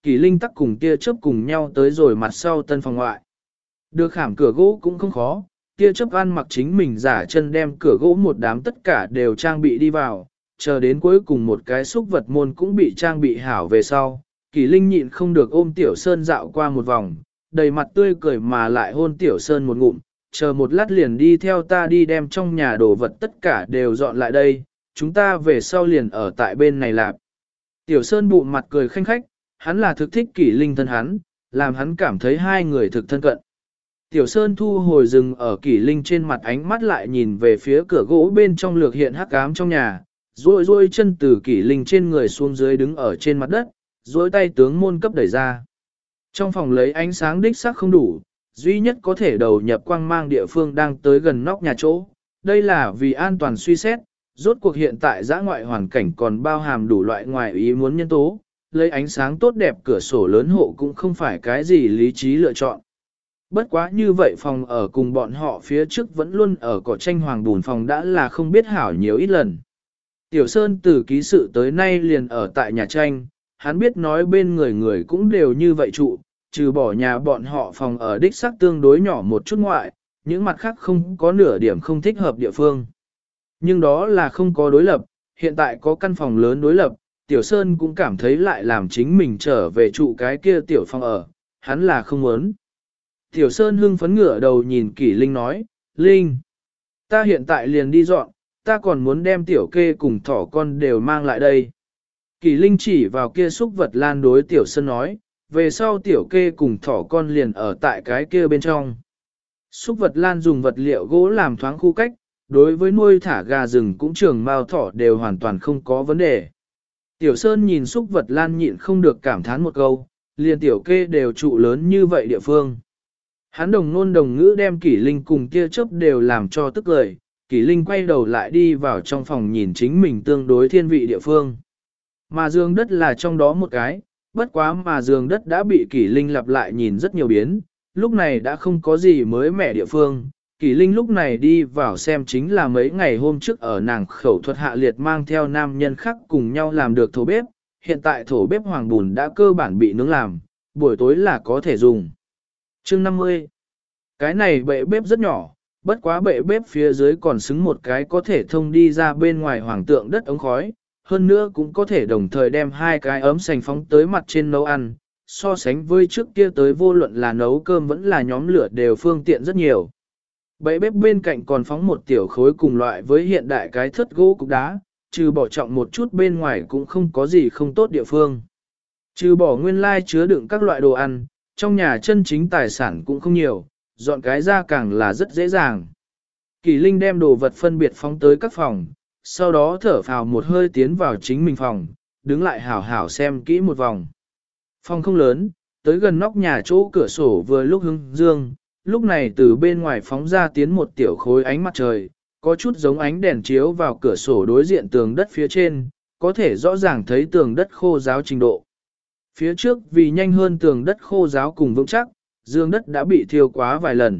Kỷ Linh tắc cùng tia chớp cùng nhau tới rồi mặt sau tân phòng ngoại. Được khảm cửa gỗ cũng không khó, tia chớp ăn mặc chính mình giả chân đem cửa gỗ một đám tất cả đều trang bị đi vào, chờ đến cuối cùng một cái xúc vật môn cũng bị trang bị hảo về sau. Kỷ Linh nhịn không được ôm Tiểu Sơn dạo qua một vòng, đầy mặt tươi cười mà lại hôn Tiểu Sơn một ngụm, chờ một lát liền đi theo ta đi đem trong nhà đồ vật tất cả đều dọn lại đây, chúng ta về sau liền ở tại bên này lạp. Tiểu Sơn bụng mặt cười khanh khách, hắn là thực thích Kỷ Linh thân hắn, làm hắn cảm thấy hai người thực thân cận. Tiểu Sơn thu hồi rừng ở Kỷ Linh trên mặt, ánh mắt lại nhìn về phía cửa gỗ bên trong lược hiện hắc ám trong nhà, duỗi duỗi chân từ Kỷ Linh trên người xuống dưới đứng ở trên mặt đất, duỗi tay tướng môn cấp đẩy ra. Trong phòng lấy ánh sáng đích xác không đủ, duy nhất có thể đầu nhập quang mang địa phương đang tới gần nóc nhà chỗ. Đây là vì an toàn suy xét, rốt cuộc hiện tại dã ngoại hoàn cảnh còn bao hàm đủ loại ngoài ý muốn nhân tố, lấy ánh sáng tốt đẹp cửa sổ lớn hộ cũng không phải cái gì lý trí lựa chọn. Bất quá như vậy phòng ở cùng bọn họ phía trước vẫn luôn ở cỏ tranh hoàng bùn phòng đã là không biết hảo nhiều ít lần. Tiểu Sơn từ ký sự tới nay liền ở tại nhà tranh, hắn biết nói bên người người cũng đều như vậy trụ, trừ bỏ nhà bọn họ phòng ở đích xác tương đối nhỏ một chút ngoại, những mặt khác không có nửa điểm không thích hợp địa phương. Nhưng đó là không có đối lập, hiện tại có căn phòng lớn đối lập, Tiểu Sơn cũng cảm thấy lại làm chính mình trở về trụ cái kia tiểu phòng ở, hắn là không muốn. Tiểu Sơn hưng phấn ngửa đầu nhìn Kỷ Linh nói, Linh, ta hiện tại liền đi dọn, ta còn muốn đem tiểu kê cùng thỏ con đều mang lại đây. Kỷ Linh chỉ vào kia xúc vật lan đối Tiểu Sơn nói, về sau tiểu kê cùng thỏ con liền ở tại cái kia bên trong. Xúc vật lan dùng vật liệu gỗ làm thoáng khu cách, đối với nuôi thả gà rừng cũng trường mao thỏ đều hoàn toàn không có vấn đề. Tiểu Sơn nhìn xúc vật lan nhịn không được cảm thán một câu, liền tiểu kê đều trụ lớn như vậy địa phương. Hắn đồng nôn đồng ngữ đem Kỷ Linh cùng kia chớp đều làm cho tức lời, Kỷ Linh quay đầu lại đi vào trong phòng nhìn chính mình tương đối thiên vị địa phương. Mà giường đất là trong đó một cái, bất quá mà giường đất đã bị Kỷ Linh lặp lại nhìn rất nhiều biến, lúc này đã không có gì mới mẻ địa phương. Kỷ Linh lúc này đi vào xem chính là mấy ngày hôm trước ở nàng khẩu thuật hạ liệt mang theo nam nhân khác cùng nhau làm được thổ bếp, hiện tại thổ bếp hoàng bùn đã cơ bản bị nướng làm, buổi tối là có thể dùng. Chương 50. Cái này bệ bếp rất nhỏ, bất quá bệ bếp phía dưới còn xứng một cái có thể thông đi ra bên ngoài hoàng tượng đất ống khói, hơn nữa cũng có thể đồng thời đem hai cái ấm sành phóng tới mặt trên nấu ăn, so sánh với trước kia tới vô luận là nấu cơm vẫn là nhóm lửa đều phương tiện rất nhiều. Bệ bếp bên cạnh còn phóng một tiểu khối cùng loại với hiện đại cái thất gỗ cục đá, trừ bỏ trọng một chút bên ngoài cũng không có gì không tốt địa phương. Trừ bỏ nguyên lai chứa đựng các loại đồ ăn, trong nhà chân chính tài sản cũng không nhiều, dọn cái ra càng là rất dễ dàng. Kỷ Linh đem đồ vật phân biệt phóng tới các phòng, sau đó thở phào một hơi tiến vào chính mình phòng, đứng lại hảo hảo xem kỹ một vòng. Phòng không lớn, tới gần nóc nhà chỗ cửa sổ vừa lúc hướng dương, lúc này từ bên ngoài phóng ra tiến một tiểu khối ánh mặt trời, có chút giống ánh đèn chiếu vào cửa sổ đối diện tường đất phía trên, có thể rõ ràng thấy tường đất khô ráo trình độ. Phía trước vì nhanh hơn tường đất khô ráo cùng vững chắc, giường đất đã bị thiêu quá vài lần.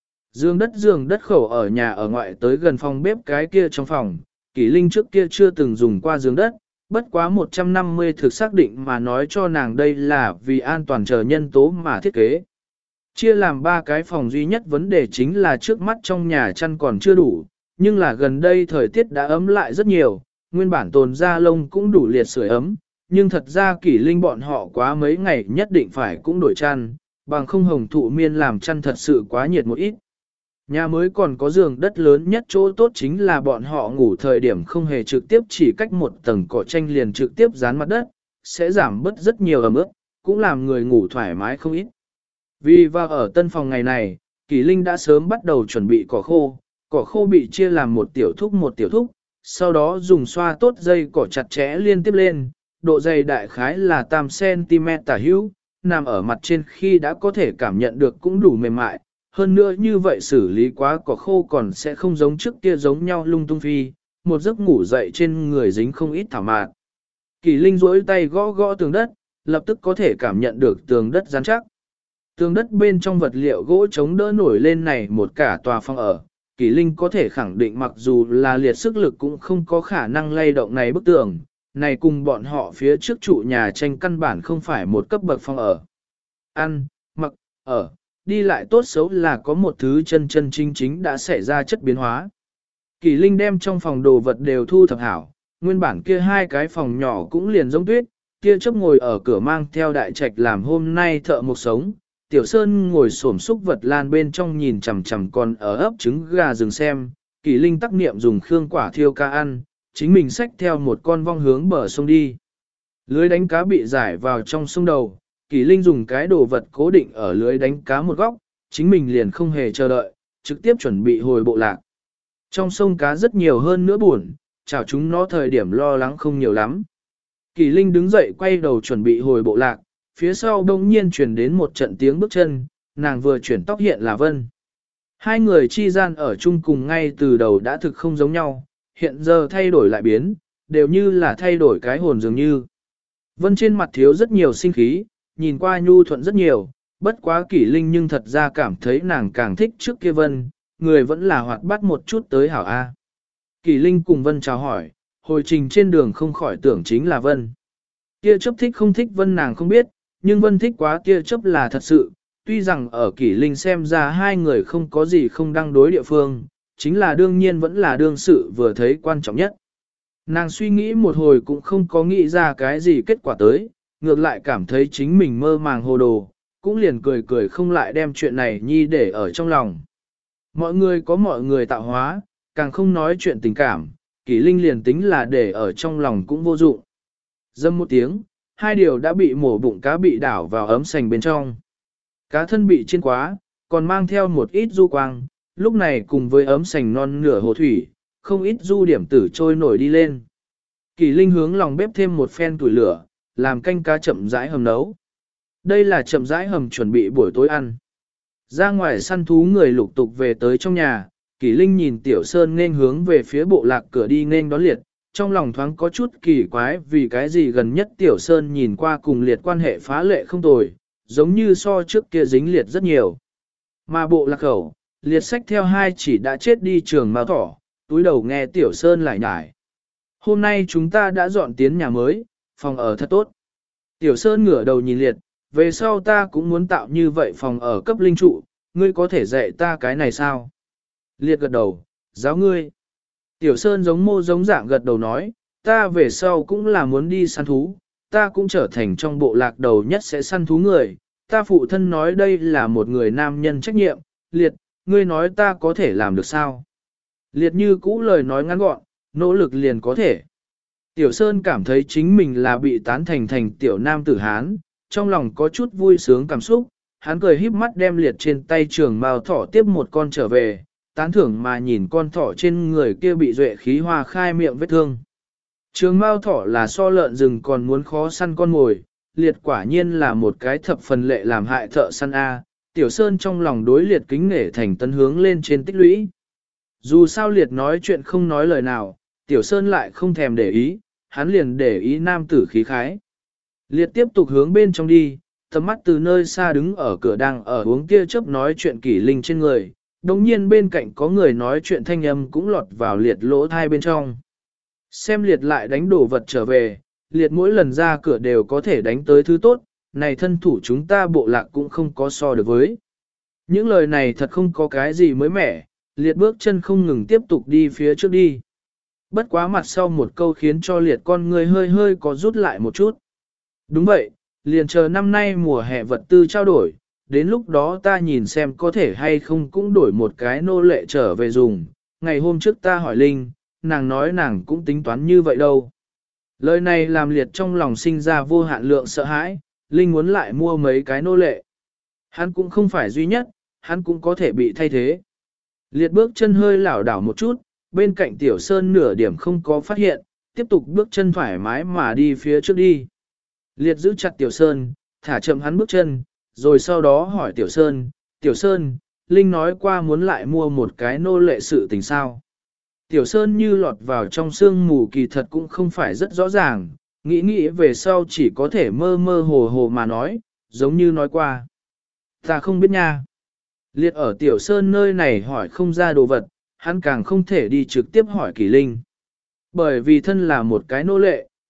Giường đất khẩu ở nhà ở ngoại tới gần phòng bếp cái kia trong phòng, Kỷ Linh trước kia chưa từng dùng qua giường đất, bất quá 150 thực xác định mà nói cho nàng đây là vì an toàn chờ nhân tố mà thiết kế. Chia làm 3 cái phòng duy nhất vấn đề chính là trước mắt trong nhà chăn còn chưa đủ, nhưng là gần đây thời tiết đã ấm lại rất nhiều, nguyên bản tồn da lông cũng đủ liệt sưởi ấm, nhưng thật ra Kỷ Linh bọn họ quá mấy ngày nhất định phải cũng đổi chăn, bằng không hồng thụ miên làm chăn thật sự quá nhiệt một ít. Nhà mới còn có giường đất lớn nhất chỗ tốt chính là bọn họ ngủ thời điểm không hề trực tiếp chỉ cách một tầng cỏ tranh liền trực tiếp dán mặt đất, sẽ giảm bớt rất nhiều ẩm ướt, cũng làm người ngủ thoải mái không ít. Vì vào ở tân phòng ngày này, Kỷ Linh đã sớm bắt đầu chuẩn bị cỏ khô bị chia làm một tiểu thúc, sau đó dùng xoa tốt dây cỏ chặt chẽ liên tiếp lên, độ dày đại khái là tam cm tả hữu, nằm ở mặt trên khi đã có thể cảm nhận được cũng đủ mềm mại. Hơn nữa như vậy xử lý quá cỏ khô còn sẽ không giống trước kia giống nhau lung tung phi, một giấc ngủ dậy trên người dính không ít thảo mạt. Kỷ Linh duỗi tay gõ gõ tường đất, lập tức có thể cảm nhận được tường đất rắn chắc. Tường đất bên trong vật liệu gỗ chống đỡ nổi lên này một cả tòa phòng ở. Kỷ Linh có thể khẳng định mặc dù là liệt sức lực cũng không có khả năng lay động này bức tường, này cùng bọn họ phía trước trụ nhà tranh căn bản không phải một cấp bậc phòng ở. Ăn, mặc, ở, đi lại tốt xấu là có một thứ chân chân chính chính đã xảy ra chất biến hóa. Kỳ Linh đem trong phòng đồ vật đều thu thập hảo, nguyên bản kia hai cái phòng nhỏ cũng liền giống tuyết, kia chấp ngồi ở cửa mang theo đại trạch làm hôm nay thợ một sống. Tiểu Sơn ngồi xổm xúc vật lan bên trong nhìn chằm chằm còn ở ấp trứng gà rừng xem, Kỳ Linh tắc niệm dùng khương quả thiêu ca ăn, chính mình xách theo một con vong hướng bờ sông đi. Lưới đánh cá bị giải vào trong sông đầu, Kỳ Linh dùng cái đồ vật cố định ở lưới đánh cá một góc, chính mình liền không hề chờ đợi, trực tiếp chuẩn bị hồi bộ lạc. Trong sông cá rất nhiều hơn nữa buồn, chào chúng nó thời điểm lo lắng không nhiều lắm. Kỳ Linh đứng dậy quay đầu chuẩn bị hồi bộ lạc, phía sau đông nhiên chuyển đến một trận tiếng bước chân, nàng vừa chuyển tóc hiện là Vân. Hai người chi gian ở chung cùng ngay từ đầu đã thực không giống nhau, hiện giờ thay đổi lại biến, đều như là thay đổi cái hồn dường như. Vân trên mặt thiếu rất nhiều sinh khí, nhìn qua nhu thuận rất nhiều, bất quá Kỷ Linh nhưng thật ra cảm thấy nàng càng thích trước kia Vân, người vẫn là hoạt bát một chút tới hảo A. Kỷ Linh cùng Vân chào hỏi, hồi trình trên đường không khỏi tưởng chính là Vân. Kia chấp thích không thích Vân nàng không biết, nhưng Vân thích quá kia chấp là thật sự, tuy rằng ở Kỷ Linh xem ra hai người không có gì không đăng đối địa phương, chính là đương nhiên vẫn là đương sự vừa thấy quan trọng nhất. Nàng suy nghĩ một hồi cũng không có nghĩ ra cái gì kết quả tới, ngược lại cảm thấy chính mình mơ màng hồ đồ, cũng liền cười cười không lại đem chuyện này nhi để ở trong lòng. Mọi người có mọi người tạo hóa, càng không nói chuyện tình cảm, Kỷ Linh liền tính là để ở trong lòng cũng vô dụng. Dâm một tiếng, hai điều đã bị mổ bụng cá bị đảo vào ấm sành bên trong. Cá thân bị chiên quá, còn mang theo một ít du quang, lúc này cùng với ấm sành non nửa hồ thủy, không ít du điểm tử trôi nổi đi lên. Kỷ Linh hướng lòng bếp thêm một phen củi lửa, làm canh cá chậm rãi hầm nấu. Đây là chậm rãi hầm chuẩn bị buổi tối ăn. Ra ngoài săn thú người lục tục về tới trong nhà, Kỷ Linh nhìn Tiểu Sơn nên hướng về phía bộ lạc cửa đi nên đón Liệt, trong lòng thoáng có chút kỳ quái vì cái gì gần nhất Tiểu Sơn nhìn qua cùng Liệt quan hệ phá lệ không tồi, giống như so trước kia dính Liệt rất nhiều. Mà bộ lạc khẩu, Liệt sách theo hai chỉ đã chết đi trường mao thỏ, túi đầu nghe Tiểu Sơn lại nhải. Hôm nay chúng ta đã dọn tiến nhà mới, phòng ở thật tốt. Tiểu Sơn ngửa đầu nhìn Liệt, về sau ta cũng muốn tạo như vậy phòng ở cấp linh trụ, ngươi có thể dạy ta cái này sao? Liệt gật đầu, giáo ngươi. Tiểu Sơn giống mô giống dạng gật đầu nói, ta về sau cũng là muốn đi săn thú, ta cũng trở thành trong bộ lạc đầu nhất sẽ săn thú người, ta phụ thân nói đây là một người nam nhân trách nhiệm, Liệt, ngươi nói ta có thể làm được sao? Liệt như cũ lời nói ngắn gọn, nỗ lực liền có thể. Tiểu Sơn cảm thấy chính mình là bị tán thành tiểu nam tử Hán, trong lòng có chút vui sướng cảm xúc, hắn cười híp mắt đem Liệt trên tay trường mao thỏ tiếp một con trở về, tán thưởng mà nhìn con thỏ trên người kia bị duệ khí hoa khai miệng vết thương. Trường mao thỏ là so lợn rừng còn muốn khó săn con mồi, Liệt quả nhiên là một cái thập phần lệ làm hại thợ săn A, Tiểu Sơn trong lòng đối Liệt kính nể thành tấn hướng lên trên tích lũy. Dù sao Liệt nói chuyện không nói lời nào, Tiểu Sơn lại không thèm để ý, hắn liền để ý nam tử khí khái. Liệt tiếp tục hướng bên trong đi, tầm mắt từ nơi xa đứng ở cửa đang ở uống kia chớp nói chuyện Kỷ Linh trên người, đồng nhiên bên cạnh có người nói chuyện thanh âm cũng lọt vào Liệt lỗ thai bên trong. Xem Liệt lại đánh đổ vật trở về, Liệt mỗi lần ra cửa đều có thể đánh tới thứ tốt, này thân thủ chúng ta bộ lạc cũng không có so được với. Những lời này thật không có cái gì mới mẻ, Liệt bước chân không ngừng tiếp tục đi phía trước đi. Bất quá mặt sau một câu khiến cho Liệt con người hơi hơi có rút lại một chút. Đúng vậy, liền chờ năm nay mùa hè vật tư trao đổi, đến lúc đó ta nhìn xem có thể hay không cũng đổi một cái nô lệ trở về dùng. Ngày hôm trước ta hỏi Linh, nàng nói nàng cũng tính toán như vậy đâu. Lời này làm Liệt trong lòng sinh ra vô hạn lượng sợ hãi, Linh muốn lại mua mấy cái nô lệ. Hắn cũng không phải duy nhất, hắn cũng có thể bị thay thế. Liệt bước chân hơi lảo đảo một chút, bên cạnh Tiểu Sơn nửa điểm không có phát hiện, tiếp tục bước chân thoải mái mà đi phía trước đi. Liệt giữ chặt Tiểu Sơn, thả chậm hắn bước chân, rồi sau đó hỏi Tiểu Sơn, Tiểu Sơn, Linh nói qua muốn lại mua một cái nô lệ sự tình sao. Tiểu Sơn như lọt vào trong sương mù kỳ thật cũng không phải rất rõ ràng, nghĩ về sau chỉ có thể mơ mơ hồ hồ mà nói, giống như nói qua. Ta không biết nha. Liệt ở Tiểu Sơn nơi này hỏi không ra đồ vật, hắn càng không thể đi trực tiếp hỏi Kỷ Linh. Bởi vì thân là một cái nô lệ,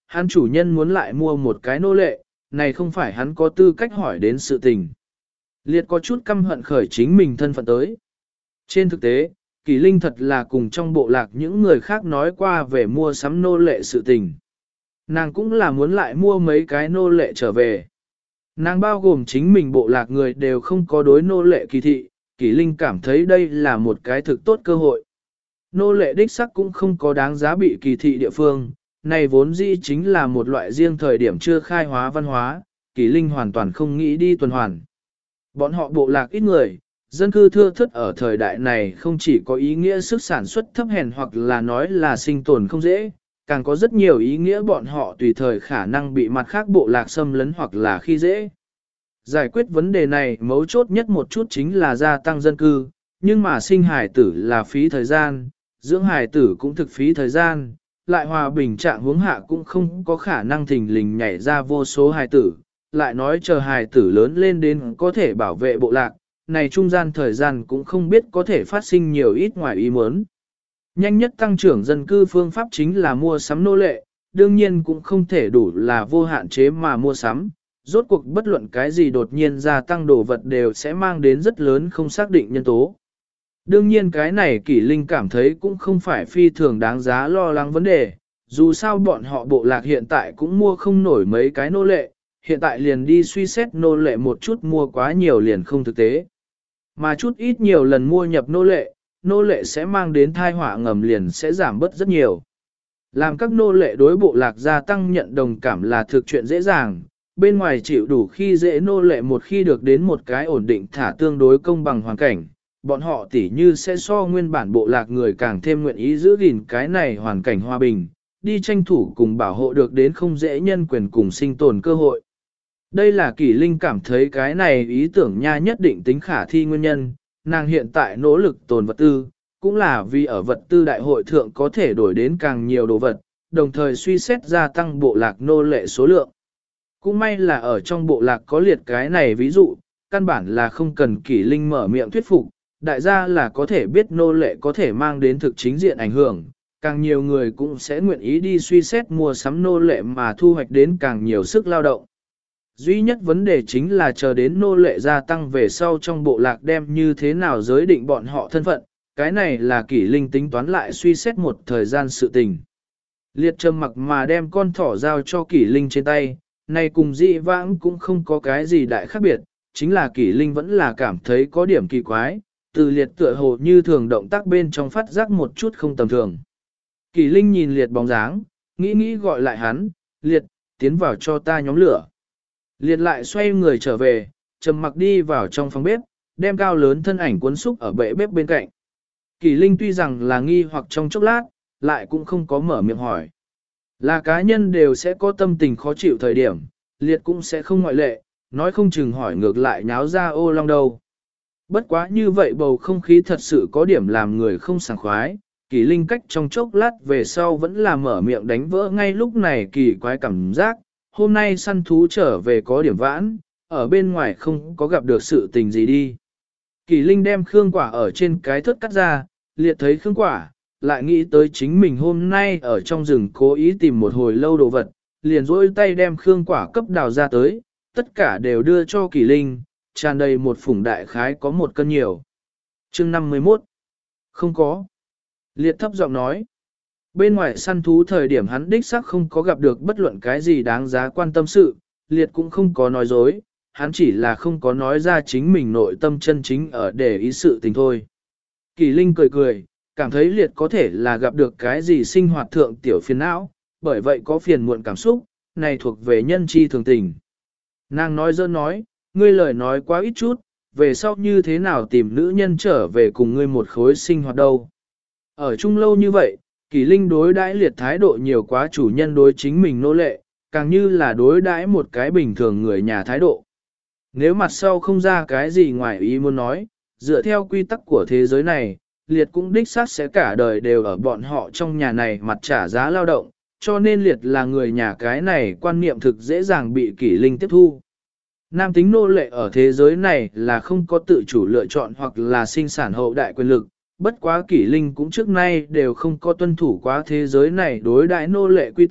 hắn chủ nhân muốn lại mua một cái nô lệ, này không phải hắn có tư cách hỏi đến sự tình. Liệt có chút căm hận khởi chính mình thân phận tới. Trên thực tế, Kỳ Linh thật là cùng trong bộ lạc những người khác nói qua về mua sắm nô lệ sự tình. Nàng cũng là muốn lại mua mấy cái nô lệ trở về. Nàng bao gồm chính mình bộ lạc người đều không có đối nô lệ kỳ thị, Kỳ Linh cảm thấy đây là một cái thực tốt cơ hội. Nô lệ đích sắc cũng không có đáng giá bị kỳ thị địa phương, này vốn dĩ chính là một loại riêng thời điểm chưa khai hóa văn hóa, Kỳ Linh hoàn toàn không nghĩ đi tuần hoàn. Bọn họ bộ lạc ít người, dân cư thưa thớt ở thời đại này không chỉ có ý nghĩa sức sản xuất thấp hèn hoặc là nói là sinh tồn không dễ, càng có rất nhiều ý nghĩa bọn họ tùy thời khả năng bị mặt khác bộ lạc xâm lấn hoặc là khi dễ. Giải quyết vấn đề này mấu chốt nhất một chút chính là gia tăng dân cư, nhưng mà sinh hài tử là phí thời gian, dưỡng hài tử cũng thực phí thời gian, lại hòa bình trạng huống hạ cũng không có khả năng thình lình nhảy ra vô số hài tử, lại nói chờ hài tử lớn lên đến có thể bảo vệ bộ lạc, này trung gian thời gian cũng không biết có thể phát sinh nhiều ít ngoài ý muốn. Nhanh nhất tăng trưởng dân cư phương pháp chính là mua sắm nô lệ, đương nhiên cũng không thể đủ là vô hạn chế mà mua sắm, rốt cuộc bất luận cái gì đột nhiên gia tăng đồ vật đều sẽ mang đến rất lớn không xác định nhân tố. Đương nhiên cái này Kỷ Linh cảm thấy cũng không phải phi thường đáng giá lo lắng vấn đề, dù sao bọn họ bộ lạc hiện tại cũng mua không nổi mấy cái nô lệ, hiện tại liền đi suy xét nô lệ một chút mua quá nhiều liền không thực tế. Mà chút ít nhiều lần mua nhập nô lệ sẽ mang đến thai họa ngầm liền sẽ giảm bớt rất nhiều. Làm các nô lệ đối bộ lạc gia tăng nhận đồng cảm là thực chuyện dễ dàng, bên ngoài chịu đủ khi dễ nô lệ một khi được đến một cái ổn định thả tương đối công bằng hoàn cảnh, bọn họ tỉ như sẽ so nguyên bản bộ lạc người càng thêm nguyện ý giữ gìn cái này hoàn cảnh hòa bình, đi tranh thủ cùng bảo hộ được đến không dễ nhân quyền cùng sinh tồn cơ hội. Đây là Kỷ Linh cảm thấy cái này ý tưởng nha nhất định tính khả thi nguyên nhân, nàng hiện tại nỗ lực tồn vật tư, cũng là vì ở vật tư đại hội thượng có thể đổi đến càng nhiều đồ vật, đồng thời suy xét gia tăng bộ lạc nô lệ số lượng. Cũng may là ở trong bộ lạc có liệt cái này ví dụ, căn bản là không cần Kỷ Linh mở miệng thuyết phục, đại gia là có thể biết nô lệ có thể mang đến thực chính diện ảnh hưởng, càng nhiều người cũng sẽ nguyện ý đi suy xét mua sắm nô lệ mà thu hoạch đến càng nhiều sức lao động. Duy nhất vấn đề chính là chờ đến nô lệ gia tăng về sau trong bộ lạc đem như thế nào giới định bọn họ thân phận, cái này là Kỷ Linh tính toán lại suy xét một thời gian sự tình. Liệt trầm mặc mà đem con thỏ giao cho Kỷ Linh trên tay, này cùng dị vãng cũng không có cái gì đại khác biệt, chính là Kỷ Linh vẫn là cảm thấy có điểm kỳ quái, từ liệt tựa hồ như thường động tác bên trong phát giác một chút không tầm thường. Kỷ Linh nhìn liệt bóng dáng, nghĩ gọi lại hắn, liệt, tiến vào cho ta nhóm lửa. Liệt lại xoay người trở về, trầm mặc đi vào trong phòng bếp, đem cao lớn thân ảnh cuốn xúc ở bệ bếp bên cạnh. Kỷ Linh tuy rằng là nghi hoặc trong chốc lát, lại cũng không có mở miệng hỏi. Là cá nhân đều sẽ có tâm tình khó chịu thời điểm, liệt cũng sẽ không ngoại lệ, nói không chừng hỏi ngược lại nháo ra ô long đâu. Bất quá như vậy bầu không khí thật sự có điểm làm người không sảng khoái, Kỷ Linh cách trong chốc lát về sau vẫn là mở miệng đánh vỡ ngay lúc này kỳ quái cảm giác, hôm nay săn thú trở về có điểm vãn, ở bên ngoài không có gặp được sự tình gì đi. Kỷ Linh đem khương quả ở trên cái thớt cắt ra, liệt thấy khương quả, lại nghĩ tới chính mình hôm nay ở trong rừng cố ý tìm một hồi lâu đồ vật, liền rỗi tay đem khương quả cấp đào ra tới, tất cả đều đưa cho Kỷ Linh, tràn đầy một phủng đại khái có 1 cân nhiều. Chương 51 Không có. Liệt thấp giọng nói. Bên ngoài săn thú thời điểm hắn đích xác không có gặp được bất luận cái gì đáng giá quan tâm sự, Liệt cũng không có nói dối, hắn chỉ là không có nói ra chính mình nội tâm chân chính ở để ý sự tình thôi. Kỷ Linh cười, cảm thấy Liệt có thể là gặp được cái gì sinh hoạt thượng tiểu phiền não, bởi vậy có phiền muộn cảm xúc, này thuộc về nhân chi thường tình. Nàng nói dơ nói, ngươi lời nói quá ít chút, về sau như thế nào tìm nữ nhân trở về cùng ngươi một khối sinh hoạt đâu. Ở chung lâu như vậy, Kỷ Linh đối đãi Liệt thái độ nhiều quá chủ nhân đối chính mình nô lệ, càng như là đối đãi một cái bình thường người nhà thái độ. Nếu mặt sau không ra cái gì ngoài ý muốn nói, dựa theo quy tắc của thế giới này, Liệt cũng đích xác sẽ cả đời đều ở bọn họ trong nhà này mặt trả giá lao động, cho nên Liệt là người nhà cái này quan niệm thực dễ dàng bị Kỷ Linh tiếp thu. Nam tính nô lệ ở thế giới này là không có tự chủ lựa chọn hoặc là sinh sản hậu đại quyền lực, bất quá Kỷ Linh cũng trước nay đều không có tuân thủ quá thế giới này đối đãi nô lệ quy tắc,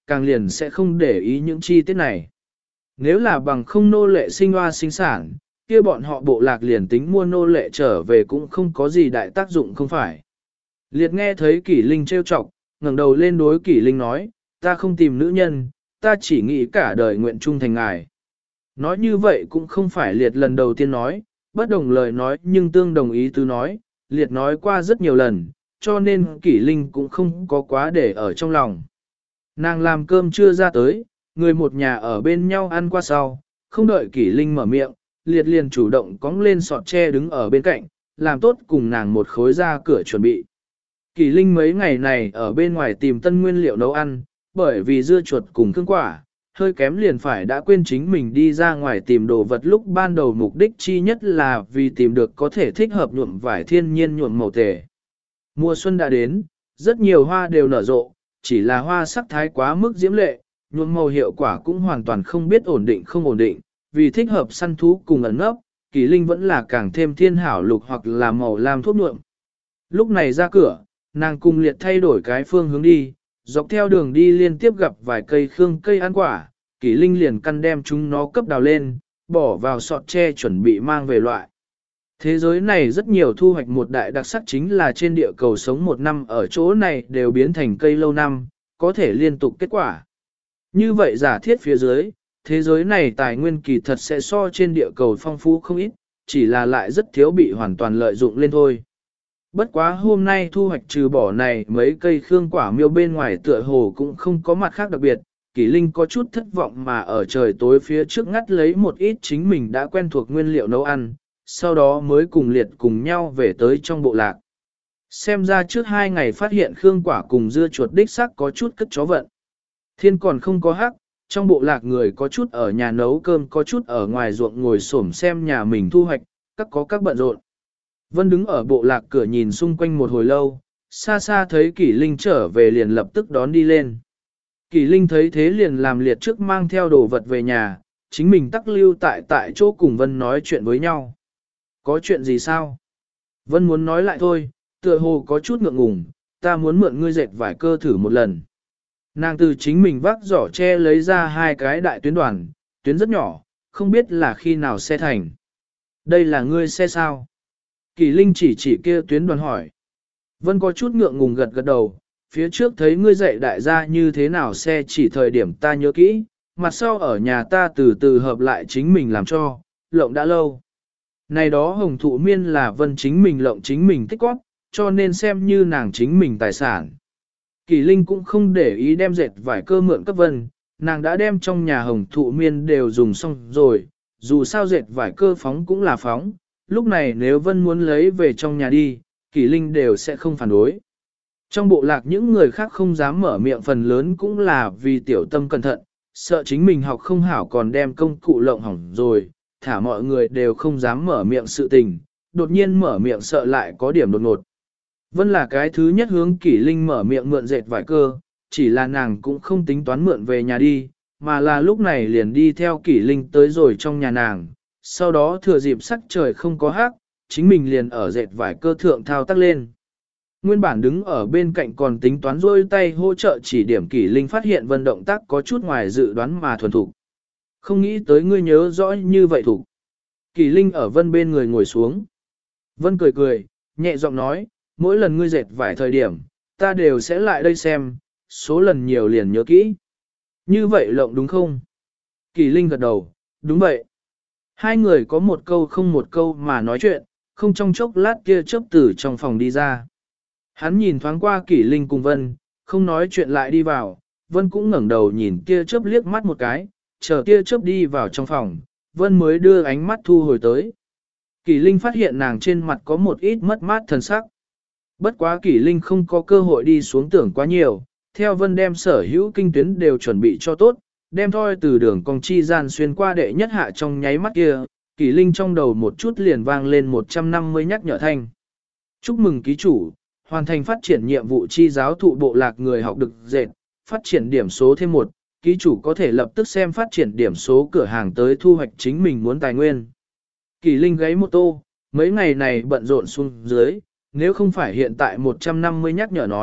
càng liền sẽ không để ý những chi tiết này. Nếu là bằng không nô lệ sinh hoa sinh sản, kia bọn họ bộ lạc liền tính mua nô lệ trở về cũng không có gì đại tác dụng không phải. Liệt nghe thấy Kỷ Linh trêu chọc, ngẩng đầu lên đối Kỷ Linh nói, ta không tìm nữ nhân, ta chỉ nghĩ cả đời nguyện trung thành ngài. Nói như vậy cũng không phải Liệt lần đầu tiên nói, bất đồng lời nói nhưng tương đồng ý tứ nói, Liệt nói qua rất nhiều lần, cho nên Kỷ Linh cũng không có quá để ở trong lòng. Nàng làm cơm chưa ra tới, người một nhà ở bên nhau ăn qua sau, không đợi Kỷ Linh mở miệng, Liệt liền chủ động cõng lên sọt tre đứng ở bên cạnh, làm tốt cùng nàng một khối ra cửa chuẩn bị. Kỷ Linh mấy ngày này ở bên ngoài tìm tân nguyên liệu nấu ăn, bởi vì dưa chuột cùng cương quả, hơi kém liền phải đã quên chính mình đi ra ngoài tìm đồ vật lúc ban đầu mục đích chi nhất là vì tìm được có thể thích hợp nhuộm vải thiên nhiên nhuộm màu tề. Mùa xuân đã đến, rất nhiều hoa đều nở rộ, chỉ là hoa sắc thái quá mức diễm lệ, nhuộm màu hiệu quả cũng hoàn toàn không biết ổn định không ổn định, vì thích hợp săn thú cùng ẩn nấp, Kỷ Linh vẫn là càng thêm thiên hảo lục hoặc là màu lam thuốc nhuộm. Lúc này ra cửa, nàng cùng Liệt thay đổi cái phương hướng đi, dọc theo đường đi liên tiếp gặp vài cây khương cây ăn quả, Kỷ Linh liền căn đem chúng nó cấp đào lên, bỏ vào sọt tre chuẩn bị mang về loại. Thế giới này rất nhiều thu hoạch một đại đặc sắc chính là trên địa cầu sống một năm ở chỗ này đều biến thành cây lâu năm, có thể liên tục kết quả. Như vậy giả thiết phía dưới, thế giới này tài nguyên kỳ thật sẽ so trên địa cầu phong phú không ít, chỉ là lại rất thiếu bị hoàn toàn lợi dụng lên thôi. Bất quá hôm nay thu hoạch trừ bỏ này mấy cây khương quả miêu bên ngoài tựa hồ cũng không có mặt khác đặc biệt, Kỷ Linh có chút thất vọng mà ở trời tối phía trước ngắt lấy một ít chính mình đã quen thuộc nguyên liệu nấu ăn, sau đó mới cùng Liệt cùng nhau về tới trong bộ lạc. Xem ra trước 2 ngày phát hiện khương quả cùng dưa chuột đích sắc có chút cất chó vận. Thiên còn không có hắc, trong bộ lạc người có chút ở nhà nấu cơm, có chút ở ngoài ruộng ngồi xổm xem nhà mình thu hoạch, các có các bận rộn. Vân đứng ở bộ lạc cửa nhìn xung quanh một hồi lâu, xa xa thấy Kỷ Linh trở về liền lập tức đón đi lên. Kỷ Linh thấy thế liền làm Liệt trước mang theo đồ vật về nhà, chính mình tắc lưu tại chỗ cùng Vân nói chuyện với nhau. Có chuyện gì sao? Vân muốn nói lại thôi, tựa hồ có chút ngượng ngùng, ta muốn mượn ngươi dệt vải cơ thử một lần. Nàng từ chính mình vác giỏ tre lấy ra 2 cái đại tuyến đoàn, tuyến rất nhỏ, không biết là khi nào xe thành. Đây là ngươi xe sao? Kỷ Linh chỉ kia tuyến đoàn hỏi. Vân có chút ngượng ngùng gật gật đầu, phía trước thấy ngươi dạy đại gia như thế nào xe chỉ thời điểm ta nhớ kỹ, mặt sau ở nhà ta từ từ hợp lại chính mình làm cho, lộng đã lâu. Này đó hồng thụ miên là Vân chính mình lộng chính mình tích góp, cho nên xem như nàng chính mình tài sản. Kỷ Linh cũng không để ý đem dệt vải cơ mượn cấp Vân, nàng đã đem trong nhà hồng thụ miên đều dùng xong rồi, dù sao dệt vải cơ phóng cũng là phóng, lúc này nếu Vân muốn lấy về trong nhà đi, Kỷ Linh đều sẽ không phản đối. Trong bộ lạc những người khác không dám mở miệng phần lớn cũng là vì tiểu tâm cẩn thận, sợ chính mình học không hảo còn đem công cụ lộng hỏng rồi, thả mọi người đều không dám mở miệng sự tình, đột nhiên mở miệng sợ lại có điểm đột ngột. Vân là cái thứ nhất hướng Kỷ Linh mở miệng mượn dệt vải cơ, chỉ là nàng cũng không tính toán mượn về nhà đi, mà là lúc này liền đi theo Kỷ Linh tới rồi trong nhà nàng, sau đó thừa dịp sắc trời không có hắc, chính mình liền ở dệt vải cơ thượng thao tác lên. Nguyên bản đứng ở bên cạnh còn tính toán rôi tay hỗ trợ chỉ điểm Kỷ Linh phát hiện Vân động tác có chút ngoài dự đoán mà thuần thục. Không nghĩ tới ngươi nhớ rõ như vậy thủ. Kỷ Linh ở Vân bên người ngồi xuống. Vân cười cười, nhẹ giọng nói, mỗi lần ngươi dệt vải thời điểm, ta đều sẽ lại đây xem, số lần nhiều liền nhớ kỹ. Như vậy lộng đúng không? Kỷ Linh gật đầu, đúng vậy. Hai người có một câu không một câu mà nói chuyện, không trong chốc lát kia chớp từ trong phòng đi ra. Hắn nhìn thoáng qua Kỷ Linh cùng Vân, không nói chuyện lại đi vào, Vân cũng ngẩng đầu nhìn kia chớp liếc mắt một cái, chờ kia chớp đi vào trong phòng, Vân mới đưa ánh mắt thu hồi tới. Kỷ Linh phát hiện nàng trên mặt có một ít mất mát thần sắc. Bất quá Kỷ Linh không có cơ hội đi xuống tưởng quá nhiều, theo Vân đem sở hữu kinh tuyến đều chuẩn bị cho tốt, đem thoi từ đường cong chi gian xuyên qua đệ nhất hạ trong nháy mắt kia, Kỷ Linh trong đầu một chút liền vang lên 150 nhắc nhở thanh. Chúc mừng ký chủ, hoàn thành phát triển nhiệm vụ chi giáo thụ bộ lạc người học được dệt, phát triển điểm số thêm 1, ký chủ có thể lập tức xem phát triển điểm số cửa hàng tới thu hoạch chính mình muốn tài nguyên. Kỷ Linh gáy một tô, mấy ngày này bận rộn xuống dưới, nếu không phải hiện tại 150 nhắc nhở nói,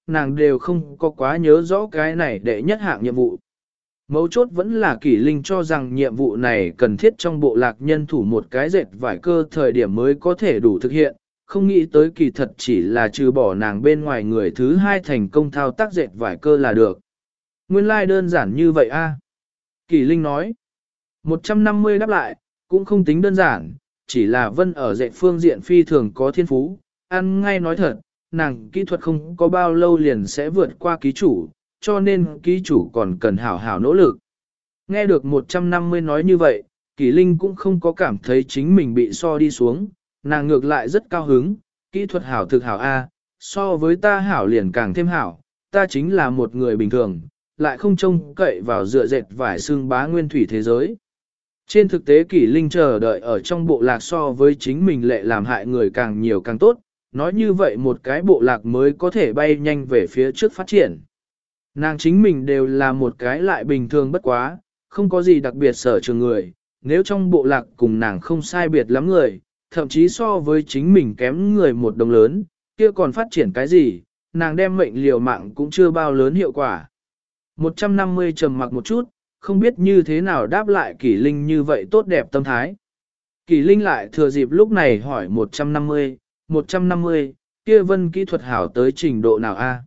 nàng đều không có quá nhớ rõ cái này đệ nhất hạng nhiệm vụ. Mấu chốt vẫn là Kỷ Linh cho rằng nhiệm vụ này cần thiết trong bộ lạc nhân thủ một cái dệt vải cơ thời điểm mới có thể đủ thực hiện, không nghĩ tới kỳ thật chỉ là trừ bỏ nàng bên ngoài người thứ hai thành công thao tác dệt vải cơ là được. Nguyên lai like đơn giản như vậy a. Kỷ Linh nói, 150 đáp lại, cũng không tính đơn giản, chỉ là Vân ở dệt phương diện phi thường có thiên phú, ăn ngay nói thật, nàng kỹ thuật không có bao lâu liền sẽ vượt qua ký chủ, cho nên ký chủ còn cần hảo hảo nỗ lực. Nghe được 150 nói như vậy, Kỷ Linh cũng không có cảm thấy chính mình bị so đi xuống, nàng ngược lại rất cao hứng, kỹ thuật hảo thực hảo A, so với ta hảo liền càng thêm hảo, ta chính là một người bình thường, lại không trông cậy vào dựa dệt vải xương bá nguyên thủy thế giới. Trên thực tế Kỷ Linh chờ đợi ở trong bộ lạc so với chính mình lệ làm hại người càng nhiều càng tốt, nói như vậy một cái bộ lạc mới có thể bay nhanh về phía trước phát triển. Nàng chính mình đều là một cái lại bình thường bất quá, không có gì đặc biệt sở trường người, nếu trong bộ lạc cùng nàng không sai biệt lắm người, thậm chí so với chính mình kém người một đồng lớn, kia còn phát triển cái gì, nàng đem mệnh liều mạng cũng chưa bao lớn hiệu quả. 150 trầm mặc một chút, không biết như thế nào đáp lại Kỷ Linh như vậy tốt đẹp tâm thái. Kỷ Linh lại thừa dịp lúc này hỏi 150, kia Vân kỹ thuật hảo tới trình độ nào a?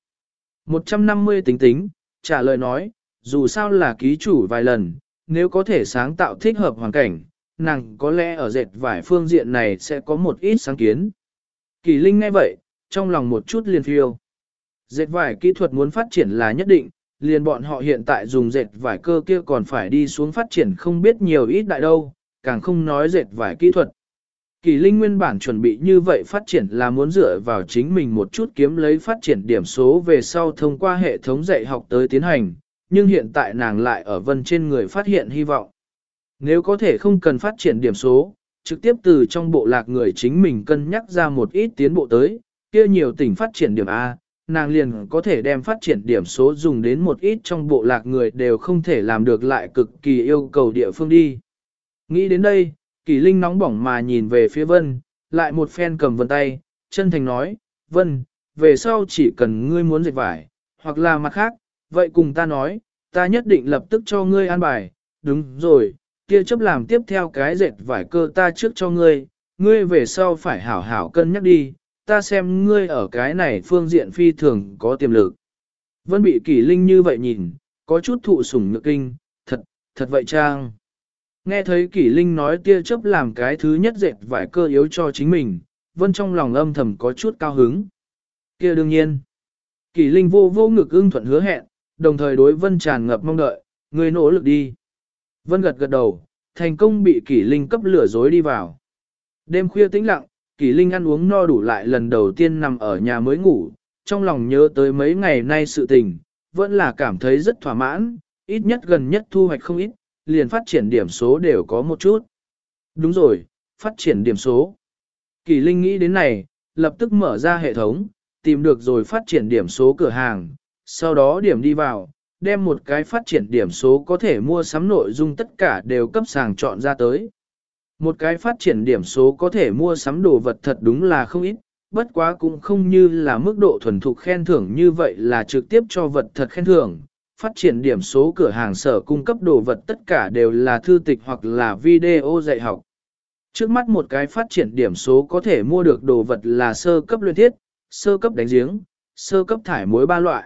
150 tính, trả lời nói, dù sao là ký chủ vài lần, nếu có thể sáng tạo thích hợp hoàn cảnh, nàng có lẽ ở dệt vải phương diện này sẽ có một ít sáng kiến. Kỷ Linh nghe vậy, trong lòng một chút liền phiêu. Dệt vải kỹ thuật muốn phát triển là nhất định, liền bọn họ hiện tại dùng dệt vải cơ kia còn phải đi xuống phát triển không biết nhiều ít đại đâu, càng không nói dệt vải kỹ thuật. Kỷ Linh nguyên bản chuẩn bị như vậy phát triển là muốn dựa vào chính mình một chút kiếm lấy phát triển điểm số về sau thông qua hệ thống dạy học tới tiến hành, nhưng hiện tại nàng lại ở Vân trên người phát hiện hy vọng. Nếu có thể không cần phát triển điểm số, trực tiếp từ trong bộ lạc người chính mình cân nhắc ra một ít tiến bộ tới, kia nhiều tỉnh phát triển điểm A, nàng liền có thể đem phát triển điểm số dùng đến một ít trong bộ lạc người đều không thể làm được lại cực kỳ yêu cầu địa phương đi. Nghĩ đến đây, Kỷ Linh nóng bỏng mà nhìn về phía Vân, lại một phen cầm Vân tay, chân thành nói, Vân, về sau chỉ cần ngươi muốn dệt vải, hoặc là mặt khác, vậy cùng ta nói, ta nhất định lập tức cho ngươi an bài, đúng rồi, kia chấp làm tiếp theo cái dệt vải cơ ta trước cho ngươi, ngươi về sau phải hảo hảo cân nhắc đi, ta xem ngươi ở cái này phương diện phi thường có tiềm lực. Vân bị Kỷ Linh như vậy nhìn, có chút thụ sủng nhược kinh, thật vậy trang. Nghe thấy Kỷ Linh nói tia chớp làm cái thứ nhất dệt vải cơ yếu cho chính mình, Vân trong lòng âm thầm có chút cao hứng. Kia đương nhiên. Kỷ Linh vô ngực ưng thuận hứa hẹn, đồng thời đối Vân tràn ngập mong đợi, người nỗ lực đi. Vân gật đầu, thành công bị Kỷ Linh cấp lửa dối đi vào. Đêm khuya tĩnh lặng, Kỷ Linh ăn uống no đủ lại lần đầu tiên nằm ở nhà mới ngủ, trong lòng nhớ tới mấy ngày nay sự tình, vẫn là cảm thấy rất thỏa mãn, ít nhất gần nhất thu hoạch không ít, liền phát triển điểm số đều có một chút. Đúng rồi, phát triển điểm số. Kỷ Linh nghĩ đến này, lập tức mở ra hệ thống, tìm được rồi phát triển điểm số cửa hàng, sau đó điểm đi vào, đem một cái phát triển điểm số có thể mua sắm nội dung tất cả đều cấp sàng chọn ra tới. Một cái phát triển điểm số có thể mua sắm đồ vật thật đúng là không ít, bất quá cũng không như là mức độ thuần thục khen thưởng như vậy là trực tiếp cho vật thật khen thưởng. Phát triển điểm số cửa hàng sở cung cấp đồ vật tất cả đều là thư tịch hoặc là video dạy học. Trước mắt một cái phát triển điểm số có thể mua được đồ vật là sơ cấp luyện thiết, sơ cấp đánh giếng, sơ cấp thải muối 3 loại.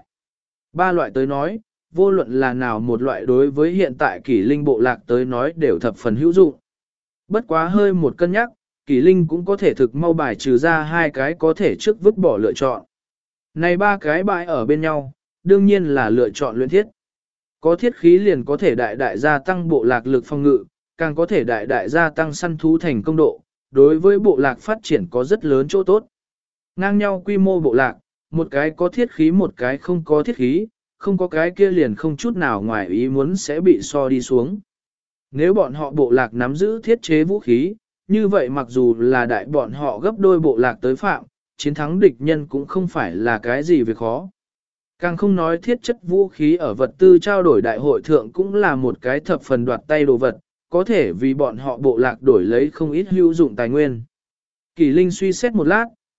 3 loại tới nói, vô luận là nào một loại đối với hiện tại Kỷ Linh bộ lạc tới nói đều thập phần hữu dụng. Bất quá hơi một cân nhắc, Kỷ Linh cũng có thể thực mau bài trừ ra 2 cái có thể trước vứt bỏ lựa chọn. Này 3 cái bãi ở bên nhau, đương nhiên là lựa chọn luyện thiết. Có thiết khí liền có thể đại gia tăng bộ lạc lực phòng ngự, càng có thể đại gia tăng săn thú thành công độ, đối với bộ lạc phát triển có rất lớn chỗ tốt. Ngang nhau quy mô bộ lạc, một cái có thiết khí một cái không có thiết khí, không có cái kia liền không chút nào ngoài ý muốn sẽ bị so đi xuống. Nếu bọn họ bộ lạc nắm giữ thiết chế vũ khí, như vậy mặc dù là đại bọn họ gấp đôi bộ lạc tới phạm, chiến thắng địch nhân cũng không phải là cái gì việc khó. Càng không nói thiết chất vũ khí ở vật tư trao đổi đại hội thượng cũng là một cái thập phần đoạt tay đồ vật, có thể vì bọn họ bộ lạc đổi lấy không ít hữu dụng tài nguyên. Kỷ Linh suy xét một lát,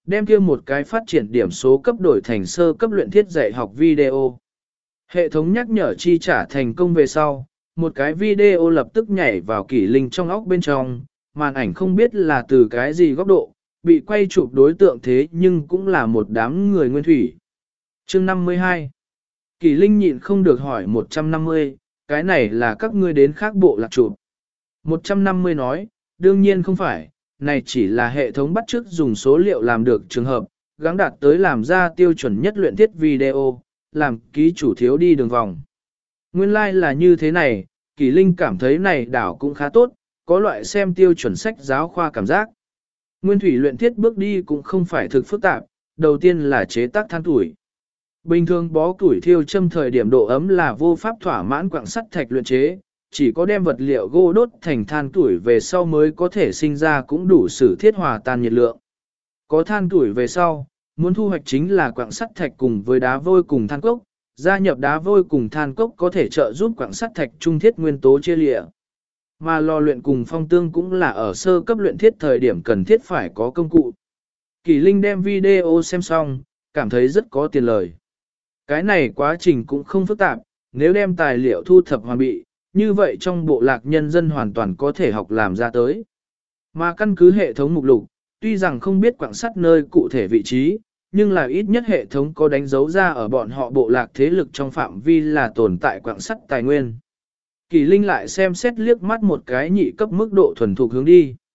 đem kia một cái phát triển điểm số cấp đổi thành sơ cấp luyện thiết dạy học video. Hệ thống nhắc nhở chi trả thành công về sau, một cái video lập tức nhảy vào Kỷ Linh trong óc bên trong, màn ảnh không biết là từ cái gì góc độ, bị quay chụp đối tượng thế nhưng cũng là một đám người nguyên thủy. Chương 52 Kỷ Linh nhịn không được hỏi 150, cái này là các ngươi đến khác bộ lạc chụp. 150 nói, đương nhiên không phải, này chỉ là hệ thống bắt chước dùng số liệu làm được trường hợp, gắng đạt tới làm ra tiêu chuẩn nhất luyện thiết video, làm ký chủ thiếu đi đường vòng. Nguyên lai like là như thế này, Kỷ Linh cảm thấy này đảo cũng khá tốt, có loại xem tiêu chuẩn sách giáo khoa cảm giác. Nguyên thủy luyện thiết bước đi cũng không phải thực phức tạp, đầu tiên là chế tác than tuổi. Bình thường bó củi thiêu châm thời điểm độ ấm là vô pháp thỏa mãn quặng sắt thạch luyện chế, chỉ có đem vật liệu gỗ đốt thành than tuổi về sau mới có thể sinh ra cũng đủ sử thiết hòa tan nhiệt lượng. Có than tuổi về sau, muốn thu hoạch chính là quặng sắt thạch cùng với đá vôi cùng than cốc, gia nhập đá vôi cùng than cốc có thể trợ giúp quặng sắt thạch trung thiết nguyên tố chia lịa. Mà lò luyện cùng phong tương cũng là ở sơ cấp luyện thiết thời điểm cần thiết phải có công cụ. Kỷ Linh đem video xem xong, cảm thấy rất có tiền lời. Cái này quá trình cũng không phức tạp, nếu đem tài liệu thu thập hoàn bị, như vậy trong bộ lạc nhân dân hoàn toàn có thể học làm ra tới. Mà căn cứ hệ thống mục lục, tuy rằng không biết quặng sắt nơi cụ thể vị trí, nhưng là ít nhất hệ thống có đánh dấu ra ở bọn họ bộ lạc thế lực trong phạm vi là tồn tại quặng sắt tài nguyên. Kỷ Linh lại xem xét liếc mắt một cái nhị cấp mức độ thuần thục hướng đi.